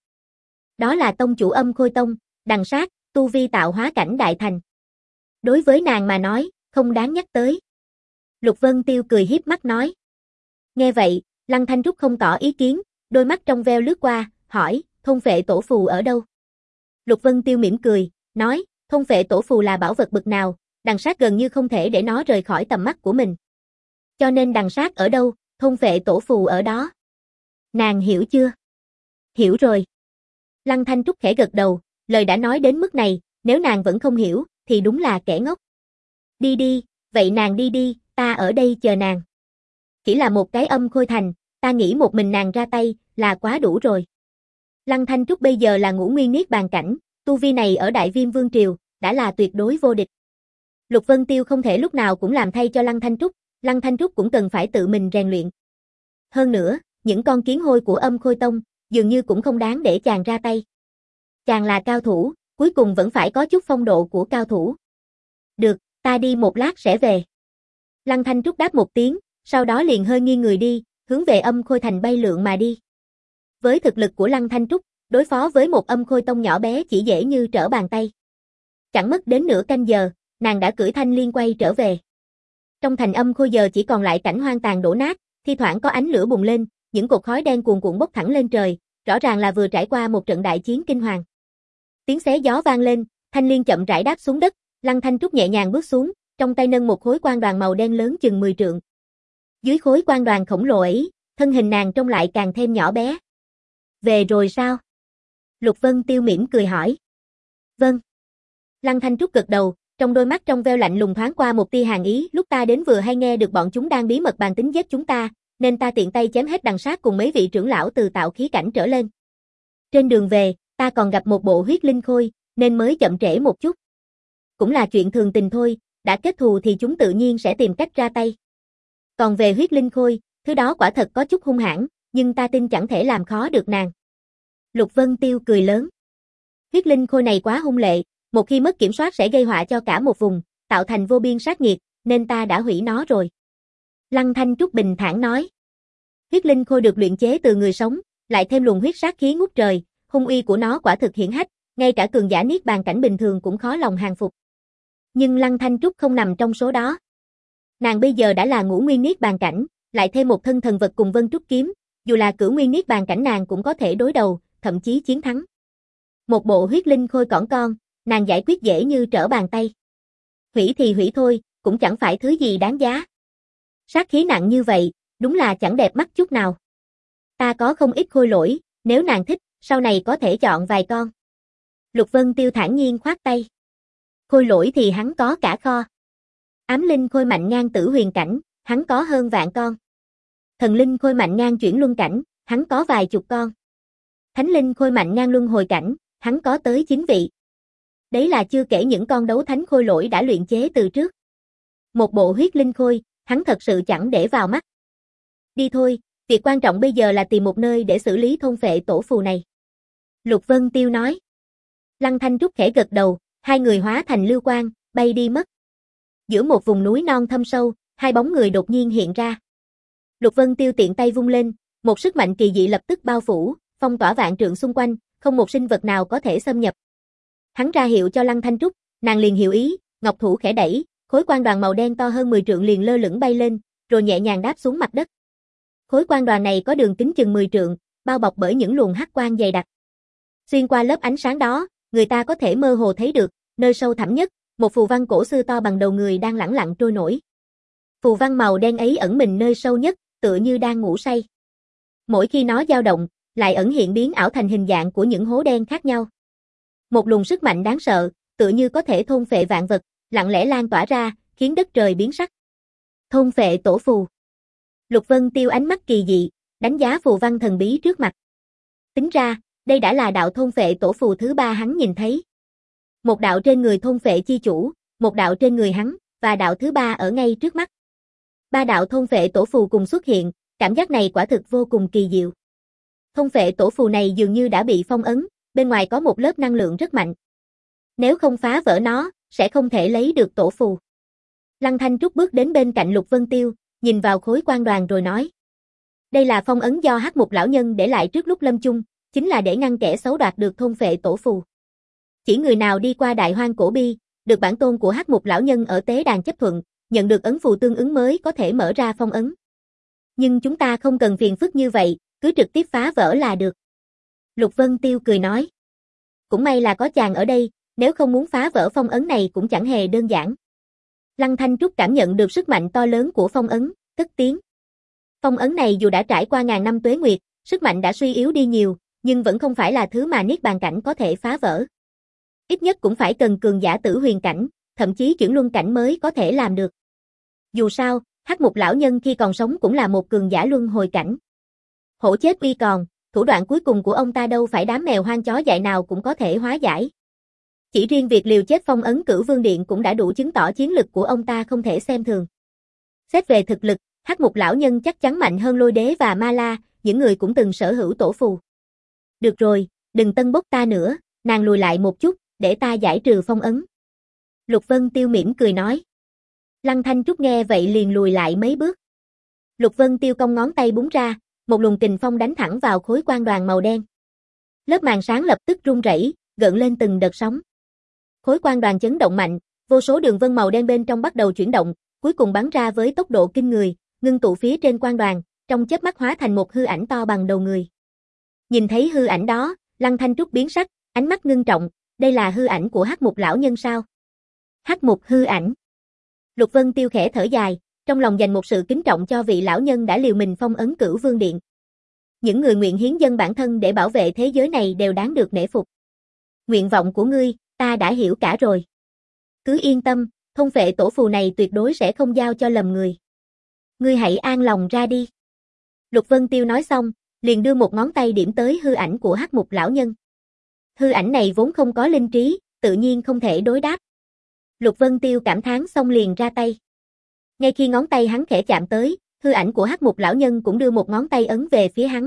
Đó là tông chủ Âm Khôi Tông, Đằng Sát, tu vi tạo hóa cảnh đại thành. Đối với nàng mà nói, không đáng nhắc tới. Lục Vân Tiêu cười hiếp mắt nói. Nghe vậy, Lăng Thanh Trúc không tỏ ý kiến, đôi mắt trong veo lướt qua, hỏi, thôn phệ tổ phù ở đâu? Lục Vân Tiêu mỉm cười, nói, thôn phệ tổ phù là bảo vật bậc nào, Đằng Sát gần như không thể để nó rời khỏi tầm mắt của mình. Cho nên Đằng Sát ở đâu, thôn phệ tổ phù ở đó. Nàng hiểu chưa? Hiểu rồi. Lăng Thanh Trúc khẽ gật đầu, lời đã nói đến mức này, nếu nàng vẫn không hiểu, thì đúng là kẻ ngốc. Đi đi, vậy nàng đi đi, ta ở đây chờ nàng. Chỉ là một cái Âm Khôi Thành, ta nghĩ một mình nàng ra tay, là quá đủ rồi. Lăng Thanh Trúc bây giờ là ngũ nguyên niết bàn cảnh, tu vi này ở Đại Viêm Vương Triều, đã là tuyệt đối vô địch. Lục Vân Tiêu không thể lúc nào cũng làm thay cho Lăng Thanh Trúc, Lăng Thanh Trúc cũng cần phải tự mình rèn luyện. Hơn nữa, những con kiến hôi của Âm Khôi Tông, dường như cũng không đáng để chàng ra tay. Chàng là cao thủ, cuối cùng vẫn phải có chút phong độ của cao thủ. Được, ta đi một lát sẽ về. Lăng Thanh Trúc đáp một tiếng, sau đó liền hơi nghiêng người đi, hướng về Âm Khôi Thành bay lượn mà đi. Với thực lực của Lăng Thanh Trúc, đối phó với một Âm Khôi Tông nhỏ bé chỉ dễ như trở bàn tay. Chẳng mất đến nửa canh giờ, nàng đã cưỡi thanh liên quay trở về. Trong thành Âm Khôi giờ chỉ còn lại cảnh hoang tàn đổ nát, thi thoảng có ánh lửa bùng lên, những cột khói đen cuồn cuộn bốc thẳng lên trời, rõ ràng là vừa trải qua một trận đại chiến kinh hoàng. Tiếng xé gió vang lên, thanh liên chậm rãi đáp xuống đất, Lăng Thanh Trúc nhẹ nhàng bước xuống, trong tay nâng một khối quan đoàn màu đen lớn chừng mười trượng. Dưới khối quan đoàn khổng lồ ấy, thân hình nàng trông lại càng thêm nhỏ bé. Về rồi sao? Lục Vân Tiêu mỉm cười hỏi. Vâng. Lăng Thanh Trúc gật đầu, trong đôi mắt trong veo lạnh lùng thoáng qua một tia hàn ý, lúc ta đến vừa hay nghe được bọn chúng đang bí mật bàn tính giết chúng ta, nên ta tiện tay chém hết Đằng Sát cùng mấy vị trưởng lão từ tạo khí cảnh trở lên. Trên đường về, ta còn gặp một bộ huyết linh khôi, nên mới chậm trễ một chút. cũng là chuyện thường tình thôi, đã kết thù thì chúng tự nhiên sẽ tìm cách ra tay. Còn về huyết linh khôi, thứ đó quả thật có chút hung hãn, nhưng ta tin chẳng thể làm khó được nàng. Lục Vân Tiêu cười lớn. Huyết linh khôi này quá hung lệ, một khi mất kiểm soát sẽ gây họa cho cả một vùng, tạo thành vô biên sát nghiệt, nên ta đã hủy nó rồi. Lăng Thanh Trúc bình thản nói. Huyết linh khôi được luyện chế từ người sống, lại thêm luồng huyết sát khí ngút trời, hung uy của nó quả thực hiển hách, ngay cả cường giả niết bàn cảnh bình thường cũng khó lòng hàng phục. Nhưng Lăng Thanh Trúc không nằm trong số đó. Nàng bây giờ đã là ngũ nguyên niết bàn cảnh, lại thêm một thân thần vật cùng Vân Trúc kiếm, dù là cửu nguyên niết bàn cảnh nàng cũng có thể đối đầu, thậm chí chiến thắng. Một bộ huyết linh khôi cỏn con, nàng giải quyết dễ như trở bàn tay. Hủy thì hủy thôi, cũng chẳng phải thứ gì đáng giá. Sát khí nặng như vậy, đúng là chẳng đẹp mắt chút nào. Ta có không ít khôi lỗi, nếu nàng thích, sau này có thể chọn vài con. Lục Vân Tiêu thản nhiên khoát tay. Khôi lỗi thì hắn có cả kho. Ám linh khôi mạnh ngang tử huyền cảnh, hắn có hơn vạn con. Thần linh khôi mạnh ngang chuyển luân cảnh, hắn có vài chục con. Thánh linh khôi mạnh ngang luân hồi cảnh, hắn có tới chín vị. Đấy là chưa kể những con đấu thánh khôi lỗi đã luyện chế từ trước. Một bộ huyết linh khôi, hắn thật sự chẳng để vào mắt. Đi thôi, việc quan trọng bây giờ là tìm một nơi để xử lý thôn phệ tổ phù này. Lục Vân Tiêu nói. Lăng Thanh Trúc khẽ gật đầu, hai người hóa thành lưu quang, bay đi mất. Giữa một vùng núi non thâm sâu, hai bóng người đột nhiên hiện ra. Lục Vân Tiêu tiện tay vung lên, một sức mạnh kỳ dị lập tức bao phủ, phong tỏa vạn trượng xung quanh, không một sinh vật nào có thể xâm nhập. Hắn ra hiệu cho Lăng Thanh Trúc, nàng liền hiểu ý, ngọc thủ khẽ đẩy, khối quang đoàn màu đen to hơn mười trượng liền lơ lửng bay lên, rồi nhẹ nhàng đáp xuống mặt đất. Khối quang đoàn này có đường kính chừng mười trượng, bao bọc bởi những luồng hắc quang dày đặc. Xuyên qua lớp ánh sáng đó, người ta có thể mơ hồ thấy được, nơi sâu thẳm nhất, một phù văn cổ xưa to bằng đầu người đang lẳng lặng trôi nổi. Phù văn màu đen ấy ẩn mình nơi sâu nhất, tựa như đang ngủ say. Mỗi khi nó dao động, lại ẩn hiện biến ảo thành hình dạng của những hố đen khác nhau. Một luồng sức mạnh đáng sợ, tựa như có thể thôn phệ vạn vật, lặng lẽ lan tỏa ra, khiến đất trời biến sắc. Thôn phệ tổ phù. Lục Vân Tiêu ánh mắt kỳ dị, đánh giá phù văn thần bí trước mặt. Tính ra, đây đã là đạo thôn phệ tổ phù thứ ba hắn nhìn thấy. Một đạo trên người thôn phệ chi chủ, một đạo trên người hắn, và đạo thứ ba ở ngay trước mắt. Ba đạo thôn phệ tổ phù cùng xuất hiện, cảm giác này quả thực vô cùng kỳ diệu. Thôn phệ tổ phù này dường như đã bị phong ấn, bên ngoài có một lớp năng lượng rất mạnh. Nếu không phá vỡ nó, sẽ không thể lấy được tổ phù. Lăng Thanh Trúc bước đến bên cạnh Lục Vân Tiêu, nhìn vào khối quang đoàn rồi nói. Đây là phong ấn do Hắc Mục lão nhân để lại trước lúc lâm chung, chính là để ngăn kẻ xấu đoạt được thôn phệ tổ phù. Chỉ người nào đi qua Đại Hoang Cổ Bi, được bản tôn của Hắc Mục lão nhân ở tế đàn chấp thuận, nhận được ấn phù tương ứng mới có thể mở ra phong ấn. Nhưng chúng ta không cần phiền phức như vậy, cứ trực tiếp phá vỡ là được. Lục Vân Tiêu cười nói. Cũng may là có chàng ở đây, nếu không muốn phá vỡ phong ấn này cũng chẳng hề đơn giản. Lăng Thanh Trúc cảm nhận được sức mạnh to lớn của phong ấn, cất tiếng. Phong ấn này dù đã trải qua ngàn năm tuế nguyệt, sức mạnh đã suy yếu đi nhiều, nhưng vẫn không phải là thứ mà niết bàn cảnh có thể phá vỡ. Ít nhất cũng phải cần cường giả tử huyền cảnh, thậm chí chuyển luân cảnh mới có thể làm được. Dù sao, Hắc Mục lão nhân khi còn sống cũng là một cường giả luân hồi cảnh. Hổ chết uy còn, thủ đoạn cuối cùng của ông ta đâu phải đám mèo hoang chó dại nào cũng có thể hóa giải. Chỉ riêng việc liều chết phong ấn Cửu Vương Điện cũng đã đủ chứng tỏ chiến lực của ông ta không thể xem thường. Xét về thực lực, Hắc Mục lão nhân chắc chắn mạnh hơn Lôi Đế và Ma La, những người cũng từng sở hữu tổ phù. Được rồi, đừng tân bốc ta nữa, nàng lùi lại một chút, để ta giải trừ phong ấn. Lục Vân Tiêu mỉm cười nói. Lăng Thanh Trúc nghe vậy liền lùi lại mấy bước. Lục Vân Tiêu cong ngón tay búng ra, một luồng kình phong đánh thẳng vào khối quang đoàn màu đen. Lớp màn sáng lập tức rung rẩy, gợn lên từng đợt sóng. Khối quang đoàn chấn động mạnh, vô số đường vân màu đen bên trong bắt đầu chuyển động, cuối cùng bắn ra với tốc độ kinh người, ngưng tụ phía trên quang đoàn, trong chớp mắt hóa thành một hư ảnh to bằng đầu người. Nhìn thấy hư ảnh đó, Lăng Thanh Trúc biến sắc, ánh mắt ngưng trọng, đây là hư ảnh của Hắc Mục lão nhân sao? Hắc Mục hư ảnh. Lục Vân Tiêu khẽ thở dài, trong lòng dành một sự kính trọng cho vị lão nhân đã liều mình phong ấn Cửu Vương Điện. Những người nguyện hiến dâng bản thân để bảo vệ thế giới này đều đáng được nể phục. Nguyện vọng của ngươi, ta đã hiểu cả rồi. Cứ yên tâm, thôn phệ tổ phù này tuyệt đối sẽ không giao cho lầm người. Ngươi hãy an lòng ra đi. Lục Vân Tiêu nói xong, liền đưa một ngón tay điểm tới hư ảnh của Hắc Mục lão nhân. Hư ảnh này vốn không có linh trí, tự nhiên không thể đối đáp. Lục Vân Tiêu cảm thán xong liền ra tay. Ngay khi ngón tay hắn khẽ chạm tới, hư ảnh của Hắc Mục lão nhân cũng đưa một ngón tay ấn về phía hắn.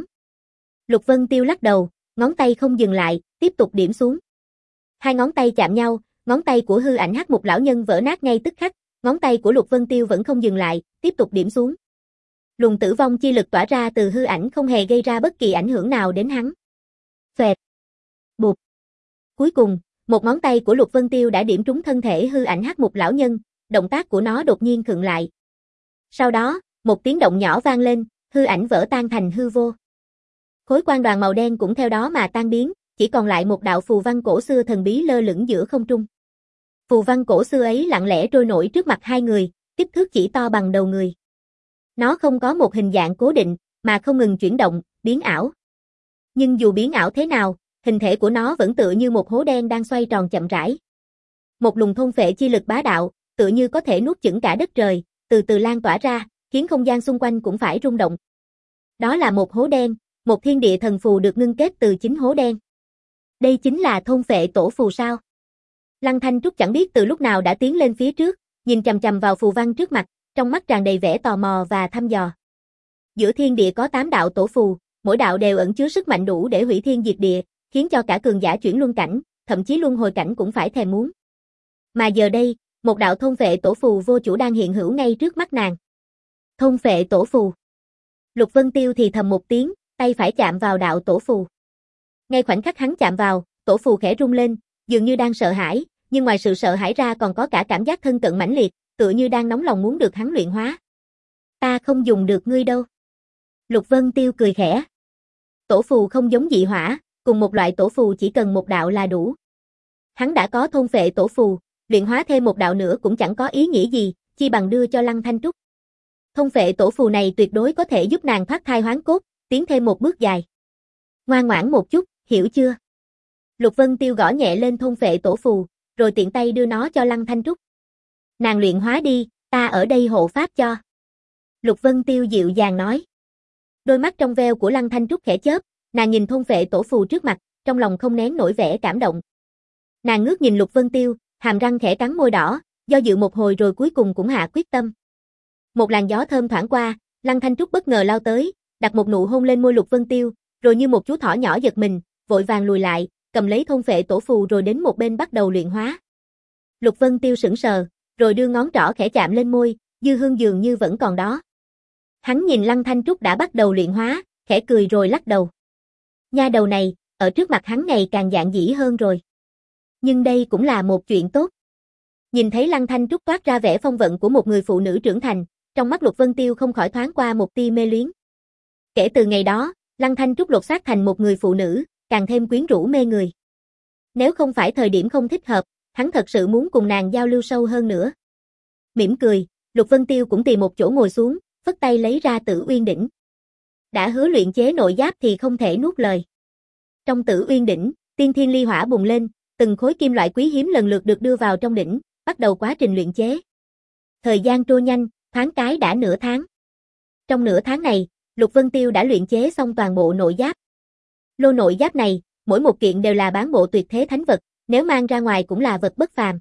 Lục Vân Tiêu lắc đầu, ngón tay không dừng lại, tiếp tục điểm xuống. Hai ngón tay chạm nhau, ngón tay của hư ảnh Hắc Mục lão nhân vỡ nát ngay tức khắc, ngón tay của Lục Vân Tiêu vẫn không dừng lại, tiếp tục điểm xuống. Luồng tử vong chi lực tỏa ra từ hư ảnh không hề gây ra bất kỳ ảnh hưởng nào đến hắn. Phệt. Bụp. Cuối cùng, một ngón tay của Lục Vân Tiêu đã điểm trúng thân thể hư ảnh Hắc Mục lão nhân, động tác của nó đột nhiên khựng lại. Sau đó, một tiếng động nhỏ vang lên, hư ảnh vỡ tan thành hư vô. Khối quan đoàn màu đen cũng theo đó mà tan biến, chỉ còn lại một đạo phù văn cổ xưa thần bí lơ lửng giữa không trung. Phù văn cổ xưa ấy lặng lẽ trôi nổi trước mặt hai người, kích thước chỉ to bằng đầu người. Nó không có một hình dạng cố định, mà không ngừng chuyển động, biến ảo. Nhưng dù biến ảo thế nào, hình thể của nó vẫn tựa như một hố đen đang xoay tròn chậm rãi. Một luồng thôn phệ chi lực bá đạo, tựa như có thể nuốt chửng cả đất trời, từ từ lan tỏa ra, khiến không gian xung quanh cũng phải rung động. Đó là một hố đen, một thiên địa thần phù được ngưng kết từ chính hố đen. Đây chính là thôn phệ tổ phù sao? Lăng Thanh Trúc chẳng biết từ lúc nào đã tiến lên phía trước, nhìn chằm chằm vào phù văn trước mặt, trong mắt tràn đầy vẻ tò mò và thăm dò. Giữa thiên địa có tám đạo tổ phù, mỗi đạo đều ẩn chứa sức mạnh đủ để hủy thiên diệt địa, khiến cho cả cường giả chuyển luân cảnh, thậm chí luân hồi cảnh cũng phải thèm muốn. Mà giờ đây, một đạo thôn phệ tổ phù vô chủ đang hiện hữu ngay trước mắt nàng. Thôn phệ tổ phù. Lục Vân Tiêu thì thầm một tiếng, tay phải chạm vào đạo tổ phù. Ngay khoảnh khắc hắn chạm vào, tổ phù khẽ rung lên, dường như đang sợ hãi, nhưng ngoài sự sợ hãi ra còn có cả cảm giác thân cận mãnh liệt, tựa như đang nóng lòng muốn được hắn luyện hóa. Ta không dùng được ngươi đâu. Lục Vân Tiêu cười khẽ. Tổ phù không giống dị hỏa, cùng một loại tổ phù chỉ cần một đạo là đủ. Hắn đã có thôn phệ tổ phù, luyện hóa thêm một đạo nữa cũng chẳng có ý nghĩa gì, chi bằng đưa cho Lăng Thanh Trúc. Thôn phệ tổ phù này tuyệt đối có thể giúp nàng thoát thai hoán cốt, tiến thêm một bước dài. Ngoan ngoãn một chút, hiểu chưa? Lục Vân Tiêu gõ nhẹ lên thôn phệ tổ phù, rồi tiện tay đưa nó cho Lăng Thanh Trúc. Nàng luyện hóa đi, ta ở đây hộ pháp cho. Lục Vân Tiêu dịu dàng nói. Đôi mắt trong veo của Lăng Thanh Trúc khẽ chớp, nàng nhìn thôn phệ tổ phù trước mặt, trong lòng không nén nổi vẻ cảm động. Nàng ngước nhìn Lục Vân Tiêu, hàm răng khẽ cắn môi đỏ, do dự một hồi rồi cuối cùng cũng hạ quyết tâm. Một làn gió thơm thoảng qua, Lăng Thanh Trúc bất ngờ lao tới, đặt một nụ hôn lên môi Lục Vân Tiêu, rồi như một chú thỏ nhỏ giật mình, vội vàng lùi lại, cầm lấy thôn phệ tổ phù rồi đến một bên bắt đầu luyện hóa. Lục Vân Tiêu sững sờ, rồi đưa ngón trỏ khẽ chạm lên môi, dư hương dường như vẫn còn đó. Hắn nhìn Lăng Thanh Trúc đã bắt đầu luyện hóa, khẽ cười rồi lắc đầu. Nha đầu này, ở trước mặt hắn ngày càng dạn dĩ hơn rồi. Nhưng đây cũng là một chuyện tốt. Nhìn thấy Lăng Thanh Trúc toát ra vẻ phong vận của một người phụ nữ trưởng thành, trong mắt Lục Vân Tiêu không khỏi thoáng qua một tia mê luyến. Kể từ ngày đó, Lăng Thanh Trúc lột xác thành một người phụ nữ, càng thêm quyến rũ mê người. Nếu không phải thời điểm không thích hợp, hắn thật sự muốn cùng nàng giao lưu sâu hơn nữa. Mỉm cười, Lục Vân Tiêu cũng tìm một chỗ ngồi xuống, phất tay lấy ra Tử Uyên Đỉnh. Đã hứa luyện chế nội giáp thì không thể nuốt lời. Trong Tử Uyên Đỉnh, tiên thiên ly hỏa bùng lên, từng khối kim loại quý hiếm lần lượt được đưa vào trong đỉnh, bắt đầu quá trình luyện chế. Thời gian trôi nhanh, thoáng cái đã nửa tháng. Trong nửa tháng này, Lục Vân Tiêu đã luyện chế xong toàn bộ nội giáp. Lô nội giáp này, mỗi một kiện đều là bán bộ tuyệt thế thánh vật, nếu mang ra ngoài cũng là vật bất phàm.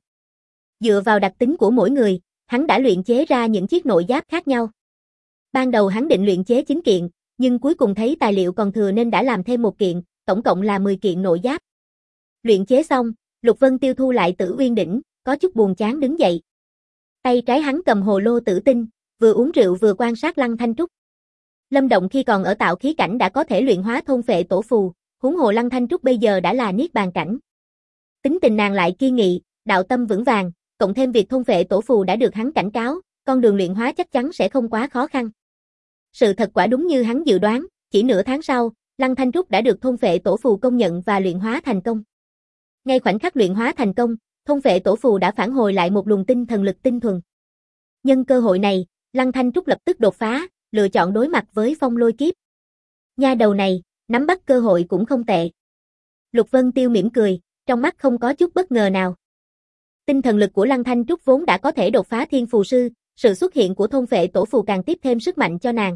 Dựa vào đặc tính của mỗi người, hắn đã luyện chế ra những chiếc nội giáp khác nhau. Ban đầu hắn định luyện chế chín kiện, nhưng cuối cùng thấy tài liệu còn thừa nên đã làm thêm một kiện, tổng cộng là mười kiện nội giáp. Luyện chế xong, Lục Vân Tiêu thu lại Tử Uyên Đỉnh, có chút buồn chán đứng dậy. Tay trái hắn cầm hồ lô tử tinh, vừa uống rượu vừa quan sát Lăng Thanh Trúc. Lâm Động khi còn ở tạo khí cảnh đã có thể luyện hóa thôn phệ tổ phù, huống hồ Lăng Thanh Trúc bây giờ đã là niết bàn cảnh. Tính tình nàng lại kiên nghị, đạo tâm vững vàng, cộng thêm việc thôn phệ tổ phù đã được hắn cảnh cáo, con đường luyện hóa chắc chắn sẽ không quá khó khăn. Sự thật quả đúng như hắn dự đoán, chỉ nửa tháng sau, Lăng Thanh Trúc đã được thôn phệ tổ phù công nhận và luyện hóa thành công. Ngay khoảnh khắc luyện hóa thành công, thôn phệ tổ phù đã phản hồi lại một luồng tinh thần lực tinh thuần. Nhân cơ hội này, Lăng Thanh Trúc lập tức đột phá, lựa chọn đối mặt với phong lôi kiếp. Nha đầu này, nắm bắt cơ hội cũng không tệ. Lục Vân Tiêu mỉm cười, trong mắt không có chút bất ngờ nào. Tinh thần lực của Lăng Thanh Trúc vốn đã có thể đột phá thiên phù sư, sự xuất hiện của thôn phệ tổ phù càng tiếp thêm sức mạnh cho nàng.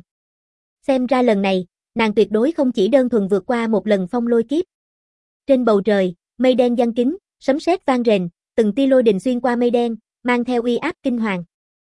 Xem ra lần này, nàng tuyệt đối không chỉ đơn thuần vượt qua một lần phong lôi kiếp. Trên bầu trời, mây đen giăng kín, sấm sét vang rền, từng tia lôi đình xuyên qua mây đen, mang theo uy áp kinh hoàng.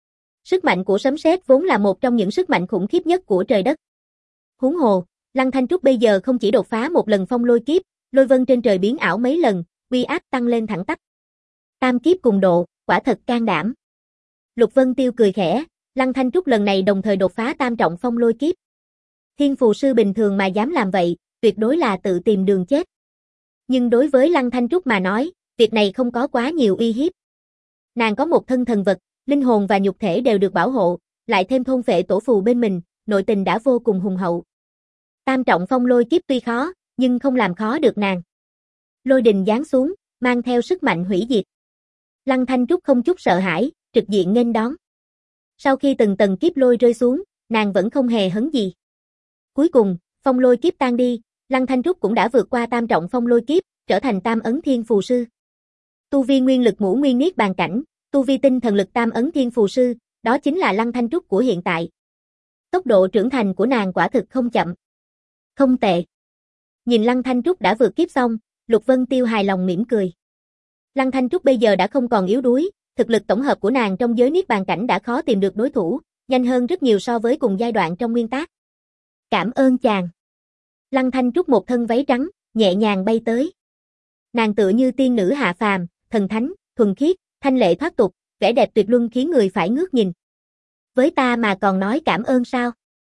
Sức mạnh của sấm sét vốn là một trong những sức mạnh khủng khiếp nhất của trời đất. Huống hồ, Lăng Thanh Trúc bây giờ không chỉ đột phá một lần phong lôi kiếp, lôi vân trên trời biến ảo mấy lần, uy áp tăng lên thẳng tắp. Tam kiếp cùng độ, quả thật can đảm. Lục Vân Tiêu cười khẽ, Lăng Thanh Trúc lần này đồng thời đột phá tam trọng phong lôi kiếp. Thiên phù sư bình thường mà dám làm vậy, tuyệt đối là tự tìm đường chết. Nhưng đối với Lăng Thanh Trúc mà nói, việc này không có quá nhiều uy hiếp. Nàng có một thân thần vật, linh hồn và nhục thể đều được bảo hộ, lại thêm thôn phệ tổ phù bên mình, nội tình đã vô cùng hùng hậu. Tam trọng phong lôi kiếp tuy khó, nhưng không làm khó được nàng. Lôi đình giáng xuống, mang theo sức mạnh hủy diệt. Lăng Thanh Trúc không chút sợ hãi, trực diện nghênh đón. Sau khi từng tầng kiếp lôi rơi xuống, nàng vẫn không hề hấn gì. Cuối cùng, phong lôi kiếp tan đi, Lăng Thanh Trúc cũng đã vượt qua tam trọng phong lôi kiếp, trở thành tam ấn thiên phù sư. Tu vi nguyên lực ngũ nguyên niết bàn cảnh, tu vi tinh thần lực tam ấn thiên phù sư, đó chính là Lăng Thanh Trúc của hiện tại. Tốc độ trưởng thành của nàng quả thực không chậm. Không tệ. Nhìn Lăng Thanh Trúc đã vượt kiếp xong, Lục Vân Tiêu hài lòng mỉm cười. Lăng Thanh Trúc bây giờ đã không còn yếu đuối, thực lực tổng hợp của nàng trong giới niết bàn cảnh đã khó tìm được đối thủ, nhanh hơn rất nhiều so với cùng giai đoạn trong nguyên tác. Cảm ơn chàng. Lăng Thanh Trúc một thân váy trắng, nhẹ nhàng bay tới. Nàng tựa như tiên nữ hạ phàm, thần thánh, thuần khiết, thanh lệ thoát tục, vẻ đẹp tuyệt luân khiến người phải ngước nhìn. Với ta mà còn nói cảm ơn sao?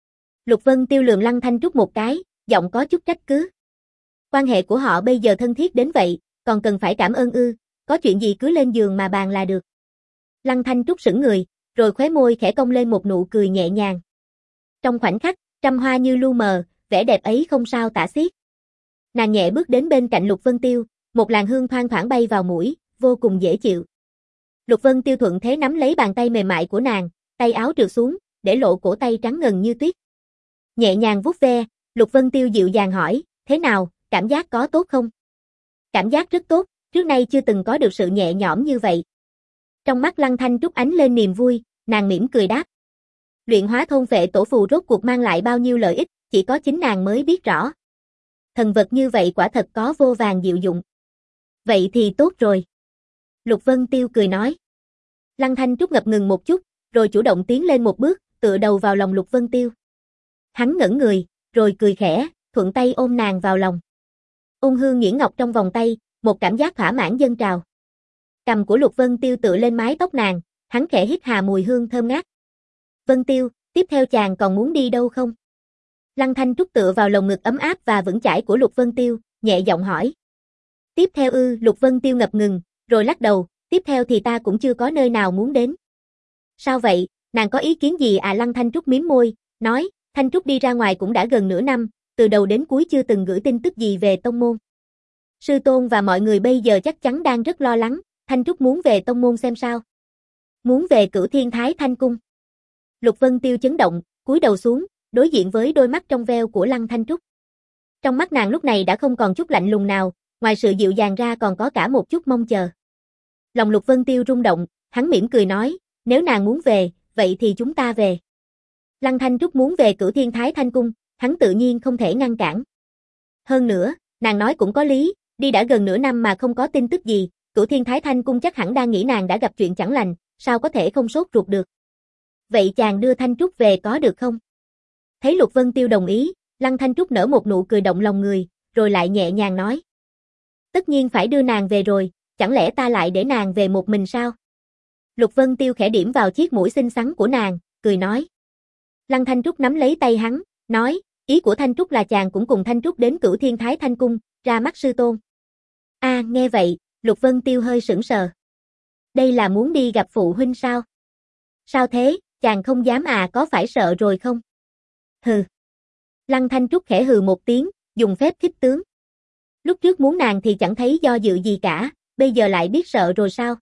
Lục Vân Tiêu lườm Lăng Thanh Trúc một cái, giọng có chút trách cứ. Quan hệ của họ bây giờ thân thiết đến vậy, còn cần phải cảm ơn ư, có chuyện gì cứ lên giường mà bàn là được. Lăng Thanh Trúc sững người, rồi khóe môi khẽ cong lên một nụ cười nhẹ nhàng. Trong khoảnh khắc, trăm hoa như lu mờ, vẻ đẹp ấy không sao tả xiết. Nàng nhẹ bước đến bên cạnh Lục Vân Tiêu, một làn hương thoang thoảng bay vào mũi, vô cùng dễ chịu. Lục Vân Tiêu thuận thế nắm lấy bàn tay mềm mại của nàng, tay áo trượt xuống, để lộ cổ tay trắng ngần như tuyết. Nhẹ nhàng vuốt ve, Lục Vân Tiêu dịu dàng hỏi, thế nào, cảm giác có tốt không? Cảm giác rất tốt, trước nay chưa từng có được sự nhẹ nhõm như vậy. Trong mắt Lăng Thanh Trúc ánh lên niềm vui, nàng mỉm cười đáp. Luyện hóa thôn phệ tổ phù rốt cuộc mang lại bao nhiêu lợi ích, chỉ có chính nàng mới biết rõ. Thần vật như vậy quả thật có vô vàn diệu dụng. Vậy thì tốt rồi. Lục Vân Tiêu cười nói. Lăng Thanh Trúc ngập ngừng một chút, rồi chủ động tiến lên một bước, tựa đầu vào lòng Lục Vân Tiêu. Hắn ngẩn người, rồi cười khẽ, thuận tay ôm nàng vào lòng. Ôn hương nhuyễn ngọc trong vòng tay, một cảm giác thỏa mãn dâng trào. Cằm của Lục Vân Tiêu tựa lên mái tóc nàng, hắn khẽ hít hà mùi hương thơm ngát. Vân Tiêu, tiếp theo chàng còn muốn đi đâu không? Lăng Thanh Trúc tựa vào lồng ngực ấm áp và vững chãi của Lục Vân Tiêu, nhẹ giọng hỏi. Tiếp theo ư, Lục Vân Tiêu ngập ngừng, rồi lắc đầu, tiếp theo thì ta cũng chưa có nơi nào muốn đến. Sao vậy, nàng có ý kiến gì à? Lăng Thanh Trúc mím môi, nói, Thanh Trúc đi ra ngoài cũng đã gần nửa năm, từ đầu đến cuối chưa từng gửi tin tức gì về tông môn. Sư tôn và mọi người bây giờ chắc chắn đang rất lo lắng, Thanh Trúc muốn về tông môn xem sao. Muốn về Cửu Thiên Thái Thanh Cung. Lục Vân Tiêu chấn động, cúi đầu xuống, đối diện với đôi mắt trong veo của Lăng Thanh Trúc. Trong mắt nàng lúc này đã không còn chút lạnh lùng nào, ngoài sự dịu dàng ra còn có cả một chút mong chờ. Lòng Lục Vân Tiêu rung động, hắn mỉm cười nói, nếu nàng muốn về, vậy thì chúng ta về. Lăng Thanh Trúc muốn về Cửu Thiên Thái Thanh Cung, hắn tự nhiên không thể ngăn cản. Hơn nữa, nàng nói cũng có lý, đi đã gần nửa năm mà không có tin tức gì, Cửu Thiên Thái Thanh Cung chắc hẳn đang nghĩ nàng đã gặp chuyện chẳng lành, sao có thể không sốt ruột được. Vậy chàng đưa Thanh Trúc về có được không? Thấy Lục Vân Tiêu đồng ý, Lăng Thanh Trúc nở một nụ cười động lòng người, rồi lại nhẹ nhàng nói. Tất nhiên phải đưa nàng về rồi, chẳng lẽ ta lại để nàng về một mình sao? Lục Vân Tiêu khẽ điểm vào chiếc mũi xinh xắn của nàng, cười nói. Lăng Thanh Trúc nắm lấy tay hắn, nói, ý của Thanh Trúc là chàng cũng cùng Thanh Trúc đến Cửu Thiên Thái Thanh Cung, ra mắt sư tôn. A, à, nghe vậy, Lục Vân Tiêu hơi sững sờ. Đây là muốn đi gặp phụ huynh sao? Sao thế, chàng không dám à, có phải sợ rồi không? Hừ. Lăng Thanh Trúc khẽ hừ một tiếng, dùng phép khích tướng. Lúc trước muốn nàng thì chẳng thấy do dự gì cả, bây giờ lại biết sợ rồi sao?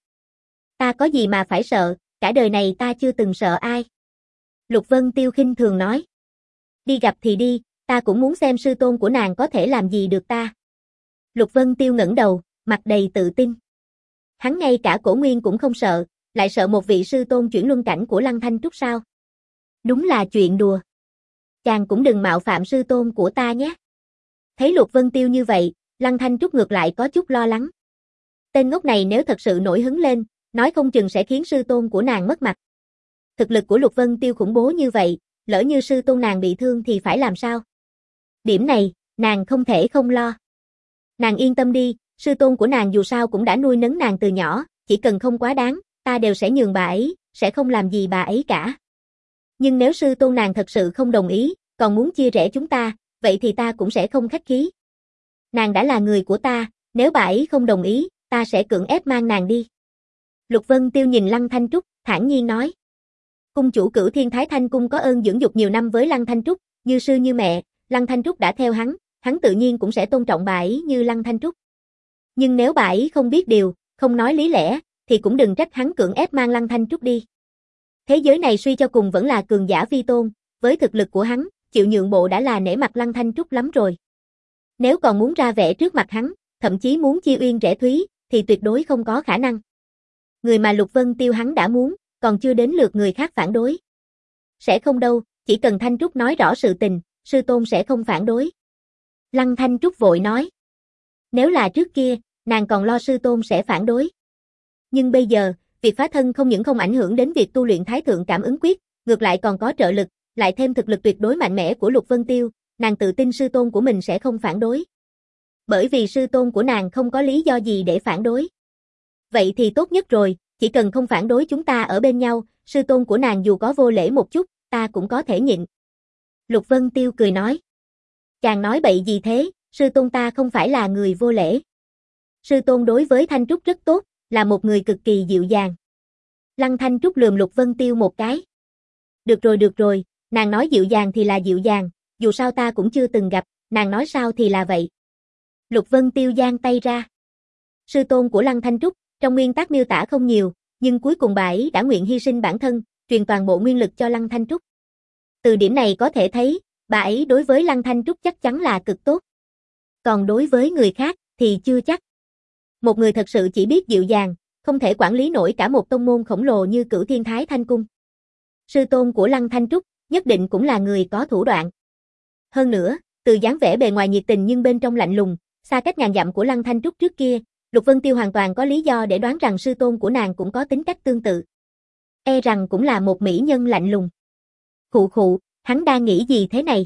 Ta có gì mà phải sợ, cả đời này ta chưa từng sợ ai. Lục Vân Tiêu khinh thường nói. Đi gặp thì đi, ta cũng muốn xem sư tôn của nàng có thể làm gì được ta. Lục Vân Tiêu ngẩng đầu, mặt đầy tự tin. Hắn ngay cả Cổ Nguyên cũng không sợ, lại sợ một vị sư tôn chuyển luân cảnh của Lăng Thanh Trúc sao? Đúng là chuyện đùa. Chàng cũng đừng mạo phạm sư tôn của ta nhé. Thấy Lục Vân Tiêu như vậy, Lăng Thanh Trúc ngược lại có chút lo lắng. Tên ngốc này nếu thật sự nổi hứng lên, Nói không chừng sẽ khiến sư tôn của nàng mất mặt. Thực lực của Lục Vân Tiêu khủng bố như vậy, lỡ như sư tôn nàng bị thương thì phải làm sao? Điểm này, nàng không thể không lo. Nàng yên tâm đi, sư tôn của nàng dù sao cũng đã nuôi nấng nàng từ nhỏ, chỉ cần không quá đáng, ta đều sẽ nhường bà ấy, sẽ không làm gì bà ấy cả. Nhưng nếu sư tôn nàng thật sự không đồng ý, còn muốn chia rẽ chúng ta, vậy thì ta cũng sẽ không khách khí. Nàng đã là người của ta, nếu bà ấy không đồng ý, ta sẽ cưỡng ép mang nàng đi. Lục Vân Tiêu nhìn Lăng Thanh Trúc, thản nhiên nói. Cung chủ Cửu Thiên Thái Thanh Cung có ơn dưỡng dục nhiều năm với Lăng Thanh Trúc, như sư như mẹ, Lăng Thanh Trúc đã theo hắn, hắn tự nhiên cũng sẽ tôn trọng bà ấy như Lăng Thanh Trúc. Nhưng nếu bà ấy không biết điều, không nói lý lẽ, thì cũng đừng trách hắn cưỡng ép mang Lăng Thanh Trúc đi. Thế giới này suy cho cùng vẫn là cường giả vi tôn, với thực lực của hắn, chịu nhượng bộ đã là nể mặt Lăng Thanh Trúc lắm rồi. Nếu còn muốn ra vẻ trước mặt hắn, thậm chí muốn chia uyên rẽ thúy, thì tuyệt đối không có khả năng. Người mà Lục Vân Tiêu hắn đã muốn, còn chưa đến lượt người khác phản đối. Sẽ không đâu, chỉ cần Thanh Trúc nói rõ sự tình, sư tôn sẽ không phản đối. Lăng Thanh Trúc vội nói. Nếu là trước kia, nàng còn lo sư tôn sẽ phản đối. Nhưng bây giờ, việc phá thân không những không ảnh hưởng đến việc tu luyện Thái Thượng Cảm Ứng Quyết, ngược lại còn có trợ lực, lại thêm thực lực tuyệt đối mạnh mẽ của Lục Vân Tiêu, nàng tự tin sư tôn của mình sẽ không phản đối. Bởi vì sư tôn của nàng không có lý do gì để phản đối. Vậy thì tốt nhất rồi, chỉ cần không phản đối chúng ta ở bên nhau, sư tôn của nàng dù có vô lễ một chút, ta cũng có thể nhịn. Lục Vân Tiêu cười nói. Chàng nói bậy gì thế, sư tôn ta không phải là người vô lễ. Sư tôn đối với Thanh Trúc rất tốt, là một người cực kỳ dịu dàng. Lăng Thanh Trúc lườm Lục Vân Tiêu một cái. Được rồi được rồi, nàng nói dịu dàng thì là dịu dàng, dù sao ta cũng chưa từng gặp, nàng nói sao thì là vậy. Lục Vân Tiêu giang tay ra. Sư tôn của Lăng Thanh Trúc, trong nguyên tắc miêu tả không nhiều, nhưng cuối cùng bà ấy đã nguyện hy sinh bản thân, truyền toàn bộ nguyên lực cho Lăng Thanh Trúc. Từ điểm này có thể thấy, bà ấy đối với Lăng Thanh Trúc chắc chắn là cực tốt. Còn đối với người khác, thì chưa chắc. Một người thật sự chỉ biết dịu dàng, không thể quản lý nổi cả một tông môn khổng lồ như Cửu Thiên Thái Thanh Cung. Sư tôn của Lăng Thanh Trúc, nhất định cũng là người có thủ đoạn. Hơn nữa, từ dáng vẻ bề ngoài nhiệt tình nhưng bên trong lạnh lùng, xa cách ngàn dặm của Lăng Thanh Trúc trước kia, Lục Vân Tiêu hoàn toàn có lý do để đoán rằng sư tôn của nàng cũng có tính cách tương tự. E rằng cũng là một mỹ nhân lạnh lùng. Khụ khụ, hắn đang nghĩ gì thế này?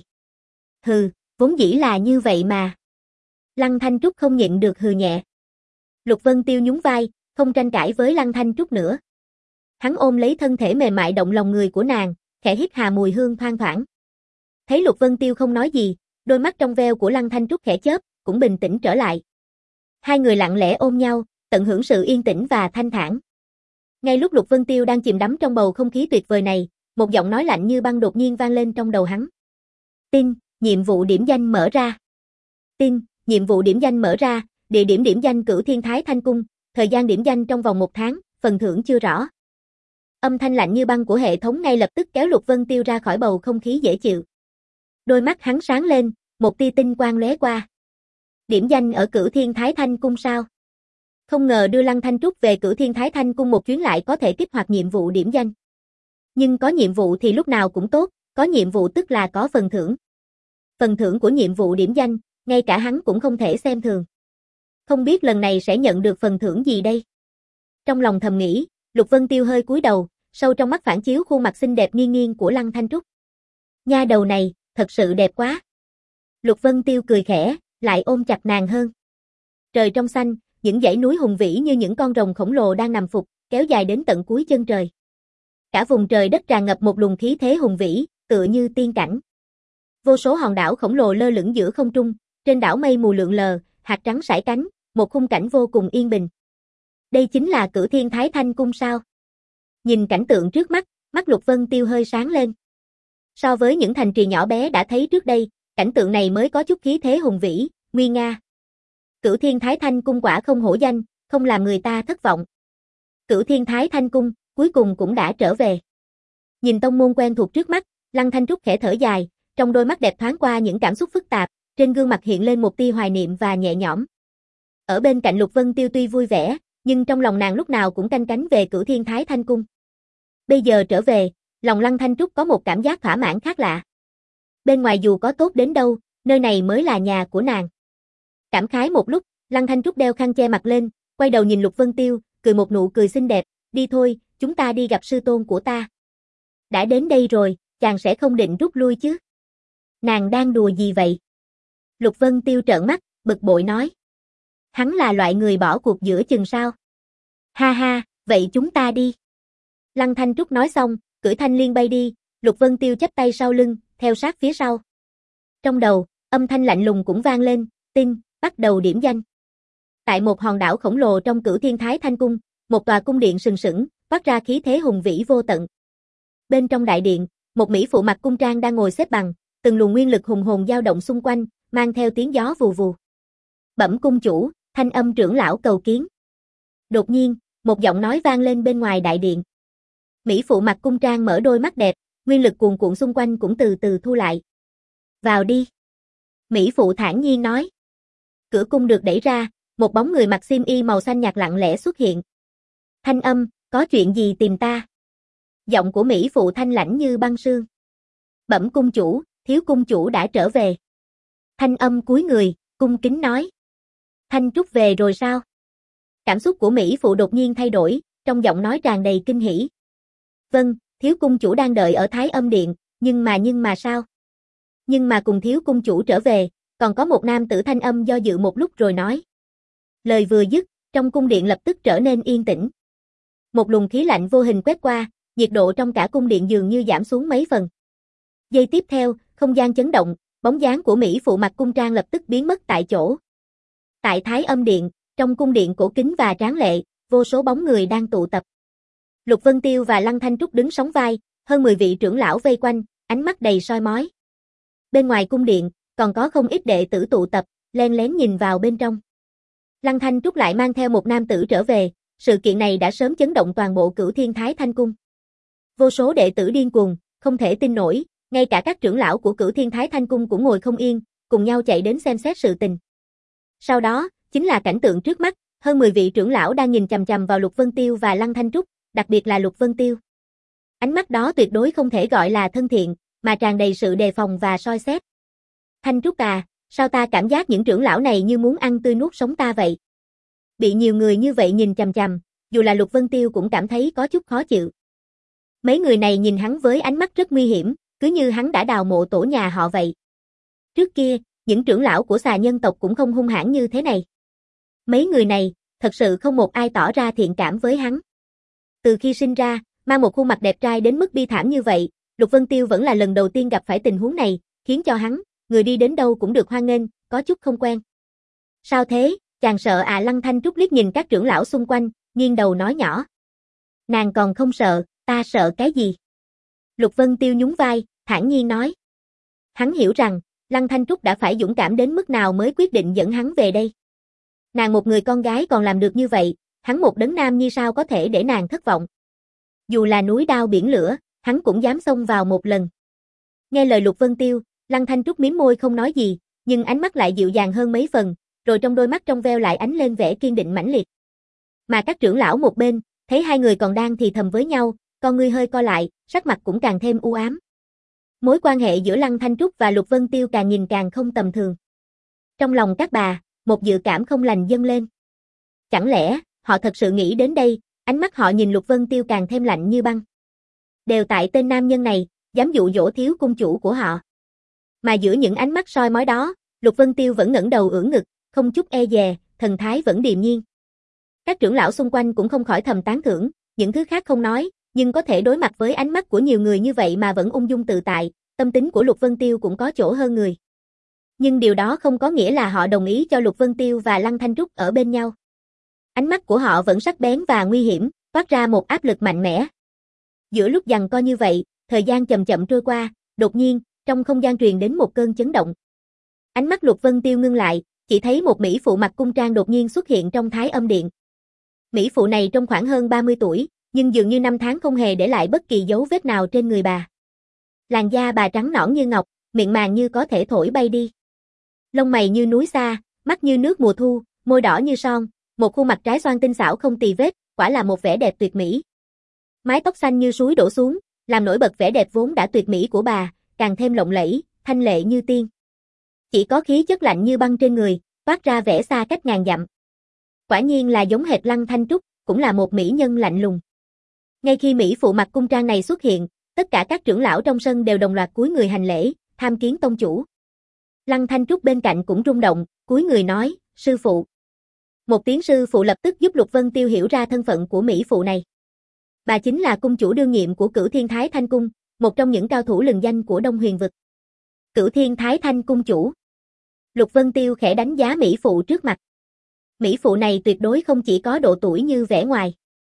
Hừ, vốn dĩ là như vậy mà. Lăng Thanh Trúc không nhịn được hừ nhẹ. Lục Vân Tiêu nhún vai, không tranh cãi với Lăng Thanh Trúc nữa. Hắn ôm lấy thân thể mềm mại động lòng người của nàng, khẽ hít hà mùi hương thoang thoảng. Thấy Lục Vân Tiêu không nói gì, đôi mắt trong veo của Lăng Thanh Trúc khẽ chớp, cũng bình tĩnh trở lại. Hai người lặng lẽ ôm nhau, tận hưởng sự yên tĩnh và thanh thản. Ngay lúc Lục Vân Tiêu đang chìm đắm trong bầu không khí tuyệt vời này, một giọng nói lạnh như băng đột nhiên vang lên trong đầu hắn. Tin, nhiệm vụ điểm danh mở ra. Tin, nhiệm vụ điểm danh mở ra, địa điểm điểm danh Cửu Thiên Thái Thanh Cung, thời gian điểm danh trong vòng một tháng, phần thưởng chưa rõ. Âm thanh lạnh như băng của hệ thống ngay lập tức kéo Lục Vân Tiêu ra khỏi bầu không khí dễ chịu. Đôi mắt hắn sáng lên, một tia tinh quang lóe qua. Điểm danh ở Cửu Thiên Thái Thanh Cung sao? Không ngờ đưa Lăng Thanh Trúc về Cửu Thiên Thái Thanh Cung một chuyến lại có thể kích hoạt nhiệm vụ điểm danh. Nhưng có nhiệm vụ thì lúc nào cũng tốt, có nhiệm vụ tức là có phần thưởng. Phần thưởng của nhiệm vụ điểm danh, ngay cả hắn cũng không thể xem thường. Không biết lần này sẽ nhận được phần thưởng gì đây? Trong lòng thầm nghĩ, Lục Vân Tiêu hơi cúi đầu, sâu trong mắt phản chiếu khuôn mặt xinh đẹp nghiêng nghiêng của Lăng Thanh Trúc. Nha đầu này, thật sự đẹp quá. Lục Vân Tiêu cười khẽ, lại ôm chặt nàng hơn. Trời trong xanh, những dãy núi hùng vĩ như những con rồng khổng lồ đang nằm phục, kéo dài đến tận cuối chân trời. Cả vùng trời đất tràn ngập một luồng khí thế hùng vĩ, tựa như tiên cảnh. Vô số hòn đảo khổng lồ lơ lửng giữa không trung, trên đảo mây mù lượn lờ, hạt trắng sải cánh, một khung cảnh vô cùng yên bình. Đây chính là Cửu Thiên Thái Thanh Cung sao? Nhìn cảnh tượng trước mắt, mắt Lục Vân Tiêu hơi sáng lên. So với những thành trì nhỏ bé đã thấy trước đây, cảnh tượng này mới có chút khí thế hùng vĩ, nguy nga. Cửu Thiên Thái Thanh Cung quả không hổ danh, không làm người ta thất vọng. Cửu Thiên Thái Thanh Cung, cuối cùng cũng đã trở về. Nhìn tông môn quen thuộc trước mắt, Lăng Thanh Trúc khẽ thở dài, trong đôi mắt đẹp thoáng qua những cảm xúc phức tạp, trên gương mặt hiện lên một tia hoài niệm và nhẹ nhõm. Ở bên cạnh Lục Vân Tiêu tuy vui vẻ, nhưng trong lòng nàng lúc nào cũng canh cánh về Cửu Thiên Thái Thanh Cung. Bây giờ trở về, lòng Lăng Thanh Trúc có một cảm giác thỏa mãn khác lạ. Bên ngoài dù có tốt đến đâu, nơi này mới là nhà của nàng. Cảm khái một lúc, Lăng Thanh Trúc đeo khăn che mặt lên, quay đầu nhìn Lục Vân Tiêu, cười một nụ cười xinh đẹp, đi thôi, chúng ta đi gặp sư tôn của ta. Đã đến đây rồi, chàng sẽ không định rút lui chứ? Nàng đang đùa gì vậy? Lục Vân Tiêu trợn mắt, bực bội nói. Hắn là loại người bỏ cuộc giữa chừng sao? Ha ha, vậy chúng ta đi. Lăng Thanh Trúc nói xong, cưỡi thanh liên bay đi, Lục Vân Tiêu chắp tay sau lưng, theo sát phía sau. Trong đầu, âm thanh lạnh lùng cũng vang lên, tin, bắt đầu điểm danh. Tại một hòn đảo khổng lồ trong Cửu Thiên Thái Thanh Cung, một tòa cung điện sừng sững, phát ra khí thế hùng vĩ vô tận. Bên trong đại điện, một mỹ phụ mặc cung trang đang ngồi xếp bằng, từng luồng nguyên lực hùng hồn dao động xung quanh, mang theo tiếng gió vù vù. Bẩm cung chủ, thanh âm trưởng lão cầu kiến. Đột nhiên, một giọng nói vang lên bên ngoài đại điện. Mỹ phụ mặc cung trang mở đôi mắt đẹp, nguyên lực cuồn cuộn xung quanh cũng từ từ thu lại. Vào đi. Mỹ phụ thản nhiên nói. Cửa cung được đẩy ra, một bóng người mặc xiêm y màu xanh nhạt lặng lẽ xuất hiện. Thanh âm, có chuyện gì tìm ta? Giọng của Mỹ phụ thanh lãnh như băng sương. Bẩm cung chủ, thiếu cung chủ đã trở về. Thanh âm cúi người, cung kính nói. Thanh Trúc về rồi sao? Cảm xúc của Mỹ phụ đột nhiên thay đổi, trong giọng nói tràn đầy kinh hỉ. Vâng, thiếu cung chủ đang đợi ở Thái Âm Điện, nhưng mà nhưng mà sao? Nhưng mà cùng thiếu cung chủ trở về, còn có một nam tử thanh âm do dự một lúc rồi nói. Lời vừa dứt, trong cung điện lập tức trở nên yên tĩnh. Một luồng khí lạnh vô hình quét qua, nhiệt độ trong cả cung điện dường như giảm xuống mấy phần. Giây tiếp theo, không gian chấn động, bóng dáng của Mỹ phụ mặc cung trang lập tức biến mất tại chỗ. Tại Thái Âm Điện, trong cung điện cổ kính và tráng lệ, vô số bóng người đang tụ tập. Lục Vân Tiêu và Lăng Thanh Trúc đứng sóng vai, hơn mười vị trưởng lão vây quanh, ánh mắt đầy soi mói. Bên ngoài cung điện, còn có không ít đệ tử tụ tập, len lén nhìn vào bên trong. Lăng Thanh Trúc lại mang theo một nam tử trở về, sự kiện này đã sớm chấn động toàn bộ Cửu Thiên Thái Thanh Cung. Vô số đệ tử điên cuồng, không thể tin nổi, ngay cả các trưởng lão của Cửu Thiên Thái Thanh Cung cũng ngồi không yên, cùng nhau chạy đến xem xét sự tình. Sau đó, chính là cảnh tượng trước mắt, hơn mười vị trưởng lão đang nhìn chằm chằm vào Lục Vân Tiêu và Lăng Thanh Trúc, đặc biệt là Lục Vân Tiêu. Ánh mắt đó tuyệt đối không thể gọi là thân thiện, mà tràn đầy sự đề phòng và soi xét. Thanh Trúc à, sao ta cảm giác những trưởng lão này như muốn ăn tươi nuốt sống ta vậy? Bị nhiều người như vậy nhìn chằm chằm, dù là Lục Vân Tiêu cũng cảm thấy có chút khó chịu. Mấy người này nhìn hắn với ánh mắt rất nguy hiểm, cứ như hắn đã đào mộ tổ nhà họ vậy. Trước kia, những trưởng lão của xà nhân tộc cũng không hung hãn như thế này. Mấy người này, thật sự không một ai tỏ ra thiện cảm với hắn. Từ khi sinh ra, mang một khuôn mặt đẹp trai đến mức bi thảm như vậy, Lục Vân Tiêu vẫn là lần đầu tiên gặp phải tình huống này, khiến cho hắn, người đi đến đâu cũng được hoan nghênh, có chút không quen. Sao thế, chàng sợ à? Lăng Thanh Trúc liếc nhìn các trưởng lão xung quanh, nghiêng đầu nói nhỏ. Nàng còn không sợ, ta sợ cái gì? Lục Vân Tiêu nhún vai, thản nhiên nói. Hắn hiểu rằng, Lăng Thanh Trúc đã phải dũng cảm đến mức nào mới quyết định dẫn hắn về đây. Nàng một người con gái còn làm được như vậy, hắn một đấng nam như sao có thể để nàng thất vọng. Dù là núi đao biển lửa, hắn cũng dám xông vào một lần. Nghe lời Lục Vân Tiêu, Lăng Thanh Trúc mím môi không nói gì, nhưng ánh mắt lại dịu dàng hơn mấy phần, rồi trong đôi mắt trong veo lại ánh lên vẻ kiên định mãnh liệt. Mà các trưởng lão một bên, thấy hai người còn đang thì thầm với nhau, con ngươi hơi co lại, sắc mặt cũng càng thêm u ám. Mối quan hệ giữa Lăng Thanh Trúc và Lục Vân Tiêu càng nhìn càng không tầm thường. Trong lòng các bà, một dự cảm không lành dâng lên. Chẳng lẽ, họ thật sự nghĩ đến đây, ánh mắt họ nhìn Lục Vân Tiêu càng thêm lạnh như băng. Đều tại tên nam nhân này, dám dụ dỗ thiếu cung chủ của họ. Mà giữa những ánh mắt soi mói đó, Lục Vân Tiêu vẫn ngẩng đầu ưỡn ngực, không chút e dè, thần thái vẫn điềm nhiên. Các trưởng lão xung quanh cũng không khỏi thầm tán thưởng, những thứ khác không nói, nhưng có thể đối mặt với ánh mắt của nhiều người như vậy mà vẫn ung dung tự tại, tâm tính của Lục Vân Tiêu cũng có chỗ hơn người. Nhưng điều đó không có nghĩa là họ đồng ý cho Lục Vân Tiêu và Lăng Thanh Trúc ở bên nhau. Ánh mắt của họ vẫn sắc bén và nguy hiểm, toát ra một áp lực mạnh mẽ. Giữa lúc giằng co như vậy, thời gian chậm chậm trôi qua, đột nhiên, trong không gian truyền đến một cơn chấn động. Ánh mắt Lục Vân Tiêu ngưng lại, chỉ thấy một mỹ phụ mặc cung trang đột nhiên xuất hiện trong Thái Âm Điện. Mỹ phụ này trông khoảng hơn ba mươi tuổi, nhưng dường như năm tháng không hề để lại bất kỳ dấu vết nào trên người bà. Làn da bà trắng nõn như ngọc, miệng màng như có thể thổi bay đi. Lông mày như núi xa, mắt như nước mùa thu, môi đỏ như son, một khuôn mặt trái xoan tinh xảo không tì vết, quả là một vẻ đẹp tuyệt mỹ. Mái tóc xanh như suối đổ xuống, làm nổi bật vẻ đẹp vốn đã tuyệt mỹ của bà, càng thêm lộng lẫy, thanh lệ như tiên. Chỉ có khí chất lạnh như băng trên người, toát ra vẻ xa cách ngàn dặm. Quả nhiên là giống hệt Lăng Thanh Trúc, cũng là một mỹ nhân lạnh lùng. Ngay khi Mỹ phụ mặc cung trang này xuất hiện, tất cả các trưởng lão trong sân đều đồng loạt cúi người hành lễ, tham kiến tông chủ. Lăng Thanh Trúc bên cạnh cũng rung động, cúi người nói, sư phụ. Một tiếng sư phụ lập tức giúp Lục Vân Tiêu hiểu ra thân phận của Mỹ phụ này. Bà chính là cung chủ đương nhiệm của Cửu Thiên Thái Thanh Cung, một trong những cao thủ lừng danh của Đông Huyền Vực. Cửu Thiên Thái Thanh Cung chủ. Lục Vân Tiêu khẽ đánh giá Mỹ phụ trước mặt. Mỹ phụ này tuyệt đối không chỉ có độ tuổi như vẻ ngoài.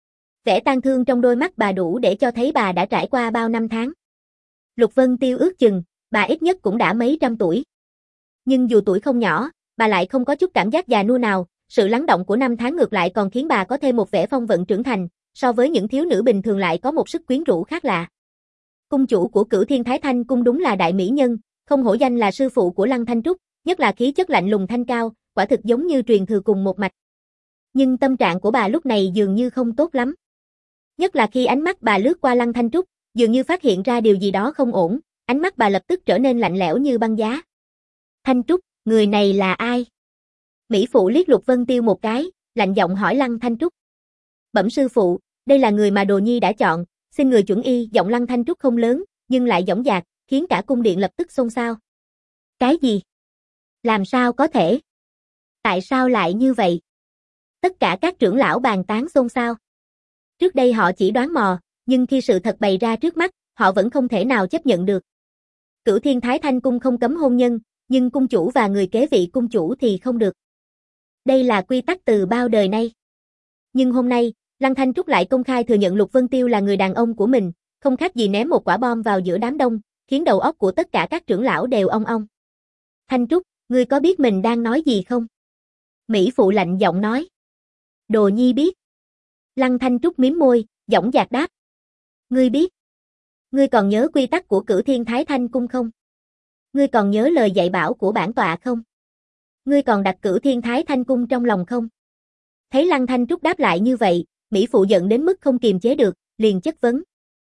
Vẻ tang thương trong đôi mắt bà đủ để cho thấy bà đã trải qua bao năm tháng. Lục Vân Tiêu ước chừng, bà ít nhất cũng đã mấy trăm tuổi. Nhưng dù tuổi không nhỏ, bà lại không có chút cảm giác già nua nào, sự lắng động của năm tháng ngược lại còn khiến bà có thêm một vẻ phong vận trưởng thành, so với những thiếu nữ bình thường lại có một sức quyến rũ khác lạ. Cung chủ của Cửu Thiên Thái Thanh Cung đúng là đại mỹ nhân, không hổ danh là sư phụ của Lăng Thanh Trúc, nhất là khí chất lạnh lùng thanh cao, quả thực giống như truyền thừa cùng một mạch. Nhưng tâm trạng của bà lúc này dường như không tốt lắm. Nhất là khi ánh mắt bà lướt qua Lăng Thanh Trúc, dường như phát hiện ra điều gì đó không ổn, ánh mắt bà lập tức trở nên lạnh lẽo như băng giá. Thanh Trúc, người này là ai? Mỹ phụ liếc Lục Vân Tiêu một cái, lạnh giọng hỏi Lăng Thanh Trúc. Bẩm sư phụ, đây là người mà Đồ Nhi đã chọn, xin người chuẩn y. Giọng Lăng Thanh Trúc không lớn, nhưng lại dõng dạc, khiến cả cung điện lập tức xôn xao. Cái gì? Làm sao có thể? Tại sao lại như vậy? Tất cả các trưởng lão bàn tán xôn xao. Trước đây họ chỉ đoán mò, nhưng khi sự thật bày ra trước mắt, họ vẫn không thể nào chấp nhận được. Cửu Thiên Thái Thanh Cung không cấm hôn nhân, nhưng cung chủ và người kế vị cung chủ thì không được. Đây là quy tắc từ bao đời nay. Nhưng hôm nay, Lăng Thanh Trúc lại công khai thừa nhận Lục Vân Tiêu là người đàn ông của mình, không khác gì ném một quả bom vào giữa đám đông, khiến đầu óc của tất cả các trưởng lão đều ong ong. Thanh Trúc, ngươi có biết mình đang nói gì không? Mỹ phụ lạnh giọng nói. Đồ Nhi biết. Lăng Thanh Trúc mím môi, dõng dạc đáp. Ngươi biết. Ngươi còn nhớ quy tắc của Cửu Thiên Thái Thanh Cung không? Ngươi còn nhớ lời dạy bảo của bản tọa không? Ngươi còn đặt Cửu Thiên Thái Thanh Cung trong lòng không? Thấy Lăng Thanh Trúc đáp lại như vậy, Mỹ phụ giận đến mức không kiềm chế được, liền chất vấn.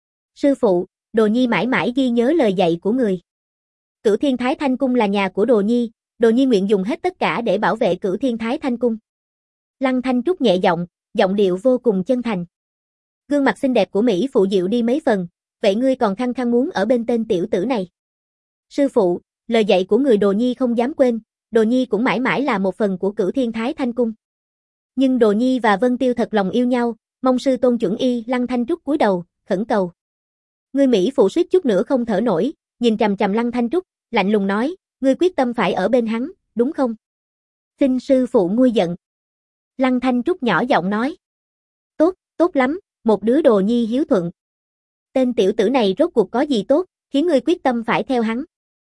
Sư phụ, Đồ Nhi mãi mãi ghi nhớ lời dạy của người. Cửu Thiên Thái Thanh Cung là nhà của Đồ Nhi, Đồ Nhi nguyện dùng hết tất cả để bảo vệ Cửu Thiên Thái Thanh Cung. Lăng Thanh Trúc nhẹ giọng, giọng điệu vô cùng chân thành. Gương mặt xinh đẹp của Mỹ phụ dịu đi mấy phần, vậy ngươi còn khăng khăng muốn ở bên tên tiểu tử này. Sư phụ, lời dạy của người Đồ Nhi không dám quên, Đồ Nhi cũng mãi mãi là một phần của Cửu Thiên Thái Thanh Cung. Nhưng Đồ Nhi và Vân Tiêu thật lòng yêu nhau, mong sư tôn chuẩn y. Lăng Thanh Trúc cúi đầu, khẩn cầu. Ngươi Mỹ phụ suýt chút nữa không thở nổi, nhìn chằm chằm Lăng Thanh Trúc, lạnh lùng nói, ngươi quyết tâm phải ở bên hắn, đúng không? Xin sư phụ nguôi giận. Lăng Thanh Trúc nhỏ giọng nói. Tốt, tốt lắm, một đứa Đồ Nhi hiếu thuận. Tên tiểu tử này rốt cuộc có gì tốt, khiến ngươi quyết tâm phải theo hắn.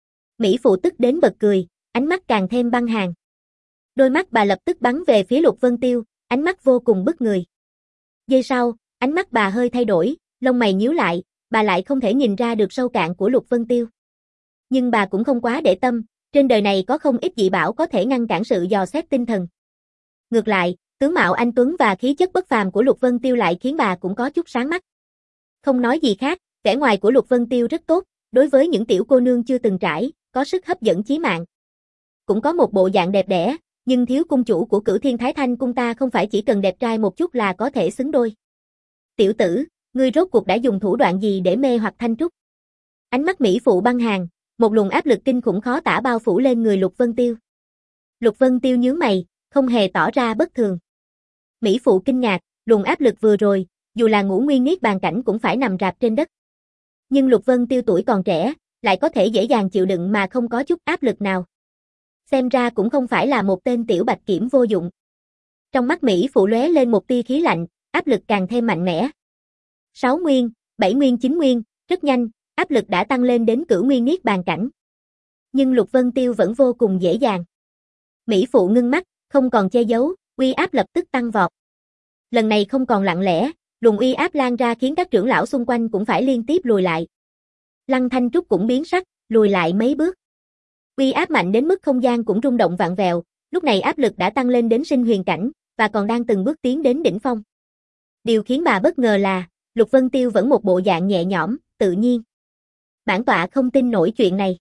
Mỹ phụ tức đến bật cười, ánh mắt càng thêm băng hàn. Đôi mắt bà lập tức bắn về phía Lục Vân Tiêu, ánh mắt vô cùng bức người. Giây sau, ánh mắt bà hơi thay đổi, lông mày nhíu lại, bà lại không thể nhìn ra được sâu cạn của Lục Vân Tiêu. Nhưng bà cũng không quá để tâm, trên đời này có không ít dị bảo có thể ngăn cản sự dò xét tinh thần. Ngược lại, tướng mạo anh tuấn và khí chất bất phàm của Lục Vân Tiêu lại khiến bà cũng có chút sáng mắt. Không nói gì khác, vẻ ngoài của Lục Vân Tiêu rất tốt, đối với những tiểu cô nương chưa từng trải, có sức hấp dẫn chí mạng. Cũng có một bộ dạng đẹp đẽ, nhưng thiếu cung chủ của Cửu Thiên Thái Thanh Cung ta không phải chỉ cần đẹp trai một chút là có thể xứng đôi. Tiểu tử, ngươi rốt cuộc đã dùng thủ đoạn gì để mê hoặc Thanh Trúc? Ánh mắt Mỹ phụ băng hàn, một luồng áp lực kinh khủng khó tả bao phủ lên người Lục Vân Tiêu. Lục Vân Tiêu nhướng mày, không hề tỏ ra bất thường. Mỹ phụ kinh ngạc, luồng áp lực vừa rồi, dù là Ngũ Nguyên Niết Bàn cảnh cũng phải nằm rạp trên đất. Nhưng Lục Vân Tiêu tuổi còn trẻ, lại có thể dễ dàng chịu đựng mà không có chút áp lực nào. Xem ra cũng không phải là một tên tiểu bạch kiểm vô dụng. Trong mắt Mỹ phụ lóe lên một tia khí lạnh, áp lực càng thêm mạnh mẽ. Sáu nguyên, bảy nguyên chín nguyên, rất nhanh, áp lực đã tăng lên đến Cửu Nguyên Niết Bàn cảnh. Nhưng Lục Vân Tiêu vẫn vô cùng dễ dàng. Mỹ phụ ngưng mắt, không còn che giấu, uy áp lập tức tăng vọt. Lần này không còn lặng lẽ, luồng uy áp lan ra khiến các trưởng lão xung quanh cũng phải liên tiếp lùi lại. Lăng Thanh Trúc cũng biến sắc, lùi lại mấy bước. Uy áp mạnh đến mức không gian cũng rung động vạn vẹo, lúc này áp lực đã tăng lên đến sinh huyền cảnh, và còn đang từng bước tiến đến đỉnh phong. Điều khiến bà bất ngờ là, Lục Vân Tiêu vẫn một bộ dạng nhẹ nhõm, tự nhiên. Bản tọa không tin nổi chuyện này.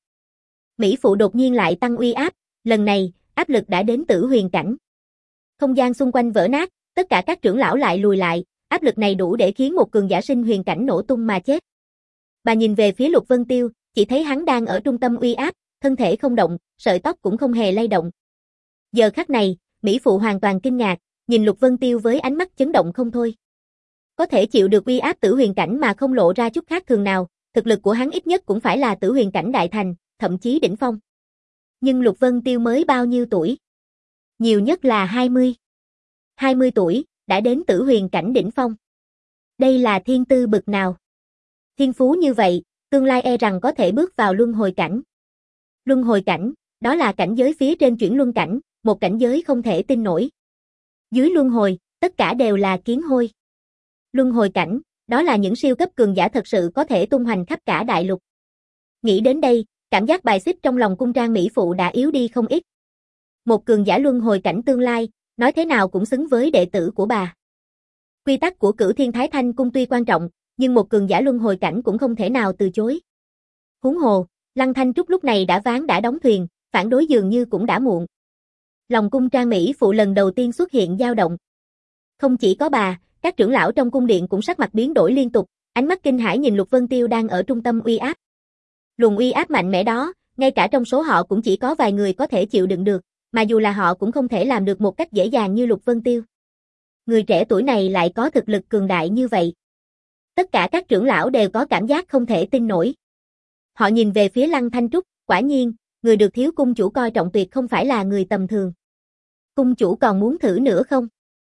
Mỹ phụ đột nhiên lại tăng uy áp, lần này, áp lực đã đến tử huyền cảnh. Không gian xung quanh vỡ nát, tất cả các trưởng lão lại lùi lại, áp lực này đủ để khiến một cường giả sinh huyền cảnh nổ tung mà chết. Bà nhìn về phía Lục Vân Tiêu, chỉ thấy hắn đang ở trung tâm uy áp, thân thể không động, sợi tóc cũng không hề lay động. Giờ khắc này, mỹ phụ hoàn toàn kinh ngạc, nhìn Lục Vân Tiêu với ánh mắt chấn động không thôi. Có thể chịu được uy áp tử huyền cảnh mà không lộ ra chút khác thường nào, thực lực của hắn ít nhất cũng phải là tử huyền cảnh đại thành, thậm chí đỉnh phong. Nhưng Lục Vân Tiêu mới bao nhiêu tuổi? Nhiều nhất là hai mươi. hai mươi tuổi, đã đến tử huyền cảnh đỉnh phong. Đây là thiên tư bực nào? Thiên phú như vậy, tương lai e rằng có thể bước vào luân hồi cảnh. Luân hồi cảnh, đó là cảnh giới phía trên chuyển luân cảnh, một cảnh giới không thể tin nổi. Dưới luân hồi, tất cả đều là kiến hôi. Luân hồi cảnh, đó là những siêu cấp cường giả thật sự có thể tung hoành khắp cả đại lục. Nghĩ đến đây, cảm giác bài xích trong lòng cung trang mỹ phụ đã yếu đi không ít. Một cường giả luân hồi cảnh tương lai, nói thế nào cũng xứng với đệ tử của bà. Quy tắc của Cửu Thiên Thái Thanh Cung tuy quan trọng, nhưng một cường giả luân hồi cảnh cũng không thể nào từ chối. Huống hồ, Lăng Thanh Trúc lúc này đã ván đã đóng thuyền, phản đối dường như cũng đã muộn. Lòng cung trang mỹ phụ lần đầu tiên xuất hiện dao động. Không chỉ có bà, các trưởng lão trong cung điện cũng sắc mặt biến đổi liên tục, ánh mắt kinh hãi nhìn Lục Vân Tiêu đang ở trung tâm uy áp. Luồng uy áp mạnh mẽ đó, ngay cả trong số họ cũng chỉ có vài người có thể chịu đựng được, mà dù là họ cũng không thể làm được một cách dễ dàng như Lục Vân Tiêu. Người trẻ tuổi này lại có thực lực cường đại như vậy. Tất cả các trưởng lão đều có cảm giác không thể tin nổi. Họ nhìn về phía Lăng Thanh Trúc, quả nhiên, người được thiếu cung chủ coi trọng tuyệt không phải là người tầm thường. Cung chủ còn muốn thử nữa không?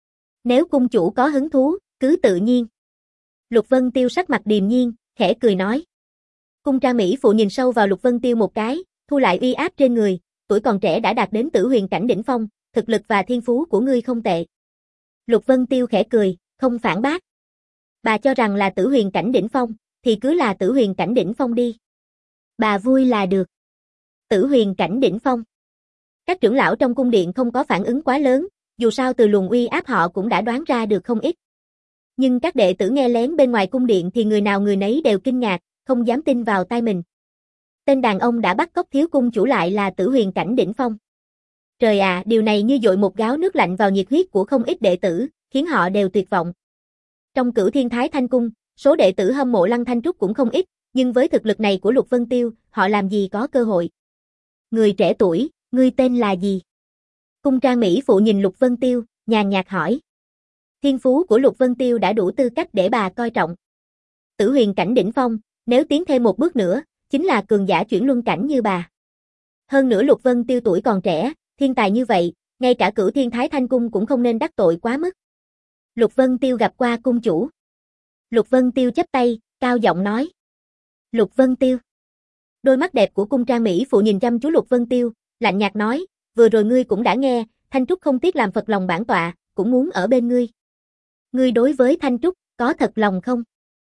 Nếu cung chủ có hứng thú, cứ tự nhiên. Lục Vân Tiêu sắc mặt điềm nhiên, khẽ cười nói. Cung trang mỹ phụ nhìn sâu vào Lục Vân Tiêu một cái, thu lại uy áp trên người, tuổi còn trẻ đã đạt đến tử huyền cảnh đỉnh phong, thực lực và thiên phú của ngươi không tệ. Lục Vân Tiêu khẽ cười, không phản bác. Bà cho rằng là tử huyền cảnh đỉnh phong, thì cứ là tử huyền cảnh đỉnh phong đi. Bà vui là được. Tử huyền cảnh đỉnh phong. Các trưởng lão trong cung điện không có phản ứng quá lớn, dù sao từ luồng uy áp họ cũng đã đoán ra được không ít. Nhưng các đệ tử nghe lén bên ngoài cung điện thì người nào người nấy đều kinh ngạc, không dám tin vào tai mình. Tên đàn ông đã bắt cóc thiếu cung chủ lại là tử huyền cảnh đỉnh phong. Trời à, điều này như dội một gáo nước lạnh vào nhiệt huyết của không ít đệ tử, khiến họ đều tuyệt vọng. Trong Cửu Thiên Thái Thanh Cung, số đệ tử hâm mộ Lăng Thanh Trúc cũng không ít, nhưng với thực lực này của Lục Vân Tiêu, họ làm gì có cơ hội. Người trẻ tuổi, ngươi tên là gì? Cung trang mỹ phụ nhìn Lục Vân Tiêu, nhàn nhạt hỏi. Thiên phú của Lục Vân Tiêu đã đủ tư cách để bà coi trọng. Tử huyền cảnh đỉnh phong, nếu tiến thêm một bước nữa, chính là cường giả chuyển luân cảnh như bà. Hơn nữa Lục Vân Tiêu tuổi còn trẻ, thiên tài như vậy, ngay cả Cửu Thiên Thái Thanh Cung cũng không nên đắc tội quá mức. Lục Vân Tiêu gặp qua cung chủ. Lục Vân Tiêu chắp tay, cao giọng nói. Lục Vân Tiêu. Đôi mắt đẹp của cung trang mỹ phụ nhìn chăm chú Lục Vân Tiêu, lạnh nhạt nói, vừa rồi ngươi cũng đã nghe, Thanh Trúc không tiếc làm phật lòng bản tọa, cũng muốn ở bên ngươi. Ngươi đối với Thanh Trúc, có thật lòng không?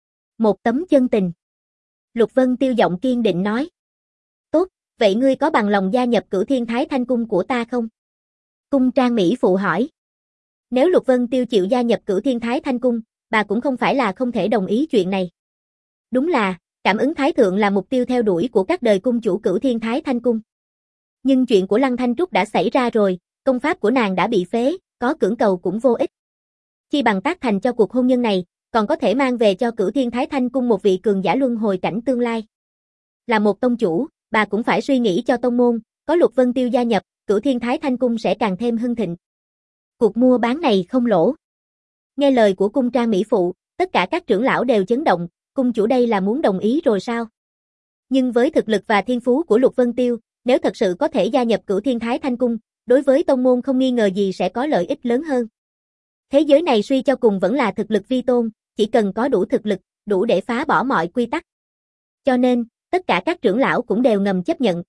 Một tấm chân tình. Lục Vân Tiêu giọng kiên định nói. Tốt, vậy ngươi có bằng lòng gia nhập Cửu Thiên Thái Thanh Cung của ta không? Cung trang mỹ phụ hỏi. Nếu Lục Vân Tiêu chịu gia nhập Cửu Thiên Thái Thanh Cung, bà cũng không phải là không thể đồng ý chuyện này. Đúng là, cảm ứng Thái Thượng là mục tiêu theo đuổi của các đời cung chủ Cửu Thiên Thái Thanh Cung. Nhưng chuyện của Lăng Thanh Trúc đã xảy ra rồi, công pháp của nàng đã bị phế, có cưỡng cầu cũng vô ích. Chi bằng tác thành cho cuộc hôn nhân này, còn có thể mang về cho Cửu Thiên Thái Thanh Cung một vị cường giả luân hồi cảnh tương lai. Là một tông chủ, bà cũng phải suy nghĩ cho tông môn, có Lục Vân Tiêu gia nhập, Cửu Thiên Thái Thanh Cung sẽ càng thêm hưng thịnh. Cuộc mua bán này không lỗ. Nghe lời của cung trang mỹ phụ, tất cả các trưởng lão đều chấn động, cung chủ đây là muốn đồng ý rồi sao? Nhưng với thực lực và thiên phú của Lục Vân Tiêu, nếu thật sự có thể gia nhập Cửu Thiên Thái Thanh Cung, đối với tông môn không nghi ngờ gì sẽ có lợi ích lớn hơn. Thế giới này suy cho cùng vẫn là thực lực vi tôn, chỉ cần có đủ thực lực, đủ để phá bỏ mọi quy tắc. Cho nên, tất cả các trưởng lão cũng đều ngầm chấp nhận.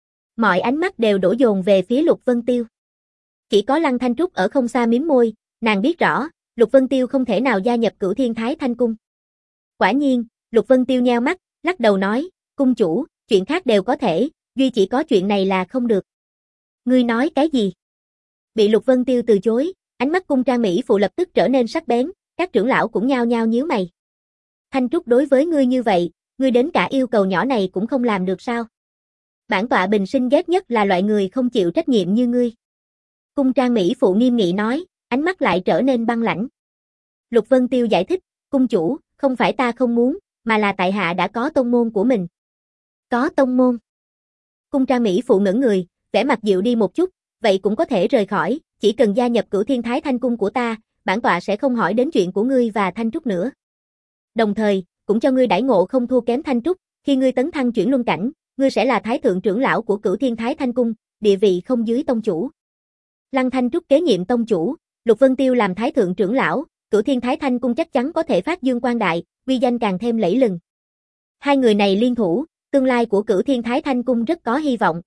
Mọi ánh mắt đều đổ dồn về phía Lục Vân Tiêu. Chỉ có Lăng Thanh Trúc ở không xa mím môi, nàng biết rõ, Lục Vân Tiêu không thể nào gia nhập Cửu Thiên Thái Thanh Cung. Quả nhiên, Lục Vân Tiêu nheo mắt, lắc đầu nói, cung chủ, chuyện khác đều có thể, duy chỉ có chuyện này là không được. Ngươi nói cái gì? Bị Lục Vân Tiêu từ chối, ánh mắt cung trang mỹ phụ lập tức trở nên sắc bén, các trưởng lão cũng nhao nhao nhíu mày. Thanh Trúc đối với ngươi như vậy, ngươi đến cả yêu cầu nhỏ này cũng không làm được sao? Bản tọa bình sinh ghét nhất là loại người không chịu trách nhiệm như ngươi. Cung trang mỹ phụ nghiêm nghị nói, ánh mắt lại trở nên băng lãnh. Lục Vân Tiêu giải thích, cung chủ, không phải ta không muốn, mà là tại hạ đã có tông môn của mình. Có tông môn. Cung Trang Mỹ phụ ngẩn người, vẻ mặt dịu đi một chút, vậy cũng có thể rời khỏi, chỉ cần gia nhập Cửu Thiên Thái Thanh cung của ta, bản tọa sẽ không hỏi đến chuyện của ngươi và Thanh Trúc nữa. Đồng thời, cũng cho ngươi đãi ngộ không thua kém Thanh Trúc, khi ngươi tấn thăng chuyển luân cảnh, ngươi sẽ là thái thượng trưởng lão của Cửu Thiên Thái Thanh cung, địa vị không dưới tông chủ. Lăng Thanh Trúc kế nhiệm tông chủ, Lục Vân Tiêu làm thái thượng trưởng lão, Cửu Thiên Thái Thanh cung chắc chắn có thể phát dương quang đại, uy danh càng thêm lẫy lừng. Hai người này liên thủ, tương lai của Cửu Thiên Thái Thanh cung rất có hy vọng.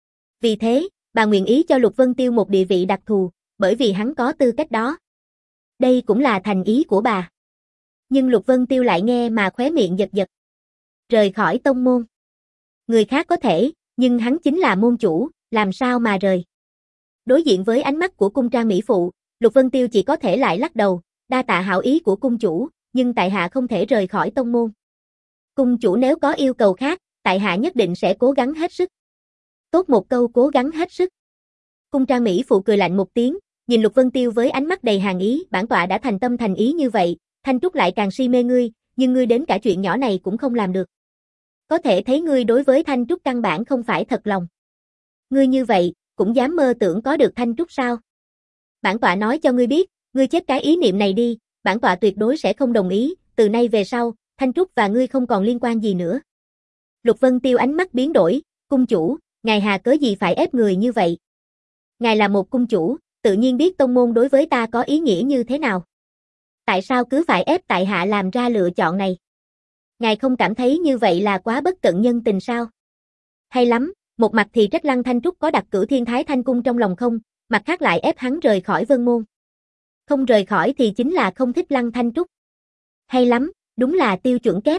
Vì thế, bà nguyện ý cho Lục Vân Tiêu một địa vị đặc thù, bởi vì hắn có tư cách đó. Đây cũng là thành ý của bà. Nhưng Lục Vân Tiêu lại nghe mà khóe miệng giật giật. Rời khỏi tông môn. Người khác có thể, nhưng hắn chính là môn chủ, làm sao mà rời. Đối diện với ánh mắt của cung Trang Mỹ phụ, Lục Vân Tiêu chỉ có thể lại lắc đầu, đa tạ hảo ý của cung chủ, nhưng tại hạ không thể rời khỏi tông môn. Cung chủ nếu có yêu cầu khác, tại hạ nhất định sẽ cố gắng hết sức. Tốt một câu cố gắng hết sức. Cung Trang Mỹ phụ cười lạnh một tiếng, nhìn Lục Vân Tiêu với ánh mắt đầy hàn ý, bản tọa đã thành tâm thành ý như vậy, Thanh Trúc lại càng si mê ngươi, nhưng ngươi đến cả chuyện nhỏ này cũng không làm được. Có thể thấy ngươi đối với Thanh Trúc căn bản không phải thật lòng. Ngươi như vậy, cũng dám mơ tưởng có được Thanh Trúc sao? Bản tọa nói cho ngươi biết, ngươi chết cái ý niệm này đi, bản tọa tuyệt đối sẽ không đồng ý, từ nay về sau, Thanh Trúc và ngươi không còn liên quan gì nữa. Lục Vân Tiêu ánh mắt biến đổi, cung chủ, ngài hà cớ gì phải ép người như vậy? Ngài là một cung chủ, tự nhiên biết tông môn đối với ta có ý nghĩa như thế nào. Tại sao cứ phải ép tại hạ làm ra lựa chọn này? Ngài không cảm thấy như vậy là quá bất cận nhân tình sao? Hay lắm, một mặt thì trách Lăng Thanh Trúc có đặt Cửu Thiên Thái Thanh cung trong lòng không, mặt khác lại ép hắn rời khỏi Vân Môn. Không rời khỏi thì chính là không thích Lăng Thanh Trúc. Hay lắm, đúng là tiêu chuẩn kép.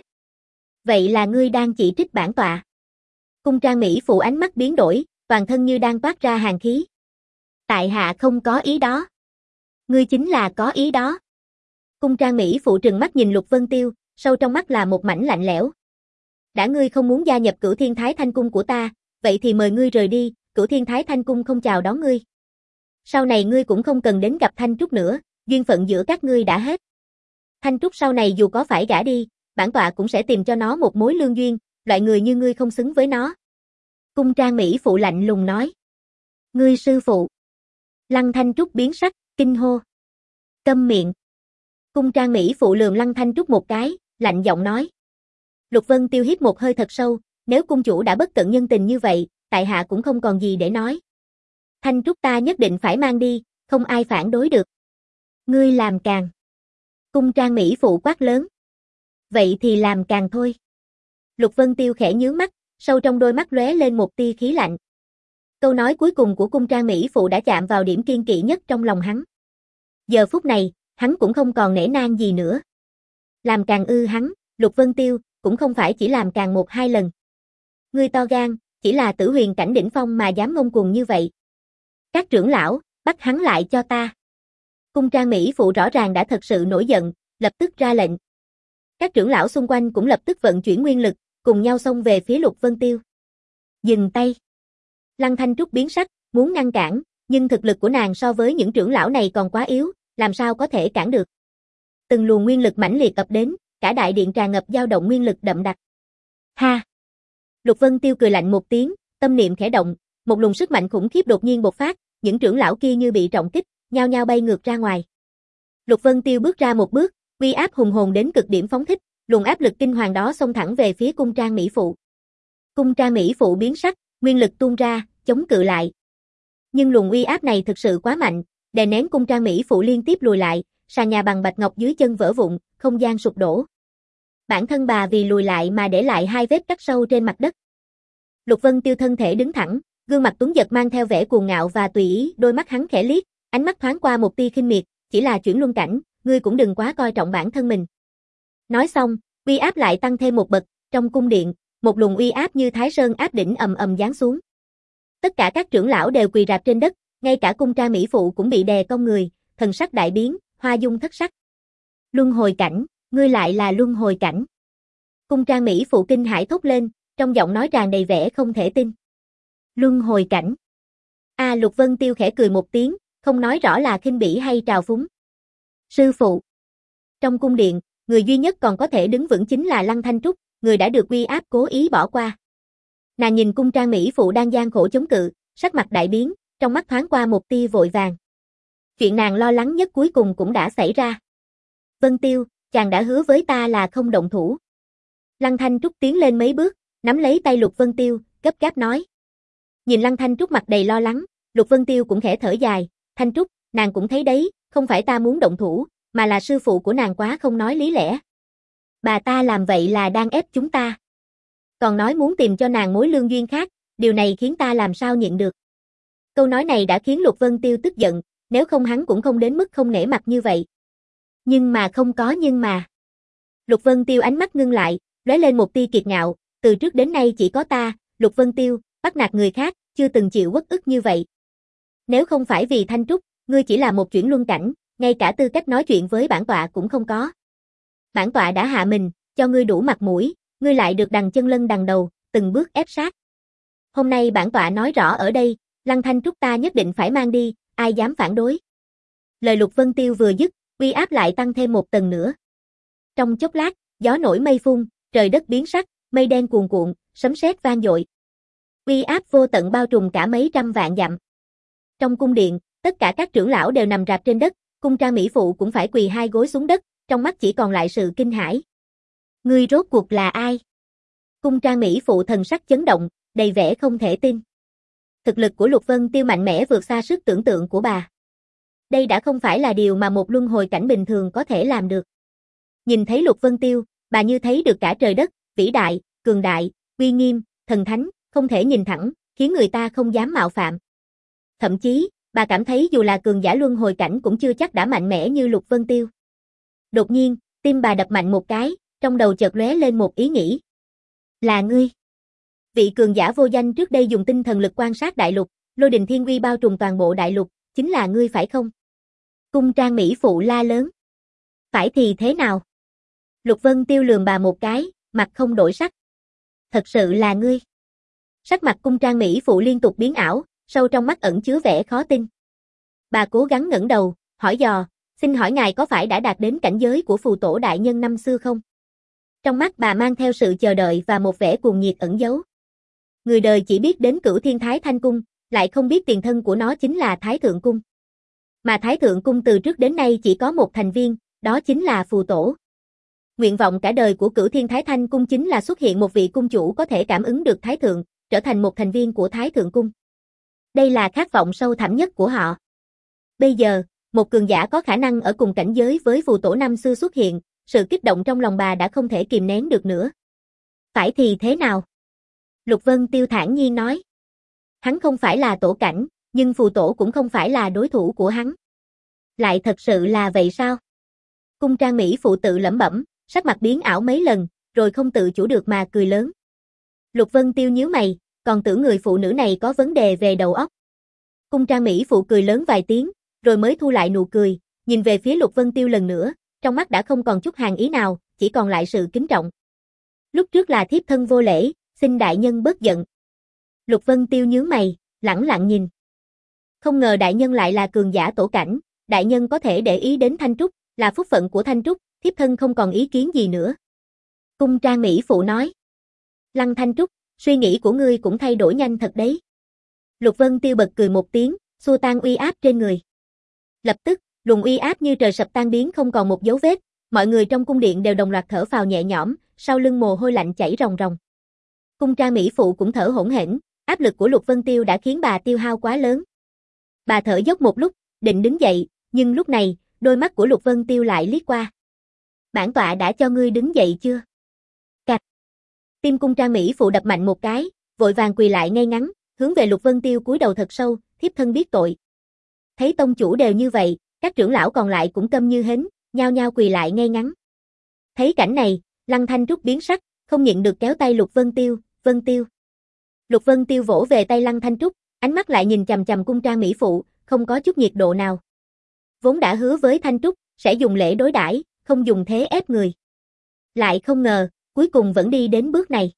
Vậy là ngươi đang chỉ trích bản tọa. Cung Trang Mỹ phụ ánh mắt biến đổi, toàn thân như đang toát ra hàn khí. Tại hạ không có ý đó. Ngươi chính là có ý đó. Cung Trang Mỹ phụ trừng mắt nhìn Lục Vân Tiêu, sâu trong mắt là một mảnh lạnh lẽo. Đã ngươi không muốn gia nhập Cửu Thiên Thái Thanh cung của ta, vậy thì mời ngươi rời đi, Cửu Thiên Thái Thanh cung không chào đón ngươi. Sau này ngươi cũng không cần đến gặp Thanh Trúc nữa, duyên phận giữa các ngươi đã hết. Thanh Trúc sau này dù có phải gả đi, bản tọa cũng sẽ tìm cho nó một mối lương duyên, loại người như ngươi không xứng với nó. Cung Trang Mỹ phụ lạnh lùng nói. Ngươi sư phụ. Lăng Thanh Trúc biến sắc, kinh hô. Câm miệng. Cung Trang Mỹ phụ lườm Lăng Thanh Trúc một cái, lạnh giọng nói. Lục Vân Tiêu hít một hơi thật sâu, nếu cung chủ đã bất cận nhân tình như vậy, tại hạ cũng không còn gì để nói. Thanh Trúc ta nhất định phải mang đi, không ai phản đối được. Ngươi làm càng. Cung Trang Mỹ phụ quát lớn. Vậy thì làm càng thôi. Lục Vân Tiêu khẽ nhướng mắt, sâu trong đôi mắt lóe lên một tia khí lạnh. Câu nói cuối cùng của Cung Trang Mỹ phụ đã chạm vào điểm kiên kỵ nhất trong lòng hắn. Giờ phút này, hắn cũng không còn nể nang gì nữa. Làm càng ư hắn, Lục Vân Tiêu, cũng không phải chỉ làm càng một hai lần. Ngươi to gan, chỉ là tử huyền cảnh đỉnh phong mà dám ngông cuồng như vậy. Các trưởng lão, bắt hắn lại cho ta. Cung Trang Mỹ phụ rõ ràng đã thật sự nổi giận, lập tức ra lệnh. Các trưởng lão xung quanh cũng lập tức vận chuyển nguyên lực, cùng nhau xông về phía Lục Vân Tiêu. Dừng tay. Lăng Thanh Trúc biến sắc, muốn ngăn cản, nhưng thực lực của nàng so với những trưởng lão này còn quá yếu, làm sao có thể cản được. Từng luồng nguyên lực mãnh liệt ập đến, cả đại điện tràn ngập dao động nguyên lực đậm đặc. Ha! Lục Vân Tiêu cười lạnh một tiếng, tâm niệm khẽ động, một luồng sức mạnh khủng khiếp đột nhiên bộc phát, những trưởng lão kia như bị trọng kích, nhao nhao bay ngược ra ngoài. Lục Vân Tiêu bước ra một bước, uy áp hùng hồn đến cực điểm phóng thích, luồng áp lực kinh hoàng đó xông thẳng về phía Cung Trang Mỹ phụ. Cung Trang Mỹ phụ biến sắc, nguyên lực tuôn ra, chống cự lại. Nhưng luồng uy áp này thực sự quá mạnh, đè nén Cung Trang Mỹ phụ liên tiếp lùi lại, sàn nhà bằng bạch ngọc dưới chân vỡ vụn, không gian sụp đổ. Bản thân bà vì lùi lại mà để lại hai vết cắt sâu trên mặt đất. Lục Vân Tiêu thân thể đứng thẳng, gương mặt tuấn giật mang theo vẻ cuồng ngạo và tùy ý, đôi mắt hắn khẽ liếc, ánh mắt thoáng qua một tia khinh miệt, chỉ là chuyển luân cảnh, ngươi cũng đừng quá coi trọng bản thân mình. Nói xong, uy áp lại tăng thêm một bậc, trong cung điện, một luồng uy áp như Thái Sơn áp đỉnh ầm ầm giáng xuống. Tất cả các trưởng lão đều quỳ rạp trên đất, ngay cả Cung Trang Mỹ phụ cũng bị đè cong người, thần sắc đại biến, hoa dung thất sắc. Luân hồi cảnh, ngươi lại là luân hồi cảnh. Cung Trang Mỹ phụ kinh hãi thốt lên, trong giọng nói tràn đầy vẻ không thể tin. Luân hồi cảnh. A Lục Vân Tiêu khẽ cười một tiếng, không nói rõ là khinh bỉ hay trào phúng. Sư phụ. Trong cung điện, người duy nhất còn có thể đứng vững chính là Lăng Thanh Trúc, người đã được uy áp cố ý bỏ qua. Nàng nhìn cung trang mỹ phụ đang gian khổ chống cự, sắc mặt đại biến, trong mắt thoáng qua một tia vội vàng. Chuyện nàng lo lắng nhất cuối cùng cũng đã xảy ra. Vân Tiêu, chàng đã hứa với ta là không động thủ. Lăng Thanh Trúc tiến lên mấy bước, nắm lấy tay Lục Vân Tiêu, gấp gáp nói. Nhìn Lăng Thanh Trúc mặt đầy lo lắng, Lục Vân Tiêu cũng khẽ thở dài, Thanh Trúc, nàng cũng thấy đấy, không phải ta muốn động thủ, mà là sư phụ của nàng quá không nói lý lẽ. Bà ta làm vậy là đang ép chúng ta. Còn nói muốn tìm cho nàng mối lương duyên khác, điều này khiến ta làm sao nhịn được. Câu nói này đã khiến Lục Vân Tiêu tức giận, nếu không hắn cũng không đến mức không nể mặt như vậy. Nhưng mà không có nhưng mà. Lục Vân Tiêu ánh mắt ngưng lại, lóe lên một tia kiệt ngạo, từ trước đến nay chỉ có ta, Lục Vân Tiêu, bắt nạt người khác, chưa từng chịu uất ức như vậy. Nếu không phải vì Thanh Trúc, ngươi chỉ là một chuyển luân cảnh, ngay cả tư cách nói chuyện với bản tọa cũng không có. Bản tọa đã hạ mình, cho ngươi đủ mặt mũi, ngươi lại được đằng chân lân đằng đầu, từng bước ép sát. Hôm nay bản tọa nói rõ ở đây, Lăng Thanh Trúc ta nhất định phải mang đi, ai dám phản đối. Lời Lục Vân Tiêu vừa dứt, uy áp lại tăng thêm một tầng nữa. Trong chốc lát, gió nổi mây phun, trời đất biến sắc, mây đen cuồn cuộn, sấm sét vang dội. Uy áp vô tận bao trùm cả mấy trăm vạn dặm. Trong cung điện, tất cả các trưởng lão đều nằm rạp trên đất, cung trang mỹ phụ cũng phải quỳ hai gối xuống đất, trong mắt chỉ còn lại sự kinh hãi. Ngươi rốt cuộc là ai? Cung trang mỹ phụ thần sắc chấn động, đầy vẻ không thể tin. Thực lực của Lục Vân Tiêu mạnh mẽ vượt xa sức tưởng tượng của bà. Đây đã không phải là điều mà một luân hồi cảnh bình thường có thể làm được. Nhìn thấy Lục Vân Tiêu, bà như thấy được cả trời đất, vĩ đại, cường đại, uy nghiêm, thần thánh, không thể nhìn thẳng, khiến người ta không dám mạo phạm. Thậm chí, bà cảm thấy dù là cường giả luân hồi cảnh cũng chưa chắc đã mạnh mẽ như Lục Vân Tiêu. Đột nhiên, tim bà đập mạnh một cái, trong đầu chợt lóe lên một ý nghĩ. Là ngươi. Vị cường giả vô danh trước đây dùng tinh thần lực quan sát đại lục, lôi đình thiên uy bao trùm toàn bộ đại lục, chính là ngươi phải không? Cung trang mỹ phụ la lớn. Phải thì thế nào? Lục Vân Tiêu lườm bà một cái, mặt không đổi sắc. Thật sự là ngươi. Sắc mặt cung trang mỹ phụ liên tục biến ảo, sâu trong mắt ẩn chứa vẻ khó tin. Bà cố gắng ngẩng đầu, hỏi dò, xin hỏi ngài có phải đã đạt đến cảnh giới của phù tổ đại nhân năm xưa không? Trong mắt bà mang theo sự chờ đợi và một vẻ cuồng nhiệt ẩn giấu. Người đời chỉ biết đến Cửu Thiên Thái Thanh Cung, lại không biết tiền thân của nó chính là Thái Thượng Cung. Mà Thái Thượng Cung từ trước đến nay chỉ có một thành viên, đó chính là phù tổ. Nguyện vọng cả đời của Cửu Thiên Thái Thanh Cung chính là xuất hiện một vị cung chủ có thể cảm ứng được Thái Thượng, trở thành một thành viên của Thái Thượng Cung. Đây là khát vọng sâu thẳm nhất của họ. Bây giờ, một cường giả có khả năng ở cùng cảnh giới với phù tổ năm xưa xuất hiện, sự kích động trong lòng bà đã không thể kìm nén được nữa. Phải thì thế nào? Lục Vân Tiêu thản nhiên nói. Hắn không phải là tổ cảnh, nhưng phù tổ cũng không phải là đối thủ của hắn. Lại thật sự là vậy sao? Cung trang mỹ phụ tự lẩm bẩm, sắc mặt biến ảo mấy lần, rồi không tự chủ được mà cười lớn. Lục Vân Tiêu nhíu mày, còn tưởng người phụ nữ này có vấn đề về đầu óc. Cung trang mỹ phụ cười lớn vài tiếng, rồi mới thu lại nụ cười, nhìn về phía Lục Vân Tiêu lần nữa, trong mắt đã không còn chút hàn ý nào, chỉ còn lại sự kính trọng. Lúc trước là thiếp thân vô lễ, xin đại nhân bớt giận. Lục Vân Tiêu nhướng mày, lẳng lặng nhìn. Không ngờ đại nhân lại là cường giả tổ cảnh, đại nhân có thể để ý đến Thanh Trúc, là phúc phận của Thanh Trúc, thiếp thân không còn ý kiến gì nữa. Cung trang mỹ phụ nói. Lăng Thanh Trúc, suy nghĩ của ngươi cũng thay đổi nhanh thật đấy. Lục Vân Tiêu bật cười một tiếng, xua tan uy áp trên người. Lập tức, luồng uy áp như trời sập tan biến không còn một dấu vết, mọi người trong cung điện đều đồng loạt thở phào nhẹ nhõm, sau lưng mồ hôi lạnh chảy ròng ròng. Cung trang mỹ phụ cũng thở hổn hển, áp lực của Lục Vân Tiêu đã khiến bà tiêu hao quá lớn. Bà thở dốc một lúc, định đứng dậy, nhưng lúc này, đôi mắt của Lục Vân Tiêu lại liếc qua. Bản tọa đã cho ngươi đứng dậy chưa? Cạch. Tim cung trang mỹ phụ đập mạnh một cái, vội vàng quỳ lại ngay ngắn, hướng về Lục Vân Tiêu cúi đầu thật sâu, thiếp thân biết tội. Thấy tông chủ đều như vậy, các trưởng lão còn lại cũng câm như hến, nhao nhao quỳ lại ngay ngắn. Thấy cảnh này, Lăng Thanh Trúc biến sắc, không nhịn được kéo tay Lục Vân Tiêu, Vân Tiêu. Lục Vân Tiêu vỗ về tay Lăng Thanh Trúc, ánh mắt lại nhìn chằm chằm cung trang mỹ phụ, không có chút nhiệt độ nào. Vốn đã hứa với Thanh Trúc, sẽ dùng lễ đối đãi, không dùng thế ép người. Lại không ngờ, cuối cùng vẫn đi đến bước này.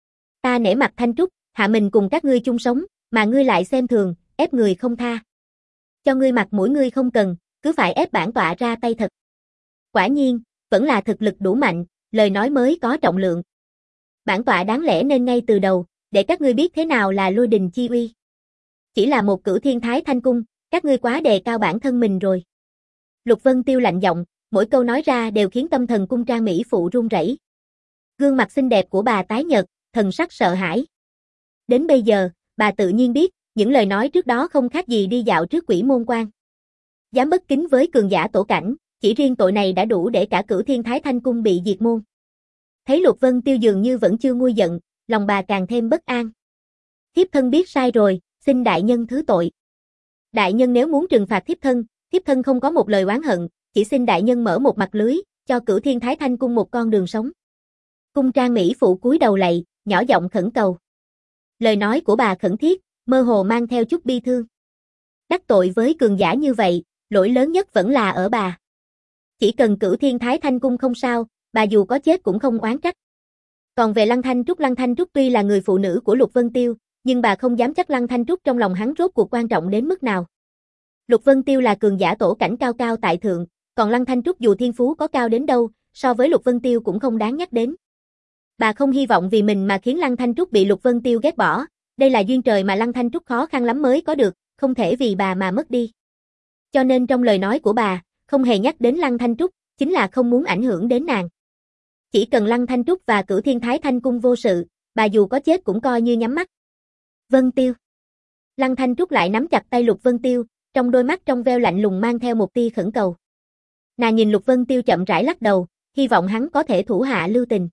Ta nể mặt Thanh Trúc, hạ mình cùng các ngươi chung sống, mà ngươi lại xem thường, ép người không tha. Cho ngươi mặt mũi ngươi không cần, cứ phải ép bản tọa ra tay thật. Quả nhiên, vẫn là thực lực đủ mạnh, lời nói mới có trọng lượng. Bản tọa đáng lẽ nên ngay từ đầu, để các ngươi biết thế nào là lôi đình chi uy. Chỉ là một cửu thiên thái thanh cung, các ngươi quá đề cao bản thân mình rồi. Lục Vân Tiêu lạnh giọng, mỗi câu nói ra đều khiến tâm thần cung trang mỹ phụ run rẩy. Gương mặt xinh đẹp của bà tái nhợt, thần sắc sợ hãi. Đến bây giờ, bà tự nhiên biết, những lời nói trước đó không khác gì đi dạo trước quỷ môn quan. Dám bất kính với cường giả tổ cảnh, chỉ riêng tội này đã đủ để cả cửu thiên thái thanh cung bị diệt môn. Thấy Lục Vân Tiêu dường như vẫn chưa nguôi giận, lòng bà càng thêm bất an. Thiếp thân biết sai rồi, xin đại nhân thứ tội. Đại nhân nếu muốn trừng phạt thiếp thân, thiếp thân không có một lời oán hận, chỉ xin đại nhân mở một mặt lưới, cho cửu thiên thái thanh cung một con đường sống. Cung trang mỹ phụ cúi đầu lạy, nhỏ giọng khẩn cầu. Lời nói của bà khẩn thiết, mơ hồ mang theo chút bi thương. Đắc tội với cường giả như vậy, lỗi lớn nhất vẫn là ở bà. Chỉ cần cửu thiên thái thanh cung không sao, bà dù có chết cũng không oán trách. Còn về Lăng Thanh Trúc, Lăng Thanh Trúc tuy là người phụ nữ của Lục Vân Tiêu, nhưng bà không dám chắc Lăng Thanh Trúc trong lòng hắn rốt cuộc quan trọng đến mức nào. Lục Vân Tiêu là cường giả tổ cảnh cao cao tại thượng, còn Lăng Thanh Trúc dù thiên phú có cao đến đâu, so với Lục Vân Tiêu cũng không đáng nhắc đến. Bà không hy vọng vì mình mà khiến Lăng Thanh Trúc bị Lục Vân Tiêu ghét bỏ, đây là duyên trời mà Lăng Thanh Trúc khó khăn lắm mới có được, không thể vì bà mà mất đi. Cho nên trong lời nói của bà, không hề nhắc đến Lăng Thanh Trúc, chính là không muốn ảnh hưởng đến nàng. Chỉ cần Lăng Thanh Trúc và cửu thiên thái thanh cung vô sự, bà dù có chết cũng coi như nhắm mắt. Vân Tiêu. Lăng Thanh Trúc lại nắm chặt tay Lục Vân Tiêu, trong đôi mắt trong veo lạnh lùng mang theo một tia khẩn cầu. Nàng nhìn Lục Vân Tiêu chậm rãi lắc đầu, hy vọng hắn có thể thủ hạ lưu tình.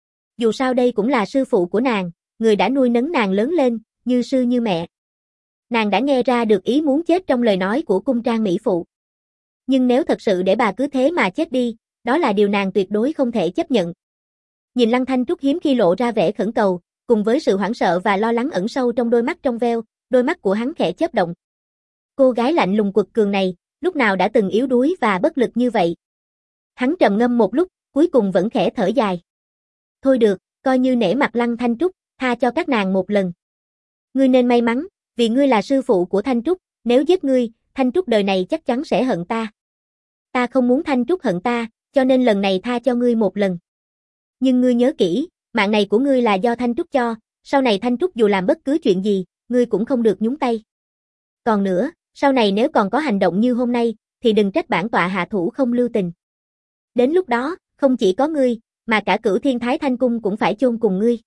Dù sao đây cũng là sư phụ của nàng, người đã nuôi nấng nàng lớn lên, như sư như mẹ. Nàng đã nghe ra được ý muốn chết trong lời nói của cung trang mỹ phụ. Nhưng nếu thật sự để bà cứ thế mà chết đi, đó là điều nàng tuyệt đối không thể chấp nhận. Nhìn Lăng Thanh Trúc hiếm khi lộ ra vẻ khẩn cầu, cùng với sự hoảng sợ và lo lắng ẩn sâu trong đôi mắt trong veo, đôi mắt của hắn khẽ chớp động. Cô gái lạnh lùng quật cường này, lúc nào đã từng yếu đuối và bất lực như vậy. Hắn trầm ngâm một lúc, cuối cùng vẫn khẽ thở dài. Thôi được, coi như nể mặt Lăng Thanh Trúc, tha cho các nàng một lần. Ngươi nên may mắn, vì ngươi là sư phụ của Thanh Trúc, nếu giết ngươi, Thanh Trúc đời này chắc chắn sẽ hận ta. Ta không muốn Thanh Trúc hận ta, cho nên lần này tha cho ngươi một lần. Nhưng ngươi nhớ kỹ, mạng này của ngươi là do Thanh Trúc cho, sau này Thanh Trúc dù làm bất cứ chuyện gì, ngươi cũng không được nhúng tay. Còn nữa, sau này nếu còn có hành động như hôm nay, thì đừng trách bản tọa hạ thủ không lưu tình. Đến lúc đó, không chỉ có ngươi, mà cả cửu thiên thái thanh cung cũng phải chôn cùng ngươi.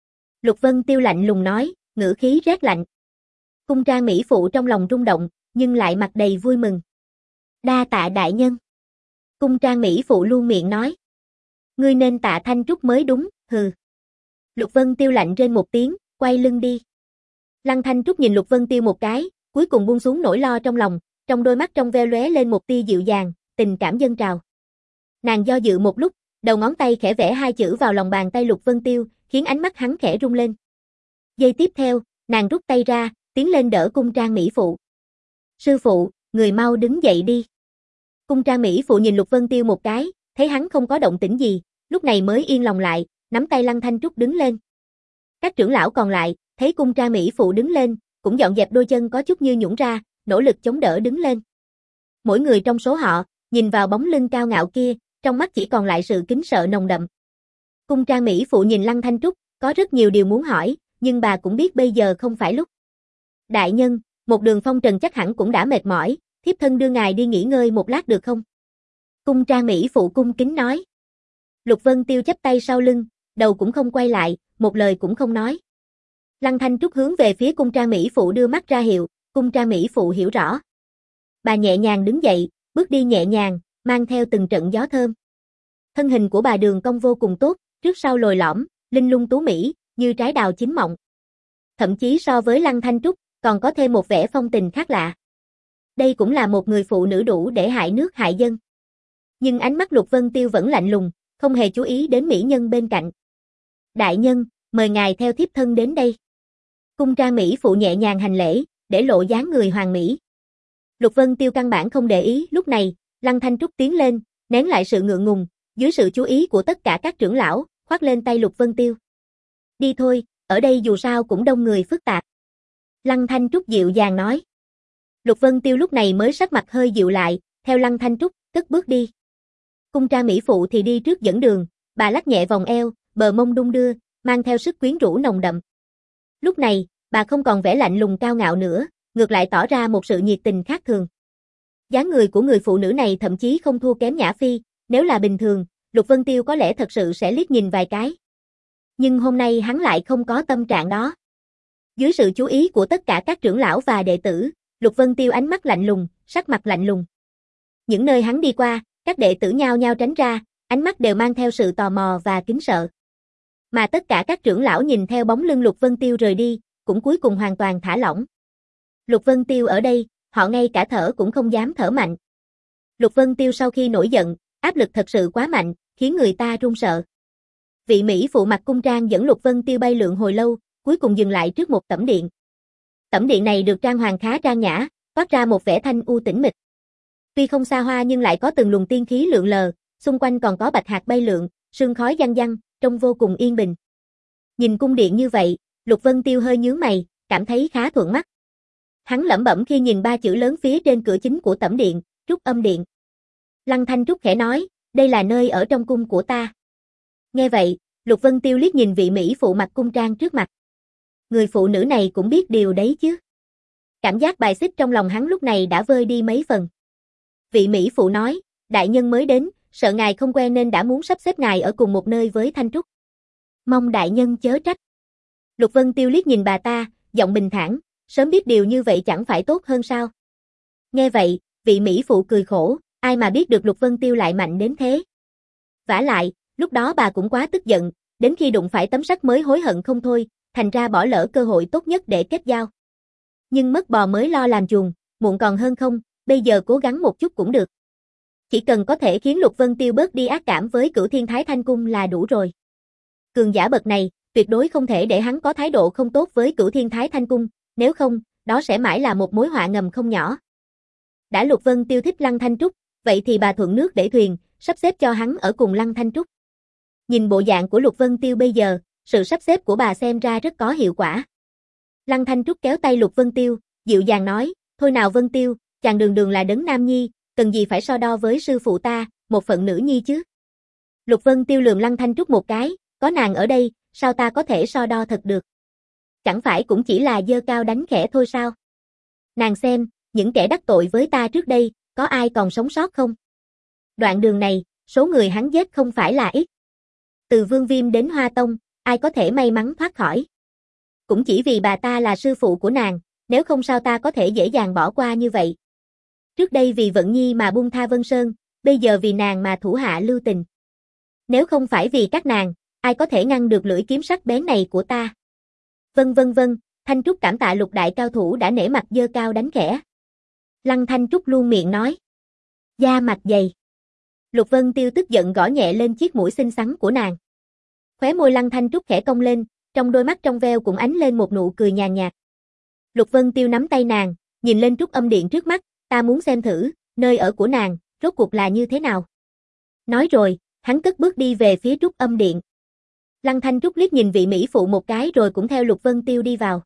Lục Vân Tiêu lạnh lùng nói, ngữ khí rét lạnh. Cung trang mỹ phụ trong lòng rung động, nhưng lại mặt đầy vui mừng. Đa tạ đại nhân. Cung trang mỹ phụ luôn miệng nói. Ngươi nên tạ Thanh Trúc mới đúng, hừ. Lục Vân Tiêu lạnh rên một tiếng, quay lưng đi. Lăng Thanh Trúc nhìn Lục Vân Tiêu một cái, cuối cùng buông xuống nỗi lo trong lòng, trong đôi mắt trong veo lóe lên một tia dịu dàng, tình cảm dâng trào. Nàng do dự một lúc, đầu ngón tay khẽ vẽ hai chữ vào lòng bàn tay Lục Vân Tiêu, khiến ánh mắt hắn khẽ rung lên. Giây tiếp theo, nàng rút tay ra, tiến lên đỡ cung trang mỹ phụ. Sư phụ, người mau đứng dậy đi. Cung trang mỹ phụ nhìn Lục Vân Tiêu một cái, thấy hắn không có động tĩnh gì, lúc này mới yên lòng lại, nắm tay Lăng Thanh Trúc đứng lên. Các trưởng lão còn lại, thấy cung trang mỹ phụ đứng lên, cũng dọn dẹp đôi chân có chút như nhũn ra, nỗ lực chống đỡ đứng lên. Mỗi người trong số họ, nhìn vào bóng lưng cao ngạo kia, trong mắt chỉ còn lại sự kính sợ nồng đậm. Cung trang mỹ phụ nhìn Lăng Thanh Trúc, có rất nhiều điều muốn hỏi, nhưng bà cũng biết bây giờ không phải lúc. Đại nhân, một đường phong trần chắc hẳn cũng đã mệt mỏi, thiếp thân đưa ngài đi nghỉ ngơi một lát được không? Cung trang mỹ phụ cung kính nói. Lục Vân Tiêu chắp tay sau lưng, đầu cũng không quay lại, một lời cũng không nói. Lăng Thanh Trúc hướng về phía cung trang mỹ phụ đưa mắt ra hiệu, cung trang mỹ phụ hiểu rõ. Bà nhẹ nhàng đứng dậy, bước đi nhẹ nhàng, mang theo từng trận gió thơm. Thân hình của bà đường cong vô cùng tốt, trước sau lồi lõm, linh lung tú mỹ, như trái đào chín mọng. Thậm chí so với Lăng Thanh Trúc, còn có thêm một vẻ phong tình khác lạ. Đây cũng là một người phụ nữ đủ để hại nước hại dân. Nhưng ánh mắt Lục Vân Tiêu vẫn lạnh lùng, không hề chú ý đến mỹ nhân bên cạnh. Đại nhân, mời ngài theo thiếp thân đến đây. Cung trang mỹ phụ nhẹ nhàng hành lễ, để lộ dáng người hoàng mỹ. Lục Vân Tiêu căn bản không để ý, lúc này, Lăng Thanh Trúc tiến lên, nén lại sự ngượng ngùng, dưới sự chú ý của tất cả các trưởng lão, khoác lên tay Lục Vân Tiêu. Đi thôi, ở đây dù sao cũng đông người phức tạp. Lăng Thanh Trúc dịu dàng nói. Lục Vân Tiêu lúc này mới sắc mặt hơi dịu lại, theo Lăng Thanh Trúc, cất bước đi. Cung trang mỹ phụ thì đi trước dẫn đường, bà lắc nhẹ vòng eo, bờ mông đung đưa, mang theo sức quyến rũ nồng đậm. Lúc này, bà không còn vẻ lạnh lùng cao ngạo nữa, ngược lại tỏ ra một sự nhiệt tình khác thường. Dáng người của người phụ nữ này thậm chí không thua kém Nhã Phi, nếu là bình thường, Lục Vân Tiêu có lẽ thật sự sẽ liếc nhìn vài cái. Nhưng hôm nay hắn lại không có tâm trạng đó. Dưới sự chú ý của tất cả các trưởng lão và đệ tử, Lục Vân Tiêu ánh mắt lạnh lùng, sắc mặt lạnh lùng. Những nơi hắn đi qua, các đệ tử nhao nhao tránh ra, ánh mắt đều mang theo sự tò mò và kính sợ. Mà tất cả các trưởng lão nhìn theo bóng lưng Lục Vân Tiêu rời đi, cũng cuối cùng hoàn toàn thả lỏng. Lục Vân Tiêu ở đây, họ ngay cả thở cũng không dám thở mạnh. Lục Vân Tiêu sau khi nổi giận, áp lực thật sự quá mạnh, khiến người ta run sợ. Vị mỹ phụ mặc cung trang dẫn Lục Vân Tiêu bay lượn hồi lâu, cuối cùng dừng lại trước một tẩm điện. Tẩm điện này được trang hoàng khá trang nhã, toát ra một vẻ thanh u tĩnh mịch. Tuy không xa hoa nhưng lại có từng luồng tiên khí lượn lờ, xung quanh còn có bạch hạt bay lượn, sương khói văng văng, trông vô cùng yên bình. Nhìn cung điện như vậy, Lục Vân Tiêu hơi nhướng mày, cảm thấy khá thuận mắt. Hắn lẩm bẩm khi nhìn ba chữ lớn phía trên cửa chính của tẩm điện, Trúc Âm Điện. Lăng Thanh Trúc khẽ nói, đây là nơi ở trong cung của ta. Nghe vậy, Lục Vân Tiêu liếc nhìn vị mỹ phụ mặc cung trang trước mặt. Người phụ nữ này cũng biết điều đấy chứ. Cảm giác bài xích trong lòng hắn lúc này đã vơi đi mấy phần. Vị mỹ phụ nói, đại nhân mới đến, sợ ngài không quen nên đã muốn sắp xếp ngài ở cùng một nơi với Thanh Trúc. Mong đại nhân chớ trách. Lục Vân Tiêu liếc nhìn bà ta, giọng bình thản, sớm biết điều như vậy chẳng phải tốt hơn sao. Nghe vậy, vị mỹ phụ cười khổ, ai mà biết được Lục Vân Tiêu lại mạnh đến thế. Vả lại, lúc đó bà cũng quá tức giận, đến khi đụng phải tấm sắt mới hối hận không thôi, thành ra bỏ lỡ cơ hội tốt nhất để kết giao. Nhưng mất bò mới lo làm chuồng, muộn còn hơn không, bây giờ cố gắng một chút cũng được. Chỉ cần có thể khiến Lục Vân Tiêu bớt đi ác cảm với Cửu Thiên Thái Thanh Cung là đủ rồi. Cường giả bậc này, tuyệt đối không thể để hắn có thái độ không tốt với Cửu Thiên Thái Thanh Cung, nếu không, đó sẽ mãi là một mối họa ngầm không nhỏ. Đã Lục Vân Tiêu thích Lăng Thanh Trúc, vậy thì bà thuận nước để thuyền, sắp xếp cho hắn ở cùng Lăng Thanh Trúc. Nhìn bộ dạng của Lục Vân Tiêu bây giờ, sự sắp xếp của bà xem ra rất có hiệu quả. Lăng Thanh Trúc kéo tay Lục Vân Tiêu, dịu dàng nói, thôi nào Vân Tiêu, chàng đường đường là đấng nam nhi, cần gì phải so đo với sư phụ ta, một phận nữ nhi chứ. Lục Vân Tiêu lườm Lăng Thanh Trúc một cái, có nàng ở đây, sao ta có thể so đo thật được. Chẳng phải cũng chỉ là giơ cao đánh khẽ thôi sao. Nàng xem, những kẻ đắc tội với ta trước đây, có ai còn sống sót không? Đoạn đường này, số người hắn giết không phải là ít. Từ Vương Viêm đến Hoa Tông, ai có thể may mắn thoát khỏi. Cũng chỉ vì bà ta là sư phụ của nàng, nếu không sao ta có thể dễ dàng bỏ qua như vậy. Trước đây vì Vận Nhi mà buông tha Vân Sơn, bây giờ vì nàng mà thủ hạ lưu tình. Nếu không phải vì các nàng, ai có thể ngăn được lưỡi kiếm sắc bén này của ta? Vân vân vân, Thanh Trúc cảm tạ Lục đại cao thủ đã nể mặt giơ cao đánh khẽ. Lăng Thanh Trúc luôn miệng nói. Da mặt dày. Lục Vân Tiêu tức giận gõ nhẹ lên chiếc mũi xinh xắn của nàng. Khóe môi Lăng Thanh Trúc khẽ cong lên, trong đôi mắt trong veo cũng ánh lên một nụ cười nhàn nhạt. Lục Vân Tiêu nắm tay nàng, nhìn lên Trúc Âm Điện trước mắt, ta muốn xem thử, nơi ở của nàng, rốt cuộc là như thế nào. Nói rồi, hắn cất bước đi về phía Trúc Âm Điện. Lăng Thanh Trúc liếc nhìn vị mỹ phụ một cái rồi cũng theo Lục Vân Tiêu đi vào.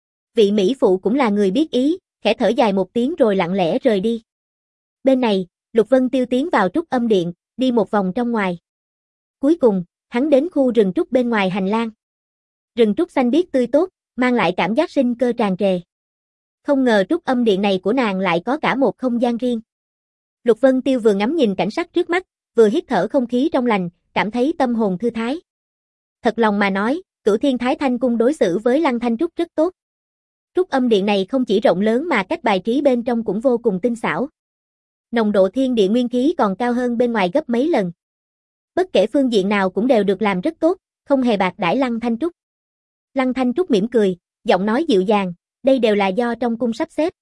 Vị mỹ phụ cũng là người biết ý, khẽ thở dài một tiếng rồi lặng lẽ rời đi. Bên này, Lục Vân Tiêu tiến vào Trúc Âm Điện, đi một vòng trong ngoài. Cuối cùng, hắn đến khu rừng trúc bên ngoài hành lang. Rừng trúc xanh biếc tươi tốt, mang lại cảm giác sinh cơ tràn trề. Không ngờ Trúc Âm Điện này của nàng lại có cả một không gian riêng. Lục Vân Tiêu vừa ngắm nhìn cảnh sắc trước mắt, vừa hít thở không khí trong lành, cảm thấy tâm hồn thư thái. Thật lòng mà nói, Cửu Thiên Thái Thanh Cung đối xử với Lăng Thanh Trúc rất tốt. Trúc Âm Điện này không chỉ rộng lớn mà cách bài trí bên trong cũng vô cùng tinh xảo. Nồng độ thiên địa nguyên khí còn cao hơn bên ngoài gấp mấy lần. Bất kể phương diện nào cũng đều được làm rất tốt, không hề bạc đãi Lăng Thanh Trúc. Lăng Thanh Trúc mỉm cười, giọng nói dịu dàng, đây đều là do trong cung sắp xếp.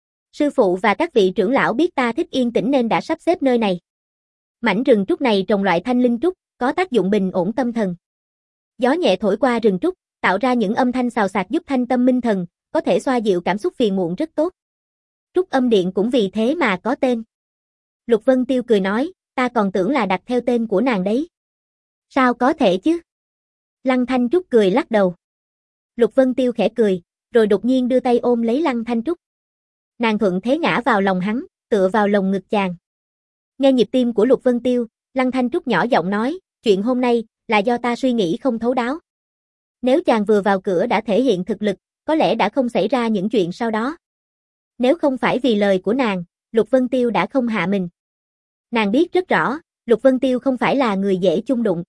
Sư phụ và các vị trưởng lão biết ta thích yên tĩnh nên đã sắp xếp nơi này. Mảnh rừng trúc này trồng loại thanh linh trúc, có tác dụng bình ổn tâm thần. Gió nhẹ thổi qua rừng trúc, tạo ra những âm thanh xào xạc giúp thanh tâm minh thần, có thể xoa dịu cảm xúc phiền muộn rất tốt. Trúc Âm Điện cũng vì thế mà có tên. Lục Vân Tiêu cười nói, ta còn tưởng là đặt theo tên của nàng đấy. Sao có thể chứ? Lăng Thanh Trúc cười lắc đầu. Lục Vân Tiêu khẽ cười, rồi đột nhiên đưa tay ôm lấy Lăng Thanh Trúc. Nàng thuận thế ngã vào lòng hắn, tựa vào lồng ngực chàng. Nghe nhịp tim của Lục Vân Tiêu, Lăng Thanh Trúc nhỏ giọng nói, chuyện hôm nay, là do ta suy nghĩ không thấu đáo. Nếu chàng vừa vào cửa đã thể hiện thực lực, có lẽ đã không xảy ra những chuyện sau đó. Nếu không phải vì lời của nàng, Lục Vân Tiêu đã không hạ mình. Nàng biết rất rõ, Lục Vân Tiêu không phải là người dễ chung đụng.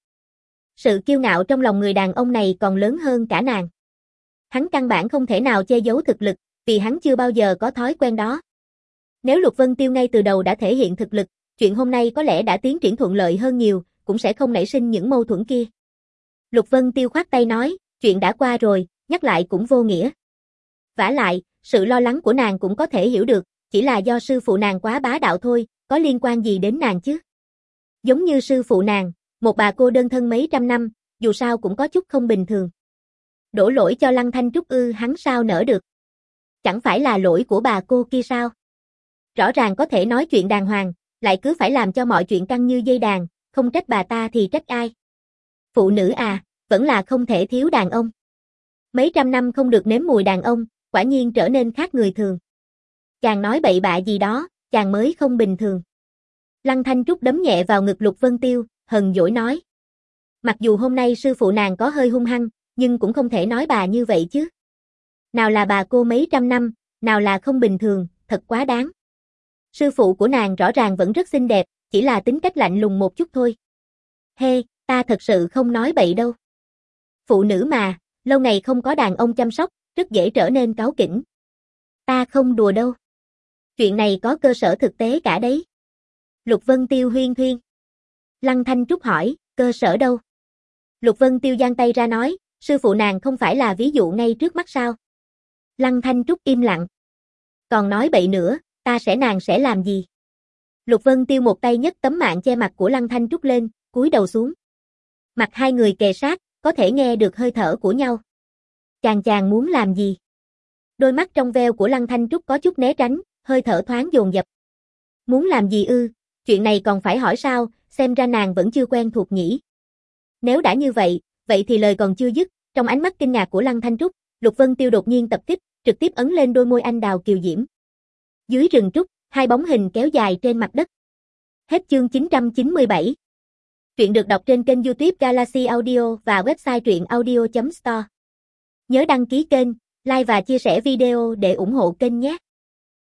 Sự kiêu ngạo trong lòng người đàn ông này còn lớn hơn cả nàng. Hắn căn bản không thể nào che giấu thực lực, vì hắn chưa bao giờ có thói quen đó. Nếu Lục Vân Tiêu ngay từ đầu đã thể hiện thực lực, chuyện hôm nay có lẽ đã tiến triển thuận lợi hơn nhiều, cũng sẽ không nảy sinh những mâu thuẫn kia. Lục Vân Tiêu khoát tay nói, chuyện đã qua rồi, nhắc lại cũng vô nghĩa. Vả lại, sự lo lắng của nàng cũng có thể hiểu được, chỉ là do sư phụ nàng quá bá đạo thôi, có liên quan gì đến nàng chứ? Giống như sư phụ nàng, một bà cô đơn thân mấy trăm năm, dù sao cũng có chút không bình thường. Đổ lỗi cho Lăng Thanh Trúc ư, hắn sao nỡ được? Chẳng phải là lỗi của bà cô kia sao? Rõ ràng có thể nói chuyện đàng hoàng, lại cứ phải làm cho mọi chuyện căng như dây đàn, không trách bà ta thì trách ai? Phụ nữ à, vẫn là không thể thiếu đàn ông. Mấy trăm năm không được nếm mùi đàn ông, quả nhiên trở nên khác người thường. Chàng nói bậy bạ gì đó, chàng mới không bình thường. Lăng Thanh Trúc đấm nhẹ vào ngực Lục Vân Tiêu, hờn dỗi nói. Mặc dù hôm nay sư phụ nàng có hơi hung hăng, nhưng cũng không thể nói bà như vậy chứ. Nào là bà cô mấy trăm năm, nào là không bình thường, thật quá đáng. Sư phụ của nàng rõ ràng vẫn rất xinh đẹp, chỉ là tính cách lạnh lùng một chút thôi. Hê, hey, ta thật sự không nói bậy đâu. Phụ nữ mà, lâu ngày không có đàn ông chăm sóc, rất dễ trở nên cáu kỉnh. Ta không đùa đâu. Chuyện này có cơ sở thực tế cả đấy. Lục Vân Tiêu huyên thuyên. Lăng Thanh Trúc hỏi, cơ sở đâu? Lục Vân Tiêu giang tay ra nói, sư phụ nàng không phải là ví dụ ngay trước mắt sao? Lăng Thanh Trúc im lặng. Còn nói bậy nữa, ta sẽ nàng sẽ làm gì? Lục Vân Tiêu một tay nhấc tấm mạng che mặt của Lăng Thanh Trúc lên, cúi đầu xuống. Mặt hai người kề sát, có thể nghe được hơi thở của nhau. Chàng chàng muốn làm gì? Đôi mắt trong veo của Lăng Thanh Trúc có chút né tránh, hơi thở thoáng dồn dập. Muốn làm gì ư? Chuyện này còn phải hỏi sao, xem ra nàng vẫn chưa quen thuộc nhỉ. Nếu đã như vậy, vậy thì lời còn chưa dứt, trong ánh mắt kinh ngạc của Lăng Thanh Trúc, Lục Vân Tiêu đột nhiên tập kích, trực tiếp ấn lên đôi môi anh đào kiều diễm. Dưới rừng trúc, hai bóng hình kéo dài trên mặt đất. Hết chương chín trăm chín mươi bảy. Truyện được đọc trên kênh YouTube Galaxy Audio và website truyện audio chấm store. Nhớ đăng ký kênh, like và chia sẻ video để ủng hộ kênh nhé.